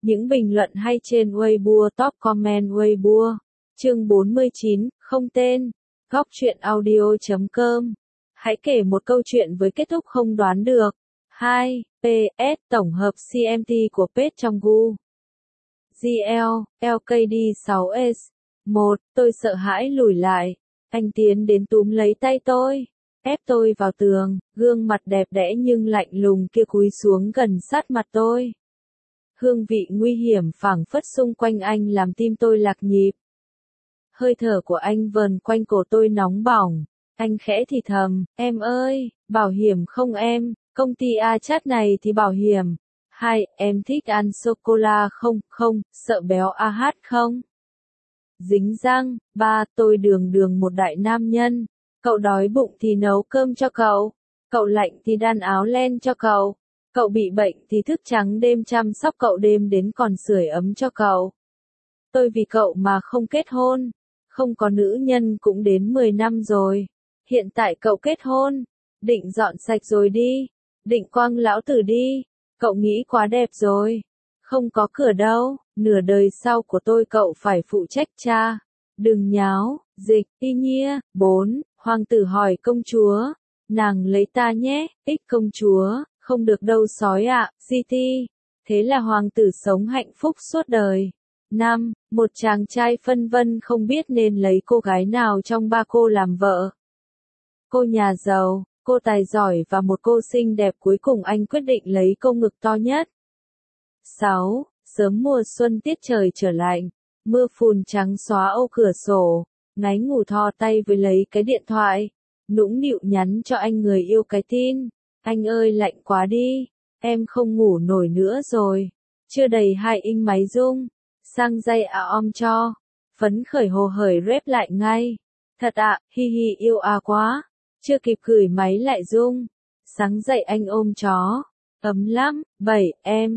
Những bình luận hay trên Weibo, top comment Weibo. Chương 49, không tên. Góc truyện audio.com. Hãy kể một câu chuyện với kết thúc không đoán được. 2. PS tổng hợp CMT của page trong Gu. GL, LKD6S. 1. Tôi sợ hãi lùi lại. Anh tiến đến túm lấy tay tôi, ép tôi vào tường, gương mặt đẹp đẽ nhưng lạnh lùng kia cúi xuống gần sát mặt tôi. Hương vị nguy hiểm phảng phất xung quanh anh làm tim tôi lạc nhịp. Hơi thở của anh vờn quanh cổ tôi nóng bỏng. Anh khẽ thì thầm, em ơi, bảo hiểm không em, công ty A chat này thì bảo hiểm. 2. Em thích ăn sô-cô-la không, không, sợ béo AH không? Dính răng. 3. Tôi đường một đại nam nhân. Cậu đói bụng thì nấu cơm cho cậu. Cậu lạnh thì đan áo len cho cậu. Cậu bị bệnh thì thức trắng đêm chăm sóc cậu đêm đến còn sưởi ấm cho cậu. Tôi vì cậu mà không kết hôn. Không có nữ nhân cũng đến 10 năm rồi. Hiện tại cậu kết hôn. Định dọn sạch rồi đi. Định quăng lão tử đi. Cậu nghĩ quá đẹp rồi. Không có cửa đâu. Nửa đời sau của tôi cậu phải phụ trách cha. Đừng nháo. Dịch. Y nhia. 4. Hoàng tử hỏi công chúa. Nàng lấy ta nhé. Ích công chúa. Không được đâu sói ạ. GT. Thế là hoàng tử sống hạnh phúc suốt đời. 5. Một chàng trai phân vân không biết nên lấy cô gái nào trong ba cô làm vợ. Cô nhà giàu, cô tài giỏi và một cô xinh đẹp, cuối cùng anh quyết định lấy cô ngực to nhất. 6. Sớm mùa xuân tiết trời trở lạnh, mưa phùn trắng xóa ô cửa sổ, ngáy ngủ thò tay với lấy cái điện thoại, nũng nịu nhắn cho anh người yêu cái tin. Anh ơi lạnh quá đi, em không ngủ nổi nữa rồi. Chưa đầy 2 inch máy rung. Sang dây om cho. Phấn khởi hồ hởi rep lại ngay. Thật ạ, hi hi yêu quá. Chưa kịp gửi máy lại rung. Sáng dậy anh ôm chó. Ấm lắm. 7.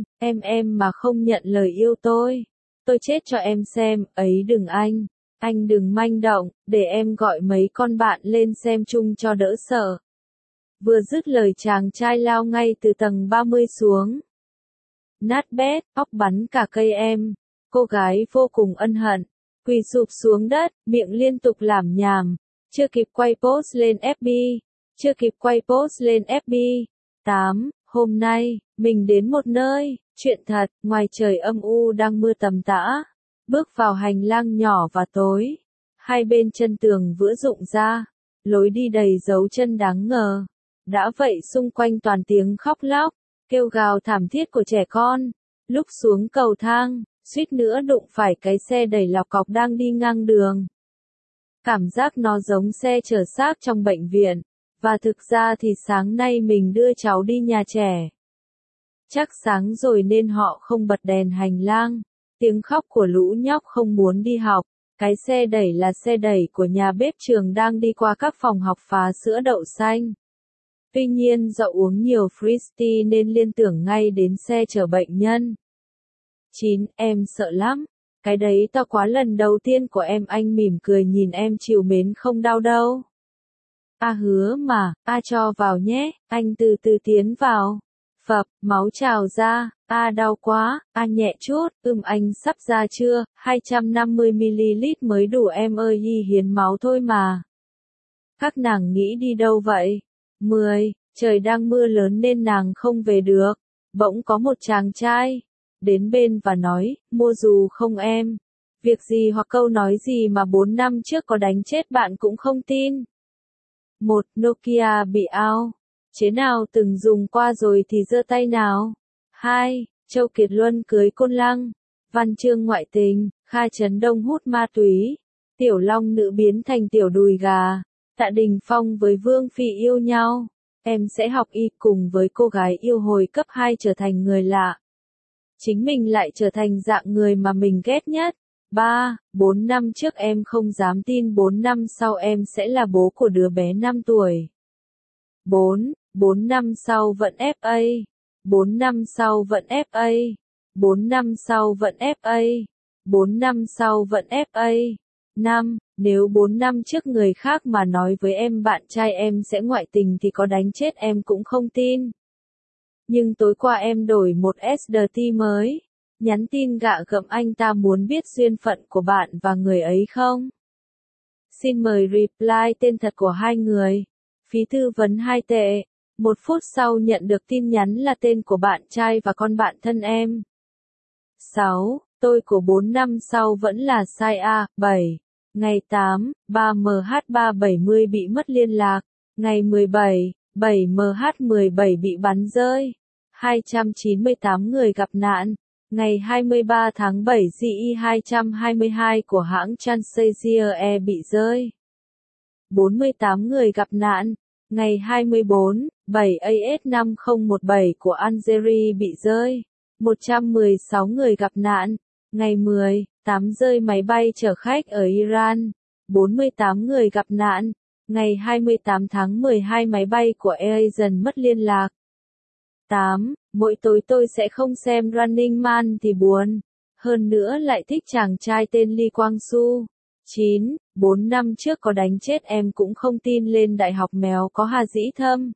Em mà không nhận lời yêu tôi. Tôi chết cho em xem, ấy đừng anh. Anh đừng manh động, để em gọi mấy con bạn lên xem chung cho đỡ sợ. Vừa dứt lời chàng trai lao ngay từ tầng 30 xuống. Nát bét, óc bắn cả cây em. Cô gái vô cùng ân hận, quỳ sụp xuống đất, miệng liên tục lảm nhảm, chưa kịp quay post lên FB, chưa kịp quay post lên FB. 8. Hôm nay, mình đến một nơi, chuyện thật, ngoài trời âm u đang mưa tầm tã, bước vào hành lang nhỏ và tối, hai bên chân tường vữa rụng ra, lối đi đầy dấu chân đáng ngờ. Đã vậy xung quanh toàn tiếng khóc lóc, kêu gào thảm thiết của trẻ con. Lúc xuống cầu thang, suýt nữa đụng phải cái xe đẩy lọc cọc đang đi ngang đường. Cảm giác nó giống xe chở xác trong bệnh viện, và thực ra thì sáng nay mình đưa cháu đi nhà trẻ. Chắc sáng rồi nên họ không bật đèn hành lang. Tiếng khóc của lũ nhóc không muốn đi học. Cái xe đẩy là xe đẩy của nhà bếp trường đang đi qua các phòng học phá sữa đậu xanh. Tuy nhiên do uống nhiều Fristy nên liên tưởng ngay đến xe chở bệnh nhân. 9. Em sợ lắm. Cái đấy to quá, lần đầu tiên của em. Anh mỉm cười nhìn em trìu mến, không đau đâu. Hứa mà, cho vào nhé. Anh từ từ tiến vào. Phập, máu trào ra. Đau quá. Nhẹ chút. Anh sắp ra chưa? 250ml mới đủ em ơi, hiến máu thôi mà. Các nàng nghĩ đi đâu vậy? 10. Trời đang mưa lớn nên nàng không về được. Bỗng có một chàng trai đến bên và nói, mua dù không em? Việc gì hoặc câu nói gì mà 4 năm trước có đánh chết bạn cũng không tin. 1. Nokia bị out. Chế nào từng dùng qua rồi thì giơ tay nào. 2. Châu Kiệt Luân cưới Côn Lăng. Văn Chương ngoại tình. Kha Trấn Đông hút ma túy. Tiểu Long Nữ biến thành tiểu đùi gà. Tạ Đình Phong với Vương Phi yêu nhau. Em sẽ học y cùng với cô gái yêu hồi cấp 2 trở thành người lạ. Chính mình lại trở thành dạng người mà mình ghét nhất. 3. 4 năm trước em không dám tin 4 năm sau em sẽ là bố của đứa bé 5 tuổi. 4. 4 năm sau vẫn FA. 4 năm sau vẫn FA. 4 năm sau vẫn FA. 4 năm sau vẫn FA. 5. Nếu 4 năm trước người khác mà nói với em bạn trai em sẽ ngoại tình thì có đánh chết em cũng không tin. Nhưng tối qua em đổi một SDT mới. Nhắn tin gạ gẫm anh ta muốn biết duyên phận của bạn và người ấy không? Xin mời reply tên thật của hai người. Phí tư vấn 2 tệ. 1 phút sau nhận được tin nhắn là tên của bạn trai và con bạn thân em. 6. Tôi của 4 năm sau vẫn là sai A. 7. Ngày 8, 3MH370 bị mất liên lạc. Ngày 17, 7MH17 bị bắn rơi. 298 người gặp nạn. Ngày 23 tháng 7 GE222 của hãng Transavia Air bị rơi. 48 người gặp nạn. Ngày 24, 7 AS5017 của Algeria bị rơi. 116 người gặp nạn. Ngày 10, 8 rơi máy bay chở khách ở Iran. 48 người gặp nạn. Ngày 28 tháng 12 máy bay của AirAsian mất liên lạc. 8. Mỗi tối tôi sẽ không xem Running Man thì buồn. Hơn nữa lại thích chàng trai tên Lee Kwang Soo. 9. 4 năm trước có đánh chết em cũng không tin lên đại học mèo có Hà Dĩ Thâm.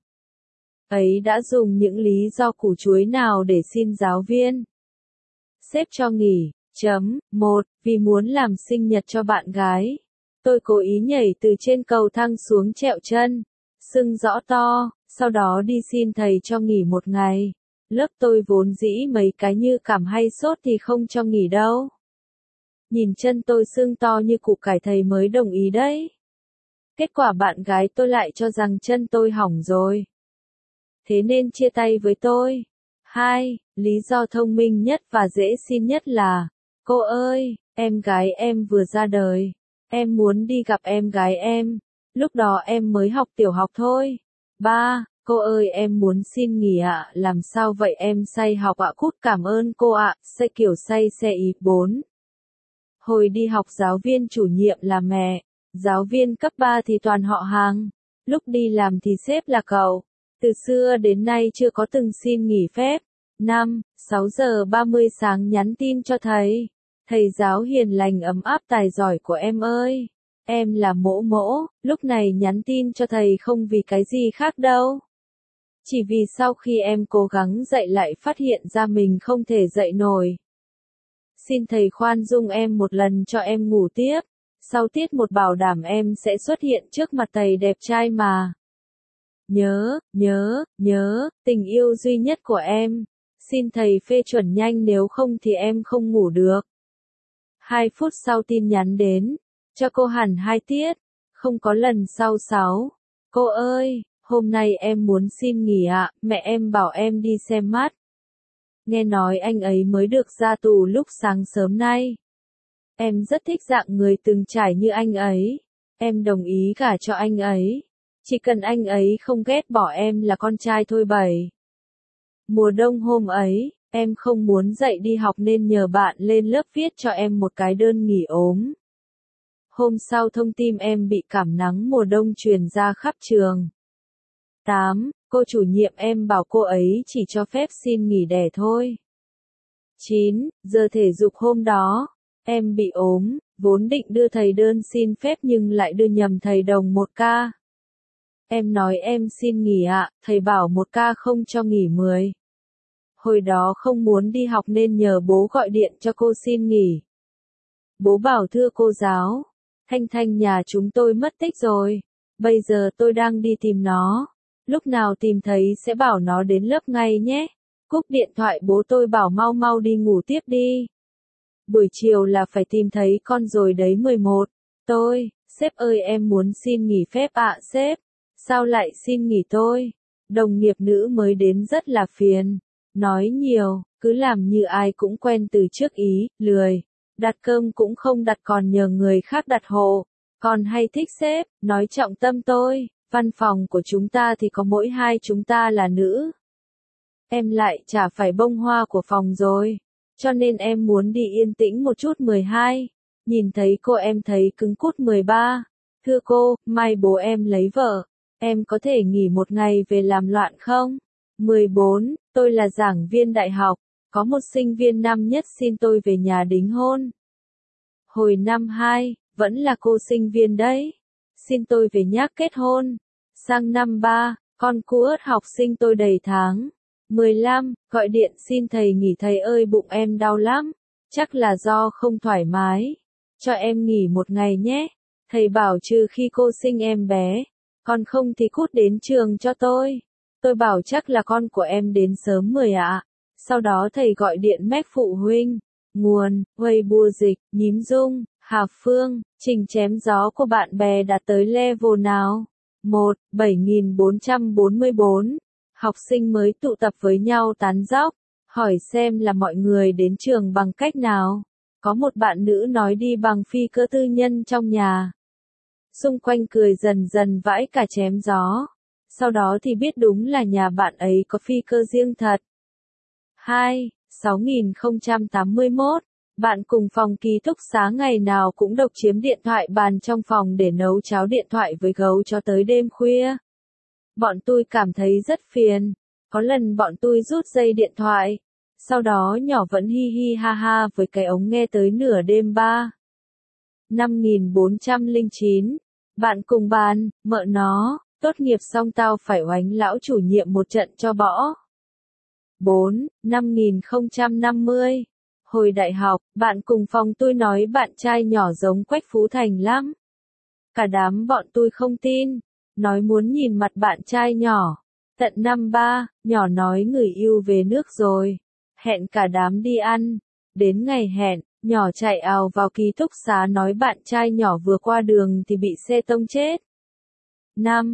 Ấy đã dùng những lý do củ chuối nào để xin giáo viên sếp cho nghỉ. 1. Vì muốn làm sinh nhật cho bạn gái. Tôi cố ý nhảy từ trên cầu thang xuống trẹo chân. Sưng rõ to, sau đó đi xin thầy cho nghỉ 1 ngày. Lớp tôi vốn dĩ mấy cái như cảm hay sốt thì không cho nghỉ đâu. Nhìn chân tôi sưng to như củ cải thầy mới đồng ý đấy. Kết quả bạn gái tôi lại cho rằng chân tôi hỏng rồi. Thế nên chia tay với tôi. 2. Lý do thông minh nhất và dễ xin nhất là: cô ơi, em gái em vừa ra đời. Em muốn đi gặp em gái em. Lúc đó em mới học tiểu học thôi. 3. Cô ơi em muốn xin nghỉ ạ. Làm sao vậy em say học ạ? Cút cảm ơn cô ạ. Say kiểu say xe ý. 4. Hồi đi học giáo viên chủ nhiệm là mẹ. Giáo viên cấp 3 thì toàn họ hàng. Lúc đi làm thì sếp là cậu. Từ xưa đến nay chưa có từng xin nghỉ phép. 5. 6 giờ 30 sáng nhắn tin cho thầy. Thầy giáo hiền lành ấm áp tài giỏi của em ơi. Em là Mỗ Mỗ, lúc này nhắn tin cho thầy không vì cái gì khác đâu. Chỉ vì sau khi em cố gắng dậy lại phát hiện ra mình không thể dậy nổi. Xin thầy khoan dung em một lần cho em ngủ tiếp. Sau tiết 1 bảo đảm em sẽ xuất hiện trước mặt thầy đẹp trai mà. Nhớ, tình yêu duy nhất của em. Xin thầy phê chuẩn nhanh nếu không thì em không ngủ được. 2 phút sau tin nhắn đến. Cho cô hẳn 2 tiết. Không có lần sau. 6. Cô ơi, hôm nay em muốn xin nghỉ ạ. Mẹ em bảo em đi xem mắt. Nghe nói anh ấy mới được ra tù lúc sáng sớm nay. Em rất thích dạng người từng trải như anh ấy. Em đồng ý gả cho anh ấy. Chỉ cần anh ấy không ghét bỏ em là con trai thôi. 7. Mùa đông hôm ấy, em không muốn dậy đi học nên nhờ bạn lên lớp viết cho em một cái đơn nghỉ ốm. Hôm sau thông tin em bị cảm nắng mùa đông truyền ra khắp trường. 8. Cô chủ nhiệm em bảo cô ấy chỉ cho phép xin nghỉ đẻ thôi. 9. Giờ thể dục hôm đó, em bị ốm, vốn định đưa thầy đơn xin phép nhưng lại đưa nhầm thầy đồng 1 ca. Em nói em xin nghỉ ạ, thầy bảo 1 ca không cho nghỉ 10. Hồi đó không muốn đi học nên nhờ bố gọi điện cho cô xin nghỉ. Bố bảo thưa cô giáo, Thanh nhà chúng tôi mất tích rồi. Bây giờ tôi đang đi tìm nó. Lúc nào tìm thấy sẽ bảo nó đến lớp ngay nhé. Cúp điện thoại bố tôi bảo mau đi ngủ tiếp đi. Buổi chiều là phải tìm thấy con rồi đấy. 11. Tôi, sếp ơi em muốn xin nghỉ phép ạ sếp. Sao lại xin nghỉ tôi? Đồng nghiệp nữ mới đến rất là phiền. Nói nhiều, cứ làm như ai cũng quen từ trước ý, lười. Đặt cơm cũng không đặt còn nhờ người khác đặt hộ. Còn hay thích sếp, nói trọng tâm tôi. Văn phòng của chúng ta thì có mỗi 2 chúng ta là nữ. Em lại chả phải bông hoa của phòng rồi. Cho nên em muốn đi yên tĩnh một chút. 12. Nhìn thấy cô em thấy cứng cút. 13. Thưa cô, mai bố em lấy vợ. Em có thể nghỉ 1 ngày về làm loạn không? 14. Tôi là giảng viên đại học. Có một sinh viên năm nhất xin tôi về nhà đính hôn. Hồi năm 2, vẫn là cô sinh viên đấy. Xin tôi về nhắc kết hôn. Sang năm 3, con cu ớt học sinh tôi đầy tháng. 15. Gọi điện xin thầy nghỉ thầy ơi bụng em đau lắm. Chắc là do không thoải mái. Cho em nghỉ một ngày nhé. Thầy bảo trừ khi cô sinh em bé. Còn không thì cút đến trường cho tôi. Tôi bảo chắc là con của em đến sớm 10 ạ. Sau đó thầy gọi điện mách phụ huynh. Nguồn, Weibo dịch, nhím Dung, Hà Phương, trình chém gió của bạn bè đạt tới level nào? 1. 7444. Học sinh mới tụ tập với nhau tán dóc, hỏi xem là mọi người đến trường bằng cách nào. Có một bạn nữ nói đi bằng phi cơ tư nhân trong nhà. Xung quanh cười dần dần vãi cả chém gió. Sau đó thì biết đúng là nhà bạn ấy có phi cơ riêng thật. 2. 6081. Bạn cùng phòng ký túc xá ngày nào cũng độc chiếm điện thoại bàn trong phòng để nấu cháo điện thoại với gấu cho tới đêm khuya. Bọn tôi cảm thấy rất phiền. Có lần bọn tôi rút dây điện thoại. Sau đó nhỏ vẫn hi hi ha ha với cái ống nghe tới nửa đêm 3. 5409. Bạn cùng bàn, mợ nó, tốt nghiệp xong tao phải oánh lão chủ nhiệm một trận cho bỏ. 4. 5050. Hồi đại học, bạn cùng phòng tôi nói bạn trai nhỏ giống Quách Phú Thành lắm. Cả đám bọn tôi không tin, nói muốn nhìn mặt bạn trai nhỏ. Tận năm 3, nhỏ nói người yêu về nước rồi. Hẹn cả đám đi ăn. Đến ngày hẹn, nhỏ chạy ào vào ký túc xá nói bạn trai nhỏ vừa qua đường thì bị xe tông chết. 5.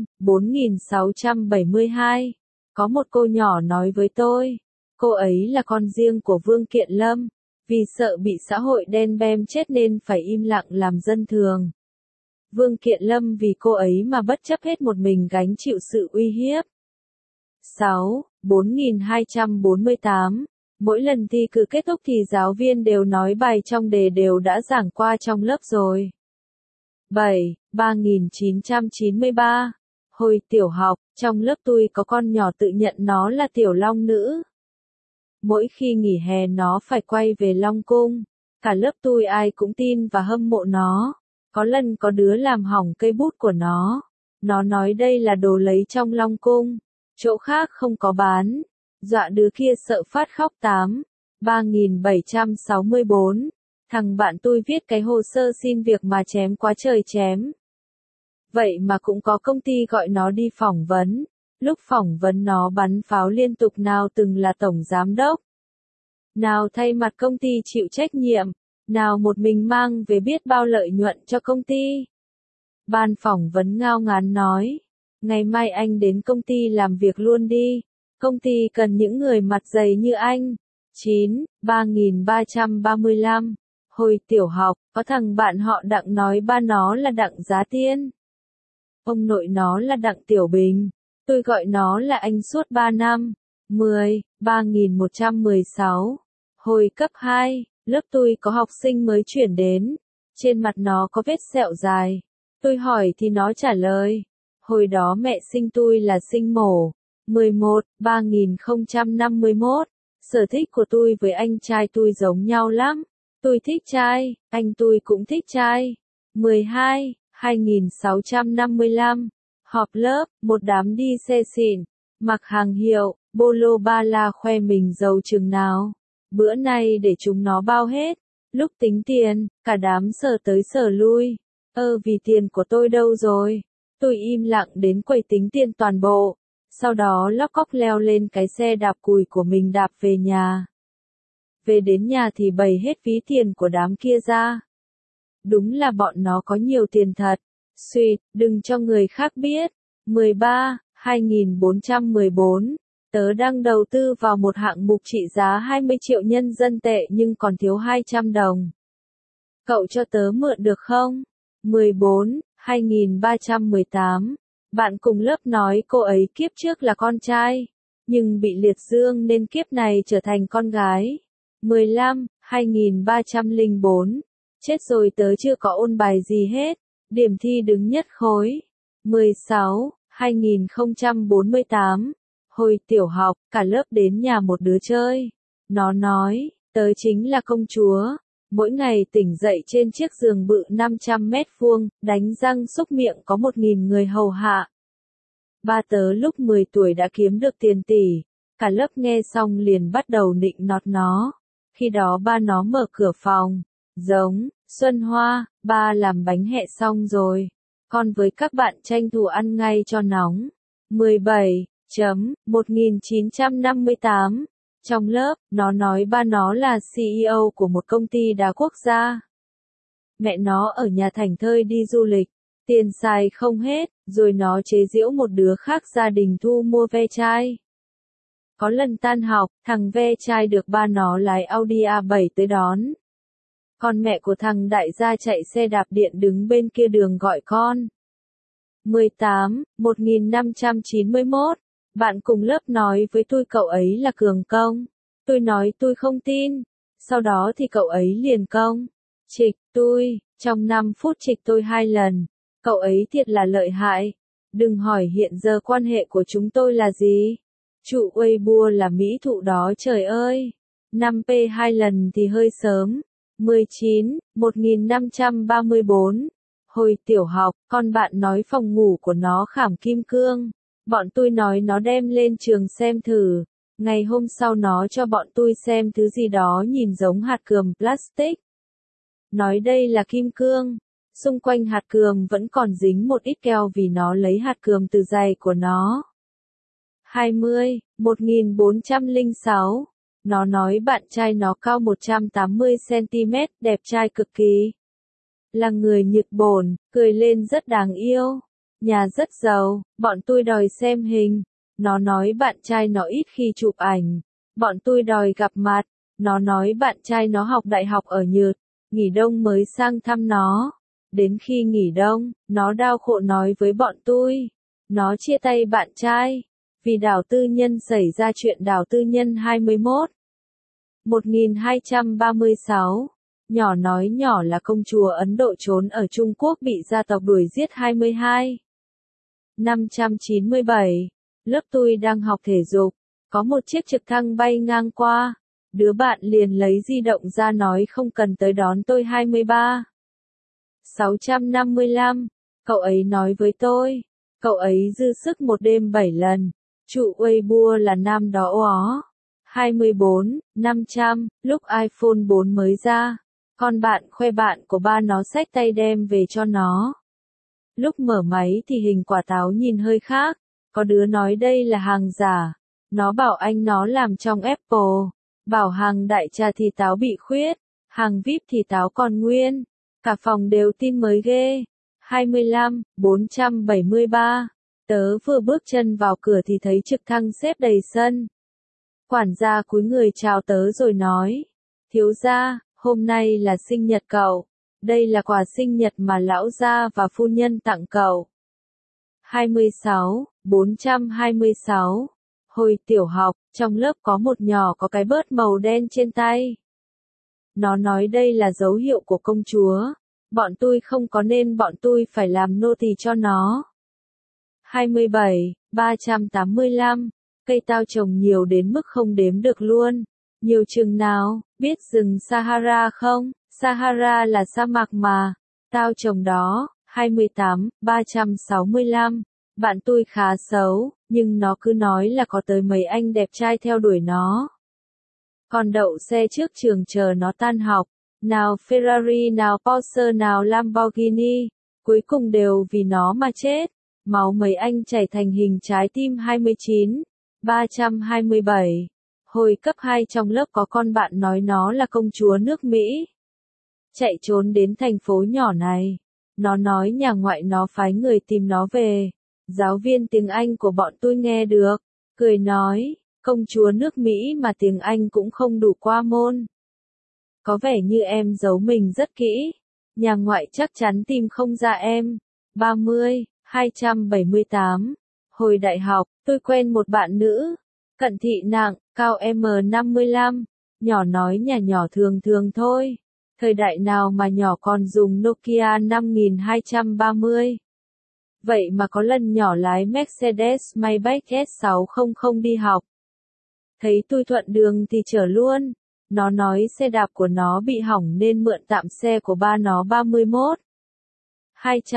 4672. Có một cô nhỏ nói với tôi, cô ấy là con riêng của Vương Kiện Lâm, vì sợ bị xã hội đen bem chết nên phải im lặng làm dân thường. Vương Kiện Lâm vì cô ấy mà bất chấp hết một mình gánh chịu sự uy hiếp. 6. 4248. Mỗi lần thi cử kết thúc thì giáo viên đều nói bài trong đề đều đã giảng qua trong lớp rồi. 7. 3993. Hồi tiểu học, trong lớp tôi có con nhỏ tự nhận nó là tiểu long nữ. Mỗi khi nghỉ hè nó phải quay về Long Cung. Cả lớp tôi ai cũng tin và hâm mộ nó. Có lần có đứa làm hỏng cây bút của nó. Nó nói đây là đồ lấy trong Long Cung. Chỗ khác không có bán. Dọa đứa kia sợ phát khóc 8. 3764. Thằng bạn tôi viết cái hồ sơ xin việc mà chém quá trời chém. Vậy mà cũng có công ty gọi nó đi phỏng vấn. Lúc phỏng vấn nó bắn pháo liên tục, nào từng là tổng giám đốc, nào thay mặt công ty chịu trách nhiệm, nào một mình mang về biết bao lợi nhuận cho công ty. Ban phỏng vấn ngao ngán nói, ngày mai anh đến công ty làm việc luôn đi, công ty cần những người mặt dày như anh. 9. 3335. Hồi tiểu học, có thằng bạn họ Đặng nói ba nó là Đặng Giá Tiên. Ông nội nó là Đặng Tiểu Bình. Tôi gọi nó là anh suốt 3 năm. 10. 3116. Hồi cấp 2, lớp tôi có học sinh mới chuyển đến. Trên mặt nó có vết sẹo dài. Tôi hỏi thì nó trả lời. Hồi đó mẹ sinh tôi là sinh mổ. 11. 3051. Sở thích của tôi với anh trai tôi giống nhau lắm. Tôi thích trai, anh tôi cũng thích trai. 12. 2655. Họp lớp, một đám đi xe xịn, mặc hàng hiệu, bolo ba la khoe mình giàu chừng nào. Bữa nay để chúng nó bao hết. Lúc tính tiền, cả đám sờ tới sờ lui. Vì tiền của tôi đâu rồi? Tôi im lặng đến quầy tính tiền toàn bộ. Sau đó lóc cóc leo lên cái xe đạp cùi của mình đạp về nhà. Về đến nhà thì bày hết ví tiền của đám kia ra. Đúng là bọn nó có nhiều tiền thật. Suýt, đừng cho người khác biết. 13. 2414. Tớ đang đầu tư vào một hạng mục trị giá 20 triệu nhân dân tệ nhưng còn thiếu 200 đồng. Cậu cho tớ mượn được không? 14. 2318. Bạn cùng lớp nói cô ấy kiếp trước là con trai, nhưng bị liệt dương nên kiếp này trở thành con gái. 15. 2304. Chết rồi, tớ chưa có ôn bài gì hết. Điểm thi đứng nhất khối. 16. 2048. Hồi tiểu học, cả lớp đến nhà một đứa chơi. Nó nói, tớ chính là công chúa. Mỗi ngày tỉnh dậy trên chiếc giường bự 500 mét vuông, đánh răng súc miệng có 1000 người hầu hạ. Ba tớ lúc 10 tuổi đã kiếm được tiền tỷ. Cả lớp nghe xong liền bắt đầu nịnh nọt nó. Khi đó ba nó mở cửa phòng. Giống, Xuân Hoa, ba làm bánh hẹ xong rồi. Con với các bạn tranh thủ ăn ngay cho nóng. 17.1958 Trong lớp, nó nói ba nó là CEO của một công ty đa quốc gia. Mẹ nó ở nhà thảnh thơi đi du lịch, tiền xài không hết, rồi nó chế giễu một đứa khác gia đình thu mua ve chai. Có lần tan học, thằng ve chai được ba nó lái Audi A7 tới đón. Còn mẹ của thằng đại gia chạy xe đạp điện đứng bên kia đường gọi con. 18.1591 Bạn cùng lớp nói với tôi cậu ấy là cường công. Tôi nói tôi không tin. Sau đó thì cậu ấy liền công. Trịch tôi, trong 5 phút trịch tôi 2 lần. Cậu ấy thiệt là lợi hại. Đừng hỏi hiện giờ quan hệ của chúng tôi là gì. Trụ Weibo là mỹ thụ đó trời ơi. 5p 2 lần thì hơi sớm. 19.1534 Hồi tiểu học, con bạn nói phòng ngủ của nó khảm kim cương. Bọn tôi nói nó đem lên trường xem thử. Ngày hôm sau nó cho bọn tôi xem thứ gì đó nhìn giống hạt cườm plastic. Nói đây là kim cương. Xung quanh hạt cườm vẫn còn dính một ít keo vì nó lấy hạt cườm từ giày của nó. 20.1406 Nó nói bạn trai nó cao 180cm, đẹp trai cực kỳ. Là người Nhật Bản, cười lên rất đáng yêu. Nhà rất giàu, bọn tôi đòi xem hình. Nó nói bạn trai nó ít khi chụp ảnh. Bọn tôi đòi gặp mặt. Nó nói bạn trai nó học đại học ở Nhật, nghỉ đông mới sang thăm nó. Đến khi nghỉ đông, nó đau khổ nói với bọn tôi. Nó chia tay bạn trai. Vì đảo tư nhân xảy ra chuyện đảo tư nhân 21. 1236 Nhỏ nói nhỏ là công chúa Ấn Độ trốn ở Trung Quốc bị gia tộc đuổi giết 22. 597 Lớp tôi đang học thể dục. Có một chiếc trực thăng bay ngang qua. Đứa bạn liền lấy di động ra nói không cần tới đón tôi 23. 655 Cậu ấy nói với tôi. Cậu ấy dư sức một đêm 7 lần. Trụ Weibo là nam đó ó. 24.500 Lúc iPhone 4 mới ra. Con bạn khoe bạn của ba nó xách tay đem về cho nó. Lúc mở máy thì hình quả táo nhìn hơi khác. Có đứa nói đây là hàng giả. Nó bảo anh nó làm trong Apple. Bảo hàng đại trà thì táo bị khuyết. Hàng VIP thì táo còn nguyên. Cả phòng đều tin mới ghê. 25.473 Tớ vừa bước chân vào cửa thì thấy trực thăng xếp đầy sân. Quản gia cúi người chào tớ rồi nói. Thiếu gia, hôm nay là sinh nhật cậu. Đây là quà sinh nhật mà lão gia và phu nhân tặng cậu. 26.426 Hồi tiểu học, trong lớp có một nhỏ có cái bớt màu đen trên tay. Nó nói đây là dấu hiệu của công chúa. Bọn tôi không có nên bọn tôi phải làm nô tỳ cho nó. 27.385 Cây tao trồng nhiều đến mức không đếm được luôn. Nhiều chừng nào, biết rừng Sahara không? Sahara là sa mạc mà. Tao trồng đó. 28.365 Bạn tôi khá xấu, nhưng nó cứ nói là có tới mấy anh đẹp trai theo đuổi nó. Còn đậu xe trước trường chờ nó tan học. Nào Ferrari, nào Porsche, nào Lamborghini. Cuối cùng đều vì nó mà chết. Máu mấy anh chảy thành hình trái tim 29.327 Hồi cấp 2 trong lớp có con bạn nói nó là công chúa nước Mỹ. Chạy trốn đến thành phố nhỏ này. Nó nói nhà ngoại nó phái người tìm nó về. Giáo viên tiếng Anh của bọn tôi nghe được. Cười nói, công chúa nước Mỹ mà tiếng Anh cũng không đủ qua môn. Có vẻ như em giấu mình rất kỹ. Nhà ngoại chắc chắn tìm không ra em. 30.278 Hồi đại học, tôi quen một bạn nữ. Cận thị nặng, cao M55. Nhỏ nói nhà nhỏ thường thường thôi. Thời đại nào mà nhỏ còn dùng Nokia 5230. Vậy mà có lần nhỏ lái Mercedes Maybach S600 đi học. Thấy tôi thuận đường thì chở luôn. Nó nói xe đạp của nó bị hỏng nên mượn tạm xe của ba nó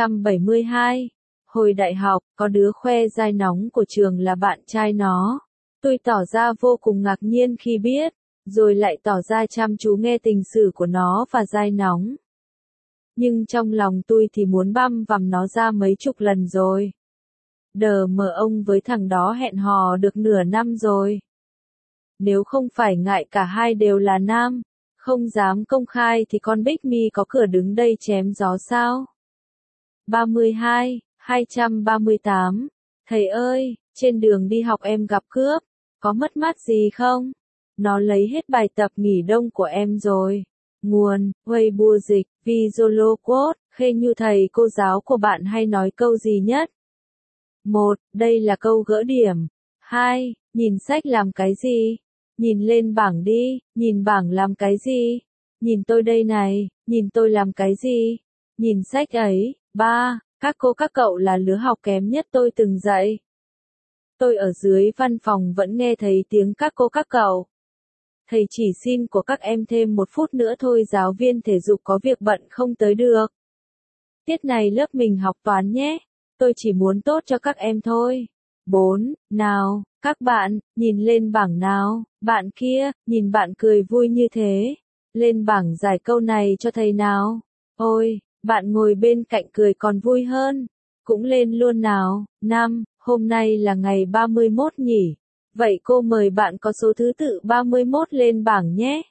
31.272 Hồi đại học, có đứa khoe dai nóng của trường là bạn trai nó. Tôi tỏ ra vô cùng ngạc nhiên khi biết, rồi lại tỏ ra chăm chú nghe tình sử của nó và dai nóng. Nhưng trong lòng tôi thì muốn băm vằm nó ra mấy chục lần rồi. Đờ mờ ông với thằng đó hẹn hò được nửa năm rồi. Nếu không phải ngại cả hai đều là nam, không dám công khai thì con Bích Mi có cửa đứng đây chém gió sao? 238. Thầy ơi, trên đường đi học em gặp cướp, có mất mát gì không? Nó lấy hết bài tập nghỉ đông của em rồi. Nguồn, Weibo dịch, Vizolo quote, Khê Như thầy cô giáo của bạn hay nói câu gì nhất? 1. Đây là câu gỡ điểm. 2. Nhìn sách làm cái gì? Nhìn lên bảng đi, nhìn bảng làm cái gì? Nhìn tôi đây này, nhìn tôi làm cái gì? Nhìn sách ấy. 3. Các cô các cậu là lứa học kém nhất tôi từng dạy. Tôi ở dưới văn phòng vẫn nghe thấy tiếng các cô các cậu. Thầy chỉ xin của các em thêm 1 phút nữa thôi, giáo viên thể dục có việc bận không tới được. Tiết này lớp mình học toán nhé. Tôi chỉ muốn tốt cho các em thôi. 4. Nào, các bạn, nhìn lên bảng nào. Bạn kia, nhìn bạn cười vui như thế. Lên bảng giải câu này cho thầy nào. Ôi, bạn ngồi bên cạnh cười còn vui hơn. Cũng lên luôn nào. 5. Hôm nay là ngày 31 nhỉ. Vậy cô mời bạn có số thứ tự 31 lên bảng nhé.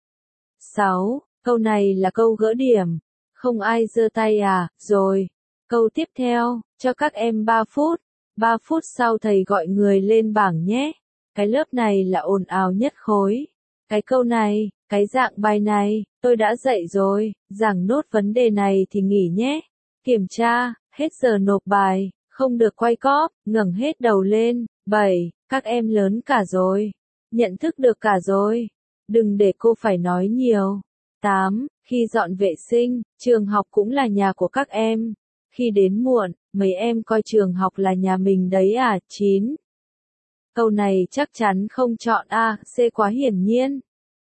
6. Câu này là câu gỡ điểm. Không ai giơ tay à? Rồi. Câu tiếp theo, cho các em 3 phút. 3 phút sau thầy gọi người lên bảng nhé. Cái lớp này là ồn ào nhất khối. Cái câu này, cái dạng bài này, tôi đã dạy rồi, giảng nốt vấn đề này thì nghỉ nhé. Kiểm tra, hết giờ nộp bài, không được quay cóp, ngẩng hết đầu lên. 7. Các em lớn cả rồi. Nhận thức được cả rồi. Đừng để cô phải nói nhiều. 8. Khi dọn vệ sinh, trường học cũng là nhà của các em. Khi đến muộn, mấy em coi trường học là nhà mình đấy à? 9. Câu này chắc chắn không chọn A, C quá hiển nhiên.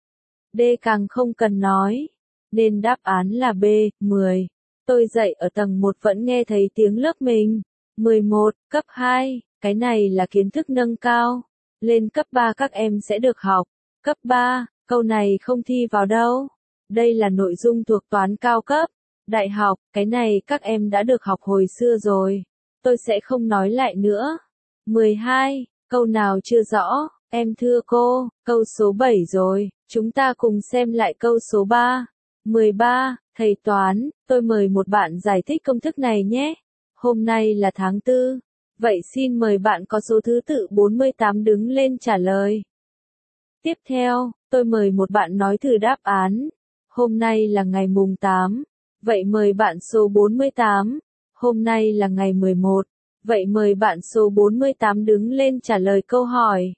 D càng không cần nói. Nên đáp án là B, 10. Tôi dạy ở tầng 1 vẫn nghe thấy tiếng lớp mình. 11, cấp 2, cái này là kiến thức nâng cao. Lên cấp 3 các em sẽ được học. Cấp 3, câu này không thi vào đâu. Đây là nội dung thuộc toán cao cấp. Đại học, cái này các em đã được học hồi xưa rồi. Tôi sẽ không nói lại nữa. 12, câu nào chưa rõ? Em thưa cô, câu số 7 rồi, chúng ta cùng xem lại câu số 3. 13, thầy toán, tôi mời một bạn giải thích công thức này nhé. Hôm nay là tháng 4. Vậy xin mời bạn có số thứ tự 48 đứng lên trả lời. Tiếp theo, tôi mời một bạn nói thử đáp án. Hôm nay là ngày mùng 8. Vậy mời bạn số 48. Hôm nay là ngày 11. Vậy mời bạn số 48 đứng lên trả lời câu hỏi.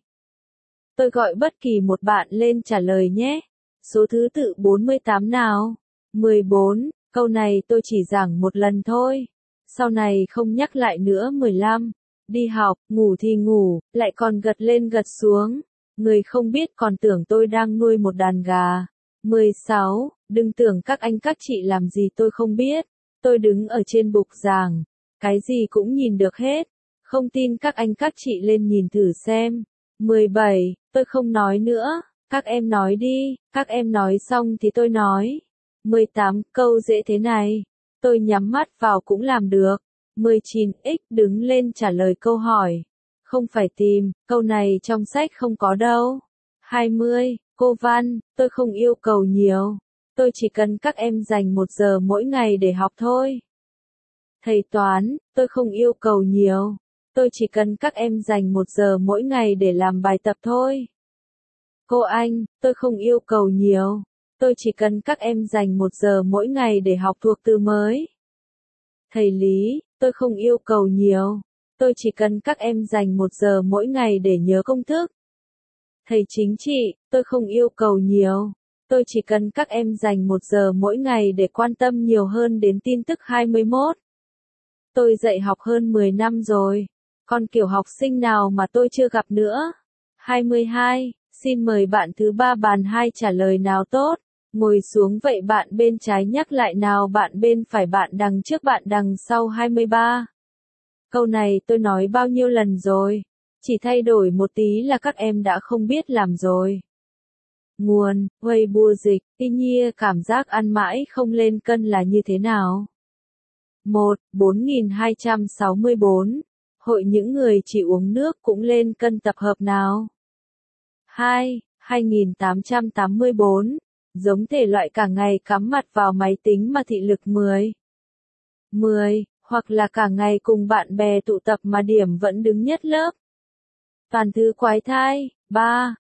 Tôi gọi bất kỳ một bạn lên trả lời nhé. Số thứ tự 48 nào? 14. Câu này tôi chỉ giảng một lần thôi. Sau này không nhắc lại nữa. 15. Đi học, ngủ thì ngủ, lại còn gật lên gật xuống. Người không biết còn tưởng tôi đang nuôi một đàn gà. 16. Đừng tưởng các anh các chị làm gì tôi không biết. Tôi đứng ở trên bục giảng. Cái gì cũng nhìn được hết. Không tin các anh các chị lên nhìn thử xem. 17. Tôi không nói nữa. Các em nói đi. Các em nói xong thì tôi nói. 18. Câu dễ thế này. Tôi nhắm mắt vào cũng làm được. 19. X đứng lên trả lời câu hỏi. Không phải tìm, câu này trong sách không có đâu. 20. Cô Văn, tôi không yêu cầu nhiều. Tôi chỉ cần các em dành 1 giờ mỗi ngày để học thôi. Thầy toán, tôi không yêu cầu nhiều. Tôi chỉ cần các em dành 1 giờ mỗi ngày để làm bài tập thôi. Cô Anh, tôi không yêu cầu nhiều. Tôi chỉ cần các em dành 1 giờ mỗi ngày để học thuộc từ mới. Thầy Lý, tôi không yêu cầu nhiều. Tôi chỉ cần các em dành 1 giờ mỗi ngày để nhớ công thức. Thầy Chính trị, tôi không yêu cầu nhiều. Tôi chỉ cần các em dành 1 giờ mỗi ngày để quan tâm nhiều hơn đến tin tức 21. Tôi dạy học hơn 10 năm rồi. Còn kiểu học sinh nào mà tôi chưa gặp nữa? 22. Xin mời bạn thứ 3 bàn 2 trả lời nào tốt. Ngồi xuống vậy bạn bên trái nhắc lại nào, bạn bên phải, bạn đằng trước bạn đằng sau. 23. Câu này tôi nói bao nhiêu lần rồi? Chỉ thay đổi một tí là các em đã không biết làm rồi. Nguồn, Weibo dịch, y nhiên cảm giác ăn mãi không lên cân là như thế nào? 1. 4264. Hội những người chỉ uống nước cũng lên cân tập hợp nào? 2. 2884. Giống thể loại cả ngày cắm mặt vào máy tính mà thị lực 10. 10. Hoặc là cả ngày cùng bạn bè tụ tập mà điểm vẫn đứng nhất lớp. Toàn thứ quái thai. 3.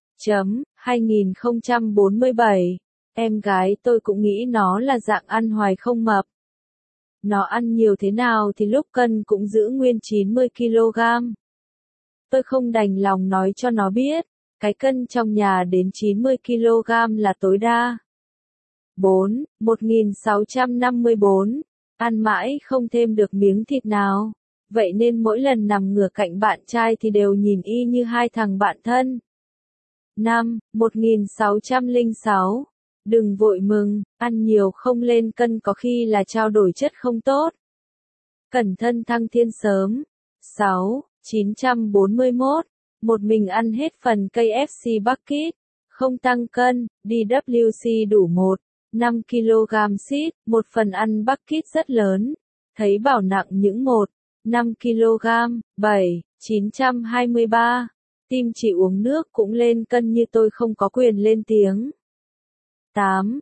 2047. Em gái tôi cũng nghĩ nó là dạng ăn hoài không mập. Nó ăn nhiều thế nào thì lúc cân cũng giữ nguyên 90 kg. Tôi không đành lòng nói cho nó biết, cái cân trong nhà đến 90 kg là tối đa. 4. 1654. Ăn mãi không thêm được miếng thịt nào. Vậy nên mỗi lần nằm ngửa cạnh bạn trai thì đều nhìn y như hai thằng bạn thân. 5. 1606. Đừng vội mừng, ăn nhiều không lên cân có khi là trao đổi chất không tốt. Cẩn thận thăng thiên sớm. 6. 941. Một mình ăn hết phần KFC bucket, không tăng cân, DWC đủ 5 kg xít, một phần ăn bucket rất lớn. Thấy bảo nặng những 5 kg, 7. 923. Tim chỉ uống nước cũng lên cân như tôi không có quyền lên tiếng. 8.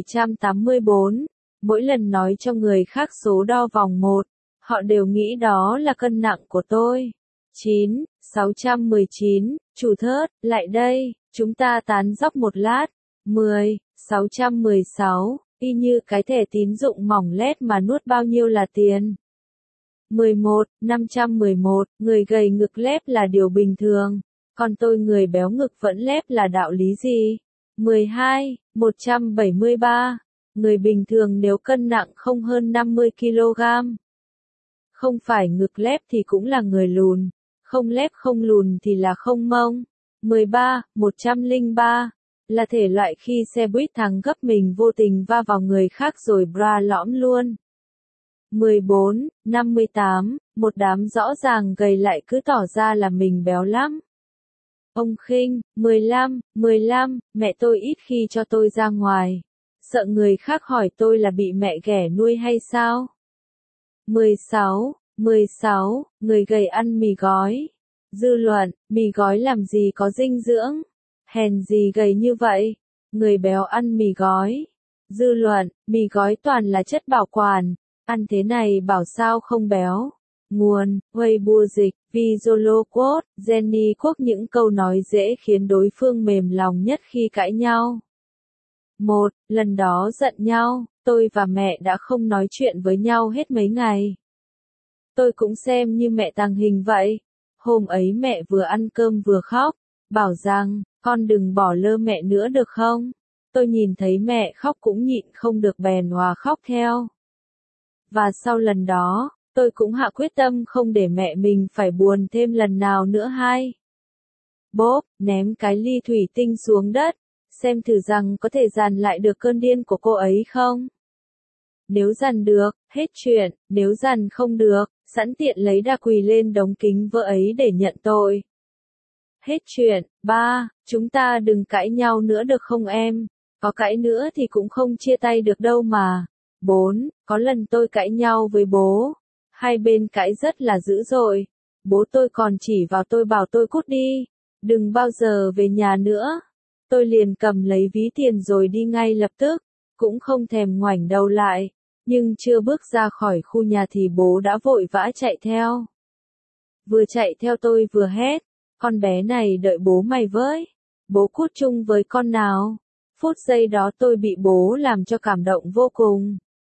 784. Mỗi lần nói cho người khác số đo vòng 1, họ đều nghĩ đó là cân nặng của tôi. 9. 619. Chủ thớt, lại đây, chúng ta tán dóc một lát. 10. 616. Y như cái thẻ tín dụng mỏng lét mà nuốt bao nhiêu là tiền. 11. 511. Người gầy ngực lép là điều bình thường, còn tôi người béo ngực vẫn lép là đạo lý gì? 12. 173. Người bình thường nếu cân nặng không hơn 50 kg, không phải ngực lép thì cũng là người lùn, không lép không lùn thì là không mông. 13. 103. Là thể loại khi xe buýt thắng gấp mình vô tình va vào người khác rồi bra lõm luôn. 14. 58. Một đám rõ ràng gầy lại cứ tỏ ra là mình béo lắm. Ông khinh. 15. Mẹ tôi ít khi cho tôi ra ngoài, sợ người khác hỏi tôi là bị mẹ ghẻ nuôi hay sao. 16. Người gầy ăn mì gói. Dư luận, mì gói làm gì có dinh dưỡng? Hèn gì gầy như vậy? Người béo ăn mì gói. Dư luận, mì gói toàn là chất bảo quản, ăn thế này bảo sao không béo. Nguồn, Weibo dịch, Vizolo quote, Jenny quote những câu nói dễ khiến đối phương mềm lòng nhất khi cãi nhau. 1. Lần đó giận nhau, tôi và mẹ đã không nói chuyện với nhau hết mấy ngày. Tôi cũng xem như mẹ tàng hình vậy. Hôm ấy mẹ vừa ăn cơm vừa khóc, bảo rằng, con đừng bỏ lơ mẹ nữa được không? Tôi nhìn thấy mẹ khóc cũng nhịn không được bèn hòa khóc theo. Và sau lần đó, tôi cũng hạ quyết tâm không để mẹ mình phải buồn thêm lần nào nữa. 2. Bốp, ném cái ly thủy tinh xuống đất, xem thử rằng có thể dàn lại được cơn điên của cô ấy không? Nếu dàn được, hết chuyện, nếu dàn không được, sẵn tiện lấy đa quỳ lên đống kính vỡ ấy để nhận tội. Hết chuyện. 3. Chúng ta đừng cãi nhau nữa được không em? Có cãi nữa thì cũng không chia tay được đâu mà. 4. Có lần tôi cãi nhau với bố. Hai bên cãi rất là dữ dội. Bố tôi còn chỉ vào tôi bảo tôi cút đi, đừng bao giờ về nhà nữa. Tôi liền cầm lấy ví tiền rồi đi ngay lập tức, cũng không thèm ngoảnh đầu lại. Nhưng chưa bước ra khỏi khu nhà thì bố đã vội vã chạy theo. Vừa chạy theo tôi vừa hét, con bé này đợi bố mày với. Bố cút chung với con nào. Phút giây đó tôi bị bố làm cho cảm động vô cùng.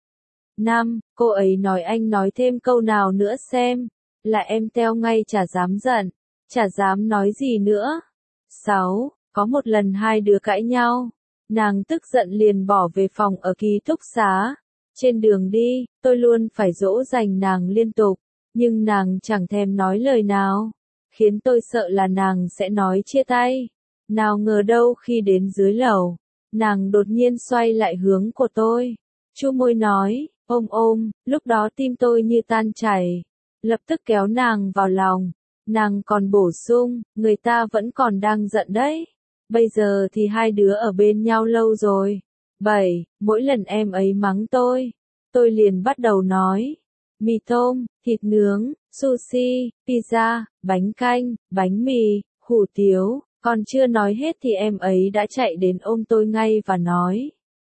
5. Cô ấy nói anh nói thêm câu nào nữa xem, là em teo ngay chả dám giận, chả dám nói gì nữa. 6. Có một lần hai đứa cãi nhau, nàng tức giận liền bỏ về phòng ở ký túc xá. Trên đường đi, tôi luôn phải dỗ dành nàng liên tục, nhưng nàng chẳng thèm nói lời nào, khiến tôi sợ là nàng sẽ nói chia tay. Nào ngờ đâu khi đến dưới lầu, nàng đột nhiên xoay lại hướng của tôi, chu môi nói, ôm, lúc đó tim tôi như tan chảy, lập tức kéo nàng vào lòng, Nàng còn bổ sung, người ta vẫn còn đang giận đấy. Bây giờ thì hai đứa ở bên nhau lâu rồi. 7. Mỗi lần em ấy mắng tôi liền bắt đầu nói. Mì tôm, thịt nướng, sushi, pizza, bánh canh, bánh mì, hủ tiếu. Còn chưa nói hết thì em ấy đã chạy đến ôm tôi ngay và nói.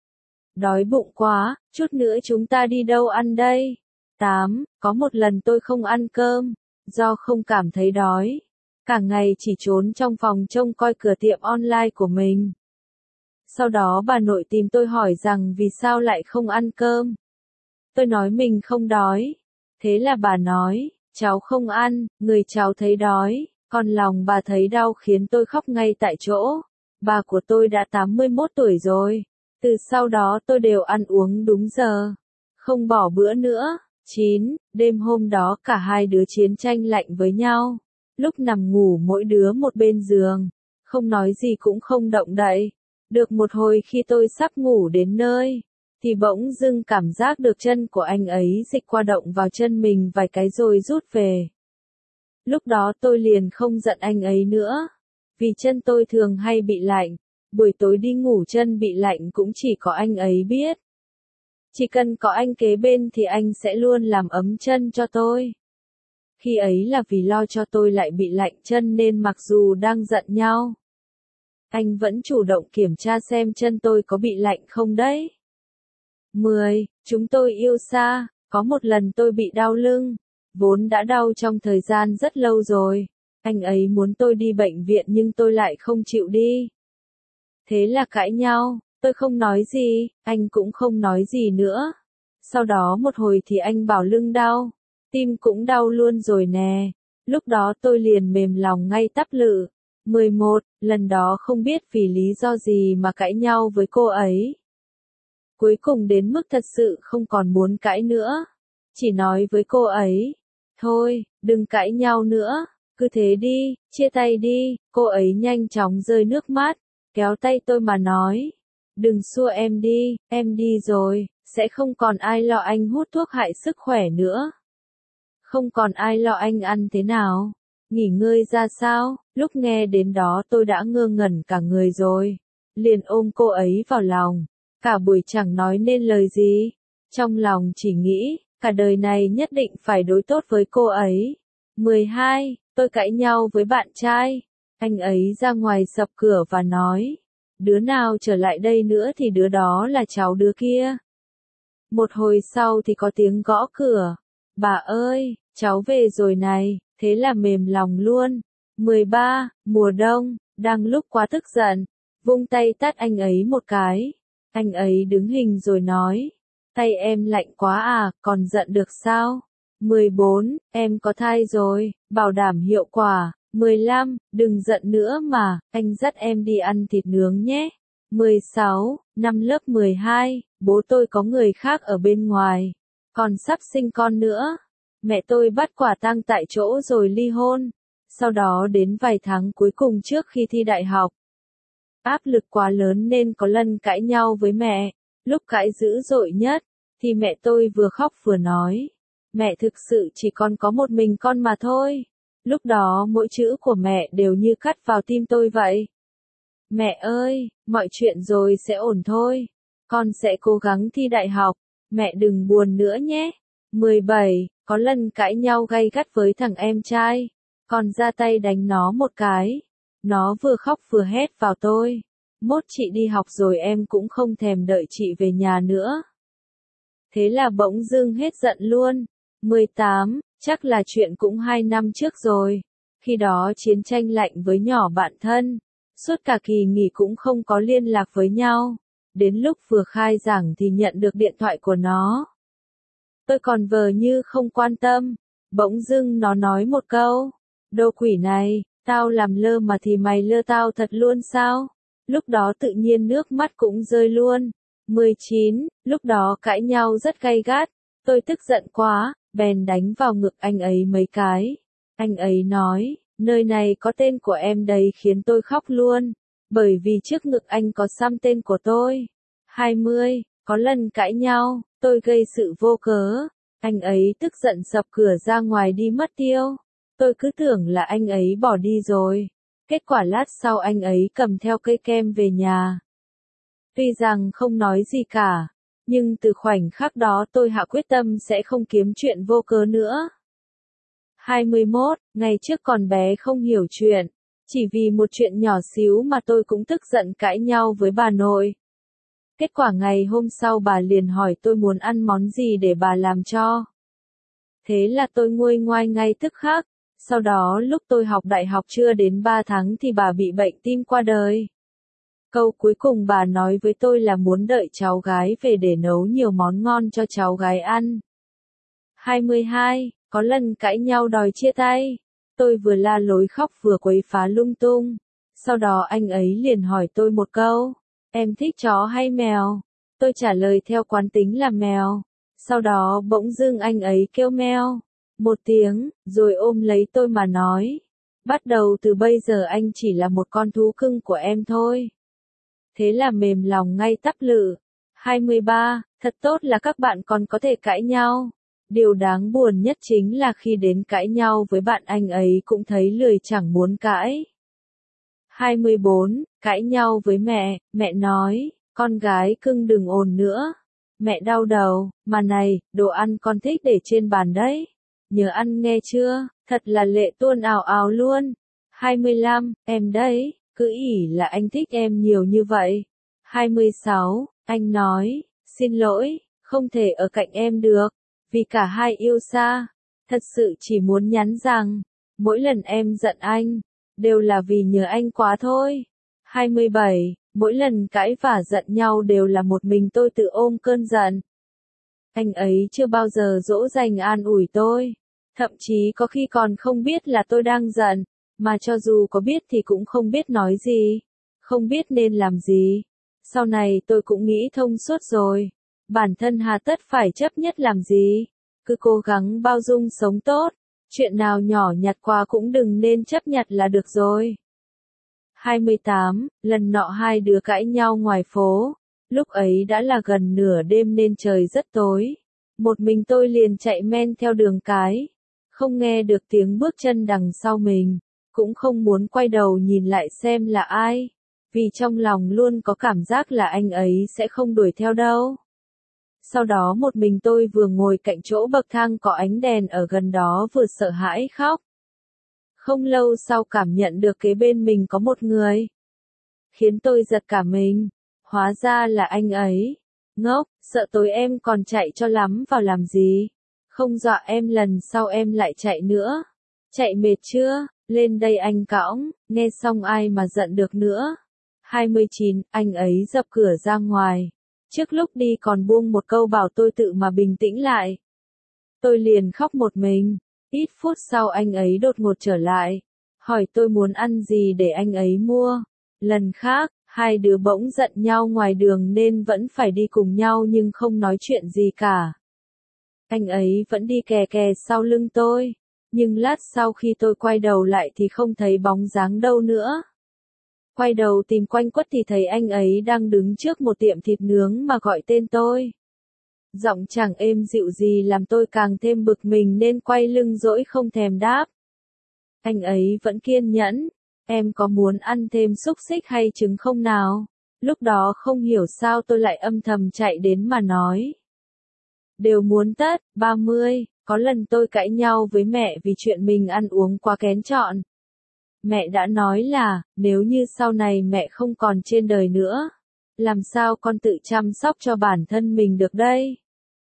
Đói bụng quá, chút nữa chúng ta đi đâu ăn đây? 8. Có một lần tôi không ăn cơm, do không cảm thấy đói. Cả ngày chỉ trốn trong phòng trông coi cửa tiệm online của mình. Sau đó bà nội tìm tôi hỏi rằng vì sao lại không ăn cơm. Tôi nói mình không đói. Thế là bà nói, cháu không ăn, người cháu thấy đói, còn lòng bà thấy đau khiến tôi khóc ngay tại chỗ. Bà của tôi đã 81 tuổi rồi. Từ sau đó tôi đều ăn uống đúng giờ, không bỏ bữa nữa. 9. Đêm hôm đó cả hai đứa chiến tranh lạnh với nhau. Lúc nằm ngủ mỗi đứa một bên giường, không nói gì cũng không động đậy. Được một hồi khi tôi sắp ngủ đến nơi, thì bỗng dưng cảm giác được chân của anh ấy dịch qua động vào chân mình vài cái rồi rút về. Lúc đó tôi liền không giận anh ấy nữa, vì chân tôi thường hay bị lạnh. Buổi tối đi ngủ chân bị lạnh cũng chỉ có anh ấy biết. Chỉ cần có anh kế bên thì anh sẽ luôn làm ấm chân cho tôi. Khi ấy là vì lo cho tôi lại bị lạnh chân nên mặc dù đang giận nhau, anh vẫn chủ động kiểm tra xem chân tôi có bị lạnh không đấy. 10. Chúng tôi yêu xa. Có một lần tôi bị đau lưng, vốn đã đau trong thời gian rất lâu rồi. Anh ấy muốn tôi đi bệnh viện nhưng tôi lại không chịu đi. Thế là cãi nhau, tôi không nói gì, anh cũng không nói gì nữa. Sau đó một hồi thì anh bảo lưng đau, tim cũng đau luôn rồi nè. Lúc đó tôi liền mềm lòng ngay tắp lự. 11. Lần đó không biết vì lý do gì mà cãi nhau với cô ấy. Cuối cùng đến mức thật sự không còn muốn cãi nữa. Chỉ nói với cô ấy, thôi, đừng cãi nhau nữa, cứ thế đi, chia tay đi. Cô ấy nhanh chóng rơi nước mắt, kéo tay tôi mà nói, đừng xua em đi rồi, sẽ không còn ai lo anh hút thuốc hại sức khỏe nữa. Không còn ai lo anh ăn thế nào, nghỉ ngơi ra sao. Lúc nghe đến đó tôi đã ngơ ngẩn cả người rồi, liền ôm cô ấy vào lòng, cả buổi chẳng nói nên lời gì, trong lòng chỉ nghĩ, cả đời này nhất định phải đối tốt với cô ấy. 12. Tôi cãi nhau với bạn trai, anh ấy ra ngoài sập cửa và nói, đứa nào trở lại đây nữa thì đứa đó là cháu đứa kia. Một hồi sau thì có tiếng gõ cửa, bà ơi, cháu về rồi này, thế là mềm lòng luôn. 13. Mùa đông, đang lúc quá tức giận, vung tay tát anh ấy một cái. Anh ấy đứng hình rồi nói, tay em lạnh quá à, còn giận được sao? 14. Em có thai rồi, bảo đảm hiệu quả. 15. Đừng giận nữa mà, anh dắt em đi ăn thịt nướng nhé. 16. Năm lớp 12, bố tôi có người khác ở bên ngoài, còn sắp sinh con nữa. Mẹ tôi bắt quả tang tại chỗ rồi ly hôn. Sau đó đến vài tháng cuối cùng trước khi thi đại học, áp lực quá lớn nên có lần cãi nhau với mẹ. Lúc cãi dữ dội nhất, thì mẹ tôi vừa khóc vừa nói, mẹ thực sự chỉ còn có một mình con mà thôi. Lúc đó mỗi chữ của mẹ đều như cắt vào tim tôi vậy. Mẹ ơi, mọi chuyện rồi sẽ ổn thôi. Con sẽ cố gắng thi đại học. Mẹ đừng buồn nữa nhé. 17. Có lần cãi nhau gay gắt với thằng em trai. Con ra tay đánh nó một cái. Nó vừa khóc vừa hét vào tôi. Mốt chị đi học rồi em cũng không thèm đợi chị về nhà nữa. Thế là bỗng dưng hết giận luôn. 18. Chắc là chuyện cũng 2 năm trước rồi. Khi đó chiến tranh lạnh với nhỏ bạn thân. Suốt cả kỳ nghỉ cũng không có liên lạc với nhau. Đến lúc vừa khai giảng thì nhận được điện thoại của nó. Tôi còn vờ như không quan tâm. Bỗng dưng nó nói một câu. Đồ quỷ này, tao làm lơ mà thì mày lơ tao thật luôn sao? Lúc đó tự nhiên nước mắt cũng rơi luôn. 19. Lúc đó cãi nhau rất gay gắt. Tôi tức giận quá, bèn đánh vào ngực anh ấy mấy cái. Anh ấy nói, nơi này có tên của em đấy khiến tôi khóc luôn. Bởi vì trước ngực anh có xăm tên của tôi. 20. Có lần cãi nhau, tôi gây sự vô cớ. Anh ấy tức giận sập cửa ra ngoài đi mất tiêu. Tôi cứ tưởng là anh ấy bỏ đi rồi. Kết quả lát sau anh ấy cầm theo cây kem về nhà. Tuy rằng không nói gì cả, nhưng từ khoảnh khắc đó tôi hạ quyết tâm sẽ không kiếm chuyện vô cớ nữa. 21, ngày trước còn bé không hiểu chuyện. Chỉ vì một chuyện nhỏ xíu mà tôi cũng tức giận cãi nhau với bà nội. Kết quả ngày hôm sau bà liền hỏi tôi muốn ăn món gì để bà làm cho. Thế là tôi nguôi ngoai ngay tức khắc. Sau đó lúc tôi học đại học chưa đến 3 tháng thì bà bị bệnh tim qua đời. Câu cuối cùng bà nói với tôi là muốn đợi cháu gái về để nấu nhiều món ngon cho cháu gái ăn. 22, có lần cãi nhau đòi chia tay. Tôi vừa la lối khóc vừa quấy phá lung tung. Sau đó anh ấy liền hỏi tôi một câu. Em thích chó hay mèo? Tôi trả lời theo quán tính là mèo. Sau đó bỗng dưng anh ấy kêu meo. Một tiếng, rồi ôm lấy tôi mà nói. Bắt đầu từ bây giờ anh chỉ là một con thú cưng của em thôi. Thế là mềm lòng ngay tắp lự. 23, thật tốt là các bạn còn có thể cãi nhau. Điều đáng buồn nhất chính là khi đến cãi nhau với bạn anh ấy cũng thấy lười chẳng muốn cãi. 24, cãi nhau với mẹ nói, con gái cưng đừng ồn nữa. Mẹ đau đầu, mà này, đồ ăn con thích để trên bàn đấy. Nhớ ăn nghe chưa, thật là lệ tuôn ào ào luôn. 25, em đấy, cứ ỉ là anh thích em nhiều như vậy. 26, anh nói, xin lỗi, không thể ở cạnh em được, vì cả hai yêu xa. Thật sự chỉ muốn nhắn rằng, mỗi lần em giận anh, đều là vì nhớ anh quá thôi. 27, mỗi lần cãi vả giận nhau đều là một mình tôi tự ôm cơn giận. Anh ấy chưa bao giờ dỗ dành an ủi tôi. Thậm chí có khi còn không biết là tôi đang giận, mà cho dù có biết thì cũng không biết nói gì, không biết nên làm gì. Sau này tôi cũng nghĩ thông suốt rồi. Bản thân hà tất phải chấp nhất làm gì, cứ cố gắng bao dung sống tốt. Chuyện nào nhỏ nhặt quá cũng đừng nên chấp nhặt là được rồi. 28, lần nọ hai đứa cãi nhau ngoài phố. Lúc ấy đã là gần nửa đêm nên trời rất tối. Một mình tôi liền chạy men theo đường cái. Không nghe được tiếng bước chân đằng sau mình. Cũng không muốn quay đầu nhìn lại xem là ai. Vì trong lòng luôn có cảm giác là anh ấy sẽ không đuổi theo đâu. Sau đó một mình tôi vừa ngồi cạnh chỗ bậc thang có ánh đèn ở gần đó vừa sợ hãi khóc. Không lâu sau cảm nhận được kế bên mình có một người. Khiến tôi giật cả mình. Hóa ra là anh ấy. Ngốc, sợ tối em còn chạy cho lắm vào làm gì? Không dọa em lần sau em lại chạy nữa. Chạy mệt chưa? Lên đây anh cõng, nghe xong ai mà giận được nữa. 29, anh ấy dập cửa ra ngoài. Trước lúc đi còn buông một câu bảo tôi tự mà bình tĩnh lại. Tôi liền khóc một mình. Ít phút sau anh ấy đột ngột trở lại. Hỏi tôi muốn ăn gì để anh ấy mua. Lần khác, hai đứa bỗng giận nhau ngoài đường nên vẫn phải đi cùng nhau nhưng không nói chuyện gì cả. Anh ấy vẫn đi kè kè sau lưng tôi. Nhưng lát sau khi tôi quay đầu lại thì không thấy bóng dáng đâu nữa. Quay đầu tìm quanh quất thì thấy anh ấy đang đứng trước một tiệm thịt nướng mà gọi tên tôi. Giọng chẳng êm dịu gì làm tôi càng thêm bực mình nên quay lưng dỗi không thèm đáp. Anh ấy vẫn kiên nhẫn. Em có muốn ăn thêm xúc xích hay trứng không nào? Lúc đó không hiểu sao tôi lại âm thầm chạy đến mà nói. Đều muốn tất. 30, có lần tôi cãi nhau với mẹ vì chuyện mình ăn uống quá kén chọn. Mẹ đã nói là, nếu như sau này mẹ không còn trên đời nữa, làm sao con tự chăm sóc cho bản thân mình được đây?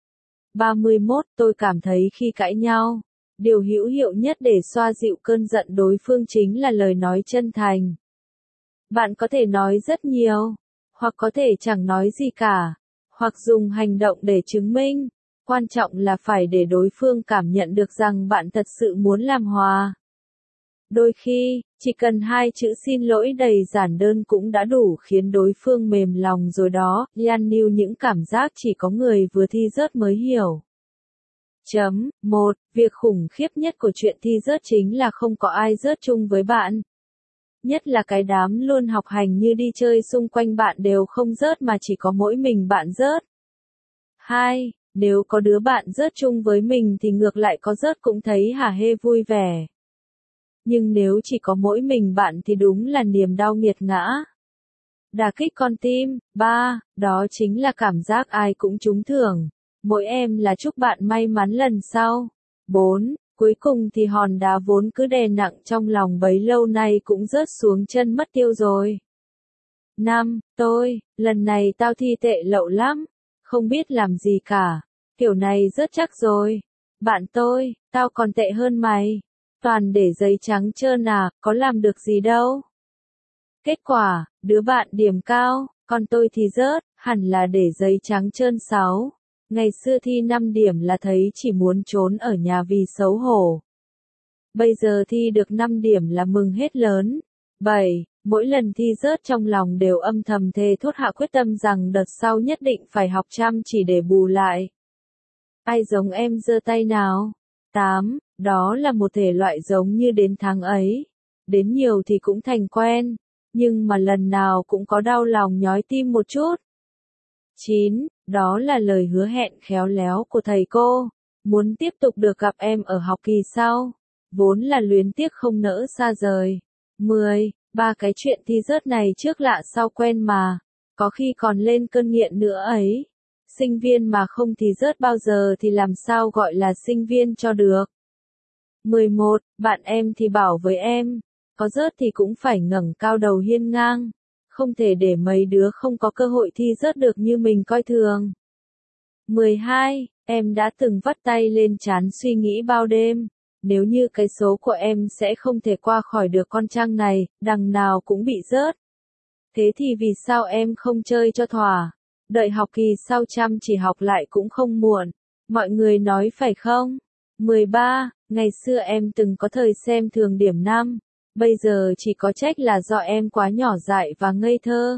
31, tôi cảm thấy khi cãi nhau, điều hữu hiệu nhất để xoa dịu cơn giận đối phương chính là lời nói chân thành. Bạn có thể nói rất nhiều, hoặc có thể chẳng nói gì cả, hoặc dùng hành động để chứng minh. Quan trọng là phải để đối phương cảm nhận được rằng bạn thật sự muốn làm hòa. Đôi khi, chỉ cần hai chữ xin lỗi đầy giản đơn cũng đã đủ khiến đối phương mềm lòng rồi đó. Yan Niu những cảm giác chỉ có người vừa thi rớt mới hiểu. 1. Việc khủng khiếp nhất của chuyện thi rớt chính là không có ai rớt chung với bạn. Nhất là cái đám luôn học hành như đi chơi xung quanh bạn đều không rớt mà chỉ có mỗi mình bạn rớt. 2. Nếu có đứa bạn rớt chung với mình thì ngược lại có rớt cũng thấy hả hê vui vẻ. Nhưng nếu chỉ có mỗi mình bạn thì đúng là niềm đau nghiệt ngã. Đả kích con tim. 3. Đó chính là cảm giác ai cũng trúng thưởng. Mỗi em là chúc bạn may mắn lần sau. 4. Cuối cùng thì hòn đá vốn cứ đè nặng trong lòng bấy lâu nay cũng rớt xuống chân mất tiêu rồi. 5. Lần này tao thi tệ lậu lắm. Không biết làm gì cả. Kiểu này rớt chắc rồi. Bạn tôi, tao còn tệ hơn mày. Toàn để giấy trắng trơn à, có làm được gì đâu. Kết quả, đứa bạn điểm cao, còn tôi thì rớt, hẳn là để giấy trắng trơn 6. Ngày xưa thi 5 điểm là thấy chỉ muốn trốn ở nhà vì xấu hổ. Bây giờ thi được 5 điểm là mừng hết lớn. 7. Mỗi lần thi rớt trong lòng đều âm thầm thề thốt hạ quyết tâm rằng đợt sau nhất định phải học chăm chỉ để bù lại. Ai giống em giơ tay nào? 8. Đó là một thể loại giống như đến tháng ấy. Đến nhiều thì cũng thành quen. Nhưng mà lần nào cũng có đau lòng nhói tim một chút. 9. Đó là lời hứa hẹn khéo léo của thầy cô. Muốn tiếp tục được gặp em ở học kỳ sau. Vốn là luyến tiếc không nỡ xa rời. 10. Ba cái chuyện thi rớt này trước lạ sau quen mà. Có khi còn lên cơn nghiện nữa ấy. Sinh viên mà không thì rớt bao giờ thì làm sao gọi là sinh viên cho được. 11. Bạn em thì bảo với em. Có rớt thì cũng phải ngẩng cao đầu hiên ngang. Không thể để mấy đứa không có cơ hội thi rớt được như mình coi thường. 12. Em đã từng vắt tay lên trán suy nghĩ bao đêm. Nếu như cái số của em sẽ không thể qua khỏi được con trăng này, đằng nào cũng bị rớt. Thế thì vì sao em không chơi cho thỏa? Đợi học kỳ sau chăm chỉ học lại cũng không muộn. Mọi người nói phải không? 13. Ngày xưa em từng có thời xem thường điểm 5. Bây giờ chỉ có trách là do em quá nhỏ dại và ngây thơ.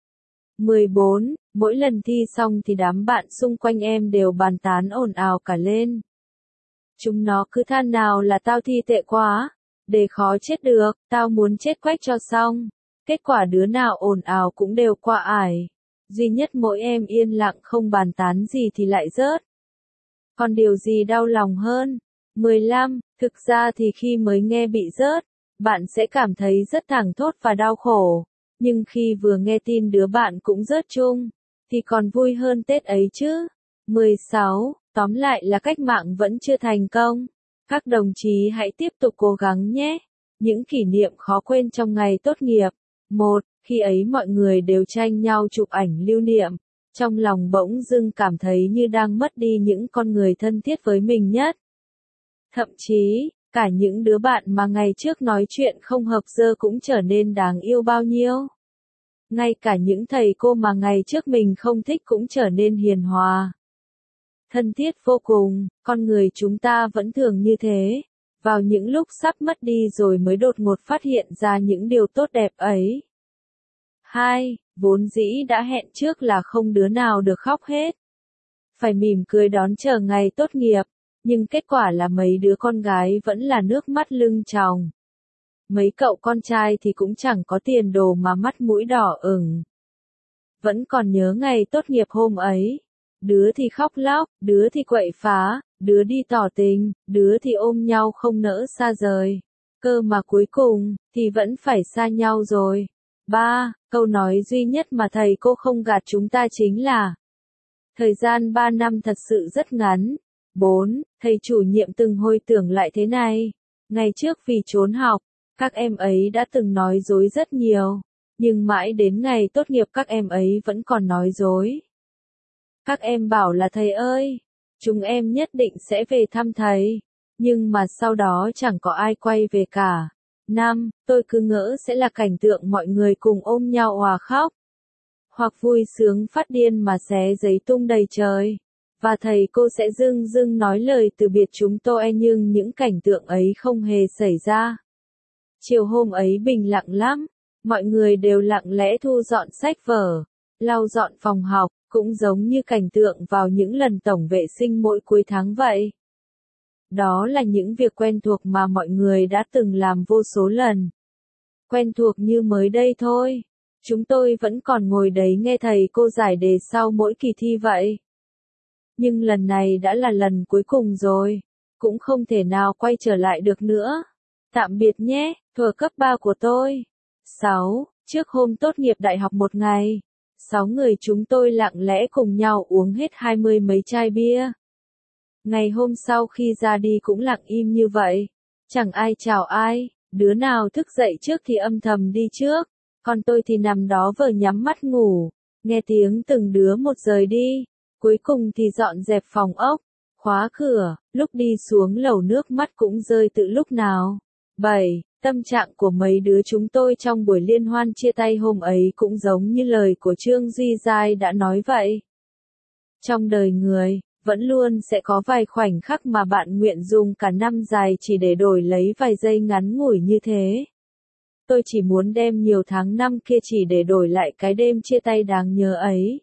14. Mỗi lần thi xong thì đám bạn xung quanh em đều bàn tán ồn ào cả lên. Chúng nó cứ than nào là tao thi tệ quá, để khó chết được, tao muốn chết quách cho xong. Kết quả đứa nào ồn ào cũng đều qua ải. Duy nhất mỗi em yên lặng không bàn tán gì thì lại rớt. Còn điều gì đau lòng hơn? 15. Thực ra thì khi mới nghe bị rớt, bạn sẽ cảm thấy rất thảng thốt và đau khổ. Nhưng khi vừa nghe tin đứa bạn cũng rớt chung, thì còn vui hơn Tết ấy chứ. 16. Tóm lại là cách mạng vẫn chưa thành công. Các đồng chí hãy tiếp tục cố gắng nhé. Những kỷ niệm khó quên trong ngày tốt nghiệp. 1. Khi ấy mọi người đều tranh nhau chụp ảnh lưu niệm. Trong lòng bỗng dưng cảm thấy như đang mất đi những con người thân thiết với mình nhất. Thậm chí, cả những đứa bạn mà ngày trước nói chuyện không hợp giờ cũng trở nên đáng yêu bao nhiêu. Ngay cả những thầy cô mà ngày trước mình không thích cũng trở nên hiền hòa. Thân thiết vô cùng, con người chúng ta vẫn thường như thế. Vào những lúc sắp mất đi rồi mới đột ngột phát hiện ra những điều tốt đẹp ấy. 2. Vốn dĩ đã hẹn trước là không đứa nào được khóc hết. Phải mỉm cười đón chờ ngày tốt nghiệp. Nhưng kết quả là mấy đứa con gái vẫn là nước mắt lưng tròng. Mấy cậu con trai thì cũng chẳng có tiền đồ mà mắt mũi đỏ ửng. Vẫn còn nhớ ngày tốt nghiệp hôm ấy. Đứa thì khóc lóc, đứa thì quậy phá, đứa đi tỏ tình, đứa thì ôm nhau không nỡ xa rời. Cơ mà cuối cùng, thì vẫn phải xa nhau rồi. 3. Câu nói duy nhất mà thầy cô không gạt chúng ta chính là thời gian 3 năm thật sự rất ngắn. 4. Thầy chủ nhiệm từng hồi tưởng lại thế này. Ngày trước vì trốn học, các em ấy đã từng nói dối rất nhiều. Nhưng mãi đến ngày tốt nghiệp các em ấy vẫn còn nói dối. Các em bảo là thầy ơi, chúng em nhất định sẽ về thăm thầy. Nhưng mà sau đó chẳng có ai quay về cả. 5. Tôi cứ ngỡ sẽ là cảnh tượng mọi người cùng ôm nhau òa khóc. Hoặc vui sướng phát điên mà xé giấy tung đầy trời. Và thầy cô sẽ dưng dưng nói lời từ biệt chúng tôi nhưng những cảnh tượng ấy không hề xảy ra. Chiều hôm ấy bình lặng lắm. Mọi người đều lặng lẽ thu dọn sách vở, lau dọn phòng học, cũng giống như cảnh tượng vào những lần tổng vệ sinh mỗi cuối tháng vậy. Đó là những việc quen thuộc mà mọi người đã từng làm vô số lần. Quen thuộc như mới đây thôi. Chúng tôi vẫn còn ngồi đấy nghe thầy cô giải đề sau mỗi kỳ thi vậy. Nhưng lần này đã là lần cuối cùng rồi. Cũng không thể nào quay trở lại được nữa. Tạm biệt nhé, thuở cấp 3 của tôi. 6. Trước hôm tốt nghiệp đại học một ngày, 6 người chúng tôi lặng lẽ cùng nhau uống hết 20 mấy chai bia. Ngày hôm sau khi ra đi cũng lặng im như vậy. Chẳng ai chào ai, đứa nào thức dậy trước thì âm thầm đi trước, còn tôi thì nằm đó vờ nhắm mắt ngủ, nghe tiếng từng đứa một rời đi, cuối cùng thì dọn dẹp phòng ốc, khóa cửa, lúc đi xuống lầu nước mắt cũng rơi từ lúc nào. 7. Tâm trạng của mấy đứa chúng tôi trong buổi liên hoan chia tay hôm ấy cũng giống như lời của Trương Duy Giai đã nói vậy. Trong đời người, vẫn luôn sẽ có vài khoảnh khắc mà bạn nguyện dùng cả năm dài chỉ để đổi lấy vài giây ngắn ngủi như thế. Tôi chỉ muốn đem nhiều tháng năm kia chỉ để đổi lại cái đêm chia tay đáng nhớ ấy.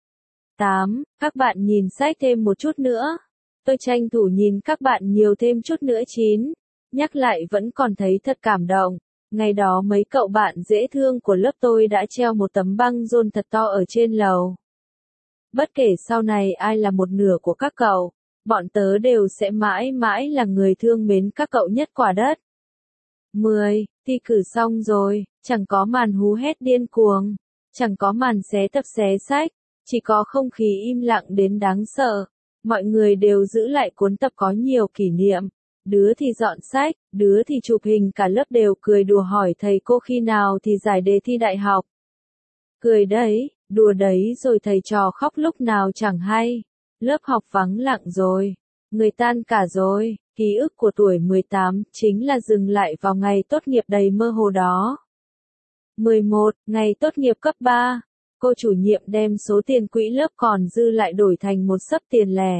8. Các bạn nhìn sách thêm một chút nữa. Tôi tranh thủ nhìn các bạn nhiều thêm chút nữa. 9. Nhắc lại vẫn còn thấy thật cảm động. Ngày đó mấy cậu bạn dễ thương của lớp tôi đã treo một tấm băng rôn thật to ở trên lầu. Bất kể sau này ai là một nửa của các cậu, bọn tớ đều sẽ mãi mãi là người thương mến các cậu nhất quả đất. 10. Thi cử xong rồi, chẳng có màn hú hét điên cuồng, chẳng có màn xé tập xé sách, chỉ có không khí im lặng đến đáng sợ. Mọi người đều giữ lại cuốn tập có nhiều kỷ niệm. Đứa thì dọn sách, đứa thì chụp hình, cả lớp đều cười đùa hỏi thầy cô khi nào thì giải đề thi đại học. Cười đấy, đùa đấy rồi thầy trò khóc lúc nào chẳng hay. Lớp học vắng lặng rồi, người tan cả rồi, ký ức của tuổi 18 chính là dừng lại vào ngày tốt nghiệp đầy mơ hồ đó. 11. Ngày tốt nghiệp cấp 3, cô chủ nhiệm đem số tiền quỹ lớp còn dư lại đổi thành một xấp tiền lẻ.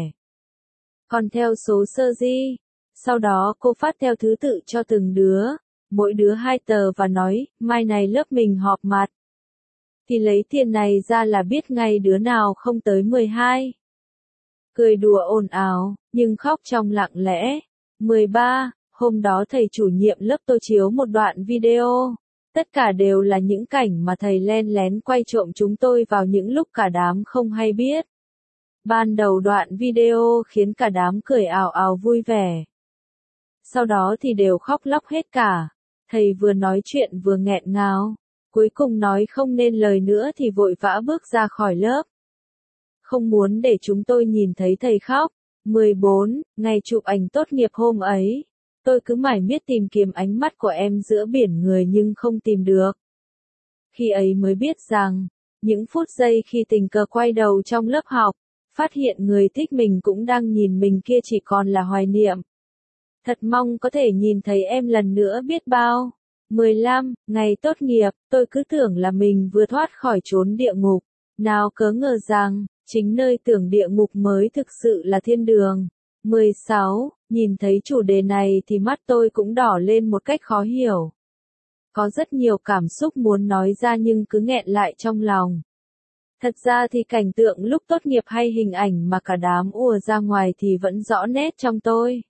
Còn theo số sơ ri. Sau đó cô phát theo thứ tự cho từng đứa, mỗi đứa 2 tờ và nói, mai này lớp mình họp mặt. Thì lấy tiền này ra là biết ngay đứa nào không tới 12. Cười đùa ồn ào, nhưng khóc trong lặng lẽ. 13. Hôm đó thầy chủ nhiệm lớp tôi chiếu một đoạn video. Tất cả đều là những cảnh mà thầy len lén quay trộm chúng tôi vào những lúc cả đám không hay biết. Ban đầu đoạn video khiến cả đám cười ào ào vui vẻ. Sau đó thì đều khóc lóc hết cả. Thầy vừa nói chuyện vừa nghẹn ngào. Cuối cùng nói không nên lời nữa thì vội vã bước ra khỏi lớp. Không muốn để chúng tôi nhìn thấy thầy khóc. 14. Ngày chụp ảnh tốt nghiệp hôm ấy. Tôi cứ mải miết tìm kiếm ánh mắt của em giữa biển người nhưng không tìm được. Khi ấy mới biết rằng, những phút giây khi tình cờ quay đầu trong lớp học, phát hiện người thích mình cũng đang nhìn mình kia chỉ còn là hoài niệm. Thật mong có thể nhìn thấy em lần nữa biết bao. 15. Ngày tốt nghiệp, tôi cứ tưởng là mình vừa thoát khỏi chốn địa ngục. Nào cớ ngờ rằng, chính nơi tưởng địa ngục mới thực sự là thiên đường. 16. Nhìn thấy chủ đề này thì mắt tôi cũng đỏ lên một cách khó hiểu. Có rất nhiều cảm xúc muốn nói ra nhưng cứ nghẹn lại trong lòng. Thật ra thì cảnh tượng lúc tốt nghiệp hay hình ảnh mà cả đám ùa ra ngoài thì vẫn rõ nét trong tôi.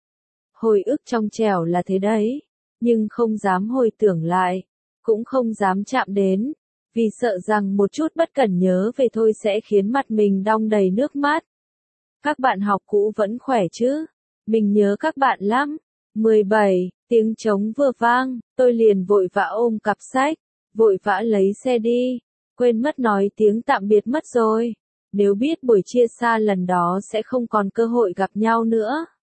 Hồi ức trong trẻo là thế đấy, nhưng không dám hồi tưởng lại, cũng không dám chạm đến, vì sợ rằng một chút bất cẩn nhớ về thôi sẽ khiến mặt mình đong đầy nước mắt. Các bạn học cũ vẫn khỏe chứ? Mình nhớ các bạn lắm. 17. Tiếng trống vừa vang, tôi liền vội vã ôm cặp sách, vội vã lấy xe đi, quên mất nói tiếng tạm biệt mất rồi. Nếu biết buổi chia xa lần đó sẽ không còn cơ hội gặp nhau nữa,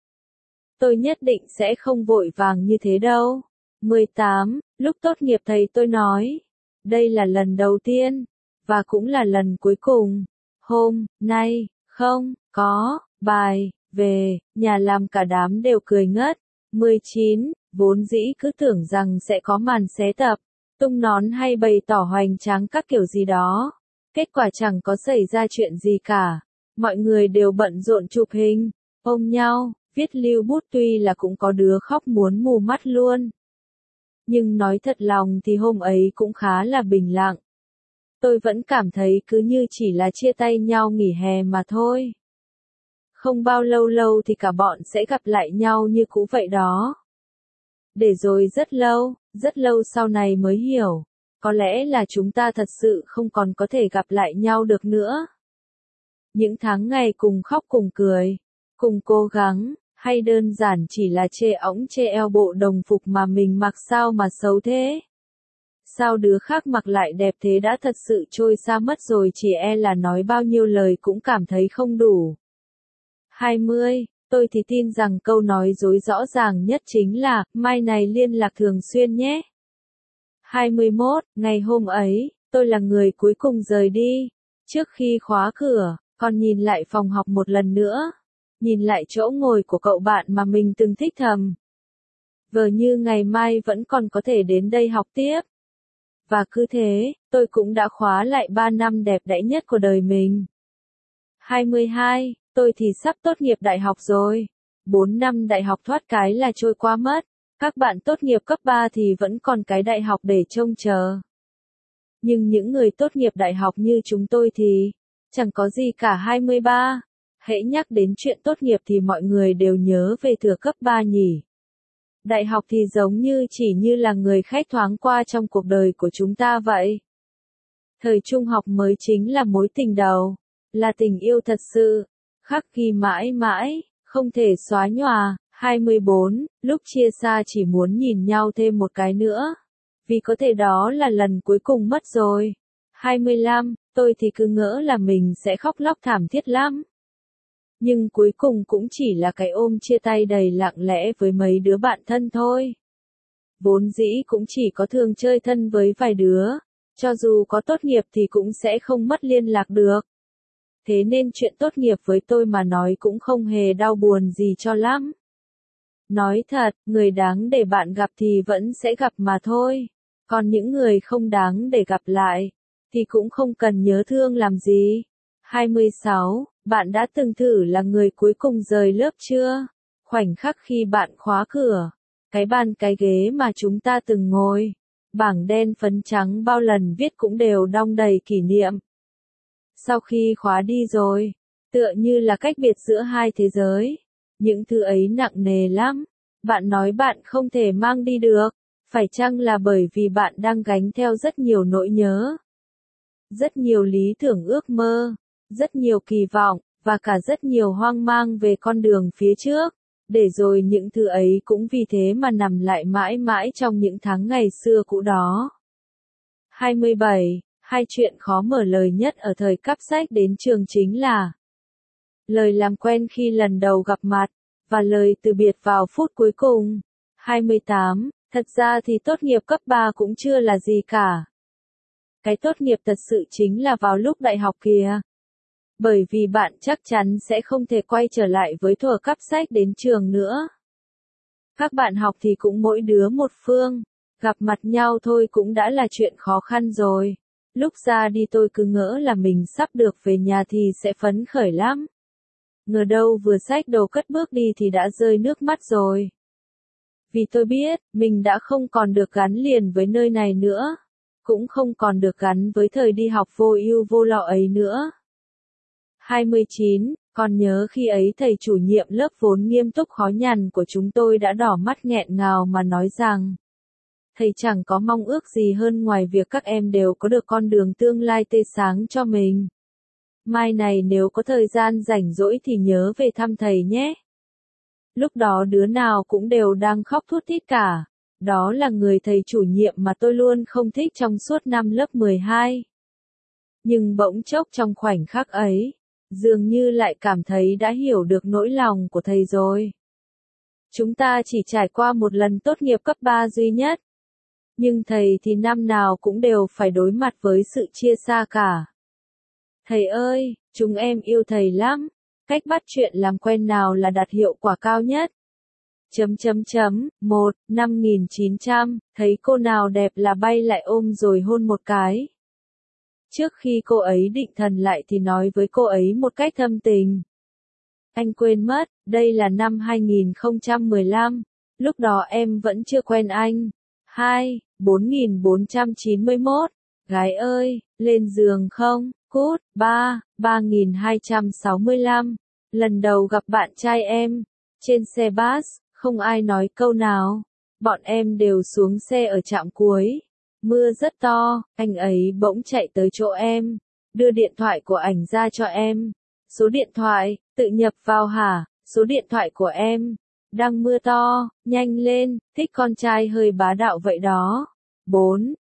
tôi nhất định sẽ không vội vàng như thế đâu. 18. Lúc tốt nghiệp thầy tôi nói, đây là lần đầu tiên, và cũng là lần cuối cùng. Hôm nay, không có bài về nhà làm cả đám đều cười ngất. 19. Vốn dĩ cứ tưởng rằng sẽ có màn xé tập, tung nón hay bày tỏ hoành tráng các kiểu gì đó. Kết quả chẳng có xảy ra chuyện gì cả. Mọi người đều bận rộn chụp hình, ôm nhau, viết lưu bút, tuy là cũng có đứa khóc muốn mù mắt luôn. Nhưng nói thật lòng thì hôm ấy cũng khá là bình lặng. Tôi vẫn cảm thấy cứ như chỉ là chia tay nhau nghỉ hè mà thôi. Không bao lâu thì cả bọn sẽ gặp lại nhau như cũ vậy đó. Để rồi rất lâu sau này mới hiểu, có lẽ là chúng ta thật sự không còn có thể gặp lại nhau được nữa. Những tháng ngày cùng khóc cùng cười, cùng cố gắng, Hay đơn giản chỉ là chê õng chê eo bộ đồng phục mà mình mặc sao mà xấu thế? Sao đứa khác mặc lại đẹp thế đã thật sự trôi xa mất rồi, chỉ e là nói bao nhiêu lời cũng cảm thấy không đủ. 20. Tôi thì tin rằng câu nói dối rõ ràng nhất chính là, mai này liên lạc thường xuyên nhé. 21. Ngày hôm ấy, tôi là người cuối cùng rời đi. Trước khi khóa cửa, còn nhìn lại phòng học một lần nữa. Nhìn lại chỗ ngồi của cậu bạn mà mình từng thích thầm. Vờ như ngày mai vẫn còn có thể đến đây học tiếp. Và cứ thế, tôi cũng đã khóa lại 3 năm đẹp đẽ nhất của đời mình. 22. Tôi thì sắp tốt nghiệp đại học rồi. 4 năm đại học thoát cái là trôi qua mất. Các bạn tốt nghiệp cấp 3 thì vẫn còn cái đại học để trông chờ. Nhưng những người tốt nghiệp đại học như chúng tôi thì chẳng có gì cả. 23. Hễ nhắc đến chuyện tốt nghiệp thì mọi người đều nhớ về thừa cấp 3 nhỉ. Đại học thì giống như chỉ như là người khách thoáng qua trong cuộc đời của chúng ta vậy. Thời trung học mới chính là mối tình đầu, là tình yêu thật sự, khắc ghi mãi mãi, không thể xóa nhòa. 24. Lúc chia xa chỉ muốn nhìn nhau thêm một cái nữa, vì có thể đó là lần cuối cùng mất rồi. 25. Tôi thì cứ ngỡ là mình sẽ khóc lóc thảm thiết lắm. Nhưng cuối cùng cũng chỉ là cái ôm chia tay đầy lặng lẽ với mấy đứa bạn thân thôi. Vốn dĩ cũng chỉ có thường chơi thân với vài đứa, cho dù có tốt nghiệp thì cũng sẽ không mất liên lạc được. Thế nên chuyện tốt nghiệp với tôi mà nói cũng không hề đau buồn gì cho lắm. Nói thật, người đáng để bạn gặp thì vẫn sẽ gặp mà thôi. Còn những người không đáng để gặp lại, thì cũng không cần nhớ thương làm gì. 26. Bạn đã từng thử là người cuối cùng rời lớp chưa? Khoảnh khắc khi bạn khóa cửa, cái bàn cái ghế mà chúng ta từng ngồi, bảng đen phấn trắng bao lần viết cũng đều đong đầy kỷ niệm. Sau khi khóa đi rồi, tựa như là cách biệt giữa hai thế giới. Những thứ ấy nặng nề lắm. Bạn nói bạn không thể mang đi được. Phải chăng là bởi vì bạn đang gánh theo rất nhiều nỗi nhớ, rất nhiều lý tưởng ước mơ, rất nhiều kỳ vọng, và cả rất nhiều hoang mang về con đường phía trước, để rồi những thứ ấy cũng vì thế mà nằm lại mãi mãi trong những tháng ngày xưa cũ đó. 27. Hai chuyện khó mở lời nhất ở thời cắp sách đến trường chính là lời làm quen khi lần đầu gặp mặt, và lời từ biệt vào phút cuối cùng. 28. Thật ra thì tốt nghiệp cấp 3 cũng chưa là gì cả. Cái tốt nghiệp thật sự chính là vào lúc đại học kìa. Bởi vì bạn chắc chắn sẽ không thể quay trở lại với thuở cắp sách đến trường nữa. Các bạn học thì cũng mỗi đứa một phương, gặp mặt nhau thôi cũng đã là chuyện khó khăn rồi. Lúc ra đi tôi cứ ngỡ là mình sắp được về nhà thì sẽ phấn khởi lắm. Ngờ đâu vừa xách đồ cất bước đi thì đã rơi nước mắt rồi. Vì tôi biết, mình đã không còn được gắn liền với nơi này nữa. Cũng không còn được gắn với thời đi học vô ưu vô lọ ấy nữa. 29. Còn nhớ khi ấy thầy chủ nhiệm lớp vốn nghiêm túc khó nhằn của chúng tôi đã đỏ mắt nghẹn ngào mà nói rằng thầy chẳng có mong ước gì hơn ngoài việc các em đều có được con đường tương lai tươi sáng cho mình. Mai này nếu có thời gian rảnh rỗi thì nhớ về thăm thầy nhé. Lúc đó đứa nào cũng đều đang khóc thút thít cả. Đó là người thầy chủ nhiệm mà tôi luôn không thích trong suốt năm lớp 12. Nhưng bỗng chốc trong khoảnh khắc ấy, dường như lại cảm thấy đã hiểu được nỗi lòng của thầy rồi. Chúng ta chỉ trải qua một lần tốt nghiệp cấp 3 duy nhất. Nhưng thầy thì năm nào cũng đều phải đối mặt với sự chia xa cả. Thầy ơi, chúng em yêu thầy lắm. Cách bắt chuyện làm quen nào là đạt hiệu quả cao nhất? 1. Thấy cô nào đẹp là bay lại ôm rồi hôn một cái. Trước khi cô ấy định thần lại thì nói với cô ấy một cách thâm tình. Anh quên mất, đây là năm 2015. Lúc đó em vẫn chưa quen anh. 2. 4491. Gái ơi, lên giường không? Cút. 3. 3265. Lần đầu gặp bạn trai em. Trên xe bus, không ai nói câu nào. Bọn em đều xuống xe ở trạm cuối. Mưa rất to, anh ấy bỗng chạy tới chỗ em. Đưa điện thoại của ảnh ra cho em. Số điện thoại, tự nhập vào hả? Số điện thoại của em. Đang mưa to, nhanh lên, thích con trai hơi bá đạo vậy đó. 4.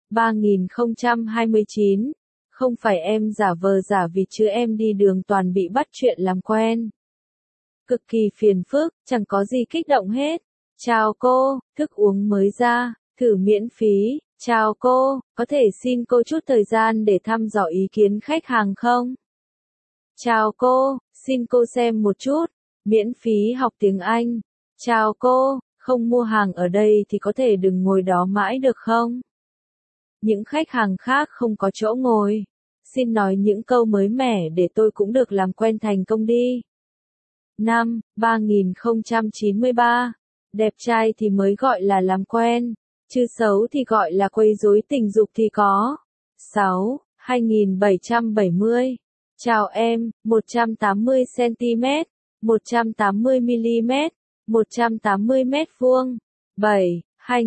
3029. Không phải em giả vờ giả vịt chứ em đi đường toàn bị bắt chuyện làm quen. Cực kỳ phiền phức, chẳng có gì kích động hết. Chào cô, thức uống mới ra, thử miễn phí. Chào cô, có thể xin cô chút thời gian để thăm dò ý kiến khách hàng không? Chào cô, xin cô xem một chút. Miễn phí học tiếng Anh. Chào cô, không mua hàng ở đây thì có thể đừng ngồi đó mãi được không? Những khách hàng khác không có chỗ ngồi. Xin nói những câu mới mẻ để tôi cũng được làm quen thành công đi. 5. 3093. Đẹp trai thì mới gọi là làm quen, chứ xấu thì gọi là quấy rối tình dục thì có. 6. 2770. Chào em, 180cm, 180mm, 180m². 7.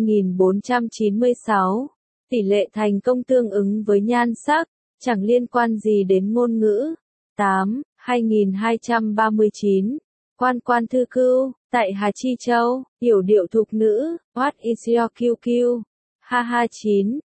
2496. Tỷ lệ thành công tương ứng với nhan sắc, chẳng liên quan gì đến ngôn ngữ. 8. 2239. Quan thư cưu, tại Hà Chi Châu, yểu điệu thục nữ, what is your QQ? Ha ha 9.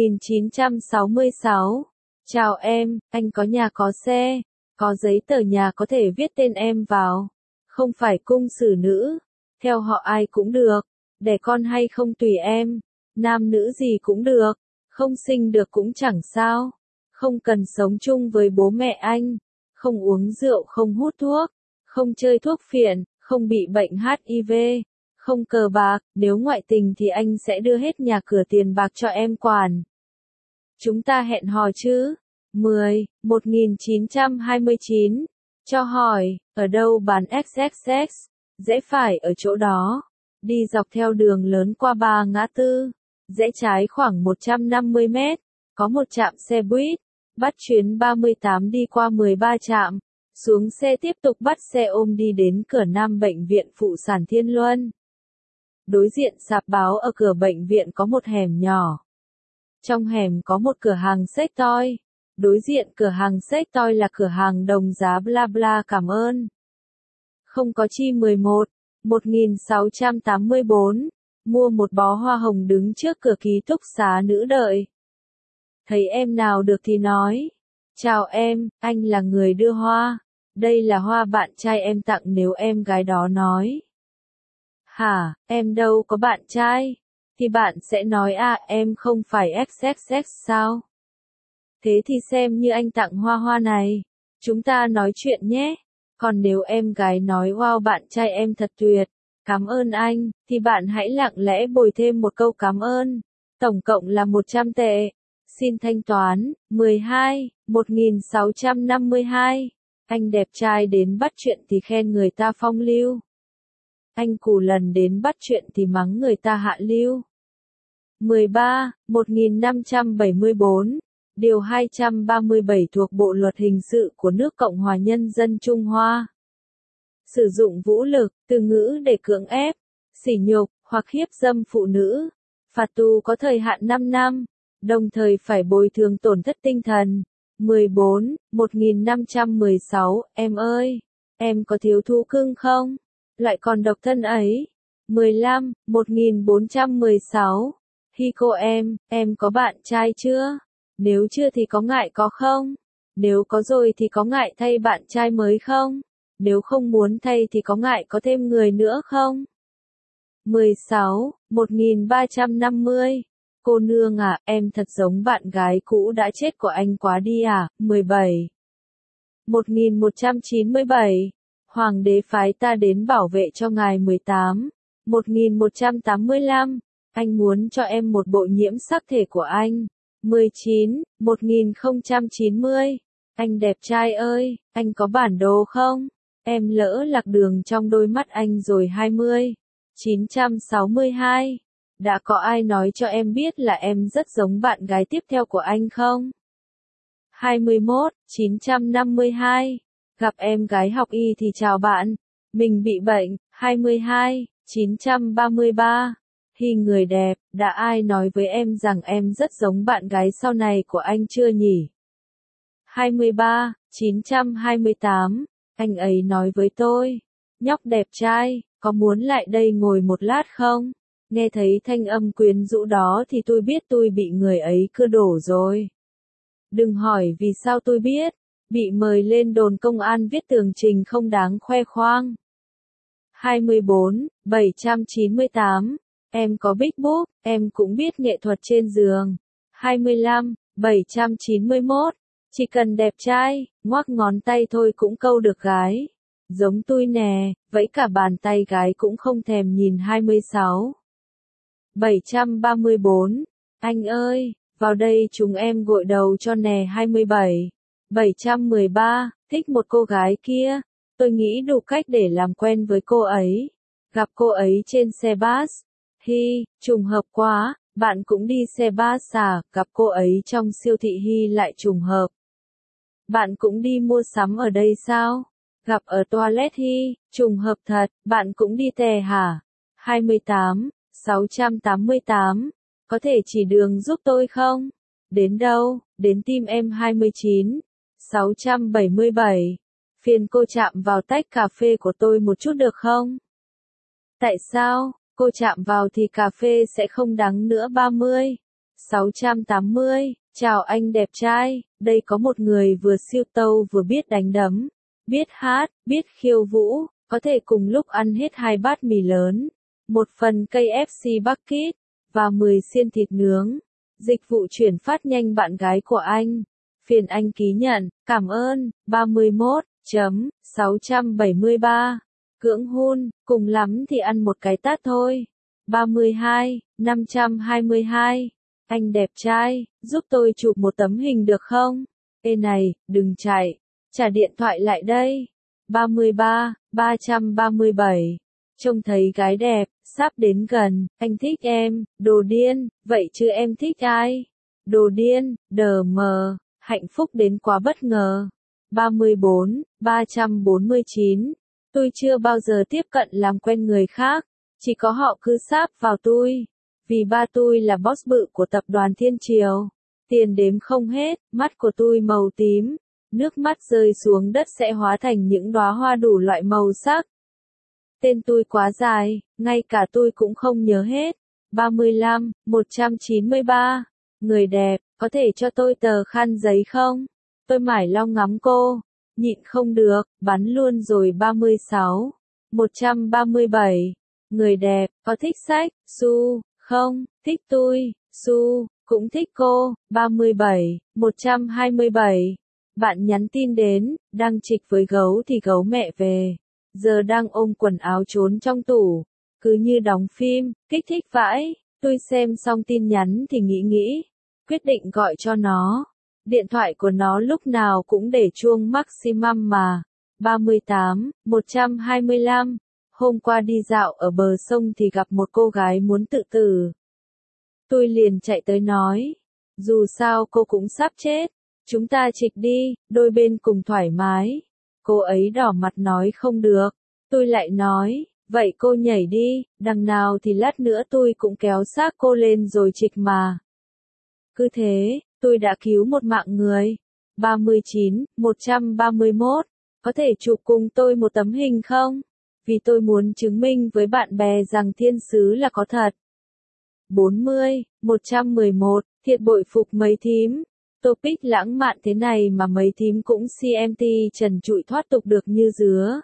1966. Chào em, anh có nhà có xe, có giấy tờ nhà có thể viết tên em vào. Không phải cung xử nữ, theo họ ai cũng được, đẻ con hay không tùy em, nam nữ gì cũng được, không sinh được cũng chẳng sao, không cần sống chung với bố mẹ anh, không uống rượu không hút thuốc, không chơi thuốc phiện, không bị bệnh HIV, không cờ bạc, nếu ngoại tình thì anh sẽ đưa hết nhà cửa tiền bạc cho em quản. Chúng ta hẹn hò chứ? 10. 1929. Cho hỏi, ở đâu bán XXX? Rẽ phải ở chỗ đó. Đi dọc theo đường lớn qua 3 ngã tư. Rẽ trái khoảng 150 mét. Có một trạm xe buýt. Bắt chuyến 38 đi qua 13 trạm. Xuống xe tiếp tục bắt xe ôm đi đến cửa Nam Bệnh viện Phụ sản Thiên Luân. Đối diện sạp báo ở cửa bệnh viện có một hẻm nhỏ. Trong hẻm có một cửa hàng sex toy. Đối diện cửa hàng sex toy là cửa hàng đồng giá bla bla cảm ơn. Không có chi 11. 1684. Mua một bó hoa hồng đứng trước cửa ký túc xá nữ đợi. Thấy em nào được thì nói. Chào em, anh là người đưa hoa. Đây là hoa bạn trai em tặng nếu em gái đó nói. Hả, em đâu có bạn trai. Thì bạn sẽ nói em không phải XXX sao? Thế thì xem như anh tặng hoa này. Chúng ta nói chuyện nhé. Còn nếu em gái nói wow bạn trai em thật tuyệt, cảm ơn anh, thì bạn hãy lặng lẽ bồi thêm một câu cảm ơn. Tổng cộng là 100 tệ. Xin thanh toán. 12. 1652. Anh đẹp trai đến bắt chuyện thì khen người ta phong lưu. Anh cù lần đến bắt chuyện thì mắng người ta hạ lưu. 13. 1574. Điều 237 thuộc Bộ Luật Hình sự của nước Cộng hòa Nhân dân Trung Hoa. Sử dụng vũ lực, từ ngữ để cưỡng ép, sỉ nhục, hoặc hiếp dâm phụ nữ. Phạt tù có thời hạn 5 năm, đồng thời phải bồi thường tổn thất tinh thần. 14. 1516. Em ơi, em có thiếu thú cưng không? Lại còn độc thân ấy. 15. 1416. Hi cô em có bạn trai chưa? Nếu chưa thì có ngại có không? Nếu có rồi thì có ngại thay bạn trai mới không? Nếu không muốn thay thì có ngại có thêm người nữa không? 16. 1350. Cô nương à, em thật giống bạn gái cũ đã chết của anh quá đi à? 17. 1197. Hoàng đế phái ta đến bảo vệ cho ngài. 18. 1185. Anh muốn cho em một bộ nhiễm sắc thể của anh. 19. 1090. Anh đẹp trai ơi, anh có bản đồ không? Em lỡ lạc đường trong đôi mắt anh rồi. 20. 962. Đã có ai nói cho em biết là em rất giống bạn gái tiếp theo của anh không? 21. 952. Gặp em gái học y thì chào bạn. Mình bị bệnh. 22. 933. Hi người đẹp, đã ai nói với em rằng em rất giống bạn gái sau này của anh chưa nhỉ? 23. 928. Anh ấy nói với tôi. nhóc đẹp trai, có muốn lại đây ngồi một lát không? Nghe thấy thanh âm quyến rũ đó thì tôi biết tôi bị người ấy cưa đổ rồi. Đừng hỏi vì sao tôi biết, bị mời lên đồn công an viết tường trình không đáng khoe khoang. 24, 798, em có Big Book, em cũng biết nghệ thuật trên giường. 25, 791, chỉ cần đẹp trai, ngoắc ngón tay thôi cũng câu được gái. Giống tôi nè, vẫy cả bàn tay gái cũng không thèm nhìn. 26, 734, anh ơi, vào đây chúng em gội đầu cho nè. 27, 713, thích một cô gái kia, tôi nghĩ đủ cách để làm quen với cô ấy. Gặp cô ấy trên xe bus. Hi, trùng hợp quá, bạn cũng đi xe bus à, gặp cô ấy trong siêu thị Hi lại trùng hợp. Bạn cũng đi mua sắm ở đây sao? Gặp ở toilet Hi, trùng hợp thật, bạn cũng đi tè hả? 28, 688, có thể chỉ đường giúp tôi không? Đến đâu? Đến tim em. 29, 677, phiền cô chạm vào tách cà phê của tôi một chút được không? Tại sao? Cô chạm vào thì cà phê sẽ không đắng nữa. 30, 680, chào anh đẹp trai, đây có một người vừa siêu tâu vừa biết đánh đấm, biết hát, biết khiêu vũ, có thể cùng lúc ăn hết 2 bát mì lớn, một phần KFC bucket, và 10 xiên thịt nướng. Dịch vụ chuyển phát nhanh bạn gái của anh. Phiền anh ký nhận, cảm ơn. 31.673, cưỡng hôn, cùng lắm thì ăn một cái tát thôi. 32, 522, anh đẹp trai, giúp tôi chụp một tấm hình được không? Ê này, đừng chạy, trả điện thoại lại đây. 33, 337, trông thấy gái đẹp, sắp đến gần, anh thích em, đồ điên, vậy chứ em thích ai? Đồ điên, đờ mờ, hạnh phúc đến quá bất ngờ. 34, 349, tôi chưa bao giờ tiếp cận làm quen người khác, chỉ có họ cứ sáp vào tôi. Vì ba tôi là boss bự của tập đoàn Thiên Triều. Tiền đếm không hết, mắt của tôi màu tím. Nước mắt rơi xuống đất sẽ hóa thành những đóa hoa đủ loại màu sắc. Tên tôi quá dài, ngay cả tôi cũng không nhớ hết. 35, 193, người đẹp, có thể cho tôi tờ khăn giấy không? Tôi mải lo ngắm cô, nhịn không được, bắn luôn rồi. 36, 137, người đẹp, có thích sách, Su, không, thích tôi, Su, cũng thích cô. 37, 127, bạn nhắn tin đến, đang trịch với gấu thì gấu mẹ về. Giờ đang ôm quần áo trốn trong tủ, cứ như đóng phim, kích thích vãi. Tôi xem xong tin nhắn thì nghĩ, quyết định gọi cho nó. Điện thoại của nó lúc nào cũng để chuông maximum mà. 38, 125, hôm qua đi dạo ở bờ sông thì gặp một cô gái muốn tự tử. Tôi liền chạy tới nói, dù sao cô cũng sắp chết, chúng ta trịch đi, đôi bên cùng thoải mái. Cô ấy đỏ mặt nói không được. Tôi lại nói, vậy cô nhảy đi, đằng nào thì lát nữa tôi cũng kéo xác cô lên rồi trịch mà. Cứ thế, tôi đã cứu một mạng người. 39, 131, có thể chụp cùng tôi một tấm hình không? Vì tôi muốn chứng minh với bạn bè rằng thiên sứ là có thật. 40, 111, thiệt bội phục mấy thím. Topic lãng mạn thế này mà mấy thím cũng CMT trần trụi thoát tục được như dứa.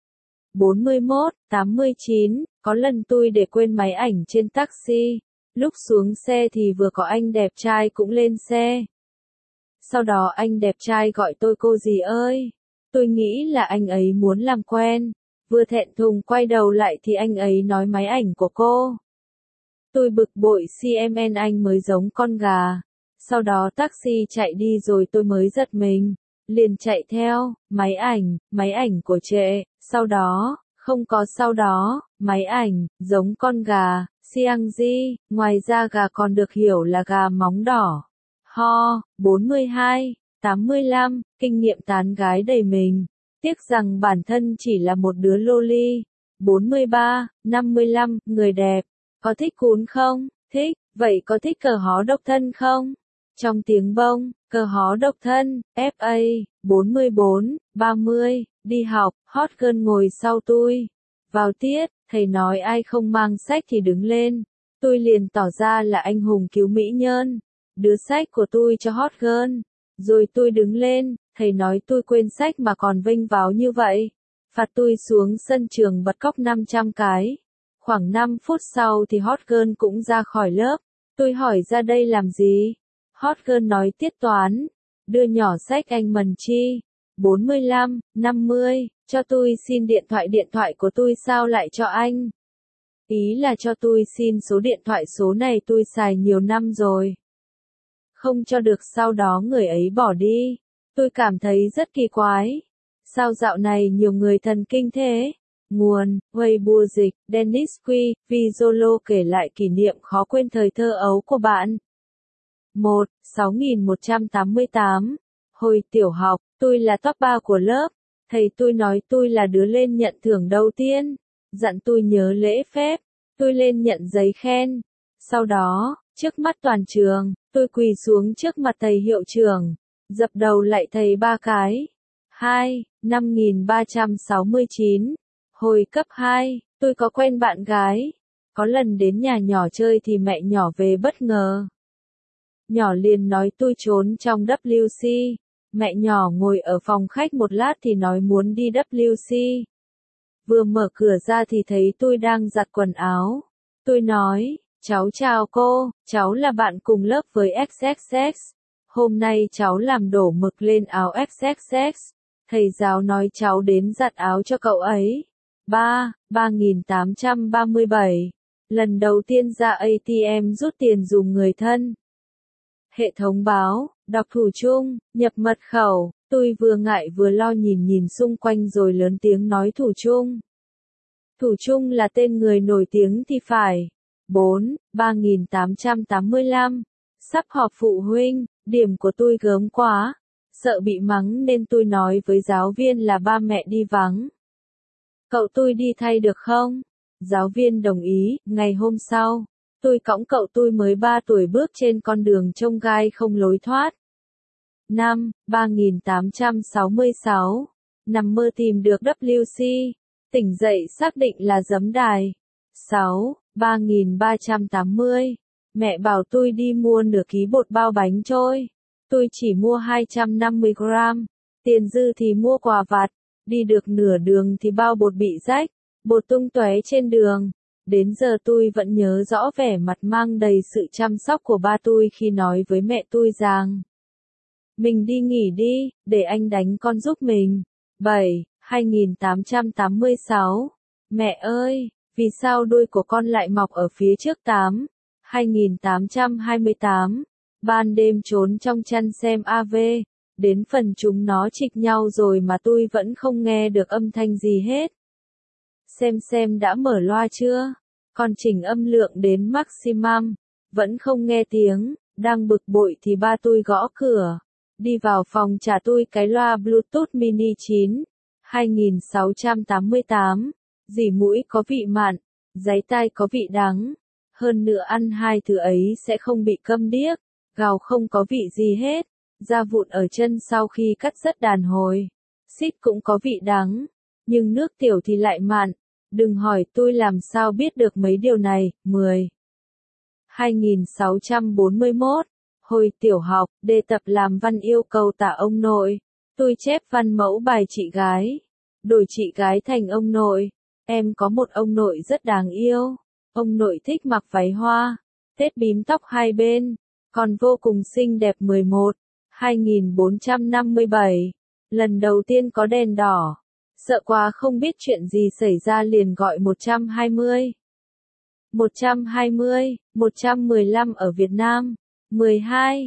41, 89, có lần tôi để quên máy ảnh trên taxi. Lúc xuống xe thì vừa có anh đẹp trai cũng lên xe. Sau đó anh đẹp trai gọi tôi cô gì ơi. Tôi nghĩ là anh ấy muốn làm quen. Vừa thẹn thùng quay đầu lại thì anh ấy nói máy ảnh của cô. Tôi bực bội CMN anh mới giống con gà. Sau đó taxi chạy đi rồi tôi mới giật mình. Liền chạy theo, máy ảnh của trệ. Sau đó, không có sau đó, máy ảnh, giống con gà, Siang Di, ngoài ra gà còn được hiểu là gà móng đỏ. Ho, 42, 85, kinh nghiệm tán gái đầy mình. Tiếc rằng bản thân chỉ là một đứa loli. 43, 55, người đẹp. Có thích cún không? Thích, vậy có thích cờ hó độc thân không? Trong tiếng bông, cờ hó độc thân, FA, 44, 30, đi học, hot girl ngồi sau tôi. Vào tiết, thầy nói ai không mang sách thì đứng lên. Tôi liền tỏ ra là anh hùng cứu mỹ nhân. Đưa sách của tôi cho hot girl. Rồi tôi đứng lên, thầy nói tôi quên sách mà còn vênh váo như vậy. Phạt tôi xuống sân trường bật cóc 500 cái. Khoảng 5 phút sau thì hot girl cũng ra khỏi lớp. Tôi hỏi ra đây làm gì? Hot girl nói tiết toán. Đưa nhỏ sách anh Mần Chi. 45, 50, cho tôi xin điện thoại của tôi sao lại cho anh? Ý là cho tôi xin số điện thoại, số này tôi xài nhiều năm rồi. Không cho được, sau đó người ấy bỏ đi. Tôi cảm thấy rất kỳ quái. Sao dạo này nhiều người thần kinh thế? Nguồn, Weibo dịch, Dennis Quy, Vizolo kể lại kỷ niệm khó quên thời thơ ấu của bạn. 1. 6188. Hồi tiểu học, tôi là top 3 của lớp. Thầy tôi nói tôi là đứa lên nhận thưởng đầu tiên. Dặn tôi nhớ lễ phép. Tôi lên nhận giấy khen. Sau đó, trước mắt toàn trường, tôi quỳ xuống trước mặt thầy hiệu trưởng. Dập đầu lạy thầy 3 cái. 2. 5369. Hồi cấp 2, tôi có quen bạn gái. Có lần đến nhà nhỏ chơi thì mẹ nhỏ về bất ngờ. Nhỏ liền nói tôi trốn trong WC. Mẹ nhỏ ngồi ở phòng khách một lát thì nói muốn đi WC. Vừa mở cửa ra thì thấy tôi đang giặt quần áo. Tôi nói, cháu chào cô, cháu là bạn cùng lớp với XXX. Hôm nay cháu làm đổ mực lên áo XXX. Thầy giáo nói cháu đến giặt áo cho cậu ấy. 3837. Lần đầu tiên ra ATM rút tiền dùng người thân. Hệ thống báo, đọc thủ chung, nhập mật khẩu. Tôi vừa ngại vừa lo nhìn xung quanh rồi lớn tiếng nói thủ chung. Thủ chung là tên người nổi tiếng thì phải. 4. 3885. Sắp họp phụ huynh, điểm của tôi gớm quá. Sợ bị mắng nên tôi nói với giáo viên là ba mẹ đi vắng. Cậu tôi đi thay được không? Giáo viên đồng ý. Ngày hôm sau, tôi cõng cậu tôi mới 3 tuổi bước trên con đường chông gai không lối thoát. 5. 3866. Nằm mơ tìm được WC. Tỉnh dậy xác định là giấm đài. 6. 3380. Mẹ bảo tôi đi mua nửa ký bột bao bánh trôi. Tôi chỉ mua 250 gram. Tiền dư thì mua quà vặt. Đi được nửa đường thì bao bột bị rách. Bột tung tóe trên đường. Đến giờ tôi vẫn nhớ rõ vẻ mặt mang đầy sự chăm sóc của ba tôi khi nói với mẹ tôi rằng: mình đi nghỉ đi, để anh đánh con giúp mình. 7. 2886. Mẹ ơi, vì sao đuôi của con lại mọc ở phía trước 8. 2828. Ban đêm trốn trong chăn xem AV. Đến phần chúng nó chích nhau rồi mà tôi vẫn không nghe được âm thanh gì hết. Xem đã mở loa chưa? Con chỉnh âm lượng đến maximum. Vẫn không nghe tiếng. Đang bực bội thì ba tôi gõ cửa. Đi vào phòng trả tôi cái loa Bluetooth mini 9. 2688. Dỉ mũi có vị mặn. Dáy tai có vị đắng. Hơn nữa ăn hai thứ ấy sẽ không bị câm điếc. Gào không có vị gì hết. Da vụn ở chân sau khi cắt rất đàn hồi. Xít cũng có vị đắng. Nhưng nước tiểu thì lại mặn. Đừng hỏi tôi làm sao biết được mấy điều này. 10. 2641. Hồi tiểu học, đề tập làm văn yêu cầu tả ông nội. Tôi chép văn mẫu bài chị gái. Đổi chị gái thành ông nội. Em có một ông nội rất đáng yêu. Ông nội thích mặc váy hoa. Tết bím tóc hai bên. Còn vô cùng xinh đẹp. 11. 2457. Lần đầu tiên có đèn đỏ. Sợ quá không biết chuyện gì xảy ra liền gọi 120. 120, 115 ở Việt Nam. 12.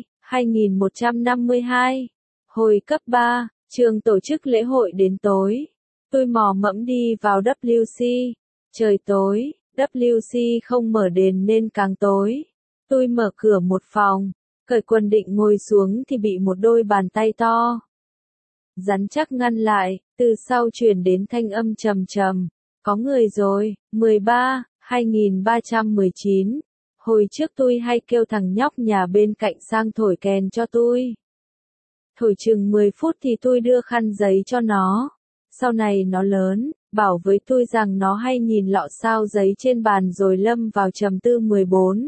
2152. Hồi cấp 3, trường tổ chức lễ hội đến tối. Tôi mò mẫm đi vào WC. Trời tối, WC không mở đèn nên càng tối. Tôi mở cửa một phòng, cởi quần định ngồi xuống thì bị một đôi bàn tay to rắn chắc ngăn lại, từ sau truyền đến thanh âm trầm trầm. Có người rồi. 13. 2319. Hồi trước tôi hay kêu thằng nhóc nhà bên cạnh sang thổi kèn cho tôi. Thổi chừng 10 phút thì tôi đưa khăn giấy cho nó. Sau này nó lớn, bảo với tôi rằng nó hay nhìn lọ sao giấy trên bàn rồi lâm vào trầm tư 14.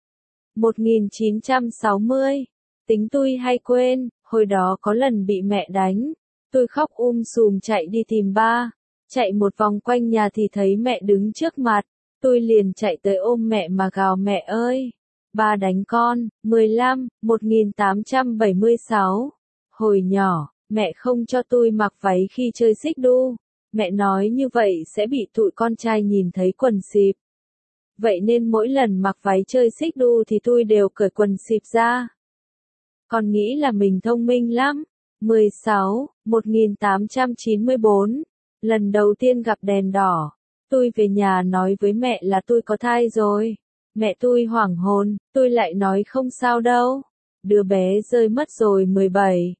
1960. Tính tôi hay quên, hồi đó có lần bị mẹ đánh. Tôi khóc sùm chạy đi tìm ba. Chạy một vòng quanh nhà thì thấy mẹ đứng trước mặt. Tôi liền chạy tới ôm mẹ mà gào mẹ ơi. Ba đánh con. 15, 1876. Hồi nhỏ, mẹ không cho tôi mặc váy khi chơi xích đu. Mẹ nói như vậy sẽ bị tụi con trai nhìn thấy quần xịp. Vậy nên mỗi lần mặc váy chơi xích đu thì tôi đều cởi quần xịp ra. Còn nghĩ là mình thông minh lắm. 16, 1894. Lần đầu tiên gặp đèn đỏ. Tôi về nhà nói với mẹ là tôi có thai rồi. Mẹ tôi hoảng hồn, tôi lại nói không sao đâu. Đứa bé rơi mất rồi 17.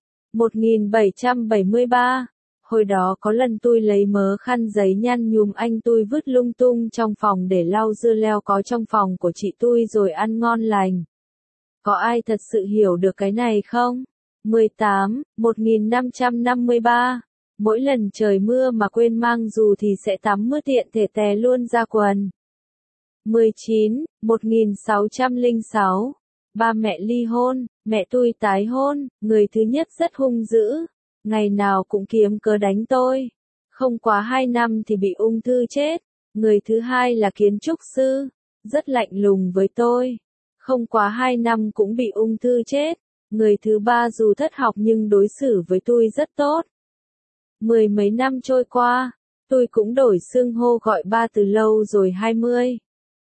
1773. Hồi đó có lần tôi lấy mớ khăn giấy nhăn nhúm anh tôi vứt lung tung trong phòng để lau dưa leo có trong phòng của chị tôi rồi ăn ngon lành. Có ai thật sự hiểu được cái này không? 18, 1553. Mỗi lần trời mưa mà quên mang dù thì sẽ tắm mưa tiện thể tè luôn ra quần. 19, 1606. Ba mẹ ly hôn, mẹ tôi tái hôn, người thứ nhất rất hung dữ. Ngày nào cũng kiếm cớ đánh tôi. Không quá 2 năm thì bị ung thư chết. Người thứ hai là kiến trúc sư. Rất lạnh lùng với tôi. Không quá 2 năm cũng bị ung thư chết. Người thứ ba dù thất học nhưng đối xử với tôi rất tốt. 10 mấy năm trôi qua, tôi cũng đổi xưng hô gọi ba từ lâu rồi 20.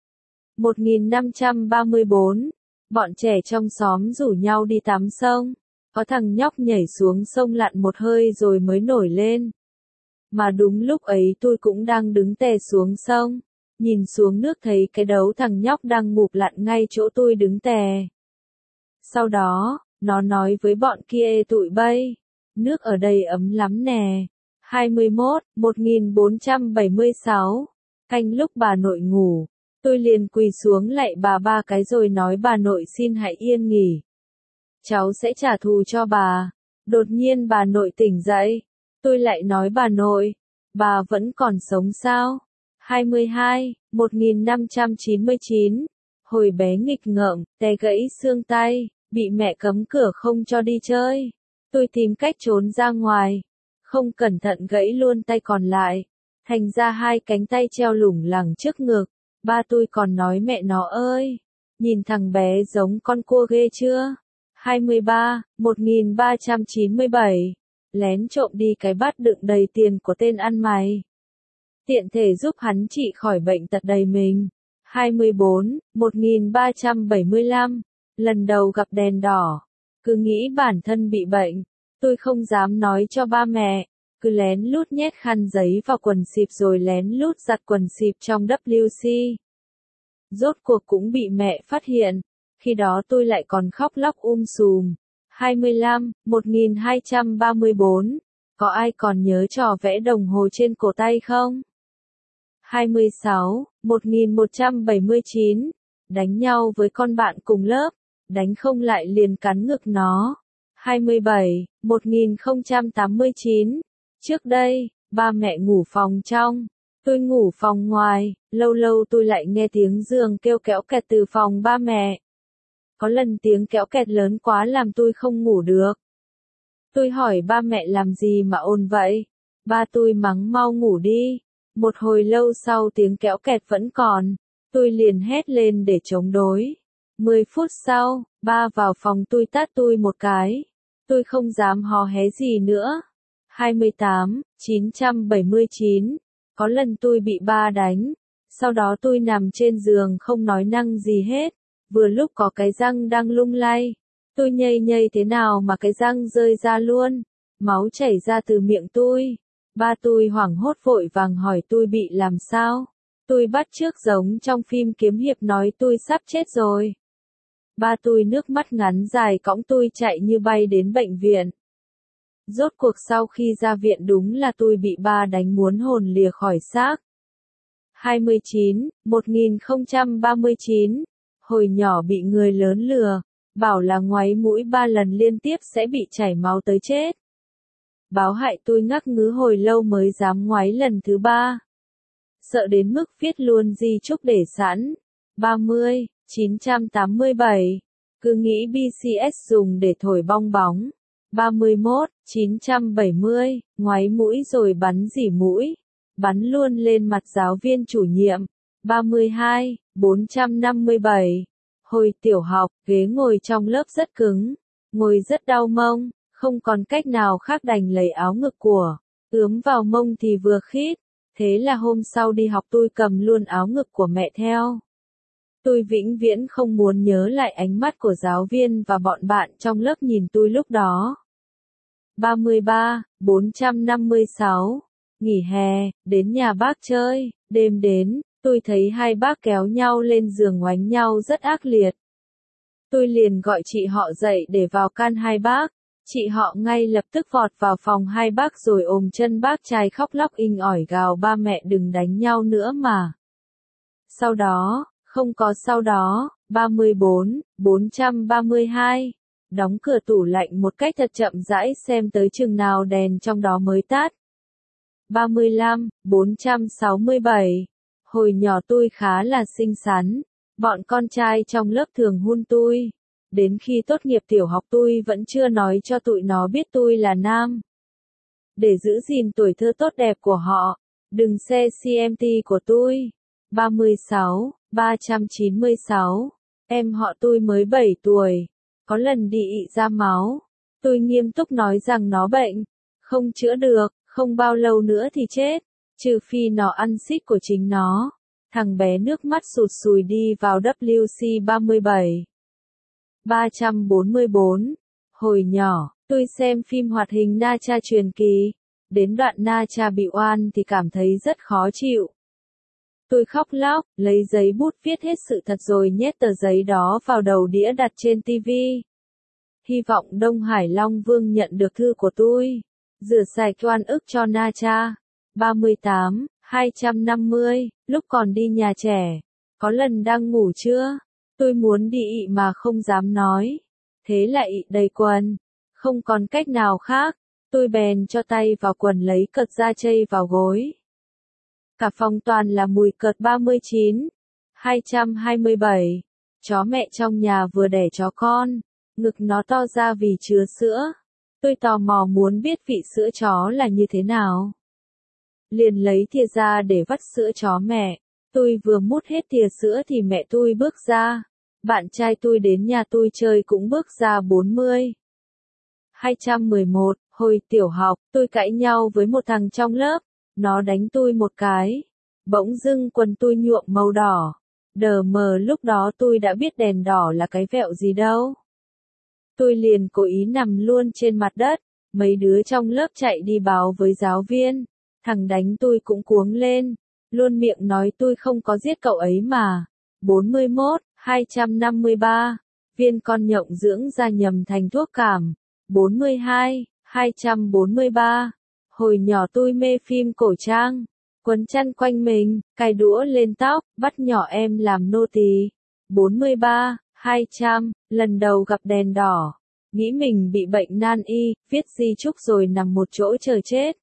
1534. Bọn trẻ trong xóm rủ nhau đi tắm sông. Có thằng nhóc nhảy xuống sông lặn một hơi rồi mới nổi lên. Mà đúng lúc ấy tôi cũng đang đứng tè xuống sông. Nhìn xuống nước thấy cái đấu thằng nhóc đang ngụp lặn ngay chỗ tôi đứng tè. Sau đó, nó nói với bọn kia tụi bay. Nước ở đây ấm lắm nè. 21, 1476. Canh lúc bà nội ngủ. Tôi liền quỳ xuống lạy bà 3 cái rồi nói bà nội xin hãy yên nghỉ. Cháu sẽ trả thù cho bà. Đột nhiên bà nội tỉnh dậy. Tôi lại nói bà nội, bà vẫn còn sống sao? 22, 1599. Hồi bé nghịch ngợm, té gãy xương tay, bị mẹ cấm cửa không cho đi chơi. Tôi tìm cách trốn ra ngoài. Không cẩn thận gãy luôn tay còn lại. Thành ra 2 cánh tay treo lủng lẳng trước ngực. Ba tôi còn nói mẹ nó ơi, nhìn thằng bé giống con cua ghê chưa? 23, 1397. Lén trộm đi cái bát đựng đầy tiền của tên ăn mày. Tiện thể giúp hắn trị khỏi bệnh tật đầy mình. 24, 1375. Lần đầu gặp đèn đỏ. Cứ nghĩ bản thân bị bệnh. Tôi không dám nói cho ba mẹ. Cứ lén lút nhét khăn giấy vào quần xịp rồi lén lút giặt quần xịp trong WC. Rốt cuộc cũng bị mẹ phát hiện. Khi đó tôi lại còn khóc lóc sùm. 25, 1234. Có ai còn nhớ trò vẽ đồng hồ trên cổ tay không? 26, 1179. Đánh nhau với con bạn cùng lớp. Đánh không lại liền cắn ngực nó. 27, 1089. Trước đây, ba mẹ ngủ phòng trong. Tôi ngủ phòng ngoài. Lâu lâu tôi lại nghe tiếng giường kêu kéo kẹt từ phòng ba mẹ. Có lần tiếng kéo kẹt lớn quá làm tôi không ngủ được. Tôi hỏi ba mẹ làm gì mà ồn vậy? Ba tôi mắng mau ngủ đi. Một hồi lâu sau tiếng kéo kẹt vẫn còn. Tôi liền hét lên để chống đối. 10 phút sau, ba vào phòng tôi tát tôi một cái. Tôi không dám hò hé gì nữa. 28, 979. Có lần tôi bị ba đánh. Sau đó tôi nằm trên giường không nói năng gì hết. Vừa lúc có cái răng đang lung lay. Tôi nhây nhây thế nào mà cái răng rơi ra luôn. Máu chảy ra từ miệng tôi. Ba tôi hoảng hốt vội vàng hỏi tôi bị làm sao. Tôi bắt chước giống trong phim kiếm hiệp nói tôi sắp chết rồi. Ba tôi nước mắt ngắn dài cõng tôi chạy như bay đến bệnh viện. Rốt cuộc sau khi ra viện đúng là tôi bị ba đánh muốn hồn lìa khỏi xác. 29, 1039. Hồi nhỏ bị người lớn lừa, bảo là ngoáy mũi 3 lần liên tiếp sẽ bị chảy máu tới chết. Báo hại tôi ngắc ngứ hồi lâu mới dám ngoáy lần thứ 3. Sợ đến mức viết luôn di chúc để sẵn. 30, 987. Cứ nghĩ BCS dùng để thổi bong bóng. 31, 970. Ngoáy mũi rồi bắn dỉ mũi. Bắn luôn lên mặt giáo viên chủ nhiệm. 32, 457. Hồi tiểu học, ghế ngồi trong lớp rất cứng. Ngồi rất đau mông, không còn cách nào khác đành lấy áo ngực của ướm vào mông thì vừa khít. Thế là hôm sau đi học tôi cầm luôn áo ngực của mẹ theo. Tôi vĩnh viễn không muốn nhớ lại ánh mắt của giáo viên và bọn bạn trong lớp nhìn tôi lúc đó. 33, 456. Nghỉ hè, đến nhà bác chơi, đêm đến, tôi thấy hai bác kéo nhau lên giường oánh nhau rất ác liệt. Tôi liền gọi chị họ dậy để vào can hai bác. Chị họ ngay lập tức vọt vào phòng hai bác rồi ôm chân bác trai khóc lóc inh ỏi gào ba mẹ đừng đánh nhau nữa mà. Sau đó, không có sau đó, 34, 432. Đóng cửa tủ lạnh một cách thật chậm rãi xem tới chừng nào đèn trong đó mới tắt. 35, 467. Hồi nhỏ tôi khá là xinh xắn. Bọn con trai trong lớp thường hun tôi. Đến khi tốt nghiệp tiểu học tôi vẫn chưa nói cho tụi nó biết tôi là nam. Để giữ gìn tuổi thơ tốt đẹp của họ, đừng xe CMT của tôi. 36, 396. Em họ tôi mới 7 tuổi. Có lần đi ị ra máu. Tôi nghiêm túc nói rằng nó bệnh. Không chữa được, không bao lâu nữa thì chết. Trừ phi nó ăn xít của chính nó. Thằng bé nước mắt sụt sùi đi vào WC 37. 344. Hồi nhỏ, tôi xem phim hoạt hình Na Cha truyền kỳ. Đến đoạn Na Cha bị oan thì cảm thấy rất khó chịu. Tôi khóc lóc, lấy giấy bút viết hết sự thật rồi nhét tờ giấy đó vào đầu đĩa đặt trên tivi. Hy vọng Đông Hải Long Vương nhận được thư của tôi. Rửa sạch oan ức cho Na Cha. 38, 250. Lúc còn đi nhà trẻ, có lần đang ngủ trưa, tôi muốn đi ị mà không dám nói. Thế là ị đầy quần. Không còn cách nào khác, tôi bèn cho tay vào quần lấy cật ra chây vào gối. Cả phòng toàn là mùi cợt. 39, 227. Chó mẹ trong nhà vừa đẻ chó con, ngực nó to ra vì chứa sữa. Tôi tò mò muốn biết vị sữa chó là như thế nào. Liền lấy thìa ra để vắt sữa chó mẹ. Tôi vừa mút hết thìa sữa thì mẹ tôi bước ra. Bạn trai tôi đến nhà tôi chơi cũng bước ra. 40, 211. Hồi tiểu học, tôi cãi nhau với một thằng trong lớp. Nó đánh tôi một cái. Bỗng dưng quần tôi nhuộm màu đỏ. Đờ mờ lúc đó tôi đã biết đèn đỏ là cái vẹo gì đâu. Tôi liền cố ý nằm luôn trên mặt đất. Mấy đứa trong lớp chạy đi báo với giáo viên. Thằng đánh tôi cũng cuống lên. Luôn miệng nói tôi không có giết cậu ấy mà. 41, 253. Viên con nhộng dưỡng ra nhầm thành thuốc cảm. 42, 243. Hồi nhỏ tôi mê phim cổ trang. Quấn chăn quanh mình, cài đũa lên tóc, bắt nhỏ em làm nô tỳ. 43, 200. Lần đầu gặp đèn đỏ. Nghĩ mình bị bệnh nan y, viết di chúc rồi nằm một chỗ chờ chết.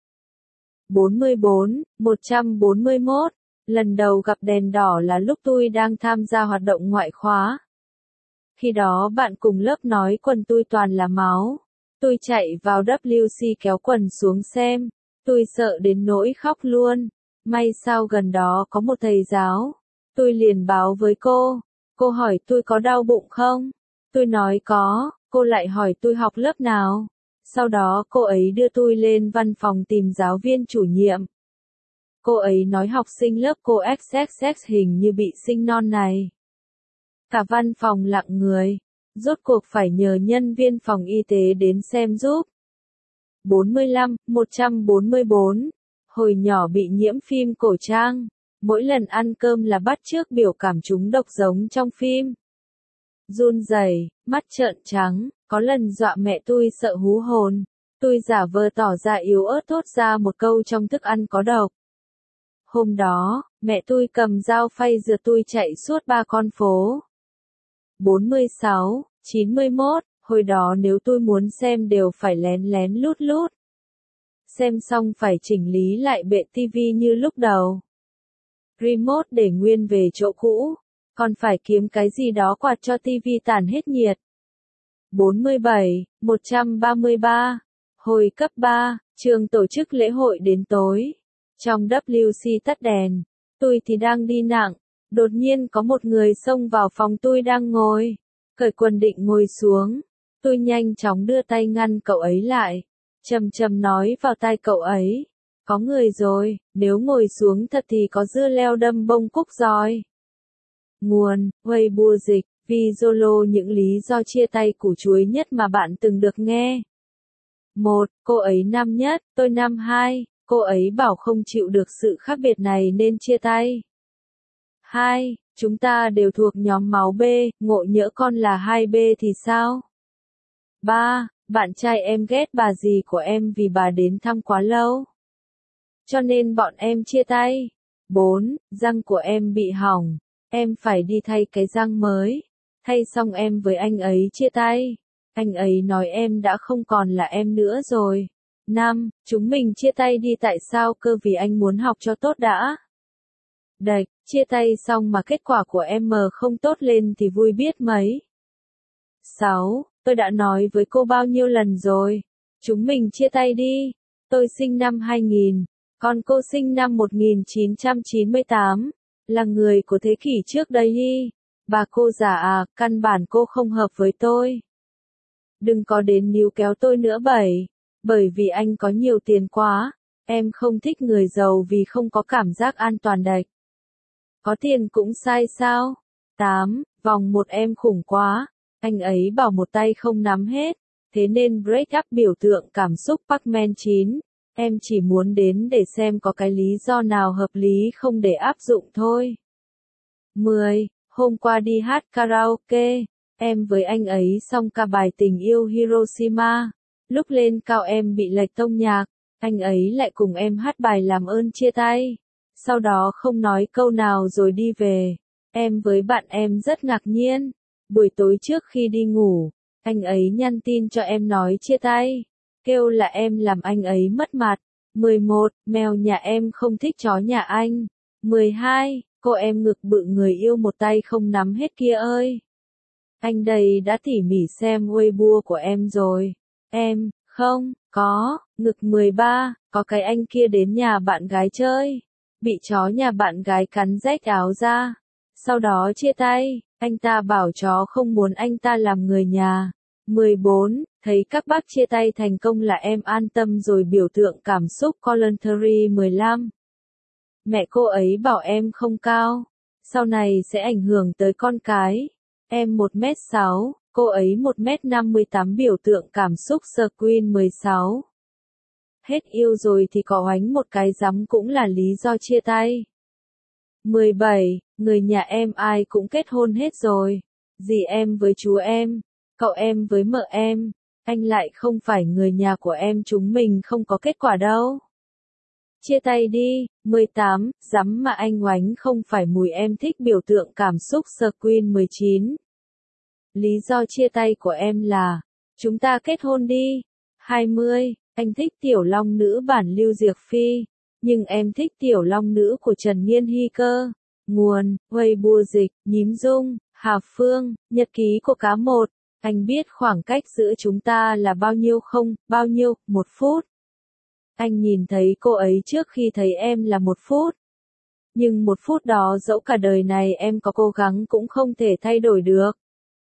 44, 141. Lần đầu gặp đèn đỏ là lúc tôi đang tham gia hoạt động ngoại khóa. Khi đó bạn cùng lớp nói quần tôi toàn là máu. Tôi chạy vào WC kéo quần xuống xem. Tôi sợ đến nỗi khóc luôn. May sao gần đó có một thầy giáo. Tôi liền báo với cô. Cô hỏi tôi có đau bụng không? Tôi nói có. Cô lại hỏi tôi học lớp nào. Sau đó cô ấy đưa tôi lên văn phòng tìm giáo viên chủ nhiệm. Cô ấy nói học sinh lớp cô XXX hình như bị sinh non này. Cả văn phòng lặng người. Rốt cuộc phải nhờ nhân viên phòng y tế đến xem giúp. 45, 144. Hồi nhỏ bị nhiễm phim cổ trang. Mỗi lần ăn cơm là bắt chước biểu cảm chúng độc giống trong phim. Run rẩy, mắt trợn trắng, có lần dọa mẹ tôi sợ hú hồn. Tôi giả vờ tỏ ra yếu ớt thốt ra một câu trong thức ăn có độc. Hôm đó, mẹ tôi cầm dao phay rượt tôi chạy suốt 3 con phố. 46, 91, hồi đó nếu tôi muốn xem đều phải lén lén lút lút. Xem xong phải chỉnh lý lại bệ tivi như lúc đầu. Remote để nguyên về chỗ cũ, còn phải kiếm cái gì đó quạt cho tivi tản hết nhiệt. 47, 133, hồi cấp 3, trường tổ chức lễ hội đến tối. Trong WC tắt đèn, tôi thì đang đi nặng, đột nhiên có một người xông vào phòng tôi đang ngồi, cởi quần định ngồi xuống. Tôi nhanh chóng đưa tay ngăn cậu ấy lại, trầm trầm nói vào tai cậu ấy, có người rồi, nếu ngồi xuống thật thì có dưa leo đâm bông cúc rồi. Nguồn, Weibo dịch, Vizolo những lý do chia tay củ chuối nhất mà bạn từng được nghe. 1. Cô ấy năm nhất, tôi năm 2, cô ấy bảo không chịu được sự khác biệt này nên chia tay. 2. Chúng ta đều thuộc nhóm máu B, ngộ nhỡ con là 2B thì sao? 3. Bạn trai em ghét bà dì của em vì bà đến thăm quá lâu, cho nên bọn em chia tay. 4. Răng của em bị hỏng, em phải đi thay cái răng mới. Thay xong em với anh ấy chia tay. Anh ấy nói em đã không còn là em nữa rồi. 5. Chúng mình chia tay đi tại sao cơ vì anh muốn học cho tốt đã. Đạch, chia tay xong mà kết quả của em không tốt lên thì vui biết mấy. 6. Tôi đã nói với cô bao nhiêu lần rồi. Chúng mình chia tay đi. Tôi sinh năm 2000, còn cô sinh năm 1998. Là người của thế kỷ trước đây đi. Bà cô già à, căn bản cô không hợp với tôi. Đừng có đến níu kéo tôi nữa bởi vì anh có nhiều tiền quá. Em không thích người giàu vì không có cảm giác an toàn đạch. Có tiền cũng sai sao? 8. Vòng một em khủng quá. Anh ấy bảo một tay không nắm hết. Thế nên break up biểu tượng cảm xúc Pacman 9. Em chỉ muốn đến để xem có cái lý do nào hợp lý không để áp dụng thôi. 10. Hôm qua đi hát karaoke, em với anh ấy xong ca bài tình yêu Hiroshima. Lúc lên cao em bị lệch tông nhạc, anh ấy lại cùng em hát bài làm ơn chia tay. Sau đó không nói câu nào rồi đi về. Em với bạn em rất ngạc nhiên. Buổi tối trước khi đi ngủ, anh ấy nhắn tin cho em nói chia tay. Kêu là em làm anh ấy mất mặt. 11. Mèo nhà em không thích chó nhà anh. 12. Cô em ngực bự người yêu một tay không nắm hết kia ơi. Anh đây đã tỉ mỉ xem Weibo của em rồi. Em, không, có, ngực 13, có cái anh kia đến nhà bạn gái chơi. Bị chó nhà bạn gái cắn rách áo ra. Sau đó chia tay, anh ta bảo chó không muốn anh ta làm người nhà. 14. Thấy các bác chia tay thành công là em an tâm rồi biểu tượng cảm xúc voluntary 15. Mẹ cô ấy bảo em không cao, sau này sẽ ảnh hưởng tới con cái. Em 1m6, cô ấy 1m58 biểu tượng cảm xúc Screen 16. Hết yêu rồi thì có oánh một cái rắm cũng là lý do chia tay. 17. Người nhà em ai cũng kết hôn hết rồi. Dì em với chú em, cậu em với mợ em, anh lại không phải người nhà của em, chúng mình không có kết quả đâu. Chia tay đi. 18. Rắm mà anh oánh không phải mùi em thích biểu tượng cảm xúc Screen 19. Lý do chia tay của em là, chúng ta kết hôn đi. 20. Anh thích tiểu long nữ bản Lưu Diệc Phi, nhưng em thích tiểu long nữ của Trần Nhiên Hy cơ. Nguồn, Weibo dịch, Nhím Dung, Hà Phương, nhật ký của cá một. Anh biết khoảng cách giữa chúng ta là bao nhiêu không? Bao nhiêu? 1 phút. Anh nhìn thấy cô ấy trước khi thấy em là 1 phút. Nhưng 1 phút đó dẫu cả đời này em có cố gắng cũng không thể thay đổi được.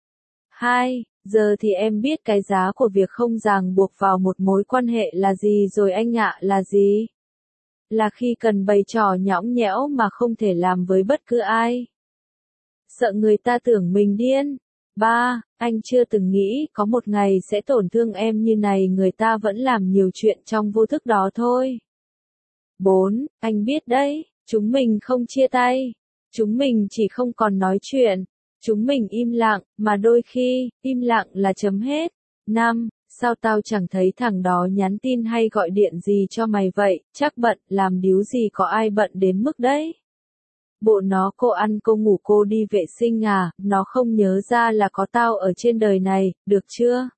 2. Giờ thì em biết cái giá của việc không ràng buộc vào một mối quan hệ là gì rồi anh ạ, là gì? Là khi cần bày trò nhõng nhẽo mà không thể làm với bất cứ ai. Sợ người ta tưởng mình điên. 3. Anh chưa từng nghĩ có một ngày sẽ tổn thương em như này, người ta vẫn làm nhiều chuyện trong vô thức đó thôi. 4. Anh biết đấy, chúng mình không chia tay. Chúng mình chỉ không còn nói chuyện. Chúng mình im lặng, mà đôi khi, im lặng là chấm hết. 5. Sao tao chẳng thấy thằng đó nhắn tin hay gọi điện gì cho mày vậy, chắc bận, làm điếu gì có ai bận đến mức đấy. Bộ nó cô ăn cô ngủ cô đi vệ sinh à, nó không nhớ ra là có tao ở trên đời này, được chưa?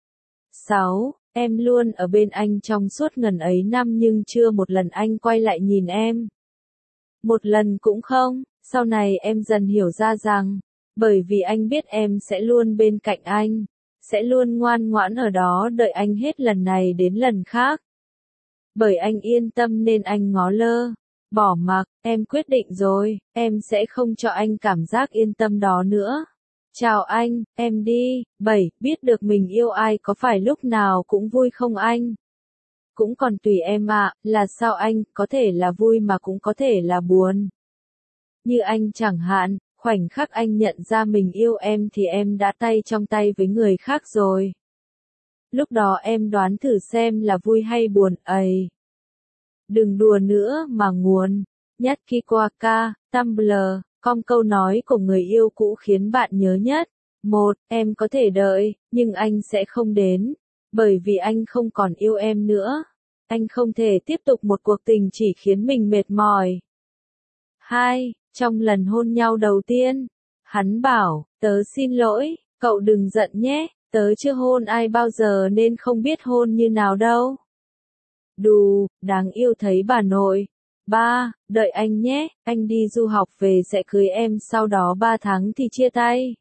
6. Em luôn ở bên anh trong suốt ngần ấy năm nhưng chưa một lần anh quay lại nhìn em. Một lần cũng không, sau này em dần hiểu ra rằng, bởi vì anh biết em sẽ luôn bên cạnh anh, sẽ luôn ngoan ngoãn ở đó đợi anh hết lần này đến lần khác. Bởi anh yên tâm nên anh ngó lơ, bỏ mặc, em quyết định rồi, em sẽ không cho anh cảm giác yên tâm đó nữa. Chào anh, em đi. 7. Biết được mình yêu ai có phải lúc nào cũng vui không anh? Cũng còn tùy em ạ, là sao anh, có thể là vui mà cũng có thể là buồn. Như anh chẳng hạn, khoảnh khắc anh nhận ra mình yêu em thì em đã tay trong tay với người khác rồi. Lúc đó em đoán thử xem là vui hay buồn ấy. Đừng đùa nữa mà nguồn. Yakiwaka, Tumblr, câu nói của người yêu cũ khiến bạn nhớ nhất. 1. Em có thể đợi, nhưng anh sẽ không đến. Bởi vì anh không còn yêu em nữa. Anh không thể tiếp tục một cuộc tình chỉ khiến mình mệt mỏi. 2. Trong lần hôn nhau đầu tiên, hắn bảo, tớ xin lỗi, cậu đừng giận nhé, tớ chưa hôn ai bao giờ nên không biết hôn như nào đâu. Đù, đáng yêu thấy bà nội. 3. Đợi anh nhé, anh đi du học về sẽ cưới em sau đó 3 tháng thì chia tay.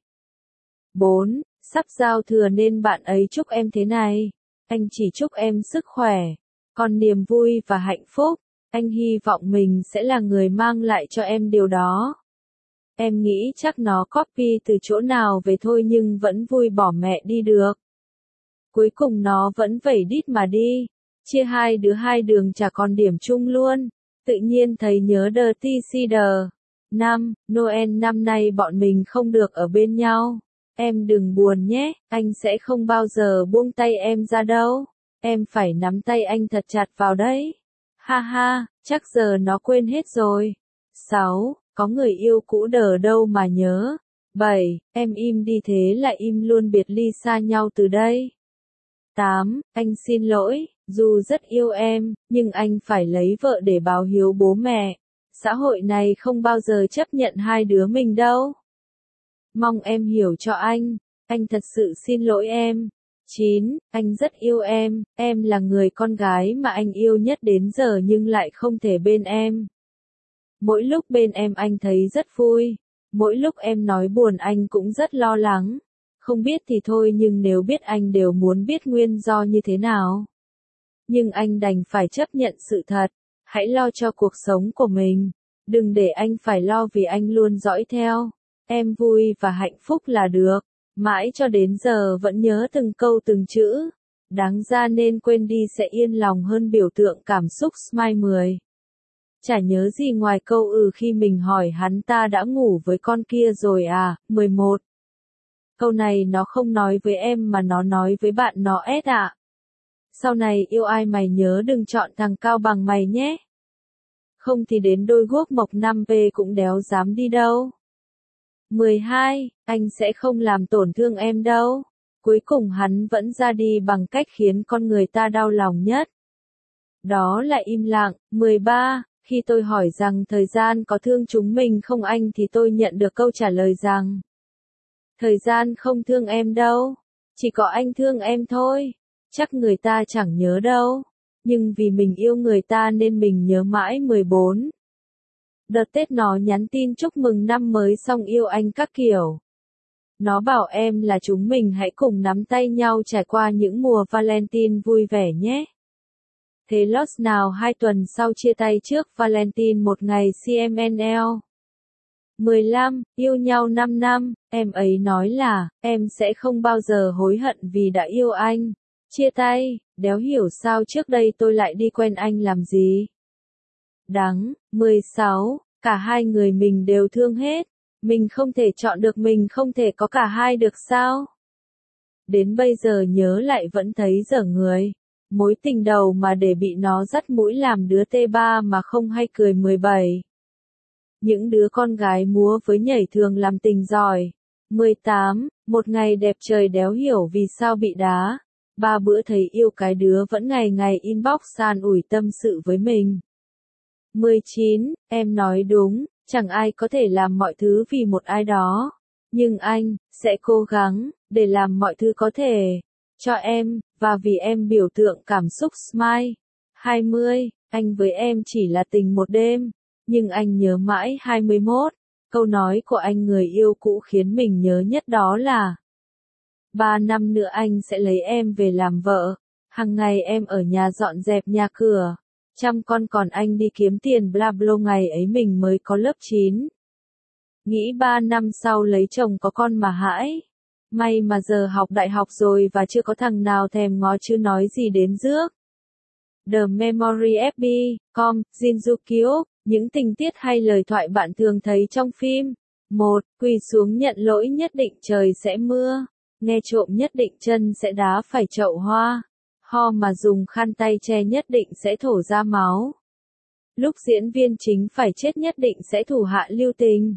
4. Sắp giao thừa nên bạn ấy chúc em thế này. Anh chỉ chúc em sức khỏe, còn niềm vui và hạnh phúc. Anh hy vọng mình sẽ là người mang lại cho em điều đó. Em nghĩ chắc nó copy từ chỗ nào về thôi nhưng vẫn vui bỏ mẹ đi được. Cuối cùng nó vẫn vẩy đít mà đi. Chia hai đường chả còn điểm chung luôn. Tự nhiên thấy nhớ Dirty Cider. 5. Noel năm nay bọn mình không được ở bên nhau. Em đừng buồn nhé, anh sẽ không bao giờ buông tay em ra đâu. Em phải nắm tay anh thật chặt vào đấy. Ha ha, chắc giờ nó quên hết rồi. 6. Có người yêu cũ đờ đâu mà nhớ. 7. Em im đi thế là im luôn biệt ly xa nhau từ đây. 8. Anh xin lỗi, dù rất yêu em, nhưng anh phải lấy vợ để báo hiếu bố mẹ. Xã hội này không bao giờ chấp nhận hai đứa mình đâu. Mong em hiểu cho anh thật sự xin lỗi em. 9. Anh rất yêu em là người con gái mà anh yêu nhất đến giờ nhưng lại không thể bên em. Mỗi lúc bên em anh thấy rất vui, mỗi lúc em nói buồn anh cũng rất lo lắng. Không biết thì thôi nhưng nếu biết anh đều muốn biết nguyên do như thế nào. Nhưng anh đành phải chấp nhận sự thật, hãy lo cho cuộc sống của mình, đừng để anh phải lo vì anh luôn dõi theo. Em vui và hạnh phúc là được, mãi cho đến giờ vẫn nhớ từng câu từng chữ. Đáng ra nên quên đi sẽ yên lòng hơn biểu tượng cảm xúc smile 10. Chả nhớ gì ngoài câu khi mình hỏi hắn ta đã ngủ với con kia rồi à. 11. Câu này nó không nói với em mà nó nói với bạn nó ạ. Sau này yêu ai mày nhớ đừng chọn thằng cao bằng mày nhé. Không thì đến đôi guốc mộc 5P cũng đéo dám đi đâu. 12. Anh sẽ không làm tổn thương em đâu. Cuối cùng hắn vẫn ra đi bằng cách khiến con người ta đau lòng nhất. Đó là im lặng. 13. Khi tôi hỏi rằng thời gian có thương chúng mình không anh thì tôi nhận được câu trả lời rằng thời gian không thương em đâu, chỉ có anh thương em thôi. Chắc người ta chẳng nhớ đâu, nhưng vì mình yêu người ta nên mình nhớ mãi. 14. Đợt Tết nó nhắn tin chúc mừng năm mới xong yêu anh các kiểu. Nó bảo em là chúng mình hãy cùng nắm tay nhau trải qua những mùa Valentine vui vẻ nhé. Thế Lost nào 2 tuần sau chia tay trước Valentine một ngày CMNL. 15. Yêu nhau 5 năm, em ấy nói là, em sẽ không bao giờ hối hận vì đã yêu anh. Chia tay, đéo hiểu sao trước đây tôi lại đi quen anh làm gì. Đắng. 16. Cả hai người mình đều thương hết. Mình không thể chọn được, mình không thể có cả hai được sao? Đến bây giờ nhớ lại vẫn thấy dở người. Mối tình đầu mà để bị nó dắt mũi làm đứa T3 mà không hay cười. 17. Những đứa con gái múa với nhảy thường làm tình giỏi. 18. Một ngày đẹp trời đéo hiểu vì sao bị đá. 3 bữa thấy yêu cái đứa vẫn ngày ngày inbox san ủi tâm sự với mình. 19. Em nói đúng, Chẳng ai có thể làm mọi thứ vì một ai đó. Nhưng anh, sẽ cố gắng, để làm mọi thứ có thể. Cho em, và vì em biểu tượng cảm xúc smile. 20, anh với em chỉ là tình một đêm. Nhưng anh nhớ mãi 21. Câu nói của anh người yêu cũ khiến mình nhớ nhất đó là 3 năm nữa anh sẽ lấy em về làm vợ. Hằng ngày em ở nhà dọn dẹp nhà cửa. Chăm con còn anh đi kiếm tiền bla bla ngày ấy mình mới có lớp 9. Nghĩ 3 năm sau lấy chồng có con mà hãi. May mà giờ học đại học rồi và chưa có thằng nào thèm ngó chứ nói gì đến rước. The Memory FB, com, Shinjuku, những tình tiết hay lời thoại bạn thường thấy trong phim. 1. Quỳ xuống nhận lỗi nhất định trời sẽ mưa. Nghe trộm nhất định chân sẽ đá phải chậu hoa. Ho mà dùng khăn tay che nhất định sẽ thổ ra máu. Lúc diễn viên chính phải chết nhất định sẽ thủ hạ lưu tình.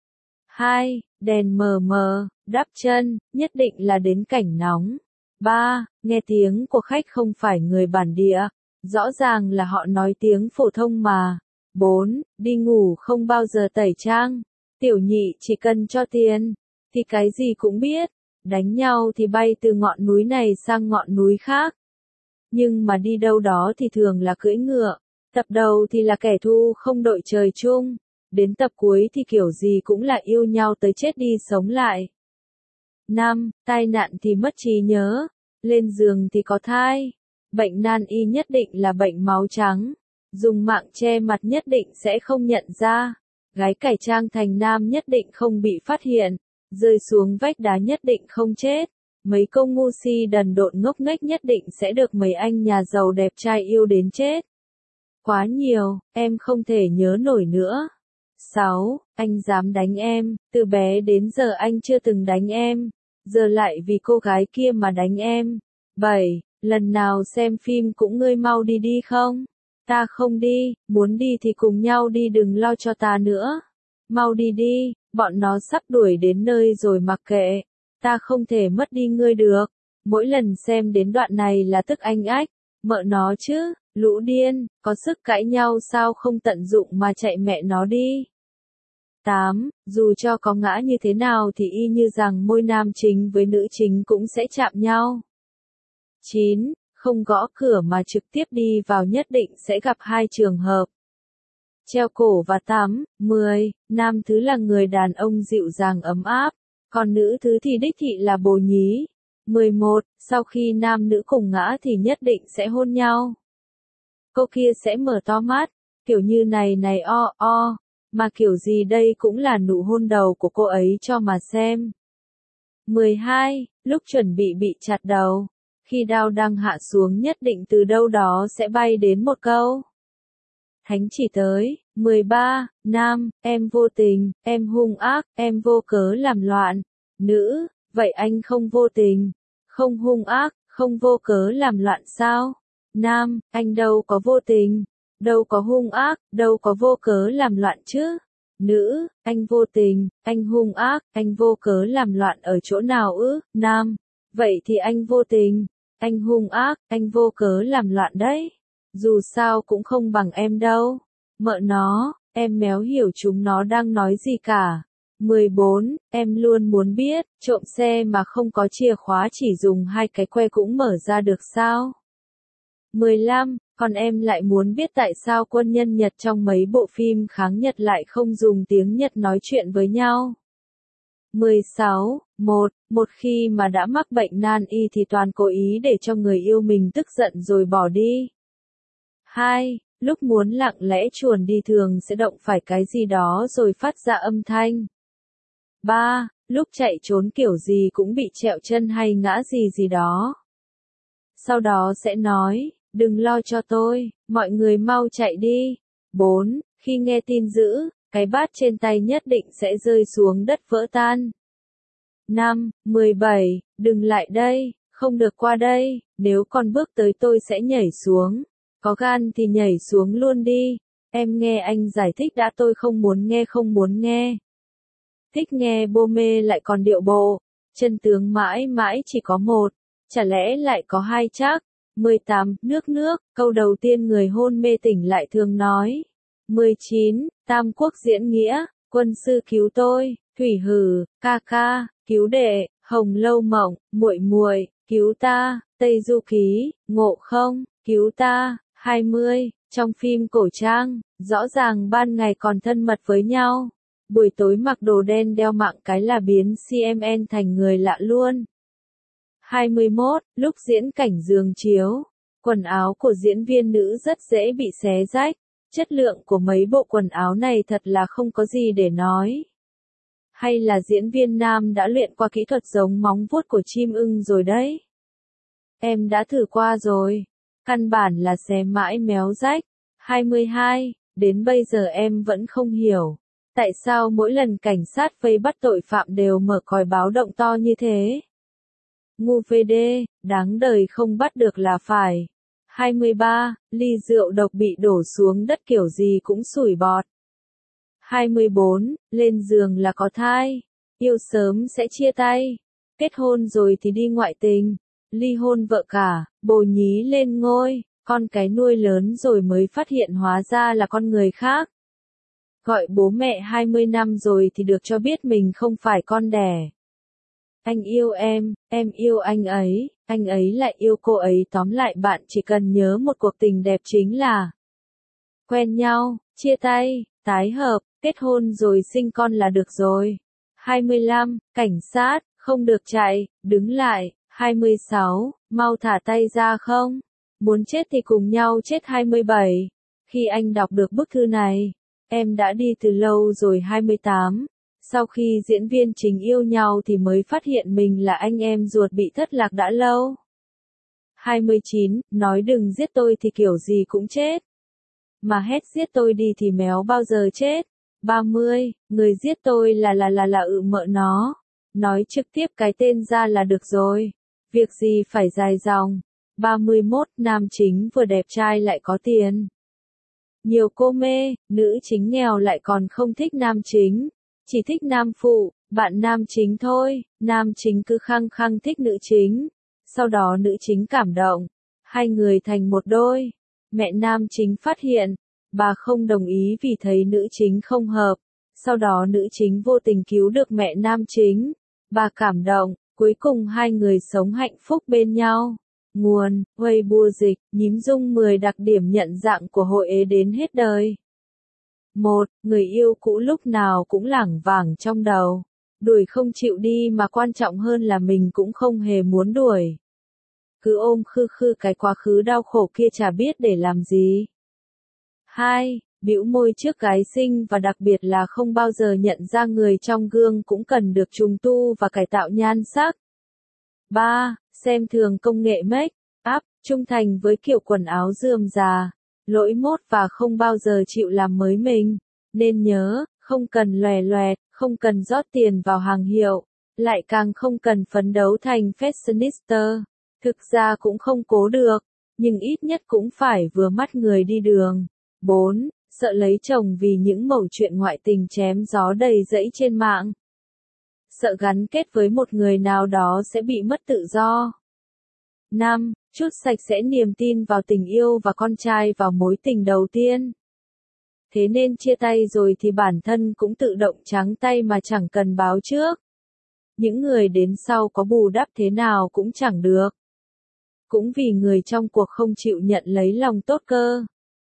2. Đèn mờ mờ, đắp chân, nhất định là đến cảnh nóng. 3. Nghe tiếng của khách không phải người bản địa. Rõ ràng là họ nói tiếng phổ thông mà. 4. Đi ngủ không bao giờ tẩy trang. Tiểu nhị chỉ cần cho tiền, thì cái gì cũng biết. Đánh nhau thì bay từ ngọn núi này sang ngọn núi khác. Nhưng mà đi đâu đó thì thường là cưỡi ngựa. Tập đầu thì là kẻ thù không đội trời chung. Đến tập cuối thì kiểu gì cũng là yêu nhau tới chết đi sống lại. 5. Tai nạn thì mất trí nhớ. Lên giường thì có thai. Bệnh nan y nhất định là bệnh máu trắng. Dùng mạng che mặt nhất định sẽ không nhận ra. Gái cải trang thành nam nhất định không bị phát hiện. Rơi xuống vách đá nhất định không chết. Mấy cô ngu si đần độn ngốc nghếch nhất định sẽ được mấy anh nhà giàu đẹp trai yêu đến chết. Quá nhiều, em không thể nhớ nổi nữa. 6. Anh dám đánh em, từ bé đến giờ anh chưa từng đánh em. Giờ lại vì cô gái kia mà đánh em. 7. Lần nào xem phim cũng ngươi mau đi đi không? Ta không đi, muốn đi thì cùng nhau đi đừng lo cho ta nữa. Mau đi đi, bọn nó sắp đuổi đến nơi rồi mặc kệ. Ta không thể mất đi ngươi được. Mỗi lần xem đến đoạn này là tức anh ách. Mợ nó chứ, lũ điên, có sức cãi nhau sao không tận dụng mà chạy mẹ nó đi. 8. Dù cho có ngã như thế nào thì y như rằng môi nam chính với nữ chính cũng sẽ chạm nhau. 9. Không gõ cửa mà trực tiếp đi vào nhất định sẽ gặp hai trường hợp. Treo cổ và tắm. 10. Nam thứ là người đàn ông dịu dàng ấm áp, còn nữ thứ thì đích thị là bồ nhí. 11. Sau khi nam nữ cùng ngã thì nhất định sẽ hôn nhau. Cô kia sẽ mở to mắt, kiểu như này này mà kiểu gì đây cũng là nụ hôn đầu của cô ấy cho mà xem. 12. Lúc chuẩn bị chặt đầu, khi đao đang hạ xuống nhất định từ đâu đó sẽ bay đến một câu. Thánh chỉ tới. 13. Nam, em vô tình, em hung ác, em vô cớ làm loạn. Nữ, vậy anh không vô tình, không hung ác, không vô cớ làm loạn sao? Nam, anh đâu có vô tình, đâu có hung ác, đâu có vô cớ làm loạn chứ? Nữ, anh vô tình, anh hung ác, anh vô cớ làm loạn ở chỗ nào ư? Nam, vậy thì anh vô tình, anh hung ác, anh vô cớ làm loạn đấy. Dù sao cũng không bằng em đâu. Mợ nó, em méo hiểu chúng nó đang nói gì cả. 14. Em luôn muốn biết, trộm xe mà không có chìa khóa chỉ dùng hai cái que cũng mở ra được sao? 15. Còn em lại muốn biết tại sao quân nhân Nhật trong mấy bộ phim kháng Nhật lại không dùng tiếng Nhật nói chuyện với nhau? 16. Một khi mà đã mắc bệnh nan y thì toàn cố ý để cho người yêu mình tức giận rồi bỏ đi. 2. Lúc muốn lặng lẽ chuồn đi thường sẽ động phải cái gì đó rồi phát ra âm thanh. 3. Lúc chạy trốn kiểu gì cũng bị trẹo chân hay ngã gì gì đó. Sau đó sẽ nói, đừng lo cho tôi, mọi người mau chạy đi. 4. Khi nghe tin dữ, cái bát trên tay nhất định sẽ rơi xuống đất vỡ tan. 5. 17. Đừng lại đây, không được qua đây, nếu còn bước tới tôi sẽ nhảy xuống. Có gan thì nhảy xuống luôn đi. Em nghe anh giải thích đã, tôi không muốn nghe. Thích nghe bô mê lại còn điệu bộ. Chân tướng mãi mãi chỉ có một, chả lẽ lại có hai chắc? 18. Nước, câu đầu tiên người hôn mê tỉnh lại thường nói. 19. Tam Quốc diễn nghĩa, quân sư cứu tôi, Thủy Hử, ca ca, cứu đệ, Hồng Lâu Mộng, muội muội, cứu ta, Tây Du Ký, Ngộ Không, cứu ta, 20, trong phim cổ trang, rõ ràng ban ngày còn thân mật với nhau, buổi tối mặc đồ đen đeo mạng cái là biến CMN thành người lạ luôn. 21, lúc diễn cảnh giường chiếu, quần áo của diễn viên nữ rất dễ bị xé rách, chất lượng của mấy bộ quần áo này thật là không có gì để nói. Hay là diễn viên nam đã luyện qua kỹ thuật giống móng vuốt của chim ưng rồi đấy. Em đã thử qua rồi, căn bản là xé mãi méo rách. 22, đến bây giờ em vẫn không hiểu, tại sao mỗi lần cảnh sát vây bắt tội phạm đều mở còi báo động to như thế. Ngu VD, đáng đời không bắt được là phải. 23, ly rượu độc bị đổ xuống đất kiểu gì cũng sủi bọt. 24, lên giường là có thai, yêu sớm sẽ chia tay, kết hôn rồi thì đi ngoại tình, ly hôn vợ cả, bồ nhí lên ngôi, con cái nuôi lớn rồi mới phát hiện hóa ra là con người khác. Gọi bố mẹ 20 năm rồi thì được cho biết mình không phải con đẻ. Anh yêu em yêu anh ấy lại yêu cô ấy, tóm lại bạn chỉ cần nhớ một cuộc tình đẹp chính là quen nhau, chia tay, tái hợp, kết hôn rồi sinh con là được rồi. 25, cảnh sát, không được chạy, đứng lại. 26, mau thả tay ra không? Muốn chết thì cùng nhau chết. 27, khi anh đọc được bức thư này, em đã đi từ lâu rồi. 28, sau khi diễn viên chính yêu nhau thì mới phát hiện mình là anh em ruột bị thất lạc đã lâu. 29, nói đừng giết tôi thì kiểu gì cũng chết. Mà hét giết tôi đi thì méo bao giờ chết. 30, người giết tôi là mợ nó. Nói trực tiếp cái tên ra là được rồi. Việc gì phải dài dòng. 31, nam chính vừa đẹp trai lại có tiền. Nhiều cô mê, nữ chính nghèo lại còn không thích nam chính. Chỉ thích nam phụ, bạn nam chính thôi. Nam chính cứ khăng khăng thích nữ chính. Sau đó nữ chính cảm động. Hai người thành một đôi. Mẹ nam chính phát hiện. Bà không đồng ý vì thấy nữ chính không hợp. Sau đó nữ chính vô tình cứu được mẹ nam chính. Bà cảm động, cuối cùng hai người sống hạnh phúc bên nhau. Nguồn, Weibo dịch, nhím dung 10 đặc điểm nhận dạng của hội ế đến hết đời. 1. Người yêu cũ lúc nào cũng lảng vảng trong đầu. Đuổi không chịu đi mà quan trọng hơn là mình cũng không hề muốn đuổi. Cứ ôm khư khư cái quá khứ đau khổ kia chả biết để làm gì. 2. Bĩu môi trước gái xinh và đặc biệt là không bao giờ nhận ra người trong gương cũng cần được trùng tu và cải tạo nhan sắc. 3. Xem thường công nghệ make up, trung thành với kiểu quần áo rườm rà, lỗi mốt và không bao giờ chịu làm mới mình. Nên nhớ, không cần lòe loẹt, không cần rót tiền vào hàng hiệu, lại càng không cần phấn đấu thành fashionista. Thực ra cũng không cố được, nhưng ít nhất cũng phải vừa mắt người đi đường. 4. Sợ lấy chồng vì những mẩu chuyện ngoại tình chém gió đầy rẫy trên mạng. Sợ gắn kết với một người nào đó sẽ bị mất tự do. 5. Chút sạch sẽ niềm tin vào tình yêu và con trai vào mối tình đầu tiên. Thế nên chia tay rồi thì bản thân cũng tự động trắng tay mà chẳng cần báo trước. Những người đến sau có bù đắp thế nào cũng chẳng được. Cũng vì người trong cuộc không chịu nhận lấy lòng tốt cơ.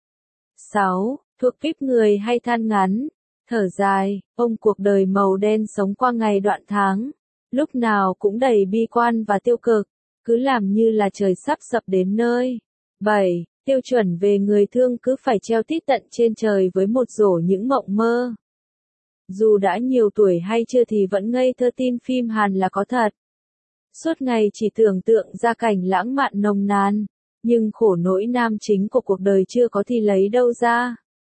6. Thuộc kíp người hay than ngắn, thở dài, ôm cuộc đời màu đen sống qua ngày đoạn tháng. Lúc nào cũng đầy bi quan và tiêu cực, cứ làm như là trời sắp sập đến nơi. 7. Tiêu chuẩn về người thương cứ phải treo tít tận trên trời với một rổ những mộng mơ. Dù đã nhiều tuổi hay chưa thì vẫn ngây thơ tin phim Hàn là có thật. Suốt ngày chỉ tưởng tượng ra cảnh lãng mạn nồng nàn, nhưng khổ nỗi nam chính của cuộc đời chưa có thì lấy đâu ra.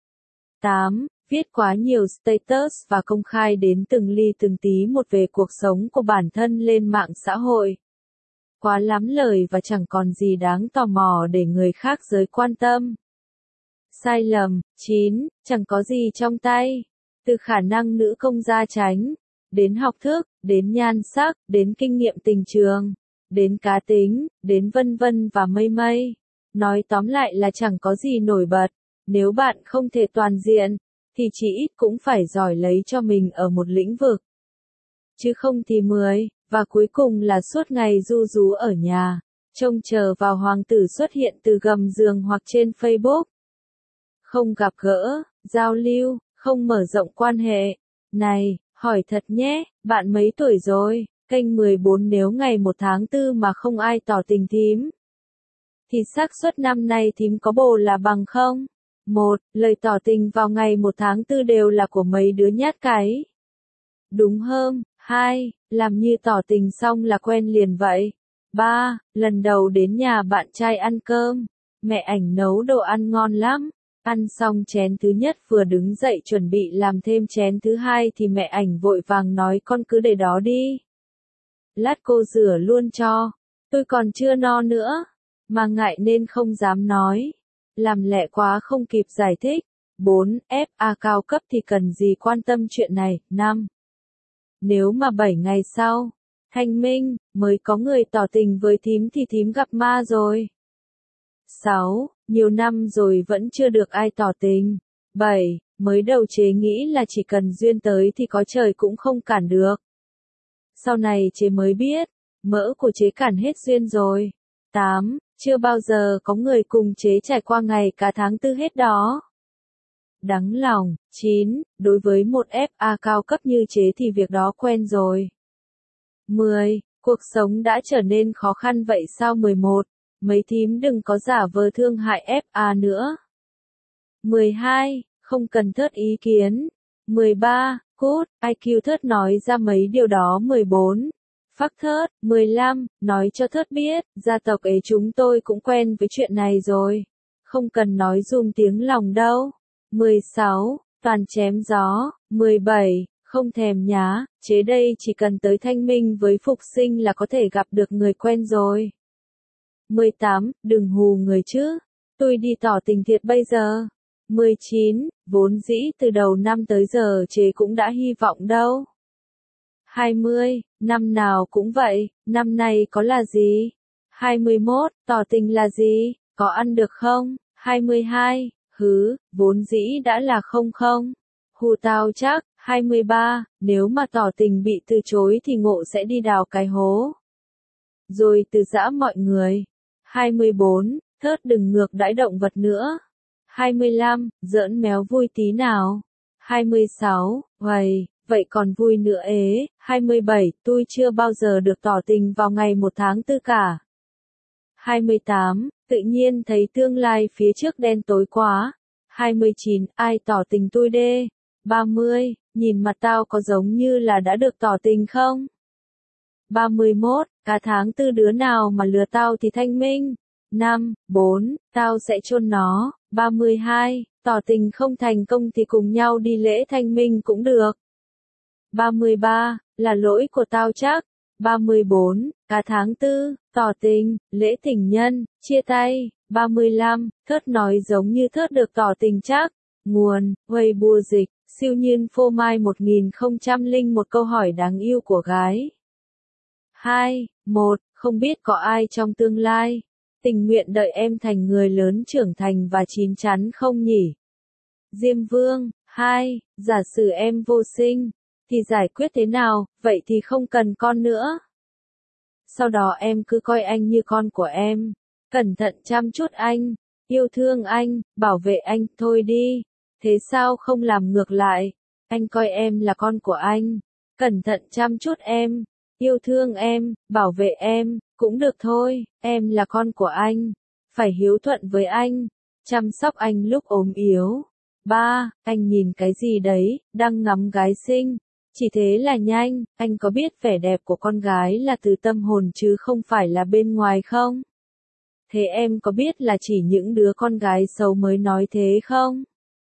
8. Viết quá nhiều status và công khai đến từng ly từng tí một về cuộc sống của bản thân lên mạng xã hội. Quá lắm lời và chẳng còn gì đáng tò mò để người khác giới quan tâm. Sai lầm. 9. Chẳng có gì trong tay. Từ khả năng nữ công gia tránh, đến học thức, đến nhan sắc, đến kinh nghiệm tình trường, đến cá tính, đến vân vân và mây mây. Nói tóm lại là chẳng có gì nổi bật. Nếu bạn không thể toàn diện, thì chỉ ít cũng phải giỏi lấy cho mình ở một lĩnh vực. Chứ không thì 10, và cuối cùng là suốt ngày ru rú ở nhà, trông chờ vào hoàng tử xuất hiện từ gầm giường hoặc trên Facebook. Không gặp gỡ, giao lưu, không mở rộng quan hệ. Này, hỏi thật nhé, bạn mấy tuổi rồi? Kênh 14 nếu ngày 1 tháng 4 mà không ai tỏ tình thím, thì xác suất năm nay thím có bồ là bằng không? 1. Lời tỏ tình vào ngày 1 tháng 4 đều là của mấy đứa nhát cái. Đúng hơn. 2. Làm như tỏ tình xong là quen liền vậy. 3. Lần đầu đến nhà bạn trai ăn cơm, mẹ ảnh nấu đồ ăn ngon lắm. Ăn xong chén thứ nhất vừa đứng dậy chuẩn bị làm thêm chén thứ hai thì mẹ ảnh vội vàng nói con cứ để đó đi. Lát cô rửa luôn cho. Tôi còn chưa no nữa. Mà ngại nên không dám nói. Làm lẹ quá không kịp giải thích. 4. FA cao cấp thì cần gì quan tâm chuyện này. 5. Nếu mà 7 ngày sau, thanh minh, mới có người tỏ tình với thím thì thím gặp ma rồi. 6. Nhiều năm rồi vẫn chưa được ai tỏ tình. 7. Mới đầu chế nghĩ là chỉ cần duyên tới thì có trời cũng không cản được. Sau này chế mới biết, mỡ của chế cản hết duyên rồi. 8. Chưa bao giờ có người cùng chế trải qua ngày cả tháng 4 hết đó. Đắng lòng. 9. Đối với một FA cao cấp như chế thì việc đó quen rồi. 10. Cuộc sống đã trở nên khó khăn vậy sao? 11. Mấy thím đừng có giả vờ thương hại FA nữa. 12. Không cần thớt ý kiến. 13. Cút, IQ thớt nói ra mấy điều đó. 14. Phắc thớt. 15. Nói cho thớt biết, gia tộc ấy chúng tôi cũng quen với chuyện này rồi. Không cần nói dùm tiếng lòng đâu. 16. Toàn chém gió. 17. Không thèm nhá, chế đây chỉ cần tới thanh minh với phục sinh là có thể gặp được người quen rồi. 18. Đừng hù người chứ. Tôi đi tỏ tình thiệt bây giờ. 19. Vốn dĩ từ đầu năm tới giờ chế cũng đã hy vọng đâu. 20. Năm nào cũng vậy, năm nay có là gì? 21. Tỏ tình là gì? Có ăn được không? 22. Vốn dĩ đã là không không. Hù tao chắc. 23. Nếu mà tỏ tình bị từ chối thì ngộ sẽ đi đào cái hố. Rồi từ giã mọi người. 24. Thớt đừng ngược đãi động vật nữa. 25. Giỡn méo vui tí nào. 26. Vậy còn vui nữa ế. 27. Tôi chưa bao giờ được tỏ tình vào ngày 1 tháng 4 cả. 28. Tự nhiên thấy tương lai phía trước đen tối quá. 29. Ai tỏ tình tôi đê. 30. Nhìn mặt tao có giống như là đã được tỏ tình không? 31. Cả tháng 4 đứa nào mà lừa tao thì thanh minh. 5. 4. Tao sẽ chôn nó. 32. Tỏ tình không thành công thì cùng nhau đi lễ thanh minh cũng được. 33. Là lỗi của tao chắc. 34. Cả tháng 4, tỏ tình, lễ tình nhân, chia tay. 35. Thớt nói giống như thớt được tỏ tình chắc. Nguồn, Weibo dịch, siêu nhiên phô mai 1001 câu hỏi đáng yêu của gái. 2. 1. Không biết có ai trong tương lai tình nguyện đợi em thành người lớn trưởng thành và chín chắn không nhỉ? Diêm Vương. 2. Giả sử em vô sinh, thì giải quyết thế nào? Vậy thì không cần con nữa. Sau đó em cứ coi anh như con của em. Cẩn thận chăm chút anh, yêu thương anh, bảo vệ anh, thôi đi. Thế sao không làm ngược lại? Anh coi em là con của anh, cẩn thận chăm chút em, yêu thương em, bảo vệ em, cũng được thôi, em là con của anh, phải hiếu thuận với anh, chăm sóc anh lúc ốm yếu. 3. Anh nhìn cái gì đấy, đang ngắm gái xinh. Chỉ thế là nhanh, anh có biết vẻ đẹp của con gái là từ tâm hồn chứ không phải là bên ngoài không? Thế em có biết là chỉ những đứa con gái xấu mới nói thế không?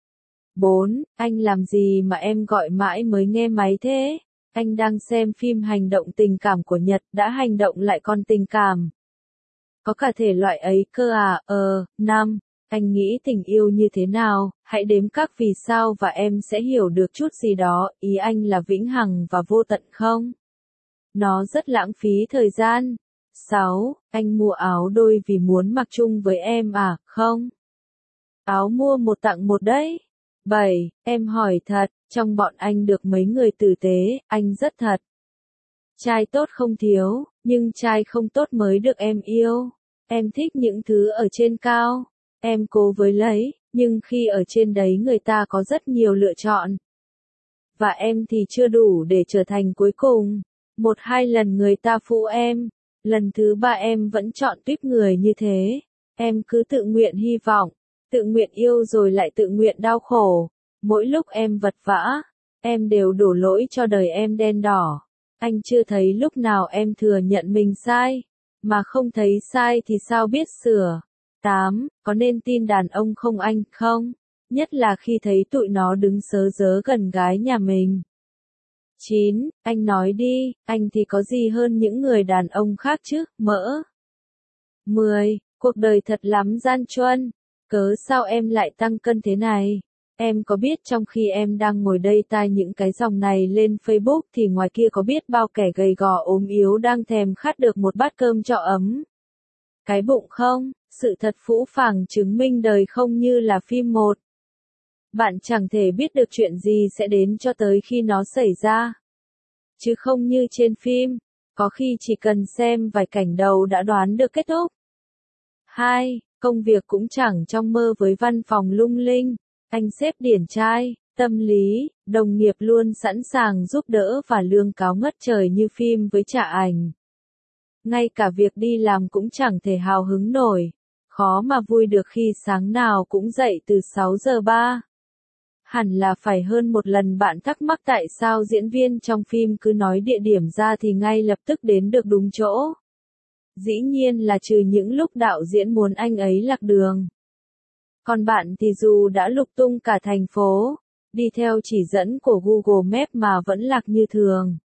4. Anh làm gì mà em gọi mãi mới nghe máy thế? Anh đang xem phim hành động tình cảm của Nhật, đã hành động lại còn tình cảm. Có cả thể loại ấy cơ à? 5. Anh nghĩ tình yêu như thế nào? Hãy đếm các vì sao và em sẽ hiểu được chút gì đó. Ý anh là vĩnh hằng và vô tận không? Nó rất lãng phí thời gian. 6. Anh mua áo đôi vì muốn mặc chung với em à? Không. Áo mua một tặng một đấy. 7. Em hỏi thật, trong bọn anh được mấy người tử tế, anh rất thật. Trai tốt không thiếu, nhưng trai không tốt mới được em yêu. Em thích những thứ ở trên cao. Em cố với lấy, nhưng khi ở trên đấy người ta có rất nhiều lựa chọn. Và em thì chưa đủ để trở thành cuối cùng. 1-2 lần người ta phụ em. Lần thứ 3 em vẫn chọn tuýp người như thế. Em cứ tự nguyện hy vọng, tự nguyện yêu rồi lại tự nguyện đau khổ. Mỗi lúc em vật vã, em đều đổ lỗi cho đời em đen đỏ. Anh chưa thấy lúc nào em thừa nhận mình sai, mà không thấy sai thì sao biết sửa. 8. Có nên tin đàn ông không anh, không? Nhất là khi thấy tụi nó đứng sớ rớ gần gái nhà mình. 9. Anh nói đi, anh thì có gì hơn những người đàn ông khác chứ, mỡ. 10. Cuộc đời thật lắm gian truân. Cớ sao em lại tăng cân thế này? Em có biết trong khi em đang ngồi đây tai những cái dòng này lên Facebook thì ngoài kia có biết bao kẻ gầy gò ốm yếu đang thèm khát được một bát cơm cho ấm cái bụng không? Sự thật phũ phàng chứng minh đời không như là phim một. Bạn chẳng thể biết được chuyện gì sẽ đến cho tới khi nó xảy ra. Chứ không như trên phim, có khi chỉ cần xem vài cảnh đầu đã đoán được kết thúc. 2. Công việc cũng chẳng trong mơ với văn phòng lung linh. Anh sếp điển trai, tâm lý, đồng nghiệp luôn sẵn sàng giúp đỡ và lương cáo ngất trời như phim với trả ảnh. Ngay cả việc đi làm cũng chẳng thể hào hứng nổi. Khó mà vui được khi sáng nào cũng dậy từ 6:03. Hẳn là phải hơn một lần bạn thắc mắc tại sao diễn viên trong phim cứ nói địa điểm ra thì ngay lập tức đến được đúng chỗ. Dĩ nhiên là trừ những lúc đạo diễn muốn anh ấy lạc đường. Còn bạn thì dù đã lục tung cả thành phố, đi theo chỉ dẫn của Google Maps mà vẫn lạc như thường.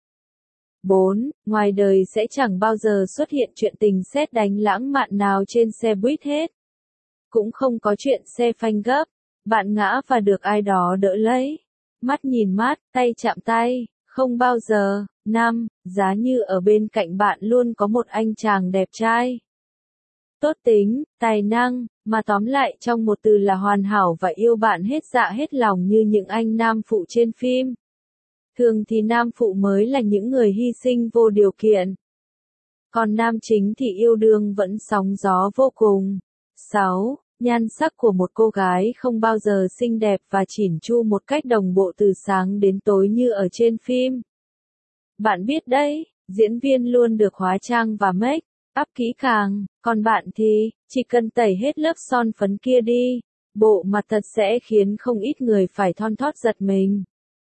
4. Ngoài đời sẽ chẳng bao giờ xuất hiện chuyện tình sét đánh lãng mạn nào trên xe buýt hết. Cũng không có chuyện xe phanh gấp, bạn ngã và được ai đó đỡ lấy. Mắt nhìn mắt, tay chạm tay, không bao giờ. 5. Giá như ở bên cạnh bạn luôn có một anh chàng đẹp trai. Tốt tính, tài năng, mà tóm lại trong một từ là hoàn hảo và yêu bạn hết dạ hết lòng như những anh nam phụ trên phim. Thường thì nam phụ mới là những người hy sinh vô điều kiện. Còn nam chính thì yêu đương vẫn sóng gió vô cùng. 6. Nhan sắc của một cô gái không bao giờ xinh đẹp và chỉn chu một cách đồng bộ từ sáng đến tối như ở trên phim. Bạn biết đấy, diễn viên luôn được hóa trang và make up kỹ càng, còn bạn thì, chỉ cần tẩy hết lớp son phấn kia đi, bộ mặt thật sẽ khiến không ít người phải thon thót giật mình.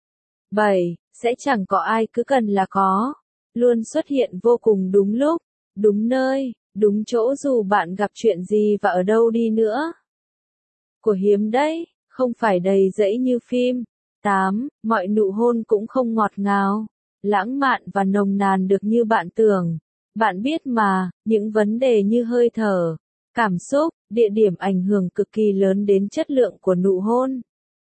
7. Sẽ chẳng có ai cứ cần là có. Luôn xuất hiện vô cùng đúng lúc, đúng nơi, đúng chỗ dù bạn gặp chuyện gì và ở đâu đi nữa. Của hiếm đấy, không phải đầy dẫy như phim. 8. Mọi nụ hôn cũng không ngọt ngào, lãng mạn và nồng nàn được như bạn tưởng. Bạn biết mà, những vấn đề như hơi thở, cảm xúc, địa điểm ảnh hưởng cực kỳ lớn đến chất lượng của nụ hôn.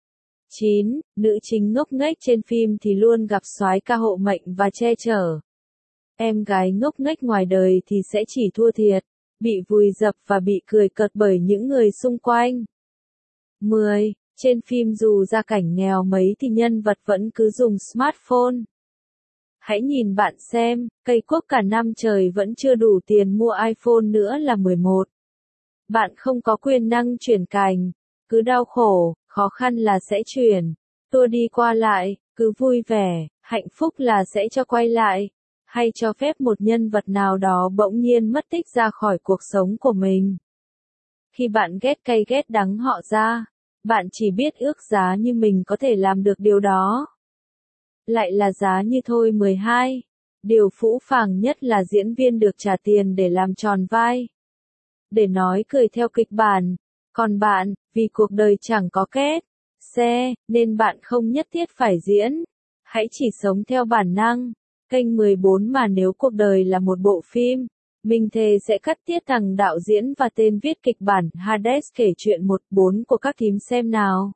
9. Nữ chính ngốc nghếch trên phim thì luôn gặp soái ca hộ mệnh và che chở. Em gái ngốc nghếch ngoài đời thì sẽ chỉ thua thiệt, bị vùi dập và bị cười cợt bởi những người xung quanh. 10. Trên phim dù ra cảnh nghèo mấy thì nhân vật vẫn cứ dùng smartphone. Hãy nhìn bạn xem, cây cuốc cả năm trời vẫn chưa đủ tiền mua iPhone nữa là 11. Bạn không có quyền năng chuyển cành, cứ đau khổ, khó khăn là sẽ chuyển. Tua đi qua lại, cứ vui vẻ, hạnh phúc là sẽ cho quay lại. Hay cho phép một nhân vật nào đó bỗng nhiên mất tích ra khỏi cuộc sống của mình. Khi bạn ghét cay ghét đắng họ ra, bạn chỉ biết ước giá như mình có thể làm được điều đó. Lại là giá như thôi 12. Điều phũ phàng nhất là diễn viên được trả tiền để làm tròn vai. Để nói cười theo kịch bản. Còn bạn, vì cuộc đời chẳng có két, xe, nên bạn không nhất thiết phải diễn. Hãy chỉ sống theo bản năng. Kênh 14 mà nếu cuộc đời là một bộ phim, mình thề sẽ cắt tiết thằng đạo diễn và tên viết kịch bản Hades kể chuyện 1-4 của các thím xem nào.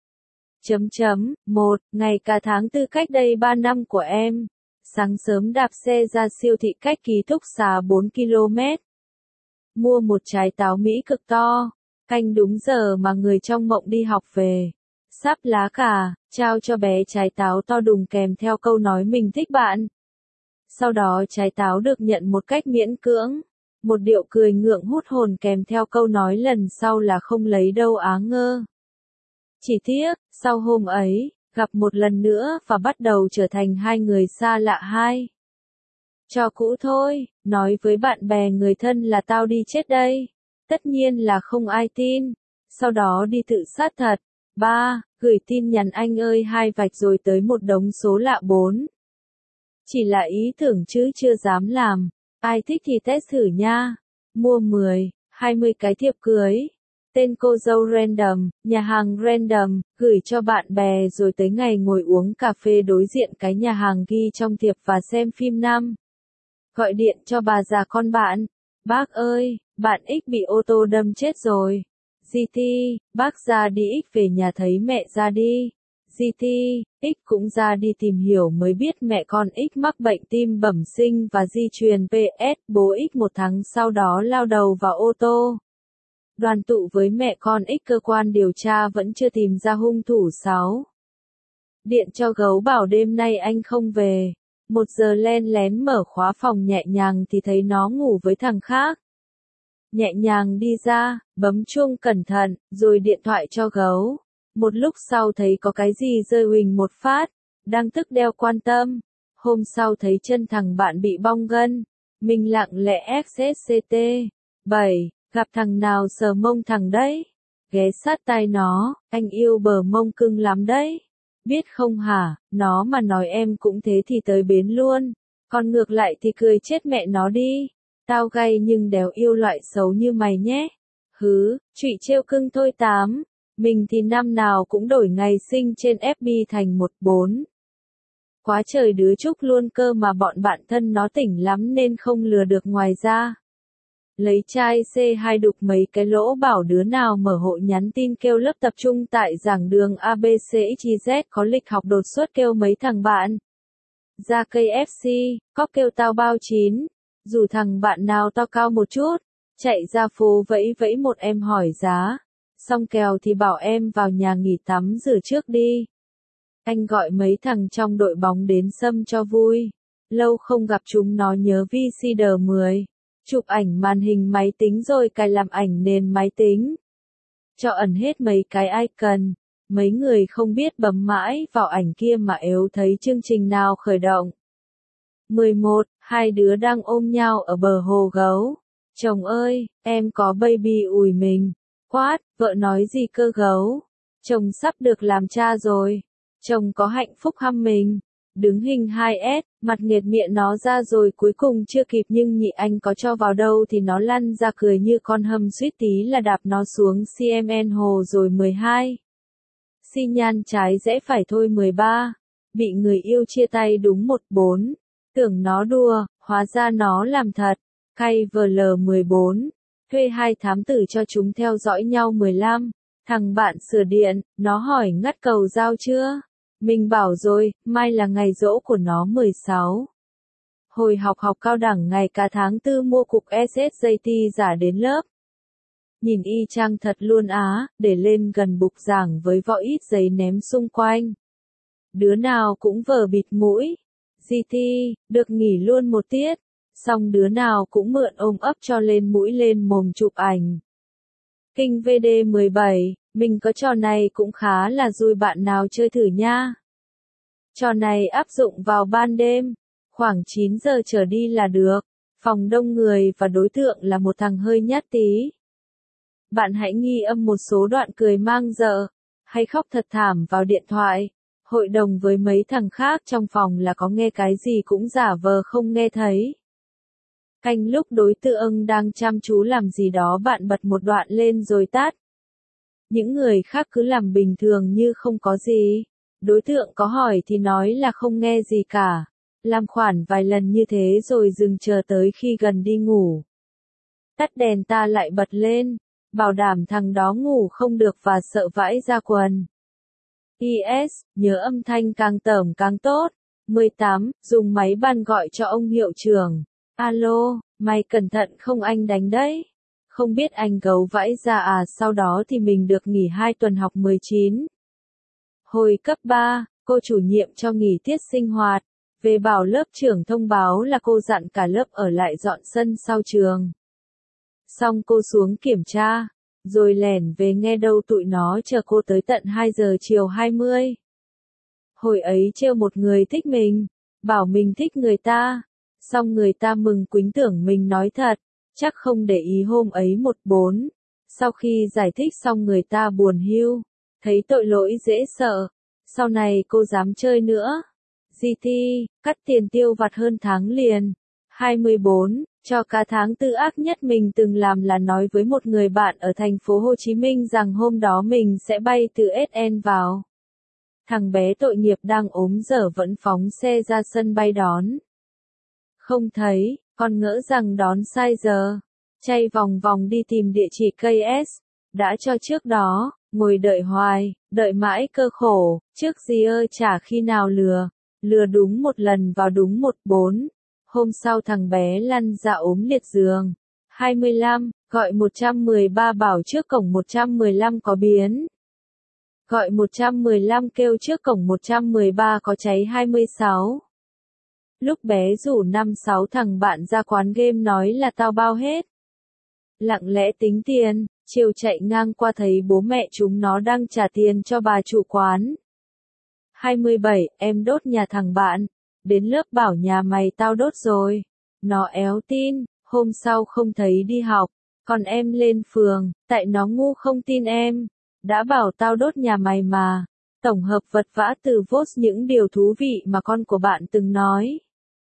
1. Ngày cả tháng 4 cách đây 3 năm của em. Sáng sớm đạp xe ra siêu thị cách ký túc xá 4 km. Mua một trái táo Mỹ cực to. Canh đúng giờ mà người trong mộng đi học về. Sắp lá cà, trao cho bé trái táo to đùng kèm theo câu nói mình thích bạn. Sau đó trái táo được nhận một cách miễn cưỡng. Một điệu cười ngượng hút hồn kèm theo câu nói lần sau là không lấy đâu á ngơ. Chỉ tiếc, sau hôm ấy, gặp một lần nữa và bắt đầu trở thành hai người xa lạ hai. Trò cũ thôi, nói với bạn bè người thân là tao đi chết đây. Tất nhiên là không ai tin. Sau đó đi tự sát thật. 3. Gửi tin nhắn anh ơi 2 vạch rồi tới một đống số lạ 4. Chỉ là ý tưởng chứ chưa dám làm. Ai thích thì test thử nha. Mua 10, 20 cái thiệp cưới. Tên cô dâu random, nhà hàng random, gửi cho bạn bè rồi tới ngày ngồi uống cà phê đối diện cái nhà hàng ghi trong thiệp và xem phim năm. Gọi điện cho bà già con bạn. Bác ơi, bạn X bị ô tô đâm chết rồi. GT, bác ra đi X về nhà thấy mẹ ra đi. GT, X cũng ra đi tìm hiểu mới biết mẹ con X mắc bệnh tim bẩm sinh và di truyền PS, bố X một tháng sau đó lao đầu vào ô tô. Đoàn tụ với mẹ con X cơ quan điều tra vẫn chưa tìm ra hung thủ 6. Điện cho gấu bảo đêm nay anh không về. 1 giờ len lén mở khóa phòng nhẹ nhàng thì thấy nó ngủ với thằng khác. Nhẹ nhàng đi ra, bấm chuông cẩn thận, rồi điện thoại cho gấu. Một lúc sau thấy có cái gì rơi huỳnh một phát, đang tức đeo quan tâm. Hôm sau thấy chân thằng bạn bị bong gân, mình lặng lẽ XSCT. 7. Gặp thằng nào sờ mông thằng đấy. Ghé sát tai nó, anh yêu bờ mông cưng lắm đấy. Biết không hả, nó mà nói em cũng thế thì tới bến luôn. Còn ngược lại thì cười chết mẹ nó đi. Tao gay nhưng đéo yêu loại xấu như mày nhé. Hứ, trụy trêu cưng thôi 8. Mình thì năm nào cũng đổi ngày sinh trên FB thành 14. Quá trời đứa chúc luôn cơ mà bọn bạn thân nó tỉnh lắm nên không lừa được ngoài ra. Lấy chai C2 đục mấy cái lỗ bảo đứa nào mở hộ nhắn tin kêu lớp tập trung tại giảng đường ABCXYZ có lịch học đột xuất kêu mấy thằng bạn. Ra cây FC, có kêu tao bao 9. Rủ thằng bạn nào to cao một chút. Chạy ra phố vẫy vẫy một em hỏi giá. Xong kèo thì bảo em vào nhà nghỉ tắm rửa trước đi. Anh gọi mấy thằng trong đội bóng đến sâm cho vui. Lâu không gặp chúng nó nhớ VCD10. Chụp ảnh màn hình máy tính rồi cài làm ảnh nền máy tính. Cho ẩn hết mấy cái icon. Mấy người không biết bấm mãi vào ảnh kia mà ếu thấy chương trình nào khởi động. 11. Hai đứa đang ôm nhau ở bờ hồ gấu. Chồng ơi, em có baby ủi mình. Quát, vợ nói gì cơ gấu. Chồng sắp được làm cha rồi. Chồng có hạnh phúc hăm mình. Đứng hình 2S, mặt nghiệt miệng nó ra rồi cuối cùng chưa kịp nhưng nhị anh có cho vào đâu thì nó lăn ra cười như con hâm suýt tí là đạp nó xuống CMN hồ rồi 12. Xi nhan trái rẽ phải thôi 13. Bị người yêu chia tay đúng 14. Tưởng nó đùa, hóa ra nó làm thật. Cay VL14. Thuê 2 thám tử cho chúng theo dõi nhau 15. Thằng bạn sửa điện, nó hỏi ngắt cầu giao chưa? Mình bảo rồi, mai là ngày giỗ của nó 16. Hồi học cao đẳng ngày cả tháng 4 mua cục SSJT giả đến lớp. Nhìn y chang thật luôn á, để lên gần bục giảng với vỏ ít giấy ném xung quanh. Đứa nào cũng vờ bịt mũi. GT, được nghỉ luôn một tiết. Xong đứa nào cũng mượn ôm ấp cho lên mũi lên mồm chụp ảnh. Kinh VD17, mình có trò này cũng khá là vui bạn nào chơi thử nha. Trò này áp dụng vào ban đêm, khoảng 9 giờ trở đi là được. Phòng đông người và đối tượng là một thằng hơi nhát tí. Bạn hãy ghi âm một số đoạn cười mang dợ, hay khóc thật thảm vào điện thoại. Hội đồng với mấy thằng khác trong phòng là có nghe cái gì cũng giả vờ không nghe thấy. Canh lúc đối tượng đang chăm chú làm gì đó bạn bật một đoạn lên rồi tắt. Những người khác cứ làm bình thường như không có gì. Đối tượng có hỏi thì nói là không nghe gì cả. Làm khoản vài lần như thế rồi dừng chờ tới khi gần đi ngủ. Tắt đèn ta lại bật lên. Bảo đảm thằng đó ngủ không được và sợ vãi ra quần. PS, nhớ âm thanh càng tởm càng tốt. 18, dùng máy ban gọi cho ông hiệu trưởng. Alo, mày cẩn thận không anh đánh đấy. Không biết anh gấu vãi ra à sau đó thì mình được nghỉ 2 tuần học 19. Hồi cấp 3, cô chủ nhiệm cho nghỉ tiết sinh hoạt. Về bảo lớp trưởng thông báo là cô dặn cả lớp ở lại dọn sân sau trường. Xong cô xuống kiểm tra, rồi lẻn về nghe đâu tụi nó chờ cô tới tận 2 giờ chiều 20. Hồi ấy trêu một người thích mình, bảo mình thích người ta, xong người ta mừng quính tưởng mình nói thật, chắc không để ý hôm ấy 14. Sau khi giải thích xong người ta buồn hiu, thấy tội lỗi dễ sợ, sau này cô dám chơi nữa. GT, cắt tiền tiêu vặt hơn tháng liền. 24, cho cả tháng tư ác nhất mình từng làm là nói với một người bạn ở thành phố Hồ Chí Minh rằng hôm đó mình sẽ bay từ SN vào. Thằng bé tội nghiệp đang ốm dở vẫn phóng xe ra sân bay đón. Không thấy, còn ngỡ rằng đón sai giờ. Chay vòng vòng đi tìm địa chỉ KS. Đã cho trước đó, ngồi đợi hoài, đợi mãi cơ khổ, trước gì ơi chả khi nào lừa. Lừa đúng một lần vào đúng 14. Hôm sau thằng bé lăn ra ốm liệt giường. 25, gọi 113 bảo trước cổng 115 có biến. Gọi 115 kêu trước cổng 113 có cháy 26. Lúc bé rủ 5-6 thằng bạn ra quán game nói là tao bao hết. Lặng lẽ tính tiền, chiều chạy ngang qua thấy bố mẹ chúng nó đang trả tiền cho bà chủ quán. 27, em đốt nhà thằng bạn. Đến lớp bảo nhà mày tao đốt rồi. Nó éo tin, hôm sau không thấy đi học. Còn em lên phường, tại nó ngu không tin em. Đã bảo tao đốt nhà mày mà. Tổng hợp vật vã từ vote những điều thú vị mà con của bạn từng nói.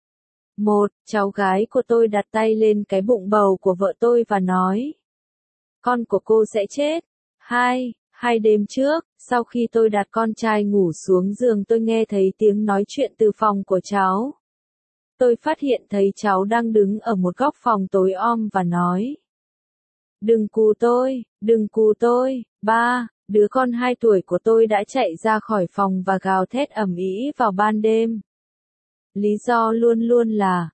1. Cháu gái của tôi đặt tay lên cái bụng bầu của vợ tôi và nói. Con của cô sẽ chết. 2. 2 đêm trước, sau khi tôi đặt con trai ngủ xuống giường tôi nghe thấy tiếng nói chuyện từ phòng của cháu. Tôi phát hiện thấy cháu đang đứng ở một góc phòng tối om và nói. Đừng cù tôi, đừng cù tôi. 3. Đứa con 2 tuổi của tôi đã chạy ra khỏi phòng và gào thét ầm ĩ vào ban đêm. Lý do luôn luôn là,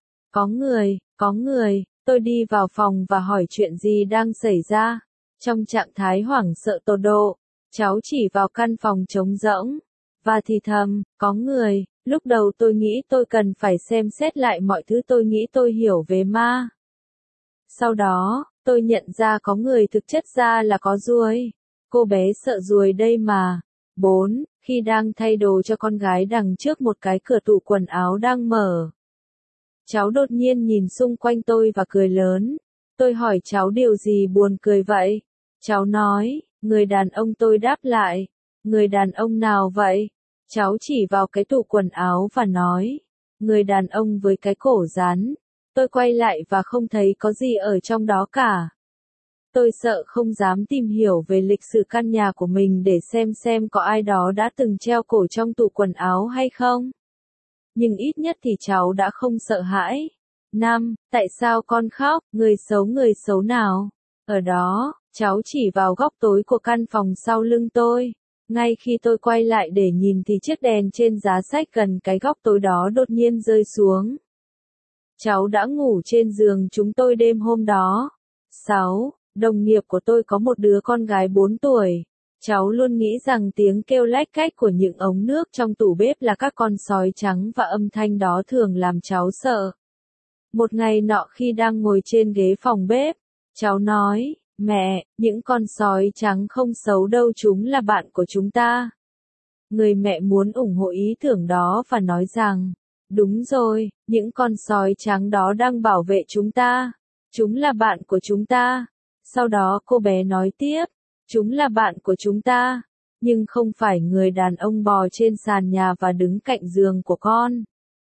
có người, tôi đi vào phòng và hỏi chuyện gì đang xảy ra. Trong trạng thái hoảng sợ tột độ, cháu chỉ vào căn phòng trống rỗng, và thì thầm, có người. Lúc đầu tôi nghĩ tôi cần phải xem xét lại mọi thứ tôi nghĩ tôi hiểu về ma. Sau đó, tôi nhận ra có người thực chất ra là có ruồi. Cô bé sợ ruồi đây mà. 4. Khi đang thay đồ cho con gái đằng trước một cái cửa tủ quần áo đang mở. Cháu đột nhiên nhìn xung quanh tôi và cười lớn. Tôi hỏi cháu điều gì buồn cười vậy? Cháu nói, người đàn ông. Tôi đáp lại, người đàn ông nào vậy? Cháu chỉ vào cái tủ quần áo và nói, người đàn ông với cái cổ rắn. Tôi quay lại và không thấy có gì ở trong đó cả. Tôi sợ không dám tìm hiểu về lịch sử căn nhà của mình để xem có ai đó đã từng treo cổ trong tủ quần áo hay không. Nhưng ít nhất thì cháu đã không sợ hãi. 5. Tại sao con khóc? Người xấu nào? Ở đó, cháu chỉ vào góc tối của căn phòng sau lưng tôi. Ngay khi tôi quay lại để nhìn thì chiếc đèn trên giá sách gần cái góc tối đó đột nhiên rơi xuống. Cháu đã ngủ trên giường chúng tôi đêm hôm đó. 6. Đồng nghiệp của tôi có một đứa con gái 4 tuổi. Cháu luôn nghĩ rằng tiếng kêu lách cách của những ống nước trong tủ bếp là các con sói trắng và âm thanh đó thường làm cháu sợ. Một ngày nọ khi đang ngồi trên ghế phòng bếp, cháu nói, mẹ, những con sói trắng không xấu đâu, chúng là bạn của chúng ta. Người mẹ muốn ủng hộ ý tưởng đó và nói rằng, đúng rồi, những con sói trắng đó đang bảo vệ chúng ta. Chúng là bạn của chúng ta. Sau đó cô bé nói tiếp, chúng là bạn của chúng ta, nhưng không phải người đàn ông bò trên sàn nhà và đứng cạnh giường của con.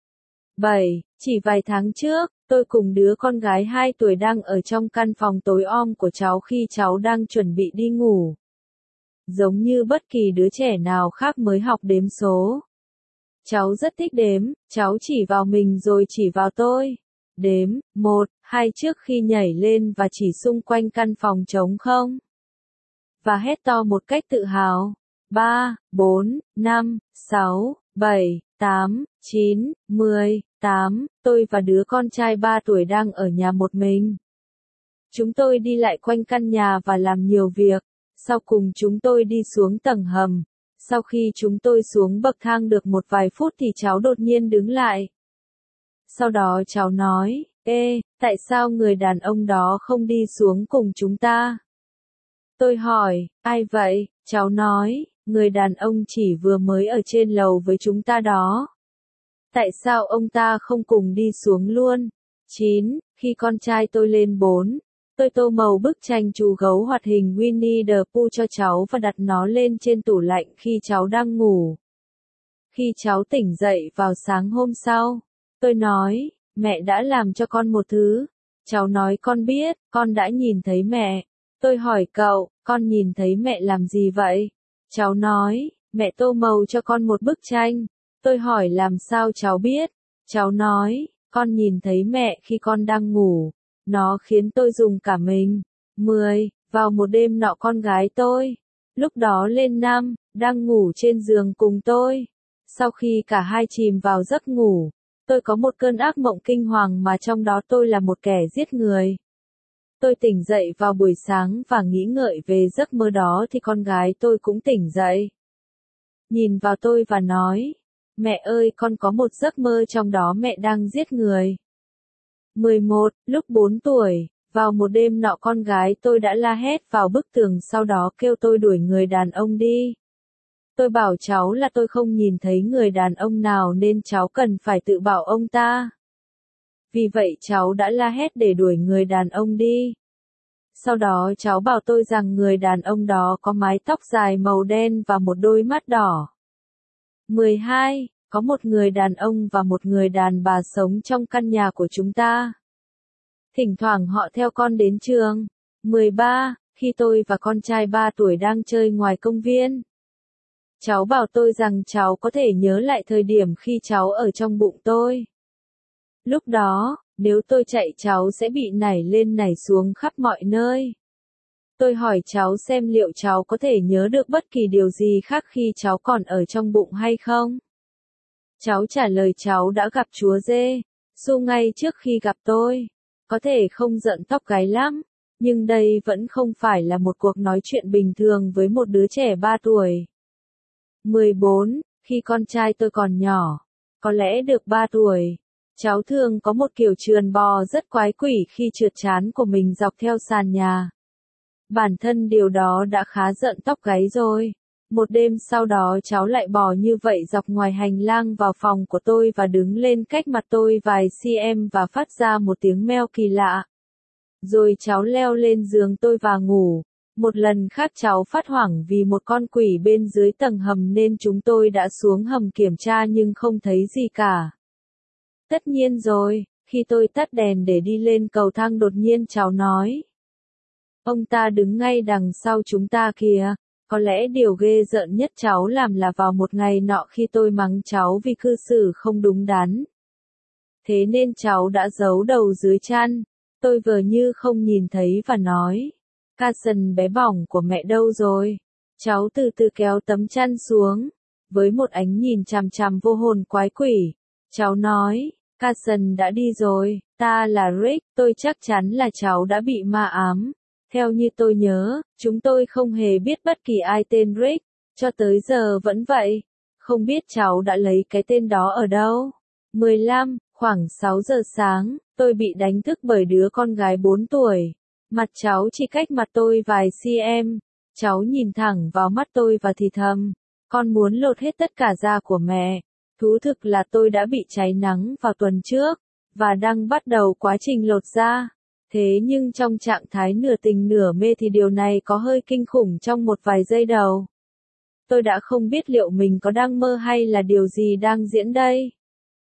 7. Chỉ vài tháng trước, tôi cùng đứa con gái 2 tuổi đang ở trong căn phòng tối om của cháu khi cháu đang chuẩn bị đi ngủ. Giống như bất kỳ đứa trẻ nào khác mới học đếm số. Cháu rất thích đếm, cháu chỉ vào mình rồi chỉ vào tôi. Đếm, 1, 2 trước khi nhảy lên và chỉ xung quanh căn phòng trống không. Và hét to một cách tự hào. 3, 4, 5, 6, 7, 8, 9, 10, 8, tôi và đứa con trai 3 tuổi đang ở nhà một mình. Chúng tôi đi lại quanh căn nhà và làm nhiều việc. Sau cùng chúng tôi đi xuống tầng hầm. Sau khi chúng tôi xuống bậc thang được một vài phút thì cháu đột nhiên đứng lại. Sau đó cháu nói, ê, tại sao người đàn ông đó không đi xuống cùng chúng ta? Tôi hỏi, ai vậy? Cháu nói, người đàn ông chỉ vừa mới ở trên lầu với chúng ta đó. Tại sao ông ta không cùng đi xuống luôn? 9. Khi con trai tôi lên 4, tôi tô màu bức tranh chú gấu hoạt hình Winnie the Pooh cho cháu và đặt nó lên trên tủ lạnh khi cháu đang ngủ. Khi cháu tỉnh dậy vào sáng hôm sau, tôi nói, mẹ đã làm cho con một thứ. Cháu nói con biết, con đã nhìn thấy mẹ. Tôi hỏi cậu, con nhìn thấy mẹ làm gì vậy? Cháu nói, mẹ tô màu cho con một bức tranh. Tôi hỏi làm sao cháu biết? Cháu nói, con nhìn thấy mẹ khi con đang ngủ. Nó khiến tôi rùng cả mình. 10. Vào một đêm nọ con gái tôi, lúc đó lên 5, đang ngủ trên giường cùng tôi. Sau khi cả hai chìm vào giấc ngủ, tôi có một cơn ác mộng kinh hoàng mà trong đó tôi là một kẻ giết người. Tôi tỉnh dậy vào buổi sáng và nghĩ ngợi về giấc mơ đó thì con gái tôi cũng tỉnh dậy. Nhìn vào tôi và nói, mẹ ơi con có một giấc mơ trong đó mẹ đang giết người. 11. Lúc 4 tuổi, vào một đêm nọ con gái tôi đã la hét vào bức tường sau đó kêu tôi đuổi người đàn ông đi. Tôi bảo cháu là tôi không nhìn thấy người đàn ông nào nên cháu cần phải tự bảo ông ta. Vì vậy cháu đã la hét để đuổi người đàn ông đi. Sau đó cháu bảo tôi rằng người đàn ông đó có mái tóc dài màu đen và một đôi mắt đỏ. 12. Có một người đàn ông và một người đàn bà sống trong căn nhà của chúng ta. Thỉnh thoảng họ theo con đến trường. 13. Khi tôi và con trai 3 tuổi đang chơi ngoài công viên, cháu bảo tôi rằng cháu có thể nhớ lại thời điểm khi cháu ở trong bụng tôi. Lúc đó, nếu tôi chạy cháu sẽ bị nảy lên nảy xuống khắp mọi nơi. Tôi hỏi cháu xem liệu cháu có thể nhớ được bất kỳ điều gì khác khi cháu còn ở trong bụng hay không? Cháu trả lời cháu đã gặp chúa Giê-xu ngay trước khi gặp tôi. Có thể không giận tóc gáy lắm, nhưng đây vẫn không phải là một cuộc nói chuyện bình thường với một đứa trẻ 3 tuổi. 14. Khi con trai tôi còn nhỏ, có lẽ được 3 tuổi, cháu thường có một kiểu trườn bò rất quái quỷ khi trượt trán của mình dọc theo sàn nhà. Bản thân điều đó đã khá giận tóc gáy rồi. Một đêm sau đó cháu lại bò như vậy dọc ngoài hành lang vào phòng của tôi và đứng lên cách mặt tôi vài cm và phát ra một tiếng meo kỳ lạ. Rồi cháu leo lên giường tôi và ngủ. Một lần khác cháu phát hoảng vì một con quỷ bên dưới tầng hầm nên chúng tôi đã xuống hầm kiểm tra nhưng không thấy gì cả. Tất nhiên rồi, khi tôi tắt đèn để đi lên cầu thang đột nhiên cháu nói. Ông ta đứng ngay đằng sau chúng ta kìa. Có lẽ điều ghê rợn nhất cháu làm là vào một ngày nọ khi tôi mắng cháu vì cư xử không đúng đắn. Thế nên cháu đã giấu đầu dưới chăn. Tôi vờ như không nhìn thấy và nói. Carson bé bỏng của mẹ đâu rồi? Cháu từ từ kéo tấm chăn xuống. Với một ánh nhìn chằm chằm vô hồn quái quỷ. Cháu nói, Carson đã đi rồi, ta là Rick, tôi chắc chắn là cháu đã bị ma ám. Theo như tôi nhớ, chúng tôi không hề biết bất kỳ ai tên Rick, cho tới giờ vẫn vậy. Không biết cháu đã lấy cái tên đó ở đâu. 15, khoảng 6 giờ sáng, tôi bị đánh thức bởi đứa con gái 4 tuổi. Mặt cháu chỉ cách mặt tôi vài cm. Cháu nhìn thẳng vào mắt tôi và thì thầm, con muốn lột hết tất cả da của mẹ. Thú thực là tôi đã bị cháy nắng vào tuần trước, và đang bắt đầu quá trình lột da. Thế nhưng trong trạng thái nửa tình nửa mê thì điều này có hơi kinh khủng trong một vài giây đầu. Tôi đã không biết liệu mình có đang mơ hay là điều gì đang diễn đây.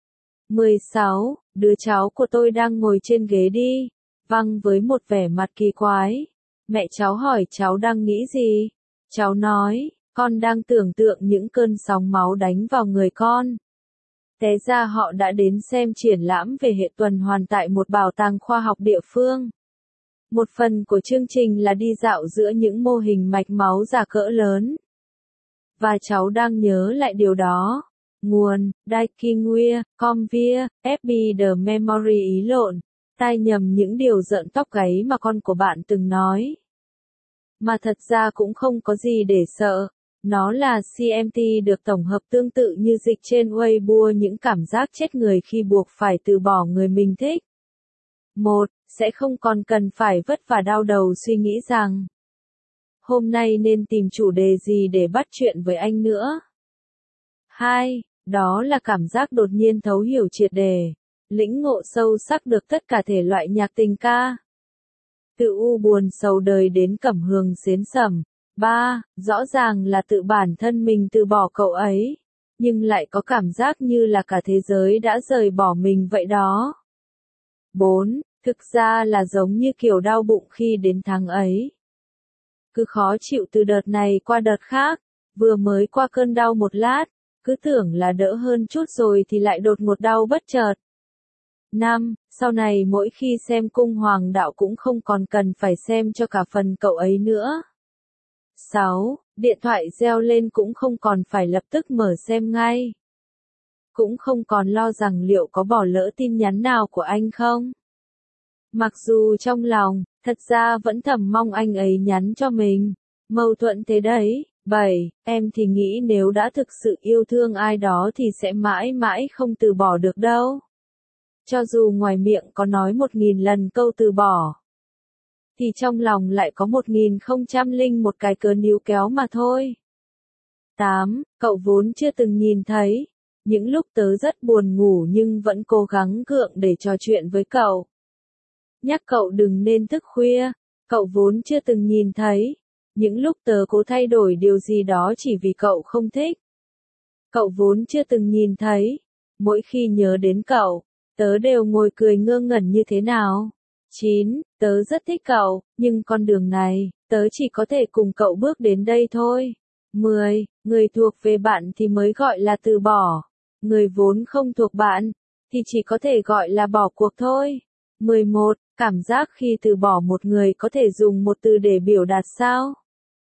16. Đứa cháu của tôi đang ngồi trên ghế đi, văng với một vẻ mặt kỳ quái. Mẹ cháu hỏi cháu đang nghĩ gì? Cháu nói, con đang tưởng tượng những cơn sóng máu đánh vào người con. Té ra họ đã đến xem triển lãm về hệ tuần hoàn tại một bảo tàng khoa học địa phương. Một phần của chương trình là đi dạo giữa những mô hình mạch máu giả cỡ lớn. Và cháu đang nhớ lại điều đó. Nguồn, Daikinware, Comvia, FB The Memory ý lộn. Tai nhầm những điều rợn tóc gáy mà con của bạn từng nói. Mà thật ra cũng không có gì để sợ. Nó là CMT được tổng hợp tương tự như dịch trên Weibo, những cảm giác chết người khi buộc phải từ bỏ người mình thích. 1. Sẽ không còn cần phải vất vả đau đầu suy nghĩ rằng hôm nay nên tìm chủ đề gì để bắt chuyện với anh nữa. 2. Đó là cảm giác đột nhiên thấu hiểu triệt đề, lĩnh ngộ sâu sắc được tất cả thể loại nhạc tình ca. Từ u buồn sầu đời đến cẩm hương xến sẩm. 3. Rõ ràng là tự bản thân mình từ bỏ cậu ấy, nhưng lại có cảm giác như là cả thế giới đã rời bỏ mình vậy đó. 4. Thực ra là giống như kiểu đau bụng khi đến tháng ấy. Cứ khó chịu từ đợt này qua đợt khác, vừa mới qua cơn đau một lát, cứ tưởng là đỡ hơn chút rồi thì lại đột ngột đau bất chợt. 5. Sau này mỗi khi xem cung hoàng đạo cũng không còn cần phải xem cho cả phần cậu ấy nữa. 6. Điện thoại reo lên cũng không còn phải lập tức mở xem ngay. Cũng không còn lo rằng liệu có bỏ lỡ tin nhắn nào của anh không. Mặc dù trong lòng, thật ra vẫn thầm mong anh ấy nhắn cho mình. Mâu thuẫn thế đấy. 7. Em thì nghĩ nếu đã thực sự yêu thương ai đó thì sẽ mãi mãi không từ bỏ được đâu. Cho dù ngoài miệng có nói 1000 lần câu từ bỏ, thì trong lòng lại có 1001 cái cớ níu kéo mà thôi. 8. Cậu vốn chưa từng nhìn thấy. Những lúc tớ rất buồn ngủ nhưng vẫn cố gắng gượng để trò chuyện với cậu. Nhắc cậu đừng nên thức khuya. Cậu vốn chưa từng nhìn thấy. Những lúc tớ cố thay đổi điều gì đó chỉ vì cậu không thích. Cậu vốn chưa từng nhìn thấy. Mỗi khi nhớ đến cậu, tớ đều ngồi cười ngơ ngẩn như thế nào. 9. Tớ rất thích cậu, nhưng con đường này, tớ chỉ có thể cùng cậu bước đến đây thôi. 10. Người thuộc về bạn thì mới gọi là từ bỏ. Người vốn không thuộc bạn, thì chỉ có thể gọi là bỏ cuộc thôi. 11. Cảm giác khi từ bỏ một người có thể dùng một từ để biểu đạt sao?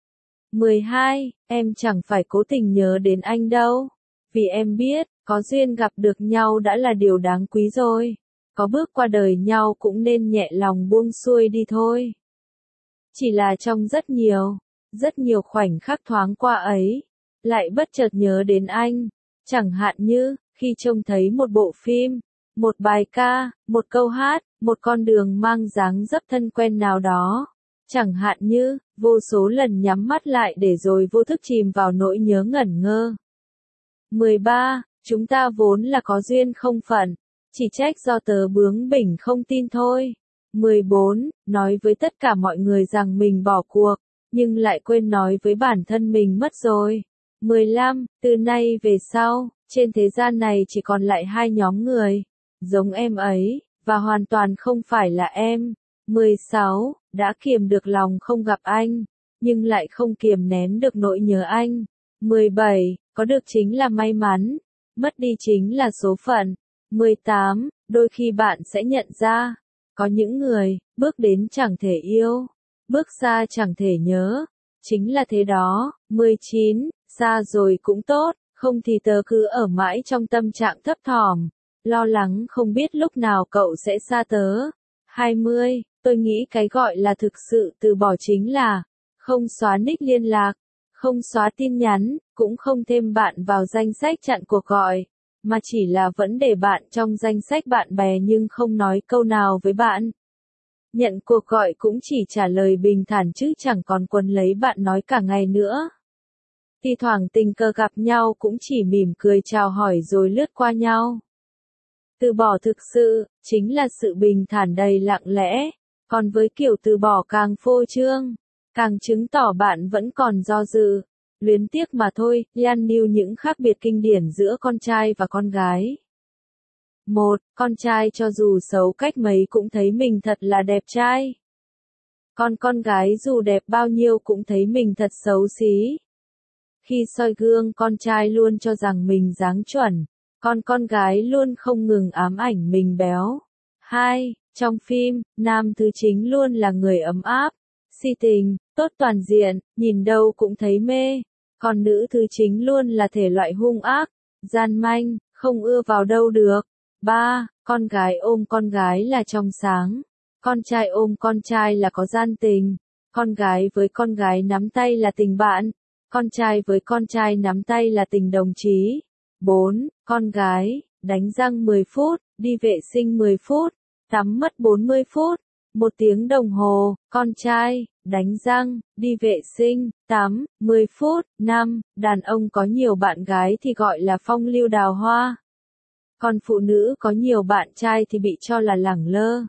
12. Em chẳng phải cố tình nhớ đến anh đâu. Vì em biết, có duyên gặp được nhau đã là điều đáng quý rồi. Có bước qua đời nhau cũng nên nhẹ lòng buông xuôi đi thôi. Chỉ là trong rất nhiều khoảnh khắc thoáng qua ấy, lại bất chợt nhớ đến anh. Chẳng hạn như, khi trông thấy một bộ phim, một bài ca, một câu hát, một con đường mang dáng dấp thân quen nào đó. Chẳng hạn như, vô số lần nhắm mắt lại để rồi vô thức chìm vào nỗi nhớ ngẩn ngơ. 13. Chúng ta vốn là có duyên không phận, chỉ trách do tớ bướng bỉnh không tin thôi. 14. Nói với tất cả mọi người rằng mình bỏ cuộc, nhưng lại quên nói với bản thân mình mất rồi. 15. Từ nay về sau, trên thế gian này chỉ còn lại 2 nhóm người, giống em ấy, và hoàn toàn không phải là em. 16. Đã kiềm được lòng không gặp anh, nhưng lại không kiềm nén được nỗi nhớ anh. 17. Có được chính là may mắn, mất đi chính là số phận. 18. Đôi khi bạn sẽ nhận ra, có những người, bước đến chẳng thể yêu, bước xa chẳng thể nhớ. Chính là thế đó. 19. Xa rồi cũng tốt, không thì tớ cứ ở mãi trong tâm trạng thấp thỏm, lo lắng không biết lúc nào cậu sẽ xa tớ. 20. Tôi nghĩ cái gọi là thực sự từ bỏ chính là không xóa nick liên lạc, không xóa tin nhắn, cũng không thêm bạn vào danh sách chặn cuộc gọi, mà chỉ là vẫn để bạn trong danh sách bạn bè nhưng không nói câu nào với bạn. Nhận cuộc gọi cũng chỉ trả lời bình thản chứ chẳng còn quấn lấy bạn nói cả ngày nữa. Thi thoảng tình cờ gặp nhau cũng chỉ mỉm cười chào hỏi rồi lướt qua nhau. Từ bỏ thực sự, chính là sự bình thản đầy lặng lẽ, còn với kiểu từ bỏ càng phô trương, càng chứng tỏ bạn vẫn còn do dự. Luyến tiếc mà thôi. Lian nêu những khác biệt kinh điển giữa con trai và con gái. 1. Con trai cho dù xấu cách mấy cũng thấy mình thật là đẹp trai. Còn con gái dù đẹp bao nhiêu cũng thấy mình thật xấu xí. Khi soi gương con trai luôn cho rằng mình dáng chuẩn, còn con gái luôn không ngừng ám ảnh mình béo. 2. Trong phim, nam thứ chính luôn là người ấm áp, si tình, tốt toàn diện, nhìn đâu cũng thấy mê. Còn nữ thứ chính luôn là thể loại hung ác, gian manh, không ưa vào đâu được. 3. Con gái ôm con gái là trong sáng. Con trai ôm con trai là có gian tình. Con gái với con gái nắm tay là tình bạn. con trai với con trai nắm tay là tình đồng chí. 4. Con gái, đánh răng 10 phút, đi vệ sinh 10 phút, tắm mất 40 phút, 1 tiếng đồng hồ. Con trai, đánh răng, đi vệ sinh, tắm, 10 phút. 5. Đàn ông có nhiều bạn gái thì gọi là phong lưu đào hoa. Còn phụ nữ có nhiều bạn trai thì bị cho là lẳng lơ.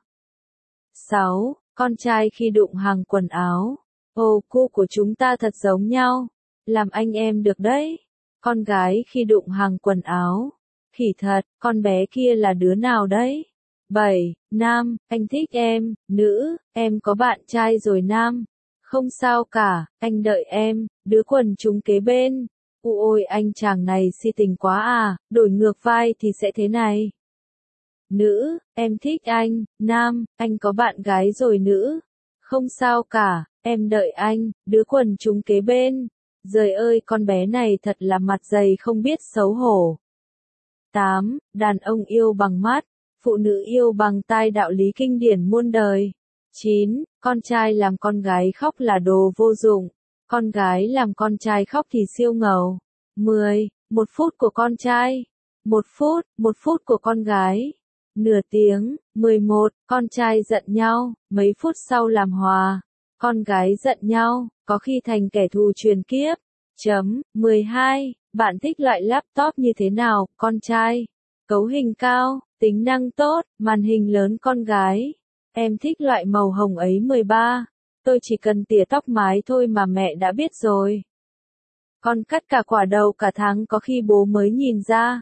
6. Con trai khi đụng hàng quần áo. Ồ, cu của chúng ta thật giống nhau. Làm anh em được đấy. Con gái khi đụng hàng quần áo. Khỉ thật, con bé kia là đứa nào đấy? 7. Nam, anh thích em. Nữ, em có bạn trai rồi. Nam, không sao cả, anh đợi em. Đứa quần chúng kế bên. Ôi anh chàng này si tình quá à, đổi ngược vai thì sẽ thế này. Nữ, em thích anh. Nam, anh có bạn gái rồi. Nữ, không sao cả, em đợi anh. Đứa quần chúng kế bên. Giời ơi con bé này thật là mặt dày không biết xấu hổ. 8. Đàn ông yêu bằng mắt, phụ nữ yêu bằng tai, đạo lý kinh điển muôn đời. 9. Con trai làm con gái khóc là đồ vô dụng, con gái làm con trai khóc thì siêu ngầu. 10. 1 phút của con trai, 1 phút của con gái, nửa tiếng. 11. Con trai giận nhau, mấy phút sau làm hòa. Con gái giận nhau, có khi thành kẻ thù truyền kiếp. 12. Bạn thích loại laptop như thế nào? Con trai, cấu hình cao, tính năng tốt, màn hình lớn. Con gái, em thích loại màu hồng ấy. 13. Tôi chỉ cần tỉa tóc mái thôi mà mẹ đã biết rồi. Con cắt cả quả đầu cả tháng có khi bố mới nhìn ra.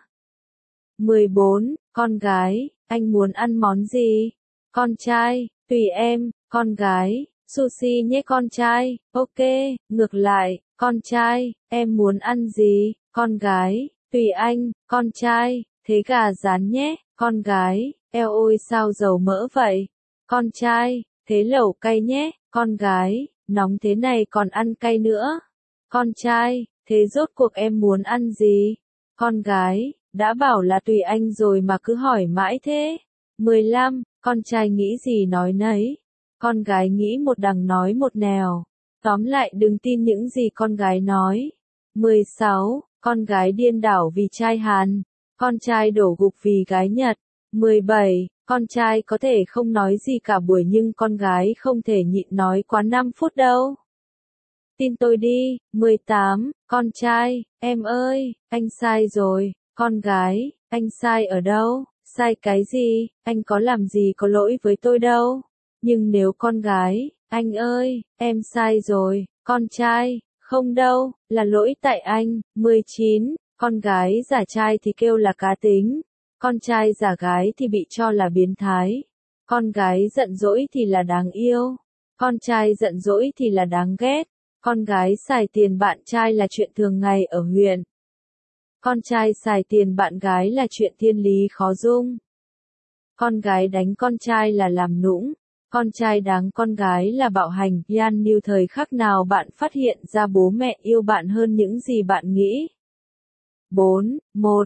14. Con gái, anh muốn ăn món gì? Con trai, tùy em. Con gái, sushi nhé. Con trai, ok. Ngược lại, con trai, em muốn ăn gì? Con gái, tùy anh. Con trai, thế gà rán nhé. Con gái, eo ôi sao dầu mỡ vậy? Con trai, thế lẩu cay nhé. Con gái, nóng thế này còn ăn cay nữa. Con trai, thế rốt cuộc em muốn ăn gì? Con gái, đã bảo là tùy anh rồi mà cứ hỏi mãi thế. 15. Con trai nghĩ gì nói nấy, con gái nghĩ một đằng nói một nẻo. Tóm lại đừng tin những gì con gái nói. 16. Con gái điên đảo vì trai Hàn, con trai đổ gục vì gái Nhật. 17. Con trai có thể không nói gì cả buổi nhưng con gái không thể nhịn nói quá 5 phút đâu. Tin tôi đi. 18. Con trai, em ơi, anh sai rồi. Con gái, anh sai ở đâu? Sai cái gì? Anh có làm gì có lỗi với tôi đâu. Nhưng nếu con gái, anh ơi, em sai rồi. Con trai, không đâu, là lỗi tại anh. 19. Con gái giả trai thì kêu là cá tính, con trai giả gái thì bị cho là biến thái. Con gái giận dỗi thì là đáng yêu, con trai giận dỗi thì là đáng ghét. Con gái xài tiền bạn trai là chuyện thường ngày ở huyện, con trai xài tiền bạn gái là chuyện thiên lý khó dung. Con gái đánh con trai là làm nũng, con trai đáng con gái là bạo hành. Yan New thời khắc nào bạn phát hiện ra bố mẹ yêu bạn hơn những gì bạn nghĩ? 4.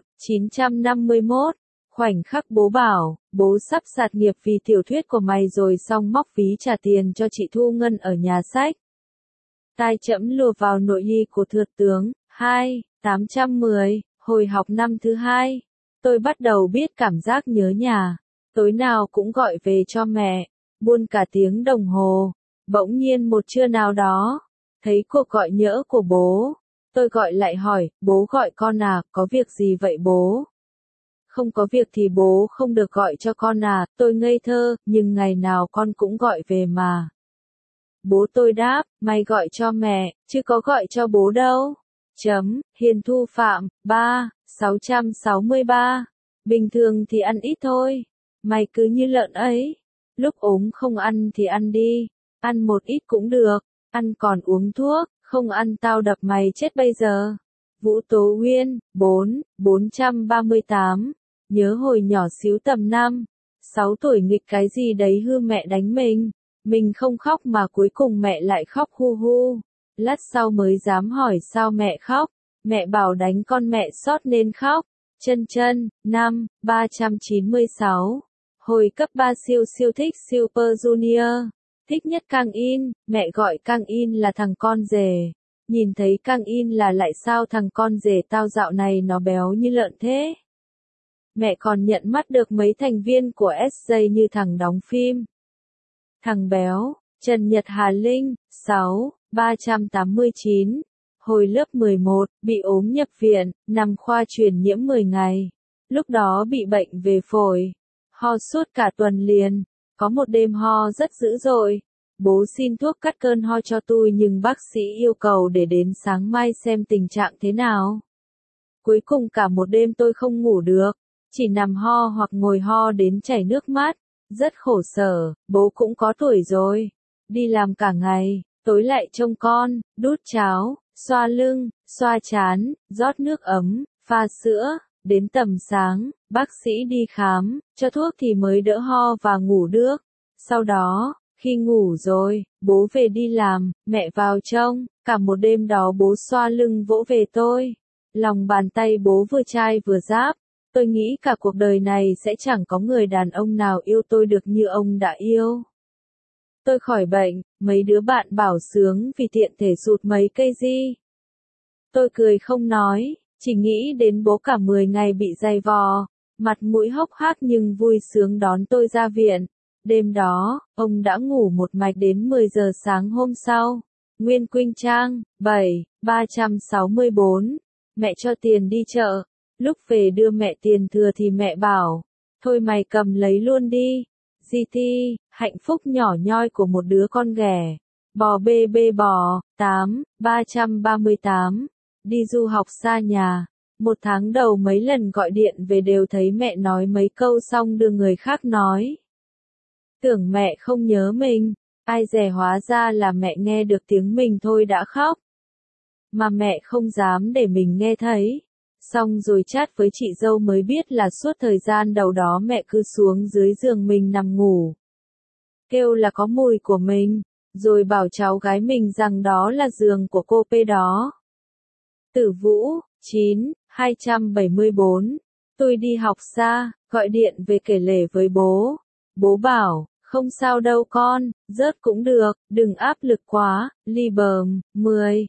1951. Khoảnh khắc bố bảo, bố sắp sạt nghiệp vì tiểu thuyết của mày rồi xong móc ví trả tiền cho chị Thu Ngân ở nhà sách. Tai chẫm lùa vào nội y của thượng tướng. 2. 810. Hồi học năm thứ 2, tôi bắt đầu biết cảm giác nhớ nhà. Tối nào cũng gọi về cho mẹ, buôn cả tiếng đồng hồ. Bỗng nhiên một trưa nào đó, thấy cuộc gọi nhỡ của bố. Tôi gọi lại hỏi, bố gọi con à, có việc gì vậy bố? Không có việc thì bố không được gọi cho con à, tôi ngây thơ, nhưng ngày nào con cũng gọi về mà. Bố tôi đáp, mày gọi cho mẹ, chứ có gọi cho bố đâu. Hiền Thu Phạm, 3, 663. Bình thường thì ăn ít thôi. Mày cứ như lợn ấy. Lúc ốm không ăn thì ăn đi. Ăn một ít cũng được. Ăn còn uống thuốc. Không ăn tao đập mày chết bây giờ. Vũ Tố Uyên, 4, 438. Nhớ hồi nhỏ xíu tầm 5, 6 tuổi nghịch cái gì đấy hư mẹ đánh mình. Mình không khóc mà cuối cùng mẹ lại khóc hu hu. Lát sau mới dám hỏi sao mẹ khóc. Mẹ bảo đánh con mẹ sót nên khóc. Chân chân, 5, 396. Hồi cấp 3 siêu siêu thích Super Junior. Thích nhất Kang In, mẹ gọi Kang In là thằng con rể. Nhìn thấy căng in là lại sao thằng con rể tao dạo này nó béo như lợn thế. Mẹ còn nhận mắt được mấy thành viên của SJ như thằng đóng phim. Thằng béo, Trần Nhật Hà Linh, 6, 389. Hồi lớp 11, bị ốm nhập viện, nằm khoa truyền nhiễm 10 ngày. Lúc đó bị bệnh về phổi. Ho suốt cả tuần liền. Có một đêm ho rất dữ dội. Bố xin thuốc cắt cơn ho cho tôi nhưng bác sĩ yêu cầu để đến sáng mai xem tình trạng thế nào. Cuối cùng cả một đêm tôi không ngủ được. Chỉ nằm ho hoặc ngồi ho đến chảy nước mắt. Rất khổ sở, bố cũng có tuổi rồi. Đi làm cả ngày, tối lại trông con, đút cháo, xoa lưng, xoa trán, rót nước ấm, pha sữa. Đến tầm sáng, bác sĩ đi khám, cho thuốc thì mới đỡ ho và ngủ được. Sau đó, khi ngủ rồi, bố về đi làm, mẹ vào trông, cả một đêm đó bố xoa lưng vỗ về tôi. Lòng bàn tay bố vừa chai vừa ráp. Tôi nghĩ cả cuộc đời này sẽ chẳng có người đàn ông nào yêu tôi được như ông đã yêu. Tôi khỏi bệnh, mấy đứa bạn bảo sướng vì tiện thể sụt mấy cây gì. Tôi cười không nói, chỉ nghĩ đến bố cả 10 ngày bị dày vò, mặt mũi hốc hác nhưng vui sướng đón tôi ra viện. Đêm đó, ông đã ngủ một mạch đến 10 giờ sáng hôm sau. Nguyên Quỳnh Trang, 7, 364. Mẹ cho tiền đi chợ. Lúc về đưa mẹ tiền thừa thì mẹ bảo, thôi mày cầm lấy luôn đi. GT, hạnh phúc nhỏ nhoi của một đứa con ghẻ. Bò bê bê bò, 8, 338. Đi du học xa nhà. Một tháng đầu mấy lần gọi điện về đều thấy mẹ nói mấy câu xong đưa người khác nói. Tưởng mẹ không nhớ mình, ai dè hóa ra là mẹ nghe được tiếng mình thôi đã khóc. Mà mẹ không dám để mình nghe thấy. Xong rồi chat với chị dâu mới biết là suốt thời gian đầu đó mẹ cứ xuống dưới giường mình nằm ngủ. Kêu là có mùi của mình, rồi bảo cháu gái mình rằng đó là giường của cô P đó. Tử Vũ, 9, 274. Tôi đi học xa, gọi điện về kể lể với bố. Bố bảo, không sao đâu con, rớt cũng được, đừng áp lực quá. Liber, 10,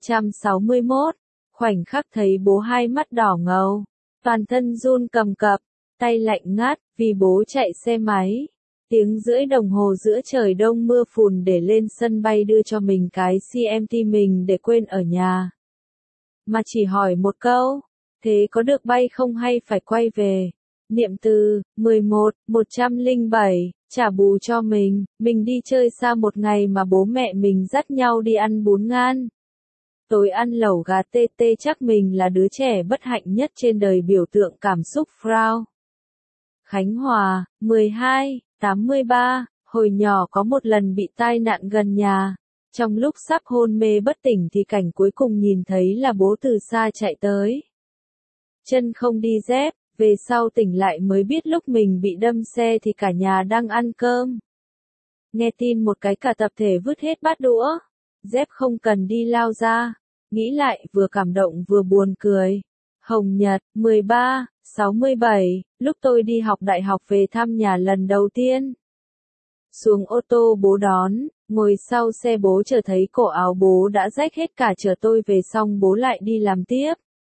261. Khoảnh khắc thấy bố hai mắt đỏ ngầu, toàn thân run cầm cập, tay lạnh ngắt, vì bố chạy xe máy. Tiếng rưỡi đồng hồ giữa trời đông mưa phùn để lên sân bay đưa cho mình cái CMT mình để quên ở nhà. Mà chỉ hỏi một câu, thế có được bay không hay phải quay về? Niệm từ, 11, 107, trả bù cho mình đi chơi xa một ngày mà bố mẹ mình dắt nhau đi ăn bún ngan. Tối ăn lẩu gà tê tê chắc mình là đứa trẻ bất hạnh nhất trên đời biểu tượng cảm xúc Frau. Khánh Hòa, 12, 83, hồi nhỏ có một lần bị tai nạn gần nhà. Trong lúc sắp hôn mê bất tỉnh thì cảnh cuối cùng nhìn thấy là bố từ xa chạy tới. Chân không đi dép, về sau tỉnh lại mới biết lúc mình bị đâm xe thì cả nhà đang ăn cơm. Nghe tin một cái cả tập thể vứt hết bát đũa. Dép không cần đi lao ra. Nghĩ lại vừa cảm động vừa buồn cười. Hồng Nhật, 13, 67, lúc tôi đi học đại học về thăm nhà lần đầu tiên. Xuống ô tô bố đón, ngồi sau xe bố chợt thấy cổ áo bố đã rách hết cả chờ tôi về xong bố lại đi làm tiếp.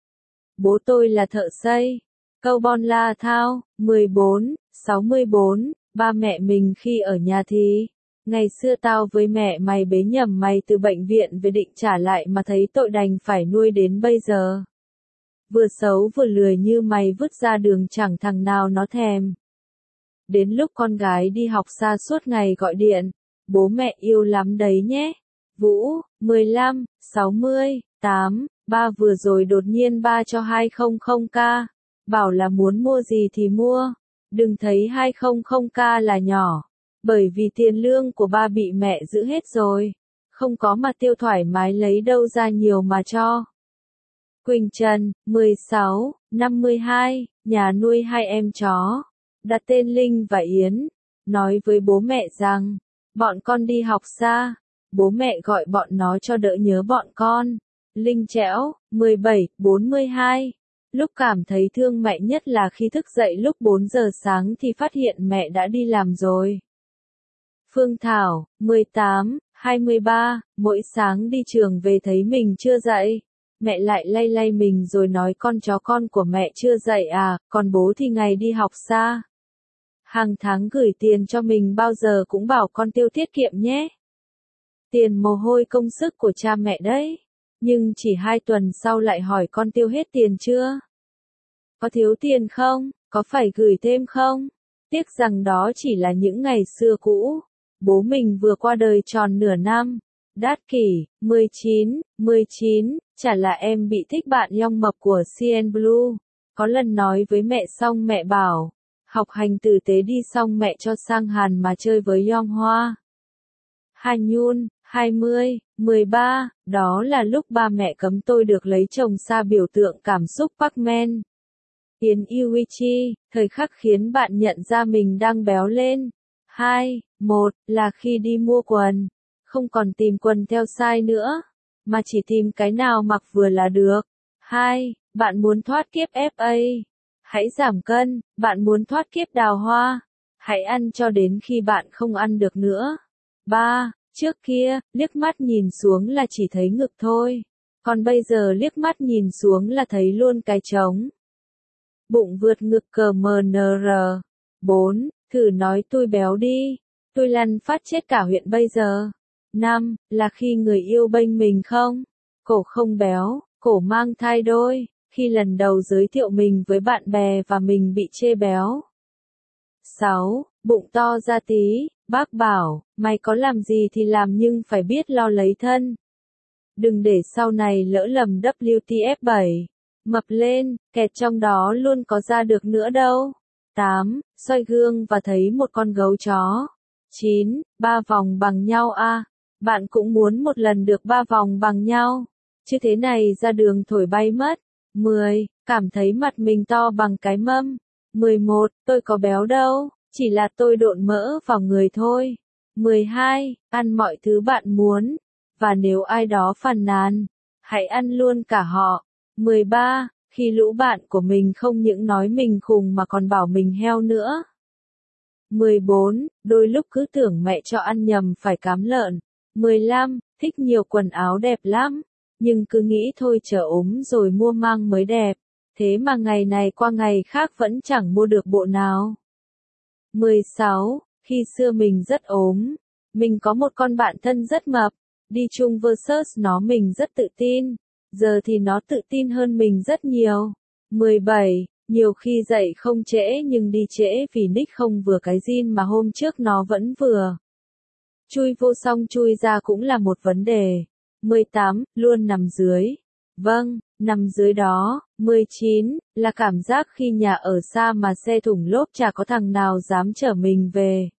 Bố tôi là thợ xây. Câu Bon La Thao, 14, 64, ba mẹ mình khi ở nhà thì. Ngày xưa tao với mẹ mày bế nhầm mày từ bệnh viện về định trả lại mà thấy tội đành phải nuôi đến bây giờ. Vừa xấu vừa lười như mày vứt ra đường chẳng thằng nào nó thèm. Đến lúc con gái đi học xa suốt ngày gọi điện, bố mẹ yêu lắm đấy nhé. Vũ, 15, 60, 8, ba vừa rồi đột nhiên ba cho 200k, bảo là muốn mua gì thì mua, đừng thấy 200k là nhỏ. Bởi vì tiền lương của ba bị mẹ giữ hết rồi. Không có mà tiêu thoải mái lấy đâu ra nhiều mà cho. Quỳnh Trần, 16, 52, nhà nuôi 2 em chó. Đặt tên Linh và Yến. Nói với bố mẹ rằng, bọn con đi học xa. Bố mẹ gọi bọn nó cho đỡ nhớ bọn con. Linh Trẽo, 17, 42. Lúc cảm thấy thương mẹ nhất là khi thức dậy lúc 4 giờ sáng thì phát hiện mẹ đã đi làm rồi. Phương Thảo, 18, 23. Mỗi sáng đi trường về thấy mình chưa dậy. Mẹ lại lay lay mình rồi nói con chó con của mẹ chưa dậy à, còn bố thì ngày đi học xa. Hàng tháng gửi tiền cho mình bao giờ cũng bảo con tiêu tiết kiệm nhé. Tiền mồ hôi công sức của cha mẹ đấy. Nhưng chỉ 2 tuần sau lại hỏi con tiêu hết tiền chưa? Có thiếu tiền không? Có phải gửi thêm không? Tiếc rằng đó chỉ là những ngày xưa cũ. Bố mình vừa qua đời tròn nửa năm. Đát kỷ, 19, chả là em bị thích bạn Yong mập của CN Blue. Có lần nói với mẹ xong mẹ bảo, học hành tử tế đi xong mẹ cho sang Hàn mà chơi với Yong Hoa. Hanyun, 13, đó là lúc ba mẹ cấm tôi được lấy chồng xa biểu tượng cảm xúc Parkman. Yến Yuichi, thời khắc khiến bạn nhận ra mình đang béo lên. 1 là khi đi mua quần. Không còn tìm quần theo size nữa, mà chỉ tìm cái nào mặc vừa là được. 2. Bạn muốn thoát kiếp FA. Hãy giảm cân, bạn muốn thoát kiếp đào hoa. Hãy ăn cho đến khi bạn không ăn được nữa. 3. Trước kia, liếc mắt nhìn xuống là chỉ thấy ngực thôi. Còn bây giờ liếc mắt nhìn xuống là thấy luôn cái trống. Bụng vượt ngực CMNR. 4. Thử nói tôi béo đi. Tôi lăn phát chết cả huyện bây giờ. 5. Là khi người yêu bênh mình không? Cổ không béo, cổ mang thai đôi. Khi lần đầu giới thiệu mình với bạn bè và mình bị chê béo. 6. Bụng to ra tí. Bác bảo, mày có làm gì thì làm nhưng phải biết lo lấy thân. Đừng để sau này lỡ lầm WTF7. Mập lên, kẹt trong đó luôn có ra được nữa đâu. 8. Soi gương và thấy một con gấu chó. 9. 3 vòng bằng nhau à. Bạn cũng muốn một lần được 3 vòng bằng nhau. Chứ thế này ra đường thổi bay mất. 10. Cảm thấy mặt mình to bằng cái mâm. 11. Tôi có béo đâu, chỉ là tôi độn mỡ vào người thôi. 12. Ăn mọi thứ bạn muốn. Và nếu ai đó phàn nàn, hãy ăn luôn cả họ. 13. Khi lũ bạn của mình không những nói mình khùng mà còn bảo mình heo nữa. 14. Đôi lúc cứ tưởng mẹ cho ăn nhầm phải cám lợn. 15. Thích nhiều quần áo đẹp lắm, nhưng cứ nghĩ thôi chờ ốm rồi mua mang mới đẹp. Thế mà ngày này qua ngày khác vẫn chẳng mua được bộ nào. 16. Khi xưa mình rất ốm. Mình có một con bạn thân rất mập. Đi chung versus nó mình rất tự tin. Giờ thì nó tự tin hơn mình rất nhiều. 17. Nhiều khi dậy không trễ nhưng đi trễ vì nick không vừa cái jean mà hôm trước nó vẫn vừa. Chui vô xong chui ra cũng là một vấn đề. 18. Luôn nằm dưới. Vâng, nằm dưới đó. 19. Là cảm giác khi nhà ở xa mà xe thủng lốp chả có thằng nào dám chở mình về.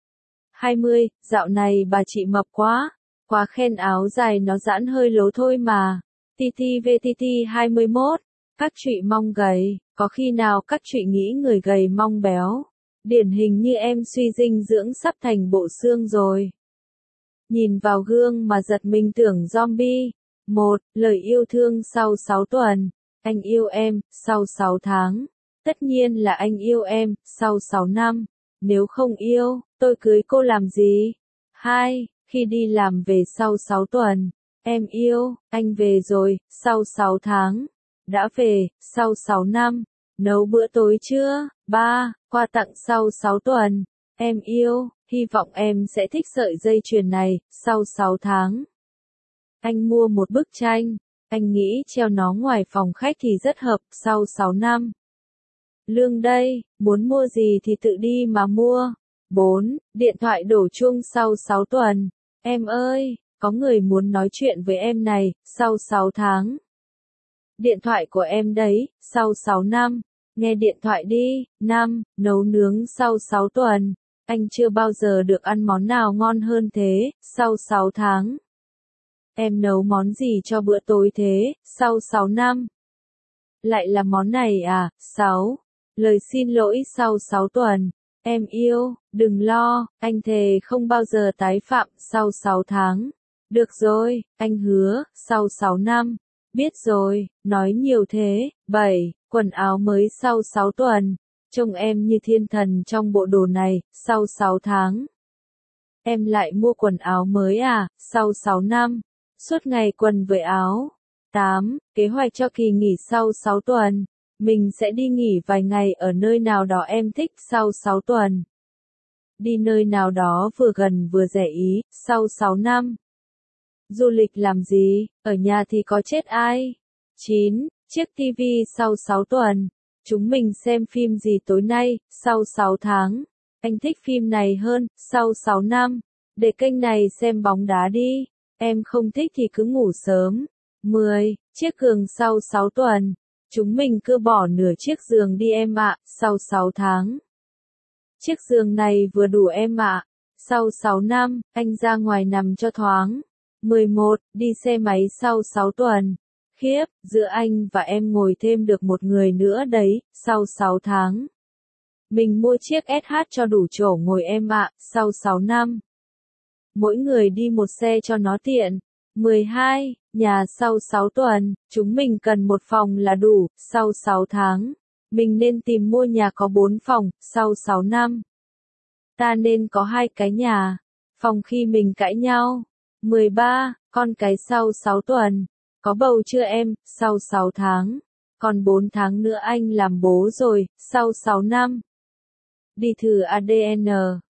20. Dạo này bà chị mập quá. Quá khen áo dài nó giãn hơi lố thôi mà. TTVTT 21. Các trụy mong gầy. Có khi nào các trụy nghĩ người gầy mong béo? Điển hình như em suy dinh dưỡng sắp thành bộ xương rồi. Nhìn vào gương mà giật mình tưởng zombie. 1. Lời yêu thương sau 6 tuần. Anh yêu em, sau 6 tháng. Tất nhiên là anh yêu em, sau 6 năm. Nếu không yêu, tôi cưới cô làm gì? 2. Khi đi làm về sau 6 tuần. Em yêu, anh về rồi, sau 6 tháng. Đã về, sau 6 năm. Nấu bữa tối chưa? 3. Quà tặng sau 6 tuần. Em yêu, hy vọng em sẽ thích sợi dây chuyền này, sau 6 tháng. Anh mua một bức tranh. Anh nghĩ treo nó ngoài phòng khách thì rất hợp, sau 6 năm. Lương đây, muốn mua gì thì tự đi mà mua. 4. Điện thoại đổ chuông sau 6 tuần. Em ơi, có người muốn nói chuyện với em này, sau 6 tháng. Điện thoại của em đấy, sau 6 năm. Nghe điện thoại đi. 5. Nấu nướng sau 6 tuần. Anh chưa bao giờ được ăn món nào ngon hơn thế, sau 6 tháng. Em nấu món gì cho bữa tối thế, sau 6 năm? Lại là món này à? 6. Lời xin lỗi sau 6 tuần. Em yêu, đừng lo, anh thề không bao giờ tái phạm, sau 6 tháng. Được rồi, anh hứa, sau 6 năm. Biết rồi, nói nhiều thế. 7. Quần áo mới sau 6 tuần. Trông em như thiên thần trong bộ đồ này, sau 6 tháng. Em lại mua quần áo mới à, sau 6 năm. Suốt ngày quần với áo. 8. Kế hoạch cho kỳ nghỉ sau 6 tuần. Mình sẽ đi nghỉ vài ngày ở nơi nào đó em thích sau 6 tuần. Đi nơi nào đó vừa gần vừa rẻ ý, sau 6 năm. Du lịch làm gì, ở nhà thì có chết ai. 9. Chiếc TV sau 6 tuần. Chúng mình xem phim gì tối nay, sau 6 tháng. Anh thích phim này hơn, sau 6 năm. Để kênh này xem bóng đá đi. Em không thích thì cứ ngủ sớm. 10. Chiếc giường sau 6 tuần. Chúng mình cứ bỏ nửa chiếc giường đi em ạ, sau 6 tháng. Chiếc giường này vừa đủ em ạ. Sau 6 năm, anh ra ngoài nằm cho thoáng. 11. Đi xe máy sau 6 tuần. Khiếp, giữa anh và em ngồi thêm được một người nữa đấy, sau 6 tháng. Mình mua chiếc SH cho đủ chỗ ngồi em ạ, sau 6 năm. Mỗi người đi một xe cho nó tiện. 12. Nhà sau 6 tuần, chúng mình cần một phòng là đủ, sau 6 tháng. Mình nên tìm mua nhà có 4 phòng, sau 6 năm. Ta nên có 2 cái nhà. Phòng khi mình cãi nhau. 13. Con cái sau 6 tuần. Có bầu chưa em, sau 6 tháng. Còn 4 tháng nữa anh làm bố rồi, sau 6 năm. Đi thử ADN.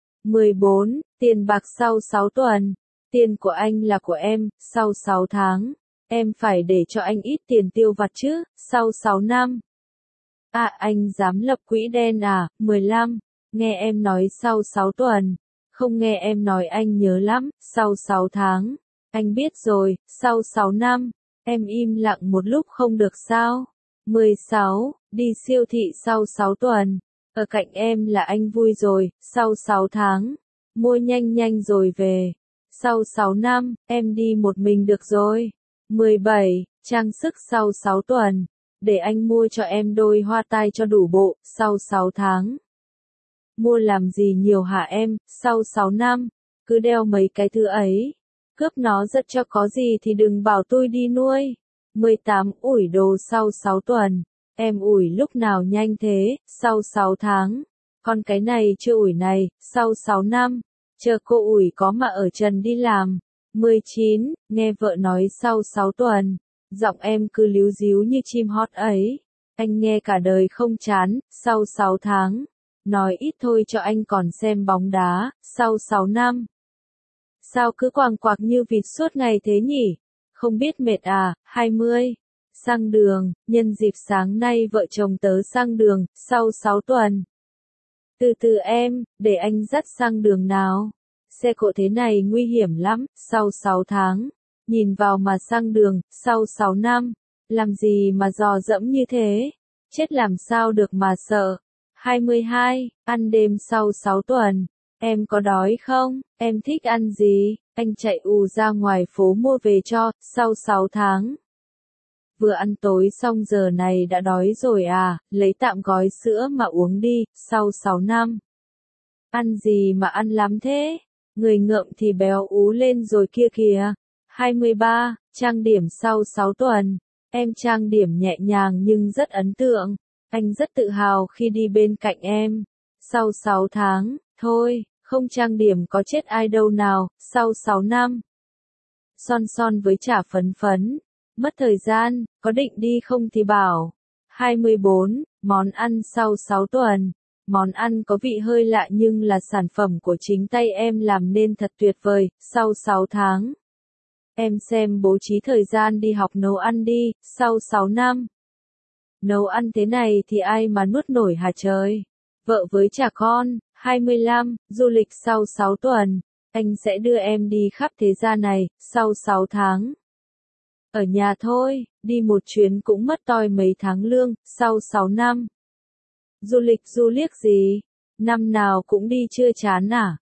14. Tiền bạc sau 6 tuần. Tiền của anh là của em, sau 6 tháng. Em phải để cho anh ít tiền tiêu vặt chứ, sau 6 năm. À anh dám lập quỹ đen à, 15. Nghe em nói sau 6 tuần. Không nghe em nói anh nhớ lắm, sau 6 tháng. Anh biết rồi, sau 6 năm. Em im lặng một lúc không được sao? 16. Đi siêu thị sau 6 tuần. Ở cạnh em là anh vui rồi, sau 6 tháng. Mua nhanh nhanh rồi về. Sau 6 năm, em đi một mình được rồi. 17. Trang sức sau 6 tuần. Để anh mua cho em đôi hoa tai cho đủ bộ, sau 6 tháng. Mua làm gì nhiều hả em, sau 6 năm. Cứ đeo mấy cái thứ ấy. Cướp nó rất cho có gì thì đừng bảo tôi đi nuôi. 18. Ủi đồ sau 6 tuần. Em ủi lúc nào nhanh thế, sau 6 tháng. Còn cái này chưa ủi này, sau 6 năm. Chờ cô ủi có mà ở trần đi làm. 19. Nghe vợ nói sau 6 tuần. Giọng em cứ líu díu như chim hót ấy. Anh nghe cả đời không chán, sau 6 tháng. Nói ít thôi cho anh còn xem bóng đá, sau 6 năm. Sao cứ quàng quạc như vịt suốt ngày thế nhỉ? Không biết mệt à? 20. Sang đường, nhân dịp sáng nay vợ chồng tớ sang đường, sau 6 tuần. Từ từ em, để anh dắt sang đường nào. Xe cộ thế này nguy hiểm lắm, sau 6 tháng. Nhìn vào mà sang đường, sau 6 năm. Làm gì mà dò dẫm như thế? Chết làm sao được mà sợ. 22. Ăn đêm sau 6 tuần. Em có đói không? Em thích ăn gì? Anh chạy ù ra ngoài phố mua về cho, sau 6 tháng. Vừa ăn tối xong giờ này đã đói rồi à, lấy tạm gói sữa mà uống đi, sau 6 năm. Ăn gì mà ăn lắm thế? Người ngợm thì béo ú lên rồi kia kìa. 23. Trang điểm sau 6 tuần. Em trang điểm nhẹ nhàng nhưng rất ấn tượng. Anh rất tự hào khi đi bên cạnh em. Sau 6 tháng, thôi, không trang điểm có chết ai đâu nào, sau 6 năm. Son son với chả phấn phấn. Mất thời gian, có định đi không thì bảo. 24. Món ăn sau 6 tuần. Món ăn có vị hơi lạ nhưng là sản phẩm của chính tay em làm nên thật tuyệt vời, sau 6 tháng. Em xem bố trí thời gian đi học nấu ăn đi, sau 6 năm. Nấu ăn thế này thì ai mà nuốt nổi hả trời? Vợ với chả con. 25. Du lịch sau 6 tuần. Anh sẽ đưa em đi khắp thế gian này, sau 6 tháng. Ở nhà thôi, đi một chuyến cũng mất toi mấy tháng lương, sau 6 năm. Du liếc gì? Năm nào cũng đi chưa chán à?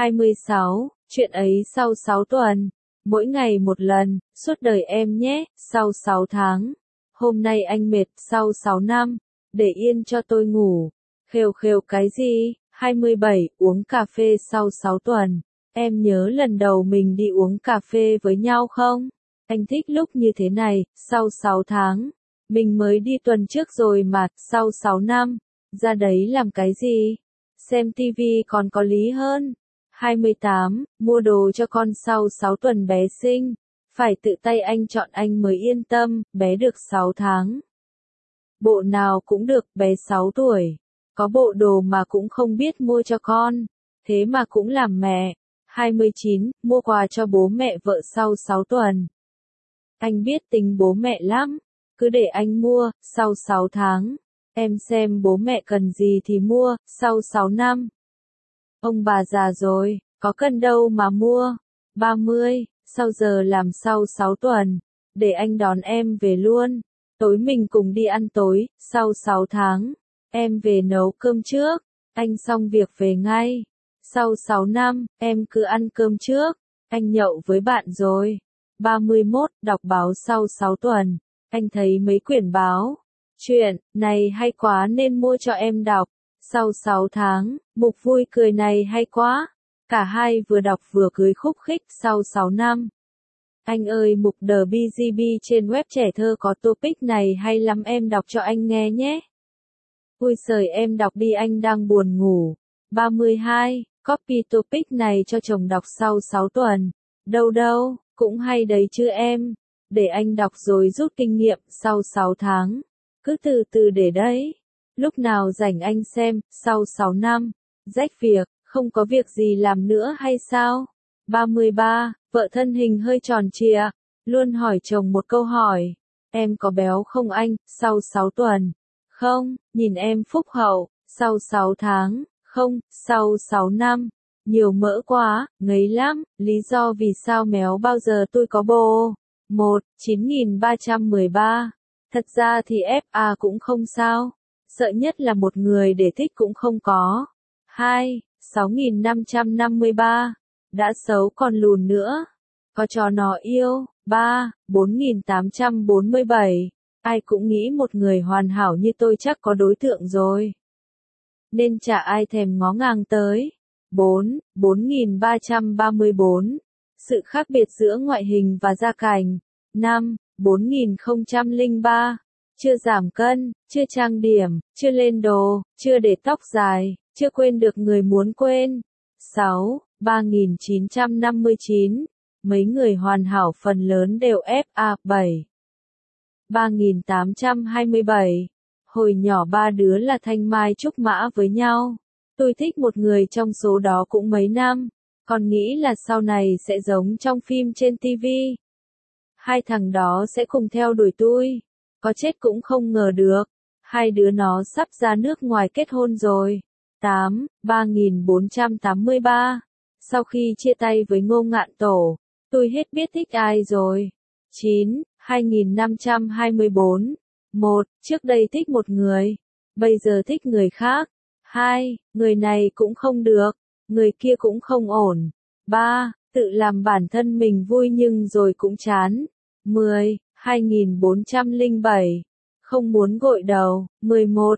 26. Chuyện ấy sau 6 tuần. Mỗi ngày một lần, suốt đời em nhé, sau 6 tháng. Hôm nay anh mệt, sau 6 năm. Để yên cho tôi ngủ. Khều khều cái gì? 27. Uống cà phê sau 6 tuần. Em nhớ lần đầu mình đi uống cà phê với nhau không? Anh thích lúc như thế này, sau 6 tháng. Mình mới đi tuần trước rồi mà, sau 6 năm. Ra đấy làm cái gì? Xem tivi còn có lý hơn. 28. Mua đồ cho con sau 6 tuần bé sinh. Phải tự tay anh chọn anh mới yên tâm, bé được 6 tháng. Bộ nào cũng được, bé 6 tuổi. Có bộ đồ mà cũng không biết mua cho con. Thế mà cũng làm mẹ. 29. Mua quà cho bố mẹ vợ sau 6 tuần. Anh biết tính bố mẹ lắm. Cứ để anh mua, sau 6 tháng. Em xem bố mẹ cần gì thì mua, sau 6 năm. Ông bà già rồi, có cần đâu mà mua. 30. Sau giờ làm sau 6 tuần. Để anh đón em về luôn. Tối mình cùng đi ăn tối, sau 6 tháng. Em về nấu cơm trước. Anh xong việc về ngay. Sau 6 năm, em cứ ăn cơm trước. Anh nhậu với bạn rồi. 31. Đọc báo sau 6 tuần. Anh thấy mấy quyển báo. Chuyện này hay quá nên mua cho em đọc. Sau 6 tháng, mục vui cười này hay quá. Cả hai vừa đọc vừa cười khúc khích sau 6 năm. Anh ơi, mục The BGB trên web Trẻ Thơ có topic này hay lắm, em đọc cho anh nghe nhé. Ui giời, em đọc đi, anh đang buồn ngủ. 32. Copy topic này cho chồng đọc sau 6 tuần. Đâu đâu, cũng hay đấy chứ em. Để anh đọc rồi rút kinh nghiệm sau 6 tháng. Cứ từ từ để đấy. Lúc nào rảnh anh xem, sau 6 năm. Rách việc, không có việc gì làm nữa hay sao? 33. Vợ thân hình hơi tròn trịa. Luôn hỏi chồng một câu hỏi. Em có béo không anh, sau 6 tuần? Không, nhìn em phúc hậu, sau 6 tháng. Không, sau 6 năm. Nhiều mỡ quá, ngấy lắm. Lý do vì sao méo bao giờ tôi có bồ? 1. 9313. Thật ra thì FA cũng không sao. Sợ nhất là một người để thích cũng không có. 2. 6553. Đã xấu còn lùn nữa. Có cho nó yêu. 3. 4847. Ai cũng nghĩ một người hoàn hảo như tôi chắc có đối tượng rồi. Nên chả ai thèm ngó ngàng tới. 4. 4334. Sự khác biệt giữa ngoại hình và gia cảnh. 5. 4003. Chưa giảm cân, chưa trang điểm, chưa lên đồ, chưa để tóc dài, chưa quên được người muốn quên. 6. 3959. Mấy người hoàn hảo phần lớn đều FA. 7. 3827. Hồi nhỏ ba đứa là thanh mai trúc mã với nhau. Tôi thích một người trong số đó cũng mấy năm, còn nghĩ là sau này sẽ giống trong phim trên TV. Hai thằng đó sẽ cùng theo đuổi tôi. Có chết cũng không ngờ được. Hai đứa nó sắp ra nước ngoài kết hôn rồi. 8. 3483. Sau khi chia tay với Ngô Ngạn Tổ, tôi hết biết thích ai rồi. 9. 2524. 1. Trước đây thích một người. Bây giờ thích người khác. 2. Người này cũng không được. Người kia cũng không ổn. 3. Tự làm bản thân mình vui nhưng rồi cũng chán. 10. 2407. Không muốn gội đầu. 11.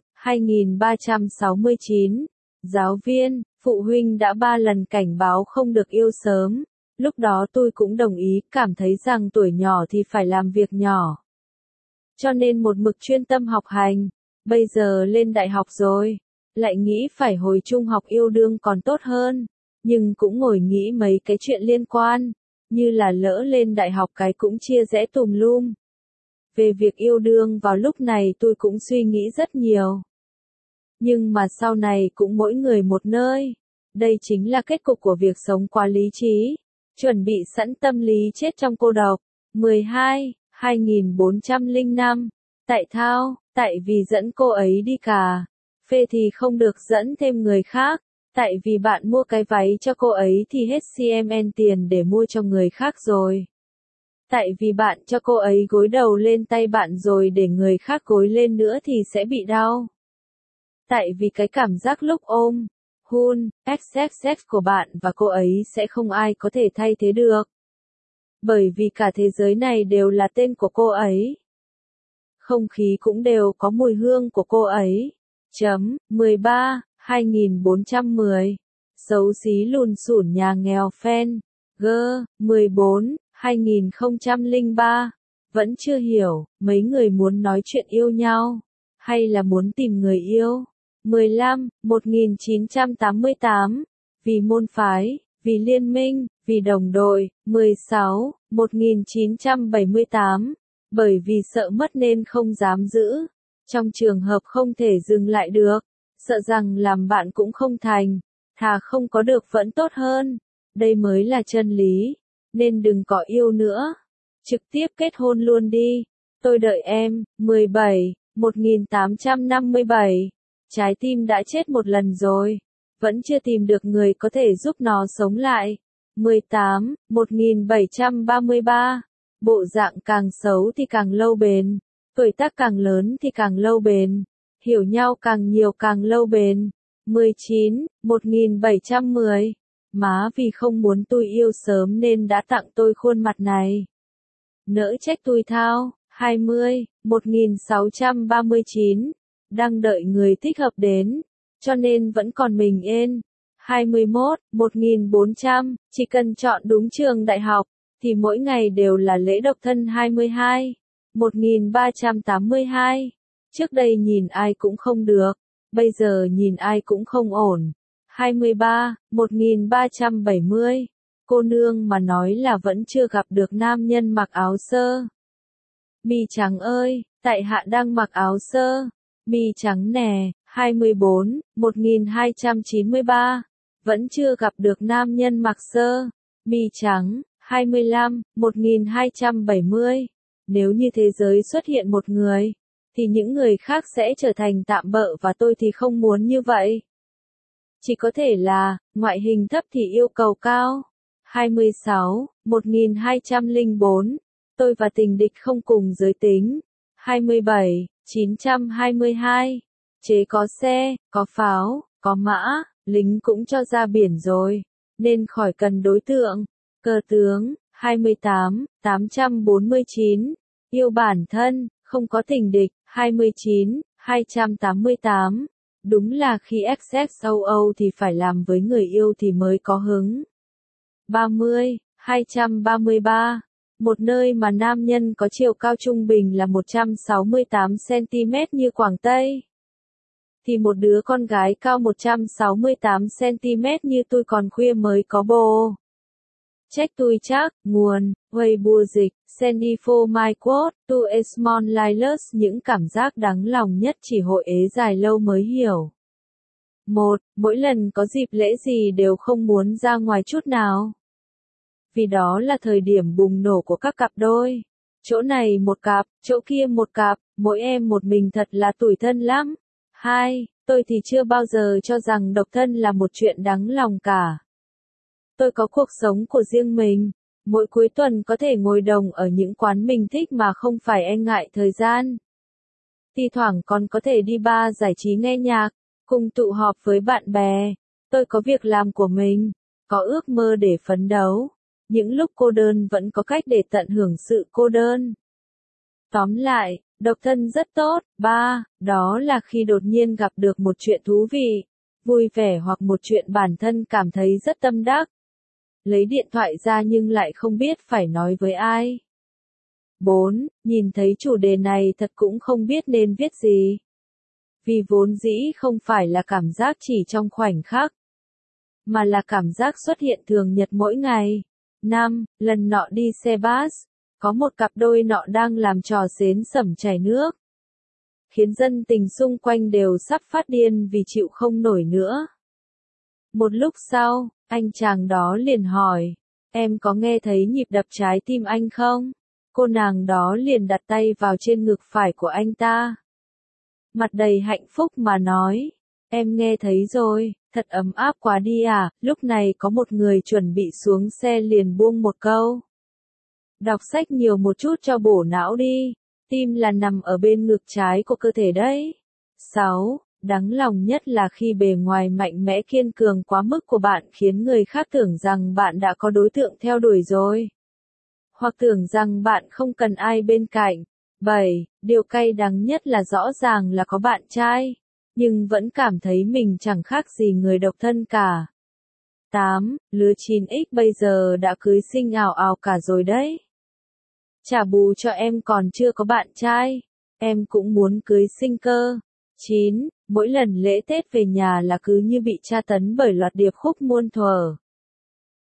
2369. Giáo viên, phụ huynh đã 3 lần cảnh báo không được yêu sớm. Lúc đó tôi cũng đồng ý, cảm thấy rằng tuổi nhỏ thì phải làm việc nhỏ. Cho nên một mực chuyên tâm học hành. Bây giờ lên đại học rồi, lại nghĩ phải hồi trung học yêu đương còn tốt hơn. Nhưng cũng ngồi nghĩ mấy cái chuyện liên quan, như là lỡ lên đại học cái cũng chia rẽ tùm lum. Về việc yêu đương vào lúc này tôi cũng suy nghĩ rất nhiều. Nhưng mà sau này cũng mỗi người một nơi. Đây chính là kết cục của việc sống quá lý trí. Chuẩn bị sẵn tâm lý chết trong cô độc. 12. 2405. Tại thao, tại vì dẫn cô ấy đi cà phê thì không được dẫn thêm người khác. Tại vì bạn mua cái váy cho cô ấy thì hết CMN tiền để mua cho người khác rồi. Tại vì bạn cho cô ấy gối đầu lên tay bạn rồi để người khác gối lên nữa thì sẽ bị đau. Tại vì cái cảm giác lúc ôm, hôn, XXX của bạn và cô ấy sẽ không ai có thể thay thế được. Bởi vì cả thế giới này đều là tên của cô ấy. Không khí cũng đều có mùi hương của cô ấy. 13. 2410. Xấu xí lùn xủn nhà nghèo phen. G. 14. 2003. Vẫn chưa hiểu, mấy người muốn nói chuyện yêu nhau, hay là muốn tìm người yêu. 15. 1988. Vì môn phái, vì liên minh, vì đồng đội. 16. 1978. Bởi vì sợ mất nên không dám giữ. Trong trường hợp không thể dừng lại được, sợ rằng làm bạn cũng không thành, thà không có được vẫn tốt hơn. Đây mới là chân lý. Nên đừng có yêu nữa. Trực tiếp kết hôn luôn đi. Tôi đợi em. 17. 1857. Trái tim đã chết một lần rồi. Vẫn chưa tìm được người có thể giúp nó sống lại. 18. 1733. Bộ dạng càng xấu thì càng lâu bền. Tuổi tác càng lớn thì càng lâu bền. Hiểu nhau càng nhiều càng lâu bền. 19. 1710. Má vì không muốn tôi yêu sớm nên đã tặng tôi khuôn mặt này. Nỡ trách tôi thao. 20. 1639. Đang đợi người thích hợp đến, cho nên vẫn còn mình ên. 21. 1400. Chỉ cần chọn đúng trường đại học, thì mỗi ngày đều là lễ độc thân. 22. 1382. Trước đây nhìn ai cũng không được, bây giờ nhìn ai cũng không ổn. 23. 1370. Cô nương mà nói là vẫn chưa gặp được nam nhân mặc áo sơ mi trắng ơi, tại hạ đang mặc áo sơ mi trắng nè. 24. 1293. Vẫn chưa gặp được nam nhân mặc sơ mi trắng. 25. 1270. Nếu như thế giới xuất hiện một người, thì những người khác sẽ trở thành tạm bợ và tôi thì không muốn như vậy. Chỉ có thể là, ngoại hình thấp thì yêu cầu cao. 26. 1204. Tôi và tình địch không cùng giới tính. 27. 922. Chế có xe, có pháo, có mã, lính cũng cho ra biển rồi, nên khỏi cần đối tượng. Cờ tướng. 28. 849. Yêu bản thân, không có tình địch. 29. 288. Đúng là khi XXOO thì phải làm với người yêu thì mới có hứng. 30. 233. Một nơi mà nam nhân có chiều cao trung bình là 168cm như Quảng Tây, thì một đứa con gái cao 168cm như tôi còn khuya mới có bồ. Trách tôi chắc. Nguồn: Weibo dịch. Send for my quote to a small liars. Những cảm giác đáng lòng nhất chỉ hội ế dài lâu mới hiểu. 1. Mỗi lần có dịp lễ gì đều không muốn ra ngoài chút nào. Vì đó là thời điểm bùng nổ của các cặp đôi. Chỗ này một cặp, chỗ kia một cặp, mỗi em một mình thật là tủi thân lắm. 2. Tôi thì chưa bao giờ cho rằng độc thân là một chuyện đáng lòng cả. Tôi có cuộc sống của riêng mình. Mỗi cuối tuần có thể ngồi đồng ở những quán mình thích mà không phải e ngại thời gian. Thi thoảng còn có thể đi bar giải trí nghe nhạc, cùng tụ họp với bạn bè. Tôi có việc làm của mình, có ước mơ để phấn đấu. Những lúc cô đơn vẫn có cách để tận hưởng sự cô đơn. Tóm lại, độc thân rất tốt. 3. Đó là khi đột nhiên gặp được một chuyện thú vị, vui vẻ hoặc một chuyện bản thân cảm thấy rất tâm đắc. Lấy điện thoại ra nhưng lại không biết phải nói với ai. 4. Nhìn thấy chủ đề này thật cũng không biết nên viết gì. Vì vốn dĩ không phải là cảm giác chỉ trong khoảnh khắc, mà là cảm giác xuất hiện thường nhật mỗi ngày. 5. Lần nọ đi xe bus, có một cặp đôi nọ đang làm trò xến xẩm chảy nước, khiến dân tình xung quanh đều sắp phát điên vì chịu không nổi nữa. Một lúc sau, anh chàng đó liền hỏi, em có nghe thấy nhịp đập trái tim anh không? Cô nàng đó liền đặt tay vào trên ngực phải của anh ta, mặt đầy hạnh phúc mà nói, em nghe thấy rồi, thật ấm áp quá đi à. Lúc này có một người chuẩn bị xuống xe liền buông một câu. Đọc sách nhiều một chút cho bổ não đi, tim là nằm ở bên ngực trái của cơ thể đấy. 6. Đáng lòng nhất là khi bề ngoài mạnh mẽ kiên cường quá mức của bạn khiến người khác tưởng rằng bạn đã có đối tượng theo đuổi rồi, hoặc tưởng rằng bạn không cần ai bên cạnh. 7. Điều cay đắng nhất là rõ ràng là có bạn trai, nhưng vẫn cảm thấy mình chẳng khác gì người độc thân cả. 8. Lứa 9X bây giờ đã cưới sinh ào ào cả rồi đấy. Trả bù cho em còn chưa có bạn trai, em cũng muốn cưới sinh cơ. 9. Mỗi lần lễ Tết về nhà là cứ như bị tra tấn bởi loạt điệp khúc muôn thuở.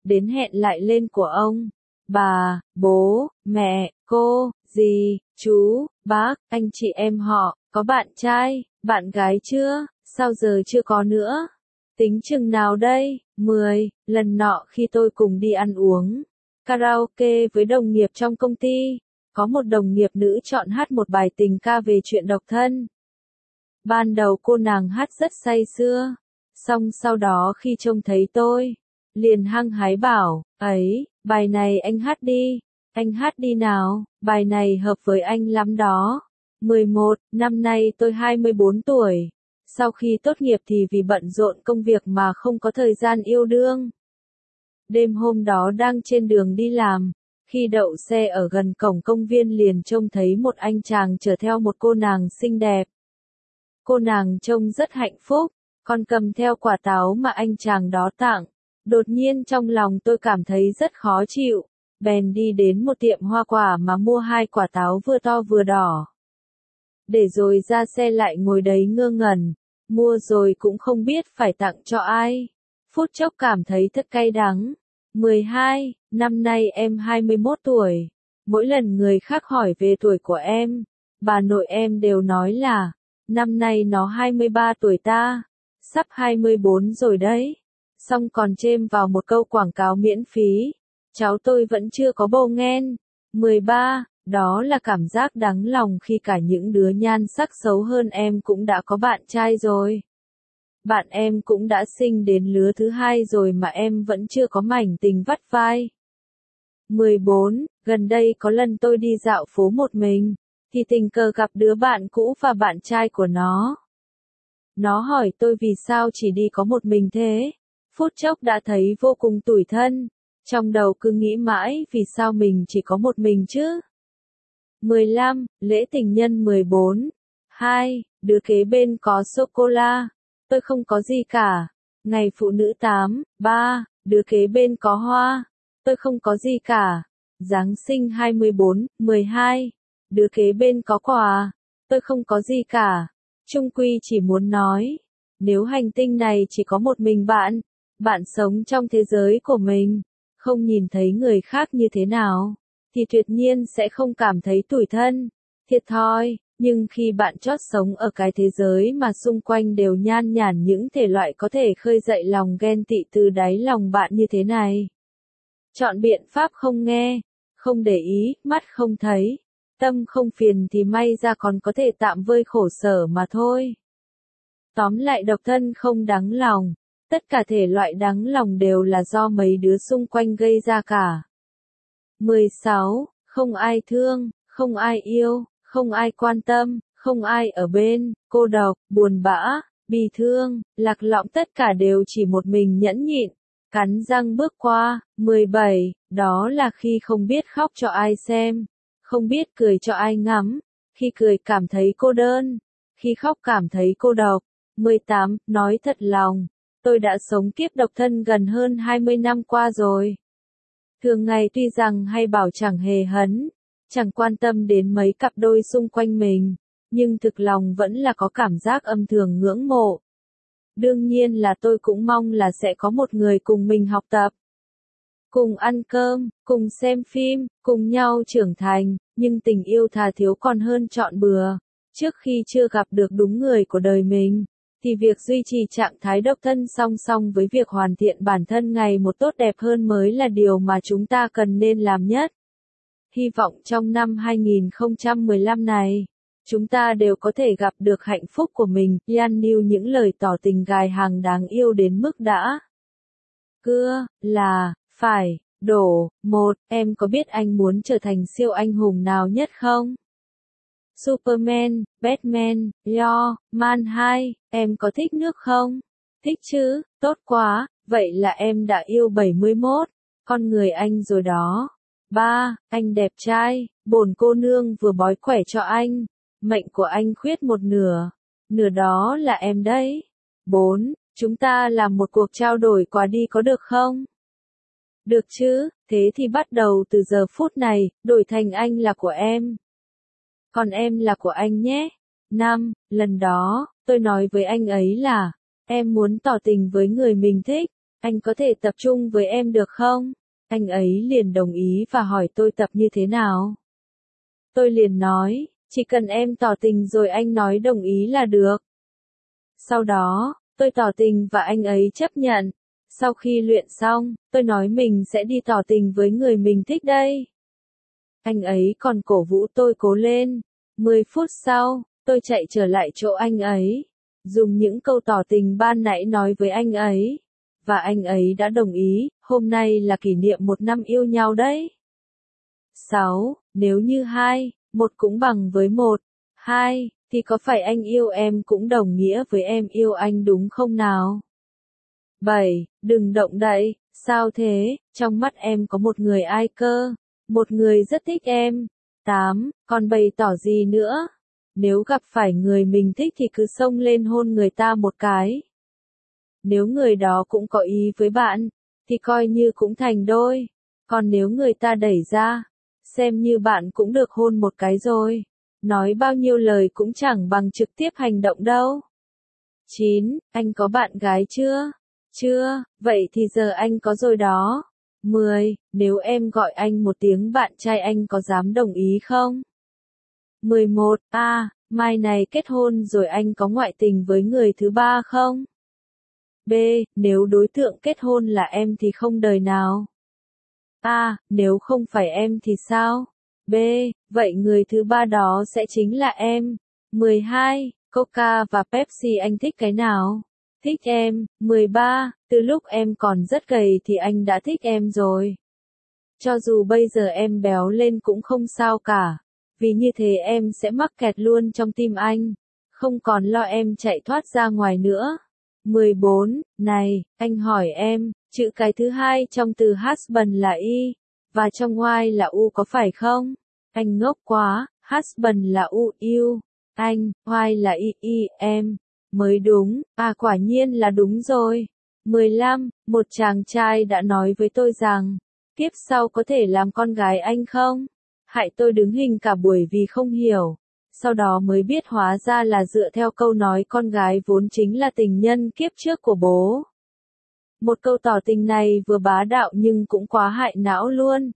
đến hẹn lại lên của ông, bà, bố, mẹ, cô, dì, chú, bác, anh chị em họ, có bạn trai, bạn gái chưa, sao giờ chưa có nữa? Tính chừng nào đây? 10. Lần nọ khi tôi cùng đi ăn uống karaoke với đồng nghiệp trong công ty, có một đồng nghiệp nữ chọn hát một bài tình ca về chuyện độc thân. Ban đầu cô nàng hát rất say sưa, xong sau đó khi trông thấy tôi, liền hăng hái bảo, ấy, bài này anh hát đi nào, bài này hợp với anh lắm đó. 11. Năm nay tôi 24 tuổi. Sau khi tốt nghiệp thì vì bận rộn công việc mà không có thời gian yêu đương. Đêm hôm đó đang trên đường đi làm, khi đậu xe ở gần cổng công viên liền trông thấy một anh chàng chở theo một cô nàng xinh đẹp. Cô nàng trông rất hạnh phúc, còn cầm theo quả táo mà anh chàng đó tặng. Đột nhiên trong lòng tôi cảm thấy rất khó chịu, bèn đi đến một tiệm hoa quả mà mua 2 quả táo vừa to vừa đỏ. Để rồi ra xe lại ngồi đấy ngơ ngẩn, mua rồi cũng không biết phải tặng cho ai. Phút chốc cảm thấy thật cay đắng. 12. Năm nay em 21 tuổi. Mỗi lần người khác hỏi về tuổi của em, bà nội em đều nói là, năm nay nó 23 tuổi ta, sắp 24 rồi đấy. Xong còn chêm vào một câu quảng cáo miễn phí, cháu tôi vẫn chưa có bầu nghen. 13. Đó là cảm giác đáng lòng khi cả những đứa nhan sắc xấu hơn em cũng đã có bạn trai rồi. Bạn em cũng đã sinh đến lứa thứ 2 rồi mà em vẫn chưa có mảnh tình vắt vai. 14. Gần đây có lần tôi đi dạo phố một mình, thì tình cờ gặp đứa bạn cũ và bạn trai của nó. Nó hỏi tôi vì sao chỉ đi có một mình thế. Phút chốc đã thấy vô cùng tủi thân. Trong đầu cứ nghĩ mãi vì sao mình chỉ có một mình chứ. 15. Lễ tình nhân 14. 2. Đứa kế bên có sô-cô-la. Tôi không có gì cả. Ngày phụ nữ 8. 3. Đứa kế bên có hoa. Tôi không có gì cả. Giáng sinh 24. 12. Đứa kế bên có quà. Tôi không có gì cả. Chung quy chỉ muốn nói, nếu hành tinh này chỉ có một mình bạn, bạn sống trong thế giới của mình, không nhìn thấy người khác như thế nào, thì tuyệt nhiên sẽ không cảm thấy tủi thân, thiệt thòi. Nhưng khi bạn chót sống ở cái thế giới mà xung quanh đều nhan nhản những thể loại có thể khơi dậy lòng ghen tị từ đáy lòng bạn như thế này, chọn biện pháp không nghe, không để ý, mắt không thấy, tâm không phiền thì may ra còn có thể tạm vơi khổ sở mà thôi. Tóm lại độc thân không đáng lòng, tất cả thể loại đáng lòng đều là do mấy đứa xung quanh gây ra cả. 16. Không ai thương, không ai yêu, không ai quan tâm, không ai ở bên, cô độc, buồn bã, bi thương, lạc lõng tất cả đều chỉ một mình nhẫn nhịn, cắn răng bước qua. 17. Đó là khi không biết khóc cho ai xem, không biết cười cho ai ngắm, khi cười cảm thấy cô đơn, khi khóc cảm thấy cô độc. 18. Nói thật lòng, tôi đã sống kiếp độc thân gần hơn 20 năm qua rồi. Thường ngày tuy rằng hay bảo chẳng hề hấn, chẳng quan tâm đến mấy cặp đôi xung quanh mình, nhưng thực lòng vẫn là có cảm giác âm thầm ngưỡng mộ. Đương nhiên là tôi cũng mong là sẽ có một người cùng mình học tập, cùng ăn cơm, cùng xem phim, cùng nhau trưởng thành, nhưng tình yêu thà thiếu còn hơn chọn bừa. Trước khi chưa gặp được đúng người của đời mình, thì việc duy trì trạng thái độc thân song song với việc hoàn thiện bản thân ngày một tốt đẹp hơn mới là điều mà chúng ta cần nên làm nhất. Hy vọng trong năm 2015 này, chúng ta đều có thể gặp được hạnh phúc của mình. Yan New những lời tỏ tình gài hàng đáng yêu đến mức đã cưa, là, phải, đổ. 1. Em có biết anh muốn trở thành siêu anh hùng nào nhất không? Superman, Batman, Man 2, em có thích nước không? Thích chứ, tốt quá, vậy là em đã yêu 71, con người anh rồi đó. 3. Anh đẹp trai, bổn cô nương vừa bói quẻ cho anh, mệnh của anh khuyết một nửa, nửa đó là em đấy. 4. Chúng ta làm một cuộc trao đổi quà đi có được không? Được chứ, thế thì bắt đầu từ giờ phút này, đổi thành anh là của em, còn em là của anh nhé. 5. Lần đó, tôi nói với anh ấy là, em muốn tỏ tình với người mình thích, anh có thể tập trung với em được không? Anh ấy liền đồng ý và hỏi tôi tập như thế nào. Tôi liền nói, chỉ cần em tỏ tình rồi anh nói đồng ý là được. Sau đó, tôi tỏ tình và anh ấy chấp nhận. Sau khi luyện xong, tôi nói mình sẽ đi tỏ tình với người mình thích đây. Anh ấy còn cổ vũ tôi cố lên. 10 phút sau, tôi chạy trở lại chỗ anh ấy, dùng những câu tỏ tình ban nãy nói với anh ấy. Và anh ấy đã đồng ý, hôm nay là kỷ niệm 1 năm yêu nhau đấy. 6. Nếu như 2, 1 cũng bằng với 1, 2, thì có phải anh yêu em cũng đồng nghĩa với em yêu anh đúng không nào? 7. Đừng động đậy, sao thế, trong mắt em có một người ai cơ? Một người rất thích em. 8. Còn bày tỏ gì nữa? Nếu gặp phải người mình thích thì cứ xông lên hôn người ta một cái. Nếu người đó cũng có ý với bạn, thì coi như cũng thành đôi. Còn nếu người ta đẩy ra, xem như bạn cũng được hôn một cái rồi. Nói bao nhiêu lời cũng chẳng bằng trực tiếp hành động đâu. 9. Anh có bạn gái chưa? Chưa, vậy thì giờ anh có rồi đó. 10. Nếu em gọi anh một tiếng bạn trai anh có dám đồng ý không? 11. Mai này kết hôn rồi anh có ngoại tình với người thứ ba không? B. Nếu đối tượng kết hôn là em thì không đời nào. Nếu không phải em thì sao? B. Vậy người thứ ba đó sẽ chính là em. 12. Coca và Pepsi anh thích cái nào? Thích em. 13. Từ lúc em còn rất gầy thì anh đã thích em rồi. Cho dù bây giờ em béo lên cũng không sao cả. Vì như thế em sẽ mắc kẹt luôn trong tim anh. Không còn lo em chạy thoát ra ngoài nữa. 14. Này, anh hỏi em, chữ cái thứ hai trong từ husband là y, và trong y là u có phải không? Anh ngốc quá, husband là u yêu, anh, y là y em. Mới đúng, quả nhiên là đúng rồi. 15. Một chàng trai đã nói với tôi rằng, kiếp sau có thể làm con gái anh không? Hại tôi đứng hình cả buổi vì không hiểu. Sau đó mới biết hóa ra là dựa theo câu nói con gái vốn chính là tình nhân kiếp trước của bố. Một câu tỏ tình này vừa bá đạo nhưng cũng quá hại não luôn.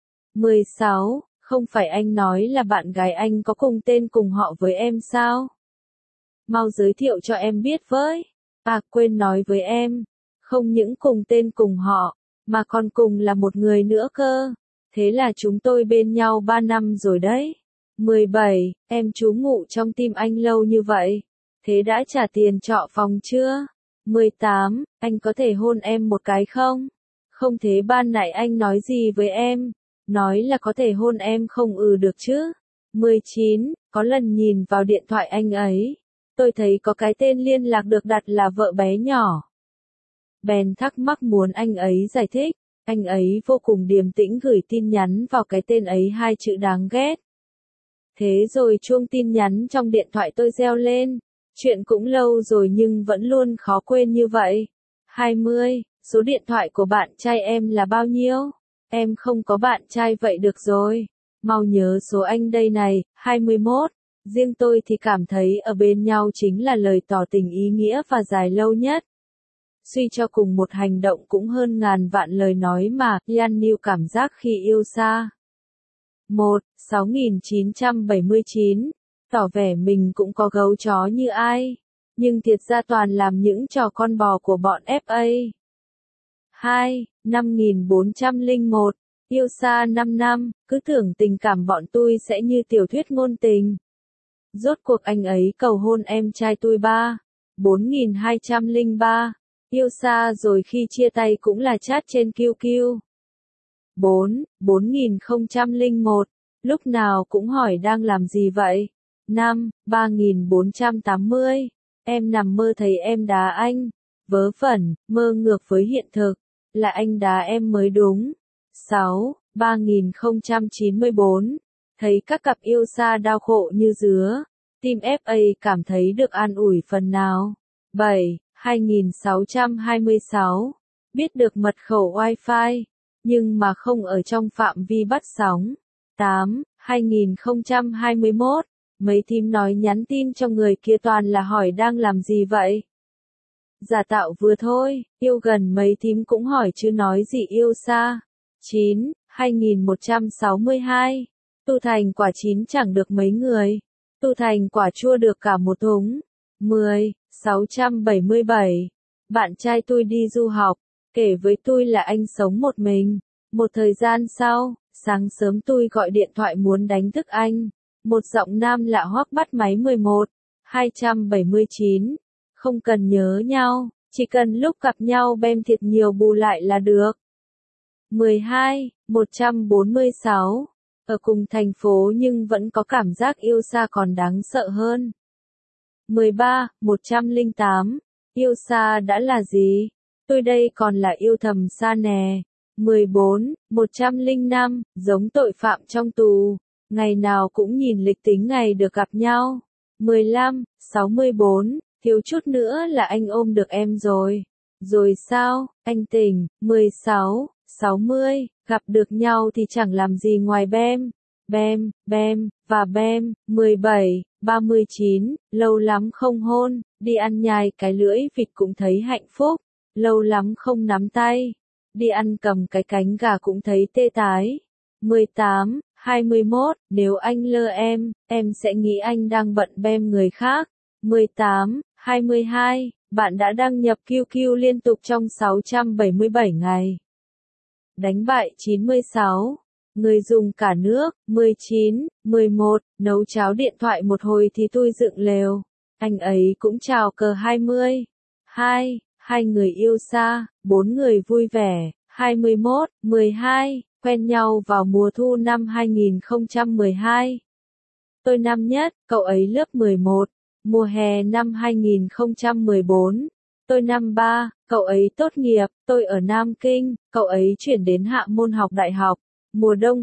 16. Không phải anh nói là bạn gái anh có cùng tên cùng họ với em sao? Mau giới thiệu cho em biết với. Quên nói với em. Không những cùng tên cùng họ, mà còn cùng là một người nữa cơ. Thế là chúng tôi bên nhau 3 năm rồi đấy. 17. Em trú ngụ trong tim anh lâu như vậy. Thế đã trả tiền trọ phòng chưa? 18. Anh có thể hôn em một cái không? Không thế ban nãy anh nói gì với em? Nói là có thể hôn em không được chứ? 19. Có lần nhìn vào điện thoại anh ấy, tôi thấy có cái tên liên lạc được đặt là vợ bé nhỏ. Bèn thắc mắc muốn anh ấy giải thích. Anh ấy vô cùng điềm tĩnh gửi tin nhắn vào cái tên ấy 2 chữ đáng ghét. Thế rồi chuông tin nhắn trong điện thoại tôi reo lên. Chuyện cũng lâu rồi nhưng vẫn luôn khó quên như vậy. 20. Số điện thoại của bạn trai em là bao nhiêu? Em không có bạn trai vậy được rồi. Mau nhớ số anh đây này. 21. Riêng tôi thì cảm thấy ở bên nhau chính là lời tỏ tình ý nghĩa và dài lâu nhất. Suy cho cùng một hành động cũng hơn ngàn vạn lời nói mà, Yan Niu cảm giác khi yêu xa. 1. 6979. Tỏ vẻ mình cũng có gấu chó như ai, nhưng thiệt ra toàn làm những trò con bò của bọn FA. 2. 5401. Yêu xa 5 năm, cứ tưởng tình cảm bọn tôi sẽ như tiểu thuyết ngôn tình. Rốt cuộc anh ấy cầu hôn em trai tôi 4203. Yêu xa rồi khi chia tay cũng là chat trên QQ. 4. 4001. Lúc nào cũng hỏi đang làm gì vậy? 5. 3480. Em nằm mơ thấy em đá anh. Vớ vẩn, mơ ngược với hiện thực. Là anh đá em mới đúng. 6. 3094. Thấy các cặp yêu xa đau khổ như dứa. Team FA cảm thấy được an ủi phần nào. 7. 2626. Biết được mật khẩu Wi-Fi, nhưng mà không ở trong phạm vi bắt sóng. 8. 2021. Mấy team nói nhắn tin cho người kia toàn là hỏi đang làm gì vậy? Giả tạo vừa thôi, yêu gần mấy thím cũng hỏi chứ nói gì yêu xa. 9. 2162. Tu thành quả chín chẳng được mấy người. Tu thành quả chua được cả một thúng. 10. 677. Bạn trai tôi đi du học, kể với tôi là anh sống một mình. Một thời gian sau, sáng sớm tôi gọi điện thoại muốn đánh thức anh. Một giọng nam lạ hoắc bắt máy. 11. 279. Không cần nhớ nhau, chỉ cần lúc gặp nhau bem thiệt nhiều bù lại là được. 12. 146. Ở cùng thành phố nhưng vẫn có cảm giác yêu xa còn đáng sợ hơn. 13. 108. Yêu xa đã là gì? Tôi đây còn là yêu thầm xa nè. 14. 105. Giống tội phạm trong tù, ngày nào cũng nhìn lịch tính ngày được gặp nhau. 15. 64. Thiếu chút nữa là anh ôm được em rồi. Rồi sao, anh tỉnh. 16. 60. Gặp được nhau thì chẳng làm gì ngoài bem, và bem. 17. 39. Lâu lắm không hôn, đi ăn nhai cái lưỡi vịt cũng thấy hạnh phúc. Lâu lắm không nắm tay, đi ăn cầm cái cánh gà cũng thấy tê tái. 18. 21. Nếu anh lơ em sẽ nghĩ anh đang bận bem người khác. 18. 22. Bạn đã đăng nhập QQ liên tục trong 677 ngày. Đánh bại 96 người dùng cả nước. 19. 11. Nấu cháo điện thoại một hồi thì tôi dựng lều. Anh ấy cũng chào cờ 20. 2. Hai người yêu xa, 4 người vui vẻ. 21. 12. Quen nhau vào mùa thu năm 2012. Tôi năm nhất, cậu ấy lớp 11. Mùa hè năm 2014. Tôi năm 3, cậu ấy tốt nghiệp, tôi ở Nam Kinh, cậu ấy chuyển đến Hạ Môn học đại học. Mùa đông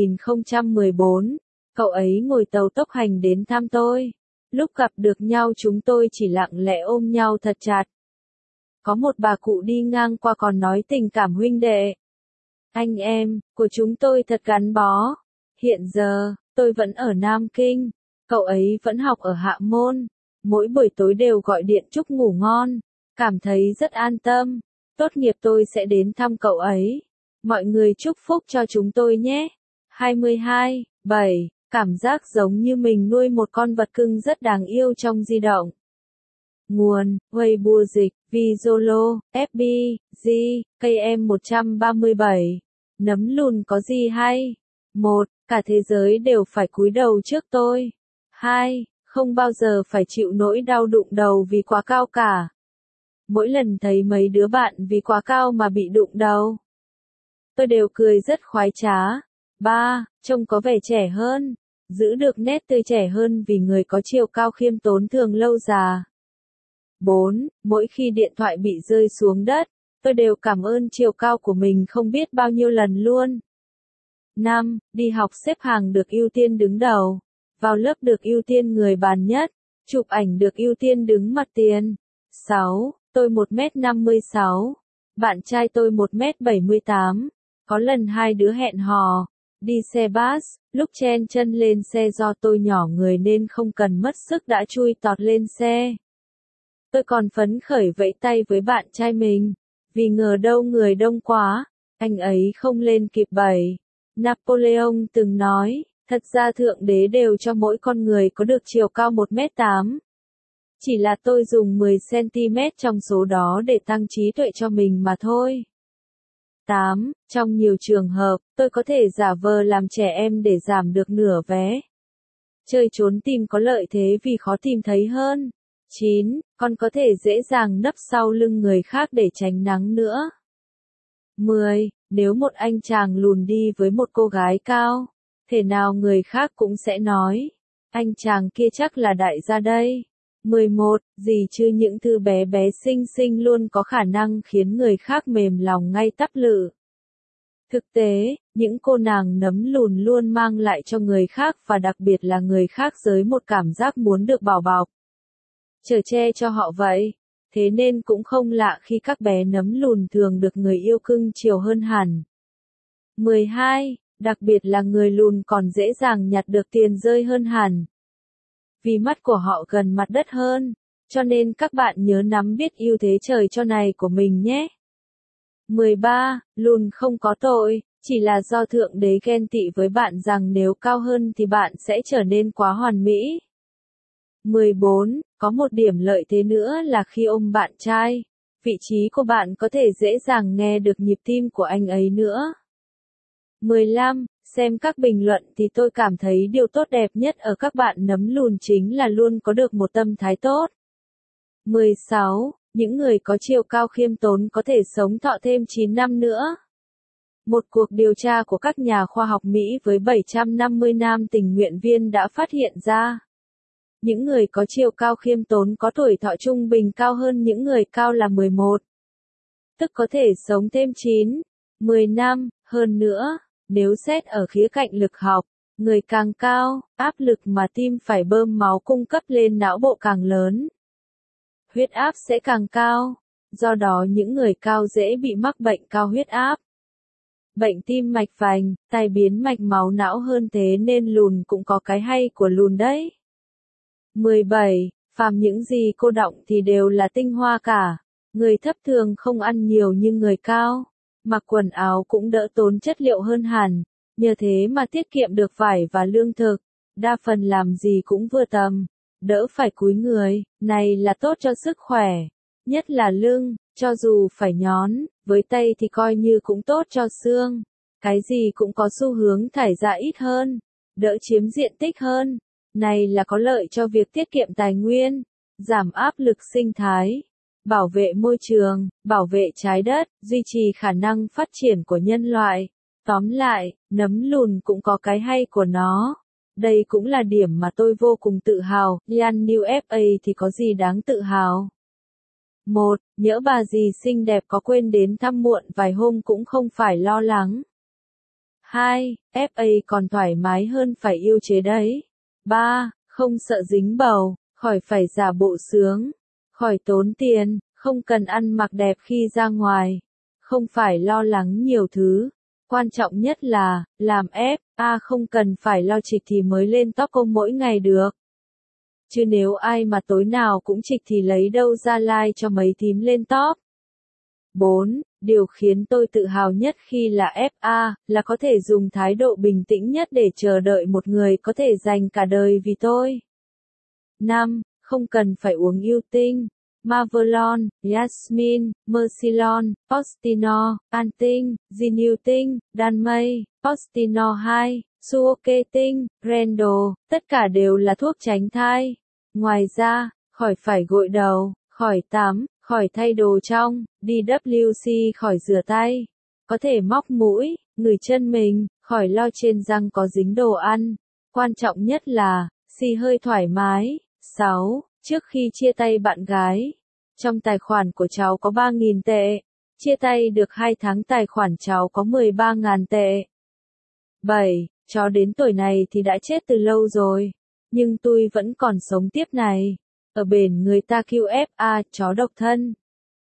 2014, cậu ấy ngồi tàu tốc hành đến thăm tôi. Lúc gặp được nhau chúng tôi chỉ lặng lẽ ôm nhau thật chặt. Có một bà cụ đi ngang qua còn nói tình cảm huynh đệ. Anh em của chúng tôi thật gắn bó. Hiện giờ, tôi vẫn ở Nam Kinh, cậu ấy vẫn học ở Hạ Môn. Mỗi buổi tối đều gọi điện chúc ngủ ngon, cảm thấy rất an tâm. Tốt nghiệp tôi sẽ đến thăm cậu ấy. Mọi người chúc phúc cho chúng tôi nhé. 22. 7. Cảm giác giống như mình nuôi một con vật cưng rất đáng yêu trong di động. Nguồn: Weibo dịch, Vizolo, FB, G, KM 137. Nấm lùn có gì hay? 1. Cả thế giới đều phải cúi đầu trước tôi. 2. Không bao giờ phải chịu nỗi đau đụng đầu vì quá cao cả. Mỗi lần thấy mấy đứa bạn vì quá cao mà bị đụng đầu, tôi đều cười rất khoái trá. 3. Trông có vẻ trẻ hơn, giữ được nét tươi trẻ hơn vì người có chiều cao khiêm tốn thường lâu già. 4. Mỗi khi điện thoại bị rơi xuống đất, tôi đều cảm ơn chiều cao của mình không biết bao nhiêu lần luôn. 5. Đi học xếp hàng được ưu tiên đứng đầu, vào lớp được ưu tiên người bàn nhất, chụp ảnh được ưu tiên đứng mặt tiền. 6. Tôi 1m56, bạn trai tôi 1m78. Có lần hai đứa hẹn hò, đi xe bus, lúc chen chân lên xe do tôi nhỏ người nên không cần mất sức đã chui tọt lên xe. Tôi còn phấn khởi vẫy tay với bạn trai mình, vì ngờ đâu người đông quá, anh ấy không lên kịp. 7. Napoleon từng nói, thật ra Thượng Đế đều cho mỗi con người có được chiều cao 1m8. Chỉ là tôi dùng 10cm trong số đó để tăng trí tuệ cho mình mà thôi. 8. Trong nhiều trường hợp, tôi có thể giả vờ làm trẻ em để giảm được nửa vé. Chơi trốn tìm có lợi thế vì khó tìm thấy hơn. 9. Còn có thể dễ dàng nấp sau lưng người khác để tránh nắng nữa. 10. Nếu một anh chàng lùn đi với một cô gái cao, thể nào người khác cũng sẽ nói, anh chàng kia chắc là đại gia đây. 11. Gì chứ những thứ bé bé xinh xinh luôn có khả năng khiến người khác mềm lòng ngay tắp lự. Thực tế, những cô nàng nấm lùn luôn mang lại cho người khác và đặc biệt là người khác giới một cảm giác muốn được bảo bọc, chở che cho họ vậy. Thế nên cũng không lạ khi các bé nấm lùn thường được người yêu cưng chiều hơn hẳn. 12. Đặc biệt là người lùn còn dễ dàng nhặt được tiền rơi hơn hẳn. Vì mắt của họ gần mặt đất hơn, Cho nên các bạn nhớ nắm biết ưu thế trời cho này của mình nhé. 13. Lùn không có tội, chỉ là do Thượng Đế ghen tị với bạn rằng nếu cao hơn thì bạn sẽ trở nên quá hoàn mỹ. 14. Có một điểm lợi thế nữa là khi ôm bạn trai, vị trí của bạn có thể dễ dàng nghe được nhịp tim của anh ấy nữa. 15. Xem các bình luận thì tôi cảm thấy điều tốt đẹp nhất ở các bạn nấm lùn chính là luôn có được một tâm thái tốt. 16. Những người có chiều cao khiêm tốn có thể sống thọ thêm 9 năm nữa. Một cuộc điều tra của các nhà khoa học Mỹ với 750 nam tình nguyện viên đã phát hiện ra, những người có chiều cao khiêm tốn có tuổi thọ trung bình cao hơn những người cao là 11. Tức có thể sống thêm 9, 10 năm, hơn nữa, nếu xét ở khía cạnh lực học, người càng cao, áp lực mà tim phải bơm máu cung cấp lên não bộ càng lớn. Huyết áp sẽ càng cao, do đó những người cao dễ bị mắc bệnh cao huyết áp, bệnh tim mạch vành, tai biến mạch máu não hơn thế nên lùn cũng có cái hay của lùn đấy. 17. Phàm những gì cô đọng thì đều là tinh hoa cả. Người thấp thường không ăn nhiều nhưng người cao, mặc quần áo cũng đỡ tốn chất liệu hơn hẳn, nhờ thế mà tiết kiệm được vải và lương thực, đa phần làm gì cũng vừa tầm, đỡ phải cúi người, này là tốt cho sức khỏe, nhất là lưng, cho dù phải nhón, với tay thì coi như cũng tốt cho xương, cái gì cũng có xu hướng thải ra ít hơn, đỡ chiếm diện tích hơn, này là có lợi cho việc tiết kiệm tài nguyên, giảm áp lực sinh thái, bảo vệ môi trường, bảo vệ trái đất, duy trì khả năng phát triển của nhân loại. Tóm lại, nấm lùn cũng có cái hay của nó. Đây cũng là điểm mà tôi vô cùng tự hào, Yan New FA thì có gì đáng tự hào. 1. Nhỡ bà dì xinh đẹp có quên đến thăm muộn vài hôm cũng không phải lo lắng. 2. FA còn thoải mái hơn phải yêu chế đấy. 3. Không sợ dính bầu, khỏi phải giả bộ sướng, khỏi tốn tiền, không cần ăn mặc đẹp khi ra ngoài, không phải lo lắng nhiều thứ. Quan trọng nhất là, làm FA không cần phải lo trịch thì mới lên top công mỗi ngày được. Chứ nếu ai mà tối nào cũng trịch thì lấy đâu ra like cho mấy thím lên top. 4. Điều khiến tôi tự hào nhất khi là FA, là có thể dùng thái độ bình tĩnh nhất để chờ đợi một người có thể dành cả đời vì tôi. 5. Không cần phải uống yêu tinh, Marvelon, Yasmin, Mercilon, Postino, Anting, Ginuting, Danmay, Postino 2, Suoketing, Rendo, tất cả đều là thuốc tránh thai. Ngoài ra, khỏi phải gội đầu, khỏi tắm, khỏi thay đồ trong, đi WC khỏi rửa tay, có thể móc mũi, ngửi chân mình, khỏi lo trên răng có dính đồ ăn. Quan trọng nhất là, xì hơi thoải mái. 6. Trước khi chia tay bạn gái, trong tài khoản của cháu có 3.000 tệ. Chia tay được 2 tháng tài khoản cháu có 13.000 tệ. 7. Chó đến tuổi này thì đã chết từ lâu rồi. Nhưng tôi vẫn còn sống tiếp này. Ở bển người ta kêu FA, chó độc thân.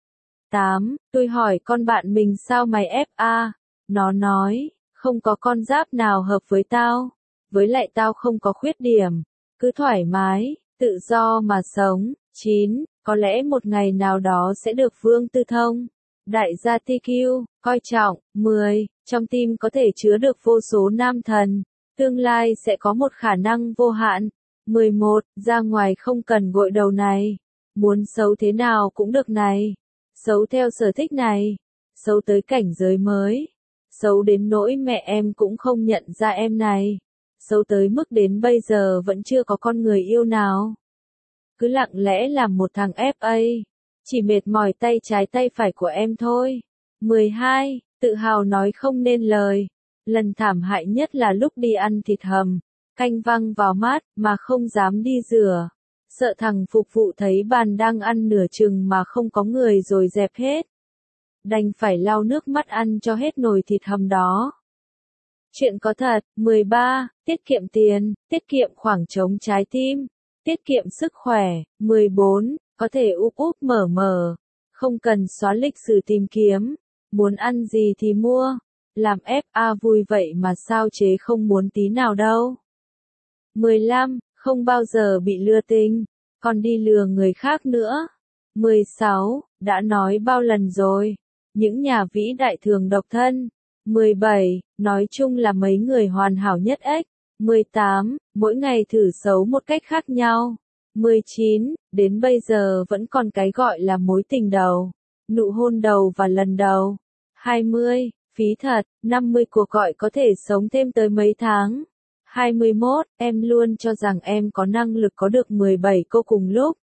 8. Tôi hỏi con bạn mình sao mày FA? Nó nói, không có con giáp nào hợp với tao. Với lại tao không có khuyết điểm. Cứ thoải mái, tự do mà sống. 9. Có lẽ một ngày nào đó sẽ được Vương Tư Thông, đại gia TQ, coi trọng. 10. Trong tim có thể chứa được vô số nam thần. Tương lai sẽ có một khả năng vô hạn. 11. Ra ngoài không cần gội đầu này. Muốn xấu thế nào cũng được này. Xấu theo sở thích này. Xấu tới cảnh giới mới. Xấu đến nỗi mẹ em cũng không nhận ra em này. Xấu tới mức đến bây giờ vẫn chưa có con người yêu nào. Cứ lặng lẽ làm một thằng FA. Chỉ mệt mỏi tay trái tay phải của em thôi. 12. Tự hào nói không nên lời. Lần thảm hại nhất là lúc đi ăn thịt hầm, canh văng vào mát, mà không dám đi rửa. Sợ thằng phục vụ thấy bàn đang ăn nửa chừng mà không có người rồi dẹp hết. Đành phải lau nước mắt ăn cho hết nồi thịt hầm đó. Chuyện có thật. 13. Tiết kiệm tiền, tiết kiệm khoảng trống trái tim, tiết kiệm sức khỏe. 14. Có thể úp úp mở mở, không cần xóa lịch sử tìm kiếm. Muốn ăn gì thì mua. Làm FA vui vậy mà sao chế không muốn tí nào đâu. 15. Không bao giờ bị lừa tình. còn đi lừa người khác nữa. 16. Đã nói bao lần rồi, những nhà vĩ đại thường độc thân. 17. Nói chung là mấy người hoàn hảo nhất ếch. 18. Mỗi ngày thử xấu một cách khác nhau. 19. Đến bây giờ vẫn còn cái gọi là mối tình đầu, nụ hôn đầu và lần đầu. 20. Phí thật, 50 cuộc gọi có thể sống thêm tới mấy tháng. 21. Em luôn cho rằng em có năng lực có được 17 cô cùng lúc.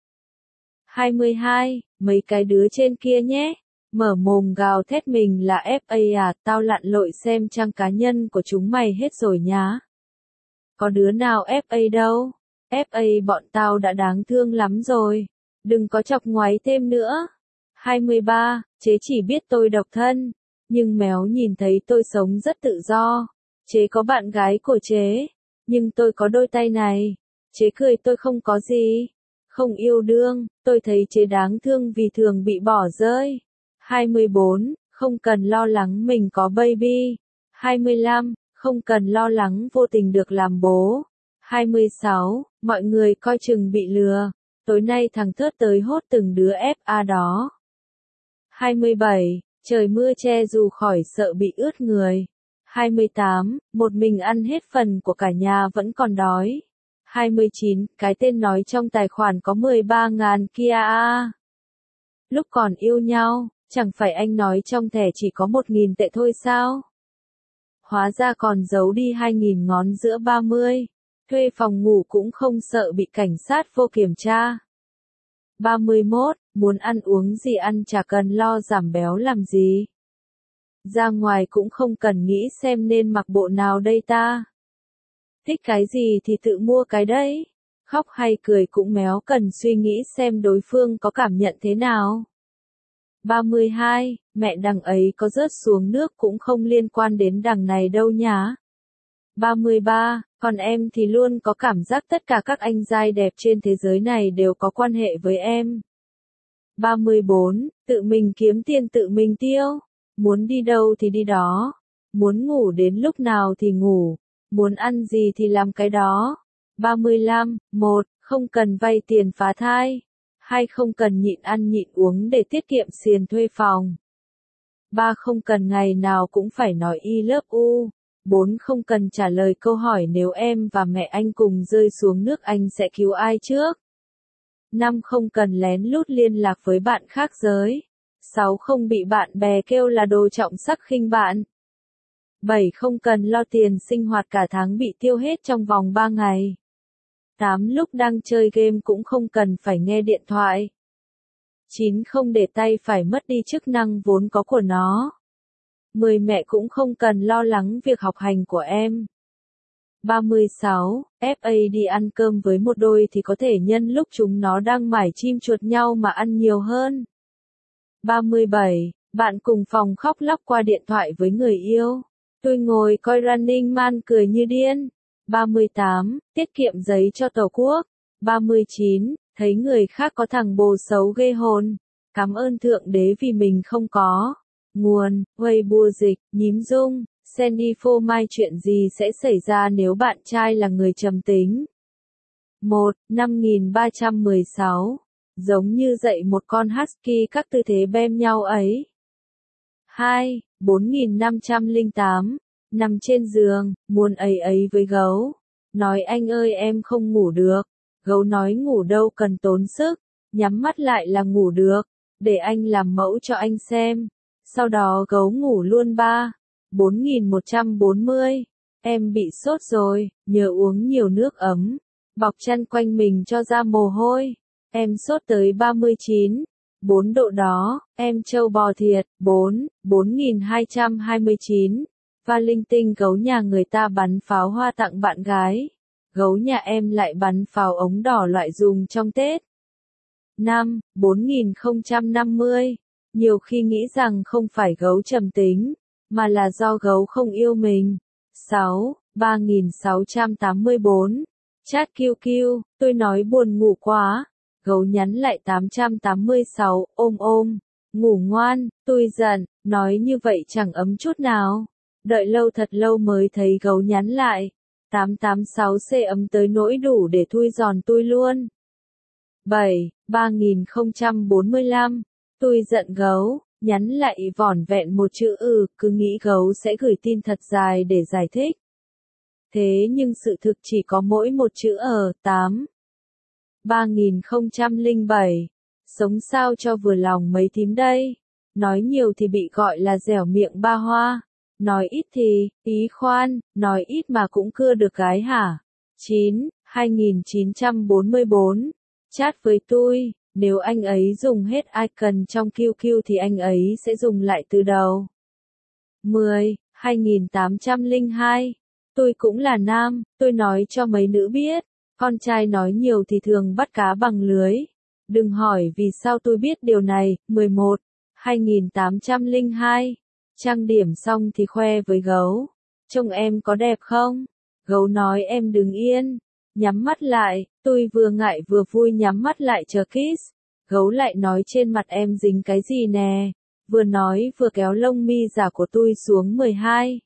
22. Mấy cái đứa trên kia nhé. Mở mồm gào thét mình là FA à, tao lặn lội xem trang cá nhân của chúng mày hết rồi nhá. Có đứa nào FA đâu. FA bọn tao đã đáng thương lắm rồi. Đừng có chọc ngoáy thêm nữa. 23. Chế chỉ biết tôi độc thân, nhưng méo nhìn thấy tôi sống rất tự do. Chế có bạn gái của chế, nhưng tôi có đôi tay này. Chế cười tôi không có gì. Không yêu đương, tôi thấy chế đáng thương vì thường bị bỏ rơi. 24. Không cần lo lắng mình có baby. 25. Không cần lo lắng vô tình được làm bố. 26. Mọi người coi chừng bị lừa. Tối nay thằng Thớt tới hốt từng đứa FA đó. 27. Trời mưa che dù khỏi sợ bị ướt người. 28. Một mình ăn hết phần của cả nhà vẫn còn đói. 29. Cái tên nói trong tài khoản có 13.000 kia à. Lúc còn yêu nhau, chẳng phải anh nói trong thẻ chỉ có 1.000 tệ thôi sao? Hóa ra còn giấu đi 2.000 ngón giữa 30. Thuê phòng ngủ cũng không sợ bị cảnh sát vô kiểm tra. 31. Muốn ăn uống gì ăn chả cần lo giảm béo làm gì. Ra ngoài cũng không cần nghĩ xem nên mặc bộ nào đây ta. Thích cái gì thì tự mua cái đấy. Khóc hay cười cũng méo cần suy nghĩ xem đối phương có cảm nhận thế nào. 32. Mẹ đằng ấy có rớt xuống nước cũng không liên quan đến đằng này đâu nhá. 33. Còn em thì luôn có cảm giác tất cả các anh giai đẹp trên thế giới này đều có quan hệ với em. 34. Tự mình kiếm tiền tự mình tiêu. Muốn đi đâu thì đi đó. Muốn ngủ đến lúc nào thì ngủ. Muốn ăn gì thì làm cái đó. 35. 1. Không cần vay tiền phá thai. 2. Không cần nhịn ăn nhịn uống để tiết kiệm tiền thuê phòng. 3. Không cần ngày nào cũng phải nói I love you. 4. Không cần trả lời câu hỏi nếu em và mẹ anh cùng rơi xuống nước anh sẽ cứu ai trước. 5. Không cần lén lút liên lạc với bạn khác giới. 6. Không bị bạn bè kêu là đồ trọng sắc khinh bạn. 7. Không cần lo tiền sinh hoạt cả tháng bị tiêu hết trong vòng 3 ngày. 8. Lúc đang chơi game cũng không cần phải nghe điện thoại. 9. Không để tay phải mất đi chức năng vốn có của nó. 10. Mẹ cũng không cần lo lắng việc học hành của em. 36. FA đi ăn cơm với một đôi thì có thể nhân lúc chúng nó đang mải chim chuột nhau mà ăn nhiều hơn. 37. Bạn cùng phòng khóc lóc qua điện thoại với người yêu. Tôi ngồi coi Running Man cười như điên. 38. Tiết kiệm giấy cho Tổ quốc. 39. Thấy người khác có thằng bồ xấu ghê hồn. Cảm ơn Thượng Đế vì mình không có. Nguồn, Weibo dịch, nhím dung, Sandy phô mai chuyện gì sẽ xảy ra nếu bạn trai là người trầm tính. 1. 5316. Giống như dạy một con husky các tư thế bem nhau ấy. 2. 4508. Nằm trên giường, muốn ấy ấy với gấu. Nói anh ơi em không ngủ được. Gấu nói ngủ đâu cần tốn sức. Nhắm mắt lại là ngủ được. Để anh làm mẫu cho anh xem. Sau đó gấu ngủ luôn 3. 4140. Em bị sốt rồi, nhớ uống nhiều nước ấm. Bọc chăn quanh mình cho ra mồ hôi. Em sốt tới 39. 4 độ đó, em trâu bò thiệt. 4229. Và linh tinh gấu nhà người ta bắn pháo hoa tặng bạn gái. Gấu nhà em lại bắn pháo ống đỏ loại dùng trong Tết. 5. 4050. Nhiều khi nghĩ rằng không phải gấu trầm tính, mà là do gấu không yêu mình. 6. 3684. Chat QQ, tôi nói buồn ngủ quá. Gấu nhắn lại 886, ôm. Ngủ ngoan, tôi giận, nói như vậy chẳng ấm chút nào. Đợi lâu thật lâu mới thấy gấu nhắn lại. 886C ấm tới nỗi đủ để thui giòn tôi luôn. 7, 3045. Tôi giận gấu, nhắn lại vỏn vẹn một chữ cứ nghĩ gấu sẽ gửi tin thật dài để giải thích. Thế nhưng sự thực chỉ có mỗi một chữ 8. 3007. Sống sao cho vừa lòng mấy thím đây. Nói nhiều thì bị gọi là dẻo miệng ba hoa. Nói ít thì, ý khoan, nói ít mà cũng cưa được gái hả? 9, 2944. Chat với tôi, nếu anh ấy dùng hết icon trong QQ thì anh ấy sẽ dùng lại từ đầu. 10, 2802. Tôi cũng là nam, tôi nói cho mấy nữ biết, con trai nói nhiều thì thường bắt cá bằng lưới. Đừng hỏi vì sao tôi biết điều này. 11, 2802. Trang điểm xong thì khoe với gấu. Trông em có đẹp không? Gấu nói em đứng yên. Nhắm mắt lại, tôi vừa ngại vừa vui nhắm mắt lại chờ kiss. Gấu lại nói trên mặt em dính cái gì nè. Vừa nói vừa kéo lông mi giả của tôi xuống. 12,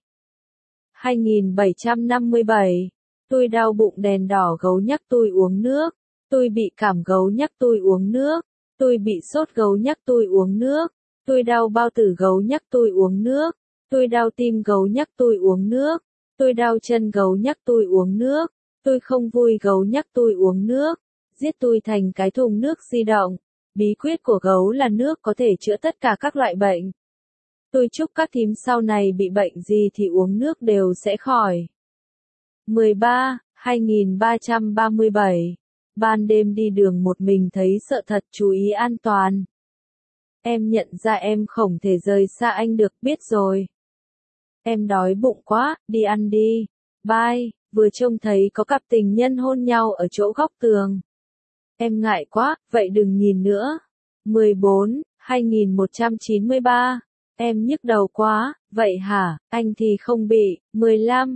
2757. Tôi đau bụng đèn đỏ gấu nhắc tôi uống nước. Tôi bị cảm gấu nhắc tôi uống nước. Tôi bị sốt gấu nhắc tôi uống nước. Tôi đau bao tử gấu nhắc tôi uống nước. Tôi đau tim gấu nhắc tôi uống nước. Tôi đau chân gấu nhắc tôi uống nước. Tôi không vui gấu nhắc tôi uống nước. Giết tôi thành cái thùng nước di động. Bí quyết của gấu là nước có thể chữa tất cả các loại bệnh. Tôi chúc các thím sau này bị bệnh gì thì uống nước đều sẽ khỏi. 13, 2337. Ban đêm đi đường một mình thấy sợ thật, chú ý an toàn. Em nhận ra em không thể rời xa anh được, biết rồi. Em đói bụng quá, đi ăn đi. Bye, vừa trông thấy có cặp tình nhân hôn nhau ở chỗ góc tường. Em ngại quá, vậy đừng nhìn nữa. 14, 2193. Em nhức đầu quá, vậy hả, anh thì không bị. 15,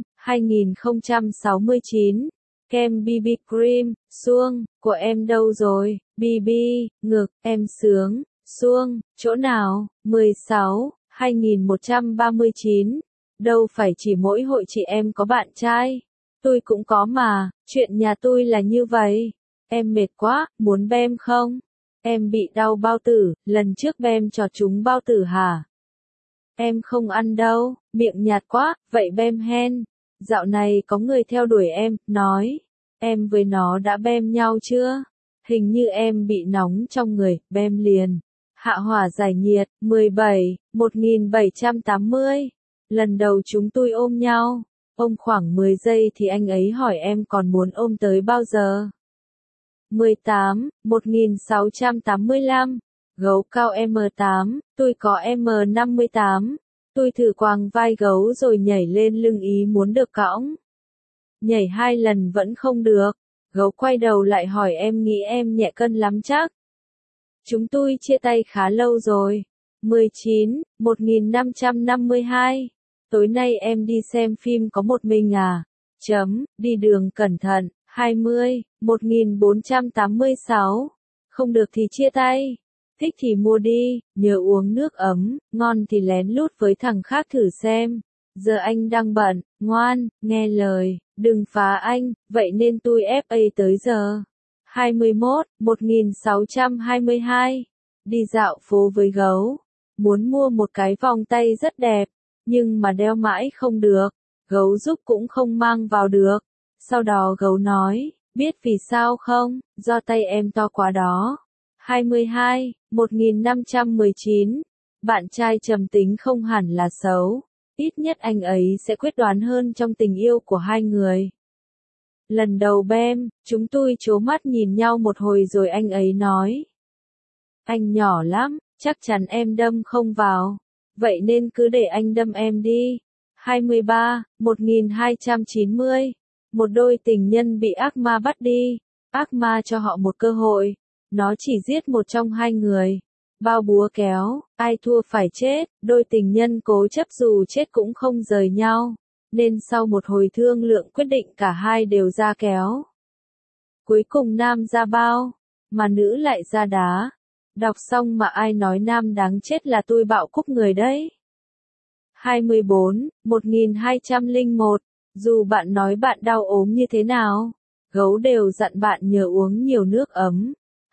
2069. Kem BB Cream, xuông, của em đâu rồi? BB, ngực, em sướng, xuông, chỗ nào? 16, 2139. Đâu phải chỉ mỗi hội chị em có bạn trai. Tôi cũng có mà, chuyện nhà tôi là như vậy. Em mệt quá, muốn bem không? Em bị đau bao tử, lần trước bem cho chúng bao tử hả? Em không ăn đâu, miệng nhạt quá, vậy bem hen. Dạo này có người theo đuổi em, nói, em với nó đã bem nhau chưa? Hình như em bị nóng trong người, bem liền. Hạ hỏa giải nhiệt. 17, 1780. Lần đầu chúng tôi ôm nhau, ôm khoảng 10 giây thì anh ấy hỏi em còn muốn ôm tới bao giờ? 18, 1685. Gấu cao M8, tôi có M58. Tôi thử quàng vai gấu rồi nhảy lên lưng ý muốn được cõng. Nhảy 2 lần vẫn không được. Gấu quay đầu lại hỏi em nghĩ em nhẹ cân lắm chắc. Chúng tôi chia tay khá lâu rồi. 19, 1552. Tối nay em đi xem phim có một mình à? Đi đường cẩn thận. 20, 1486. Không được thì chia tay. Thích thì mua đi, nhớ uống nước ấm, ngon thì lén lút với thằng khác thử xem. Giờ anh đang bận, ngoan, nghe lời, đừng phá anh, vậy nên tôi FA tới giờ. 21, 1622. Đi dạo phố với gấu. Muốn mua một cái vòng tay rất đẹp, nhưng mà đeo mãi không được. Gấu giúp cũng không mang vào được. Sau đó gấu nói, biết vì sao không, do tay em to quá đó. 22, 1519. Bạn trai trầm tính không hẳn là xấu. Ít nhất anh ấy sẽ quyết đoán hơn trong tình yêu của hai người. Lần đầu bem, chúng tôi trố mắt nhìn nhau một hồi rồi anh ấy nói. Anh nhỏ lắm, chắc chắn em đâm không vào. Vậy nên cứ để anh đâm em đi. 23, 1290. Một đôi tình nhân bị ác ma bắt đi. Ác ma cho họ một cơ hội. Nó chỉ giết một trong hai người. Bao búa kéo, ai thua phải chết. Đôi tình nhân cố chấp dù chết cũng không rời nhau. Nên sau một hồi thương lượng quyết định cả hai đều ra kéo. Cuối cùng nam ra bao, mà nữ lại ra đá. Đọc xong mà ai nói nam đáng chết là tôi bạo cúc người đấy. 24, 1201. Dù bạn nói bạn đau ốm như thế nào, gấu đều dặn bạn nhớ uống nhiều nước ấm.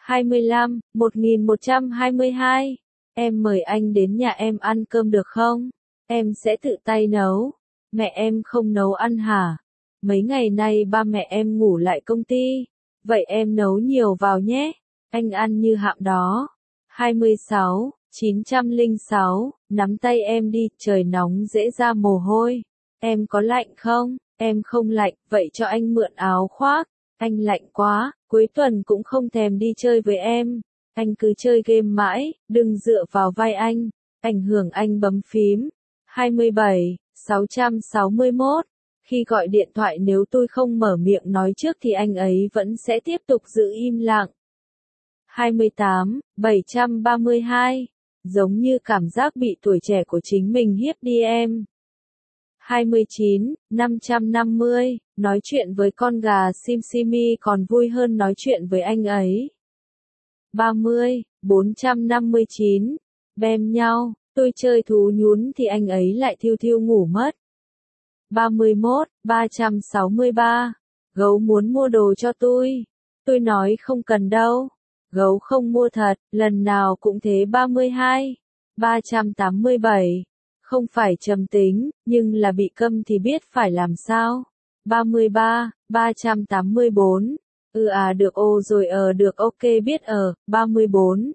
25, 1122. Em mời anh đến nhà em ăn cơm được không? Em sẽ tự tay nấu. Mẹ em không nấu ăn hả? Mấy ngày nay ba mẹ em ngủ lại công ty. Vậy em nấu nhiều vào nhé. Anh ăn như hạm đó. 26, 906. Nắm tay em đi, trời nóng dễ ra mồ hôi. Em có lạnh không? Em không lạnh, vậy cho anh mượn áo khoác. Anh lạnh quá, cuối tuần cũng không thèm đi chơi với em. Anh cứ chơi game mãi, đừng dựa vào vai anh. Ảnh hưởng anh bấm phím. 27, 661. Khi gọi điện thoại nếu tôi không mở miệng nói trước thì anh ấy vẫn sẽ tiếp tục giữ im lặng. 28, 732. Giống như cảm giác bị tuổi trẻ của chính mình hiếp đi em. 29, 550. Nói chuyện với con gà Simsimi còn vui hơn nói chuyện với anh ấy. 30, 459. Bem nhau, tôi chơi thú nhún thì anh ấy lại thiêu thiêu ngủ mất. 31, 363. Gấu muốn mua đồ cho tôi. Tôi nói không cần đâu. Gấu không mua thật, lần nào cũng thế. 32, 387. Không phải trầm tính, nhưng là bị câm thì biết phải làm sao. 33, 384. Được rồi được ok biết 34.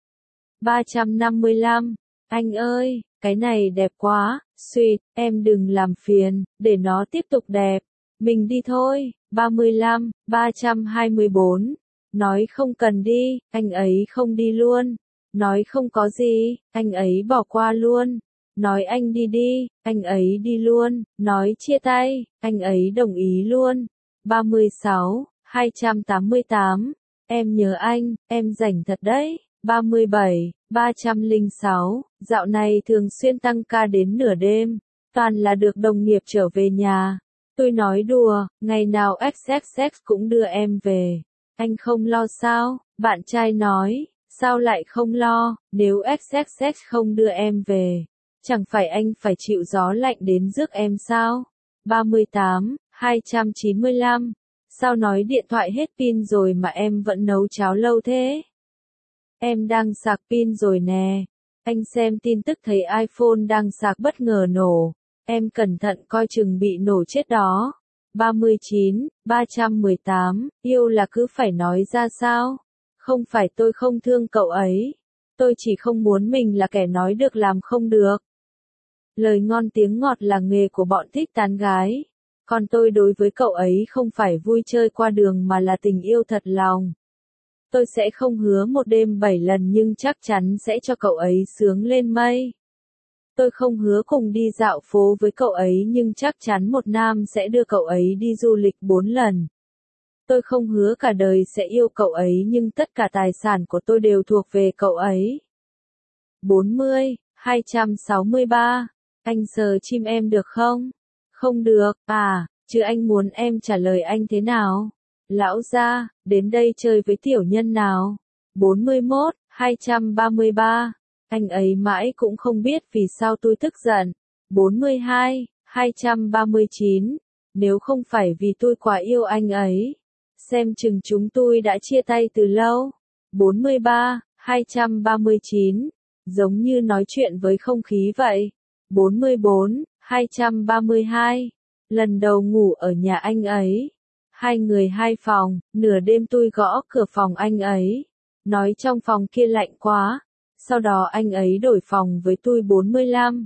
355. Anh ơi, cái này đẹp quá, sweet, em đừng làm phiền, để nó tiếp tục đẹp. Mình đi thôi. 35, 324. Nói không cần đi, anh ấy không đi luôn. Nói không có gì, anh ấy bỏ qua luôn. Nói anh đi đi, anh ấy đi luôn. Nói chia tay, anh ấy đồng ý luôn. 36, 288. Em nhớ anh, em rảnh thật đấy. 37, 306. Dạo này thường xuyên tăng ca đến nửa đêm. Toàn là được đồng nghiệp trở về nhà. Tôi nói đùa, ngày nào XXX cũng đưa em về. Anh không lo sao? Bạn trai nói, sao lại không lo, nếu XXX không đưa em về. Chẳng phải anh phải chịu gió lạnh đến rước em sao? 38, 295. Sao nói điện thoại hết pin rồi mà em vẫn nấu cháo lâu thế? Em đang sạc pin rồi nè. Anh xem tin tức thấy iPhone đang sạc bất ngờ nổ. Em cẩn thận coi chừng bị nổ chết đó. 39, 318. Yêu là cứ phải nói ra sao? Không phải tôi không thương cậu ấy. Tôi chỉ không muốn mình là kẻ nói được làm không được. Lời ngon tiếng ngọt là nghề của bọn thích tán gái. Còn tôi đối với cậu ấy không phải vui chơi qua đường mà là tình yêu thật lòng. Tôi sẽ không hứa một đêm 7 lần nhưng chắc chắn sẽ cho cậu ấy sướng lên mây. Tôi không hứa cùng đi dạo phố với cậu ấy nhưng chắc chắn một năm sẽ đưa cậu ấy đi du lịch 4 lần. Tôi không hứa cả đời sẽ yêu cậu ấy nhưng tất cả tài sản của tôi đều thuộc về cậu ấy. 40, 263. Anh sờ chim em được không? Không được, chứ anh muốn em trả lời anh thế nào? Lão gia, đến đây chơi với tiểu nhân nào. 41, 233. Anh ấy mãi cũng không biết vì sao tôi tức giận. 42, 239. Nếu không phải vì tôi quá yêu anh ấy, xem chừng chúng tôi đã chia tay từ lâu. 43, 239. Giống như nói chuyện với không khí vậy. 44, 232. Lần đầu ngủ ở nhà anh ấy. Hai người hai phòng, nửa đêm tôi gõ cửa phòng anh ấy. Nói trong phòng kia lạnh quá. Sau đó anh ấy đổi phòng với tôi. 45,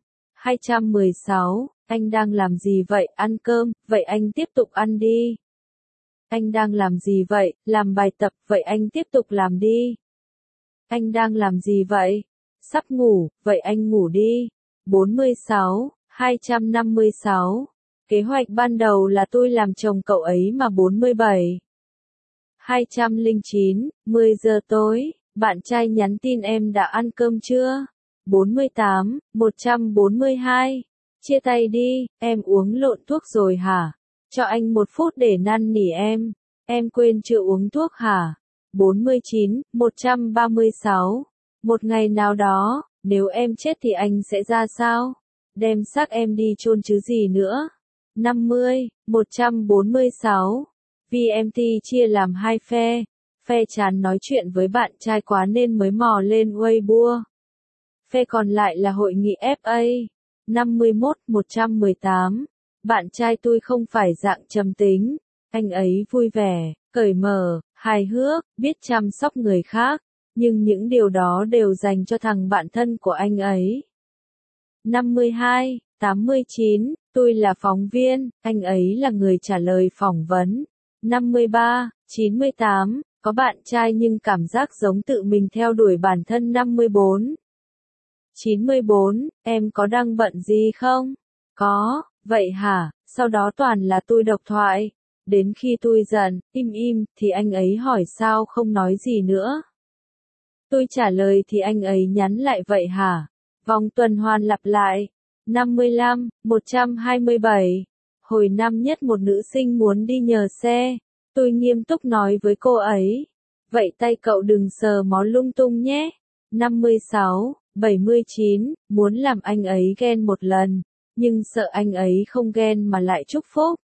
216. Anh đang làm gì vậy? Ăn cơm, vậy anh tiếp tục ăn đi. Anh đang làm gì vậy? Làm bài tập, vậy anh tiếp tục làm đi. Anh đang làm gì vậy? Sắp ngủ, vậy anh ngủ đi. 46, 256. Kế hoạch ban đầu là tôi làm chồng cậu ấy mà. 47, 209, 10 giờ tối, bạn trai nhắn tin em đã ăn cơm chưa? 48, 142. Chia tay đi, em uống lộn thuốc rồi hả? Cho anh 1 phút để năn nỉ em quên chưa uống thuốc hả? 49, 136. Một ngày nào đó, nếu em chết thì anh sẽ ra sao? Đem xác em đi chôn chứ gì nữa? 50, 146. VMT chia làm 2 phe. Phe chán nói chuyện với bạn trai quá nên mới mò lên Weibo. Phe còn lại là hội nghị FA. 51-118. Bạn trai tôi không phải dạng trầm tính. Anh ấy vui vẻ, cởi mở, hài hước, biết chăm sóc người khác. Nhưng những điều đó đều dành cho thằng bạn thân của anh ấy. 52-89. Tôi là phóng viên, anh ấy là người trả lời phỏng vấn. 53-98. Có bạn trai nhưng cảm giác giống tự mình theo đuổi bản thân. 54-94. Em có đang bận gì không? Có, vậy hả? Sau đó toàn là tôi độc thoại. Đến khi tôi giận, im thì anh ấy hỏi sao không nói gì nữa. Tôi trả lời thì anh ấy nhắn lại vậy hả? Vòng tuần hoàn lặp lại. 55-127. Hồi năm nhất một nữ sinh muốn đi nhờ xe. Tôi nghiêm túc nói với cô ấy. Vậy tay cậu đừng sờ mó lung tung nhé. 56-79. Muốn làm anh ấy ghen một lần. Nhưng sợ anh ấy không ghen mà lại chúc phúc.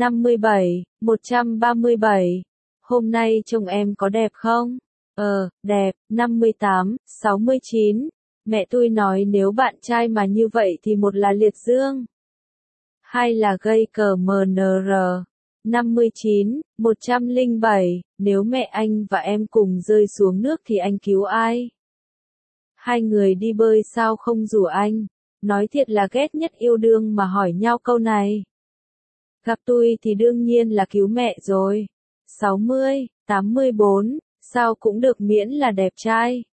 57-137. Hôm nay trông em có đẹp không? Đẹp. 58-69. Mẹ tôi nói nếu bạn trai mà như vậy thì một là liệt dương, hai là gây cờ MNR. 59-107. Nếu mẹ anh và em cùng rơi xuống nước thì anh cứu ai? Hai người đi bơi sao không rủ anh? Nói thiệt là ghét nhất yêu đương mà hỏi nhau câu này. Gặp tôi thì đương nhiên là cứu mẹ rồi. 60-84. Sao cũng được miễn là đẹp trai.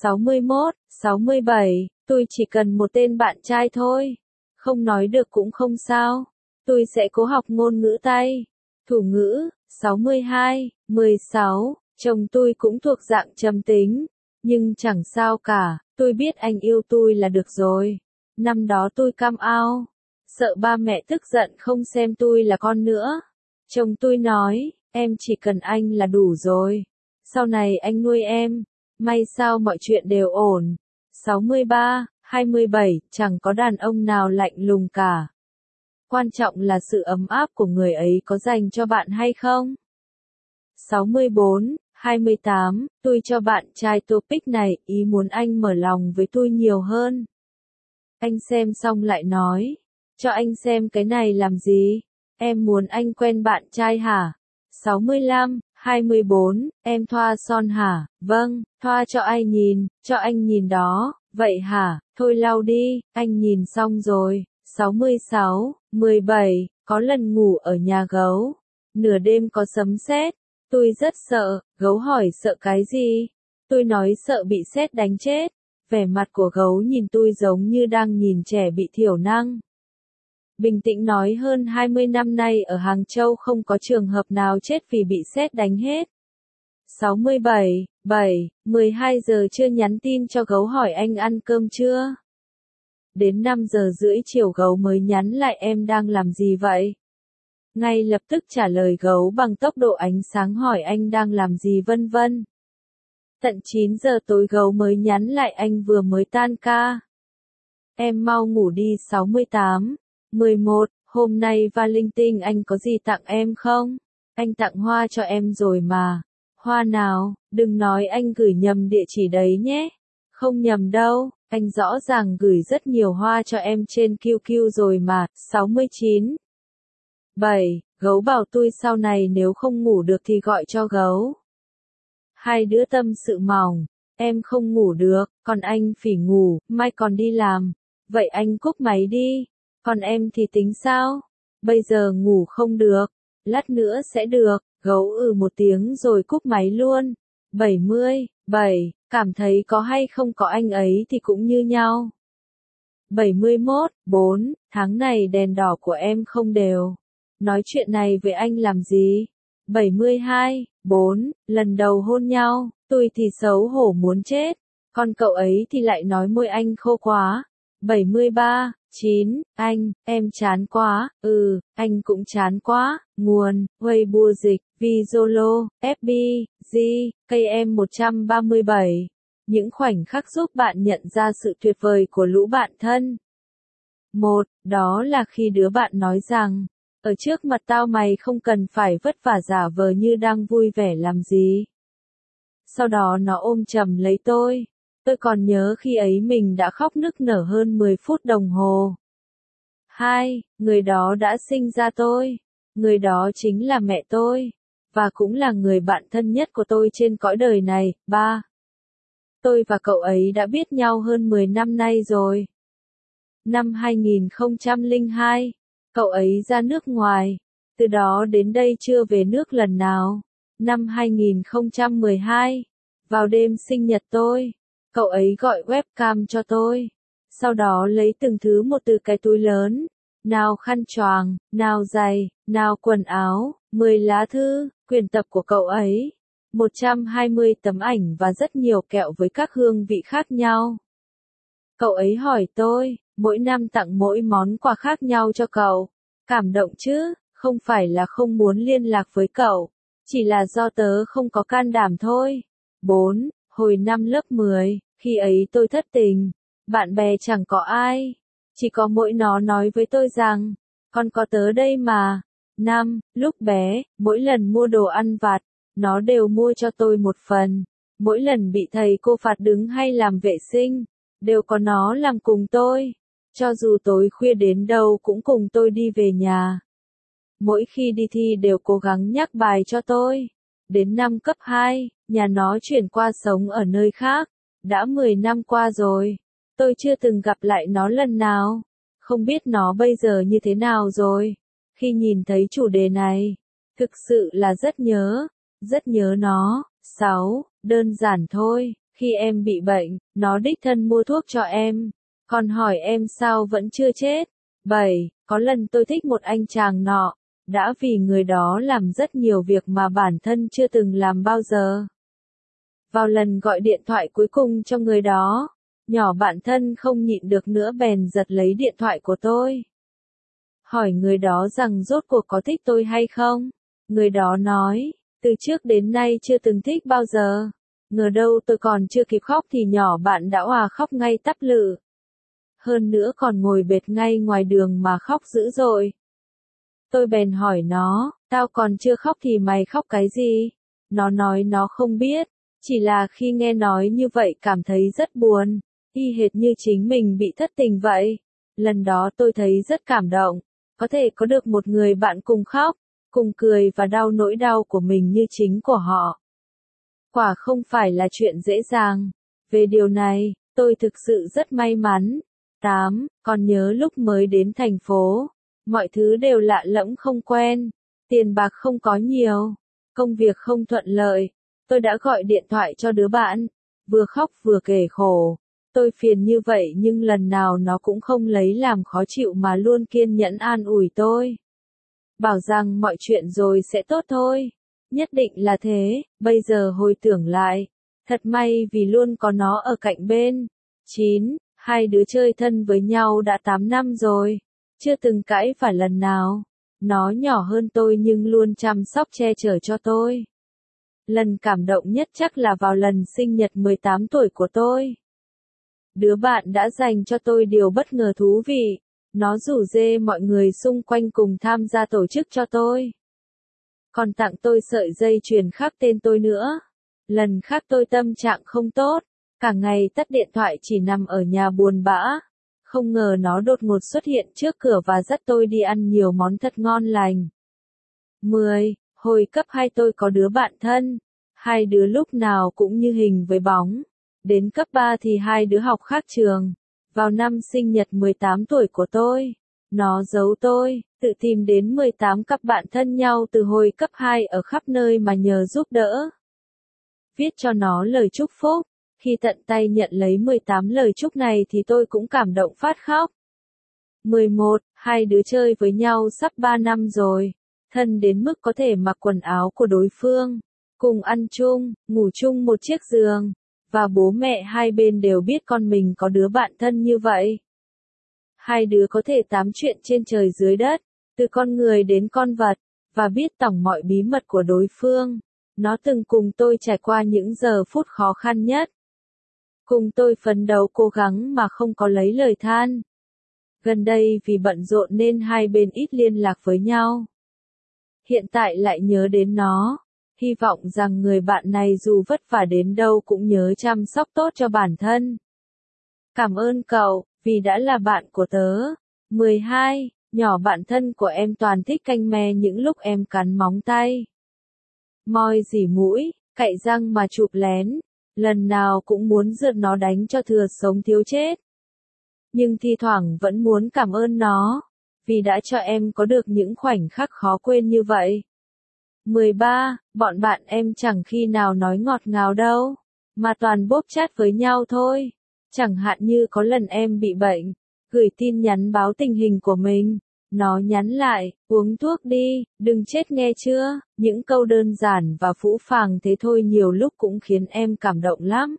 61-67. Tôi chỉ cần một tên bạn trai thôi. Không nói được cũng không sao. Tôi sẽ cố học ngôn ngữ Tây. Thủ ngữ. 62-16. Chồng tôi cũng thuộc dạng trầm tính. Nhưng chẳng sao cả. Tôi biết anh yêu tôi là được rồi. Năm đó tôi cam ao. Sợ ba mẹ tức giận không xem tôi là con nữa. Chồng tôi nói, em chỉ cần anh là đủ rồi. Sau này anh nuôi em. May sao mọi chuyện đều ổn. 63-27. Chẳng có đàn ông nào lạnh lùng cả. Quan trọng là sự ấm áp của người ấy có dành cho bạn hay không. 64-28. Tôi cho bạn trai topic này, ý muốn anh mở lòng với tôi nhiều hơn. Anh xem xong lại nói. Cho anh xem cái này làm gì? Em muốn anh quen bạn trai hả? 65-24. Em thoa son hả? Vâng, thoa cho ai nhìn, cho anh nhìn đó. Vậy hả? Thôi lau đi, anh nhìn xong rồi. 66-17. Có lần ngủ ở nhà gấu. Nửa đêm có sấm sét. Tôi rất sợ. Gấu hỏi sợ cái gì? Tôi nói sợ bị sét đánh chết. Vẻ mặt của gấu nhìn tôi giống như đang nhìn trẻ bị thiểu năng. Bình tĩnh nói hơn 20 năm nay ở Hàng Châu không có trường hợp nào chết vì bị sét đánh hết. 67-7. 12 giờ trưa nhắn tin cho gấu hỏi anh ăn cơm chưa? Đến 5 giờ rưỡi chiều gấu mới nhắn lại em đang làm gì vậy? Ngay lập tức trả lời gấu bằng tốc độ ánh sáng hỏi anh đang làm gì vân vân. Tận 9 giờ tối gấu mới nhắn lại anh vừa mới tan ca. Em mau ngủ đi. 68-11. Hôm nay Valentine anh có gì tặng em không? Anh tặng hoa cho em rồi mà. Hoa nào? Đừng nói anh gửi nhầm địa chỉ đấy nhé. Không nhầm đâu, anh rõ ràng gửi rất nhiều hoa cho em trên QQ rồi mà. 69-7. Gấu bảo tôi sau này nếu không ngủ được thì gọi cho gấu. Hai đứa tâm sự mỏng. Em không ngủ được, còn anh phỉ ngủ, mai còn đi làm. Vậy anh cúp máy đi. Còn em thì tính sao? Bây giờ ngủ không được. Lát nữa sẽ được. Gấu một tiếng rồi cúp máy luôn. 70-7. Cảm thấy có hay không có anh ấy thì cũng như nhau. 71-4. Tháng này đèn đỏ của em không đều. Nói chuyện này với anh làm gì? 72-4. Lần đầu hôn nhau, tôi thì xấu hổ muốn chết. Còn cậu ấy thì lại nói môi anh khô quá. 73-9. Anh, em chán quá. Anh cũng chán quá. Nguồn, Weibo dịch, Vizolo, FB, G, KM 137. Những khoảnh khắc giúp bạn nhận ra sự tuyệt vời của lũ bạn thân. 1. Đó là khi đứa bạn nói rằng, ở trước mặt tao mày không cần phải vất vả giả vờ như đang vui vẻ làm gì. Sau đó nó ôm chầm lấy tôi. Tôi còn nhớ khi ấy mình đã khóc nức nở hơn 10 phút đồng hồ. 2. Người đó đã sinh ra tôi. Người đó chính là mẹ tôi. Và cũng là người bạn thân nhất của tôi trên cõi đời này. 3. Tôi và cậu ấy đã biết nhau hơn 10 năm nay rồi. Năm 2002, cậu ấy ra nước ngoài. Từ đó đến đây chưa về nước lần nào. Năm 2012, vào đêm sinh nhật tôi, cậu ấy gọi webcam cho tôi. Sau đó lấy từng thứ một từ cái túi lớn. Nào khăn choàng, nào giày, nào quần áo, 10 lá thư, quyển tập của cậu ấy. 120 tấm ảnh và rất nhiều kẹo với các hương vị khác nhau. Cậu ấy hỏi tôi, mỗi năm tặng mỗi món quà khác nhau cho cậu. Cảm động chứ, không phải là không muốn liên lạc với cậu, chỉ là do tớ không có can đảm thôi. 4. Hồi năm lớp 10, khi ấy tôi thất tình, bạn bè chẳng có ai, chỉ có mỗi nó nói với tôi rằng, con có tớ đây mà. 5. Lúc bé, mỗi lần mua đồ ăn vặt, nó đều mua cho tôi một phần. Mỗi lần bị thầy cô phạt đứng hay làm vệ sinh, đều có nó làm cùng tôi. Cho dù tối khuya đến đâu cũng cùng tôi đi về nhà. Mỗi khi đi thi đều cố gắng nhắc bài cho tôi. Đến năm cấp 2, nhà nó chuyển qua sống ở nơi khác. Đã 10 năm qua rồi. Tôi chưa từng gặp lại nó lần nào. Không biết nó bây giờ như thế nào rồi. Khi nhìn thấy chủ đề này, thực sự là rất nhớ nó. 6. Đơn giản thôi, khi em bị bệnh, nó đích thân mua thuốc cho em. Còn hỏi em sao vẫn chưa chết. 7. Có lần tôi thích một anh chàng nọ, đã vì người đó làm rất nhiều việc mà bản thân chưa từng làm bao giờ. Vào lần gọi điện thoại cuối cùng cho người đó, nhỏ bạn thân không nhịn được nữa bèn giật lấy điện thoại của tôi. Hỏi người đó rằng rốt cuộc có thích tôi hay không? Người đó nói, từ trước đến nay chưa từng thích bao giờ. Ngờ đâu tôi còn chưa kịp khóc thì nhỏ bạn đã òa khóc ngay tắp lự. Hơn nữa còn ngồi bệt ngay ngoài đường mà khóc dữ dội. Tôi bèn hỏi nó, tao còn chưa khóc thì mày khóc cái gì? Nó nói nó không biết, chỉ là khi nghe nói như vậy cảm thấy rất buồn, y hệt như chính mình bị thất tình vậy. Lần đó tôi thấy rất cảm động, có thể có được một người bạn cùng khóc, cùng cười và đau nỗi đau của mình như chính của họ. Quả không phải là chuyện dễ dàng. Về điều này, tôi thực sự rất may mắn. 8. Còn nhớ lúc mới đến thành phố, mọi thứ đều lạ lẫm không quen, tiền bạc không có nhiều, công việc không thuận lợi. Tôi đã gọi điện thoại cho đứa bạn, vừa khóc vừa kể khổ. Tôi phiền như vậy nhưng lần nào nó cũng không lấy làm khó chịu mà luôn kiên nhẫn an ủi tôi. Bảo rằng mọi chuyện rồi sẽ tốt thôi. Nhất định là thế, bây giờ hồi tưởng lại, thật may vì luôn có nó ở cạnh bên. 9. Hai đứa chơi thân với nhau đã 8 năm rồi, chưa từng cãi vã lần nào. Nó nhỏ hơn tôi nhưng luôn chăm sóc che chở cho tôi. Lần cảm động nhất chắc là vào lần sinh nhật 18 tuổi của tôi. Đứa bạn đã dành cho tôi điều bất ngờ thú vị. Nó rủ rê mọi người xung quanh cùng tham gia tổ chức cho tôi. Còn tặng tôi sợi dây chuyền khắc tên tôi nữa. Lần khác tôi tâm trạng không tốt, cả ngày tắt điện thoại chỉ nằm ở nhà buồn bã. Không ngờ nó đột ngột xuất hiện trước cửa và dắt tôi đi ăn nhiều món thật ngon lành. 10. Hồi cấp 2 tôi có đứa bạn thân. Hai đứa lúc nào cũng như hình với bóng. Đến cấp 3 thì hai đứa học khác trường. Vào năm sinh nhật 18 tuổi của tôi, nó giấu tôi, tự tìm đến 18 cặp bạn thân nhau từ hồi cấp 2 ở khắp nơi mà nhờ giúp đỡ. Viết cho nó lời chúc phúc. Khi tận tay nhận lấy 18 lời chúc này thì tôi cũng cảm động phát khóc. 11. Hai đứa chơi với nhau sắp 3 năm rồi. Thân đến mức có thể mặc quần áo của đối phương. Cùng ăn chung, ngủ chung một chiếc giường. Và bố mẹ hai bên đều biết con mình có đứa bạn thân như vậy. Hai đứa có thể tám chuyện trên trời dưới đất, từ con người đến con vật, và biết tổng mọi bí mật của đối phương. Nó từng cùng tôi trải qua những giờ phút khó khăn nhất. Cùng tôi phấn đấu cố gắng mà không có lấy lời than. Gần đây vì bận rộn nên hai bên ít liên lạc với nhau. Hiện tại lại nhớ đến nó. Hy vọng rằng người bạn này dù vất vả đến đâu cũng nhớ chăm sóc tốt cho bản thân. Cảm ơn cậu, vì đã là bạn của tớ. 12. Nhỏ bạn thân của em toàn thích canh me những lúc em cắn móng tay. Moi dỉ mũi, cạy răng mà chụp lén. Lần nào cũng muốn rượt nó đánh cho thừa sống thiếu chết. Nhưng thi thoảng vẫn muốn cảm ơn nó, vì đã cho em có được những khoảnh khắc khó quên như vậy. 13. Bọn bạn em chẳng khi nào nói ngọt ngào đâu, mà toàn bóp chát với nhau thôi. Chẳng hạn như có lần em bị bệnh, gửi tin nhắn báo tình hình của mình. Nó nhắn lại, uống thuốc đi, đừng chết nghe chưa? Những câu đơn giản và phũ phàng thế thôi nhiều lúc cũng khiến em cảm động lắm.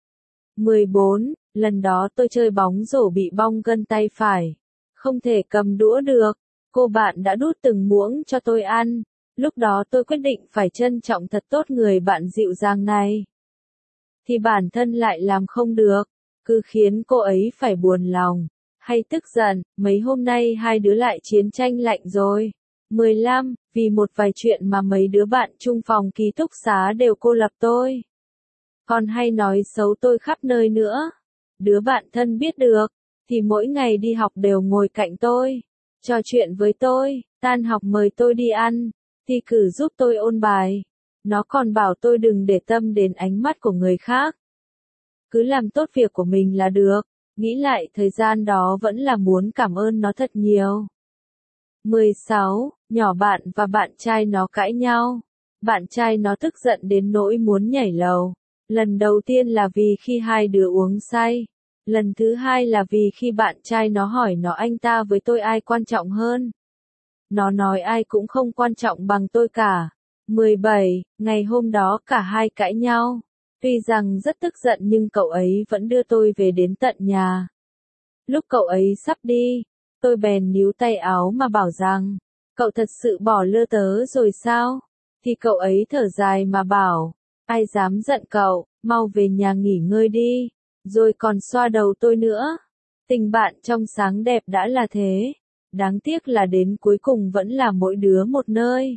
14. Lần đó tôi chơi bóng rổ bị bong gân tay phải. Không thể cầm đũa được. Cô bạn đã đút từng muỗng cho tôi ăn. Lúc đó tôi quyết định phải trân trọng thật tốt người bạn dịu dàng này. Thì bản thân lại làm không được. Cứ khiến cô ấy phải buồn lòng. Hay tức giận, mấy hôm nay hai đứa lại chiến tranh lạnh rồi. 15. Vì một vài chuyện mà mấy đứa bạn chung phòng ký túc xá đều cô lập tôi. Còn hay nói xấu tôi khắp nơi nữa. Đứa bạn thân biết được, thì mỗi ngày đi học đều ngồi cạnh tôi, trò chuyện với tôi, tan học mời tôi đi ăn, thi cử giúp tôi ôn bài. Nó còn bảo tôi đừng để tâm đến ánh mắt của người khác. Cứ làm tốt việc của mình là được. Nghĩ lại thời gian đó vẫn là muốn cảm ơn nó thật nhiều. 16. Nhỏ bạn và bạn trai nó cãi nhau. Bạn trai nó tức giận đến nỗi muốn nhảy lầu. Lần đầu tiên là vì khi hai đứa uống say. Lần thứ hai là vì khi bạn trai nó hỏi nó anh ta với tôi ai quan trọng hơn. Nó nói ai cũng không quan trọng bằng tôi cả. 17. Ngày hôm đó cả hai cãi nhau. Tuy rằng rất tức giận nhưng cậu ấy vẫn đưa tôi về đến tận nhà. Lúc cậu ấy sắp đi, tôi bèn níu tay áo mà bảo rằng, cậu thật sự bỏ lơ tớ rồi sao? Thì cậu ấy thở dài mà bảo, ai dám giận cậu, mau về nhà nghỉ ngơi đi, rồi còn xoa đầu tôi nữa. Tình bạn trong sáng đẹp đã là thế, đáng tiếc là đến cuối cùng vẫn là mỗi đứa một nơi.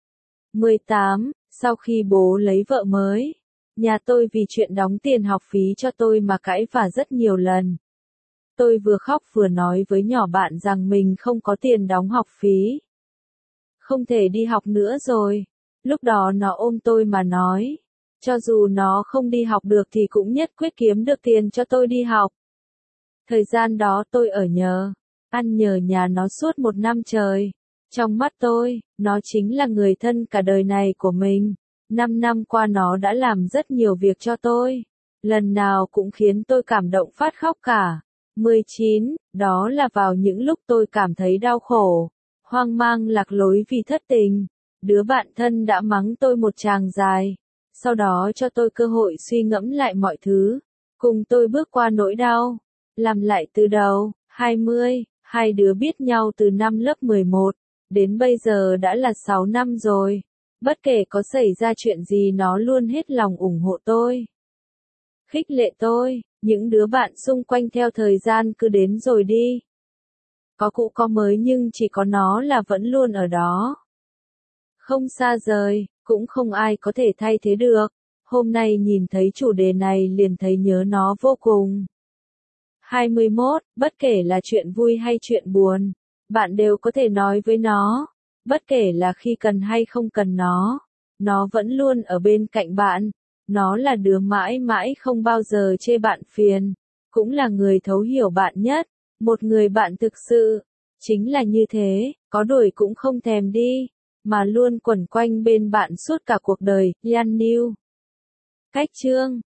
18. Sau khi bố lấy vợ mới, nhà tôi vì chuyện đóng tiền học phí cho tôi mà cãi vã rất nhiều lần. Tôi vừa khóc vừa nói với nhỏ bạn rằng mình không có tiền đóng học phí. Không thể đi học nữa rồi. Lúc đó nó ôm tôi mà nói, cho dù nó không đi học được thì cũng nhất quyết kiếm được tiền cho tôi đi học. Thời gian đó tôi ở nhờ, ăn nhờ nhà nó suốt 1 năm trời. Trong mắt tôi, nó chính là người thân cả đời này của mình. 5 năm qua nó đã làm rất nhiều việc cho tôi. Lần nào cũng khiến tôi cảm động phát khóc cả. 19. Đó là vào những lúc tôi cảm thấy đau khổ, hoang mang lạc lối vì thất tình. Đứa bạn thân đã mắng tôi một tràng dài. Sau đó cho tôi cơ hội suy ngẫm lại mọi thứ. Cùng tôi bước qua nỗi đau. Làm lại từ đầu. 20. Hai đứa biết nhau từ năm lớp 11. Đến bây giờ đã là 6 năm rồi. Bất kể có xảy ra chuyện gì nó luôn hết lòng ủng hộ tôi. Khích lệ tôi, những đứa bạn xung quanh theo thời gian cứ đến rồi đi. Có cũ có mới nhưng chỉ có nó là vẫn luôn ở đó. Không xa rời, cũng không ai có thể thay thế được. Hôm nay nhìn thấy chủ đề này liền thấy nhớ nó vô cùng. 21. Bất kể là chuyện vui hay chuyện buồn, bạn đều có thể nói với nó. Bất kể là khi cần hay không cần nó vẫn luôn ở bên cạnh bạn. Nó là đứa mãi mãi không bao giờ chê bạn phiền, cũng là người thấu hiểu bạn nhất, một người bạn thực sự. Chính là như thế, có đuổi cũng không thèm đi, mà luôn quẩn quanh bên bạn suốt cả cuộc đời. Yan New. Cách chương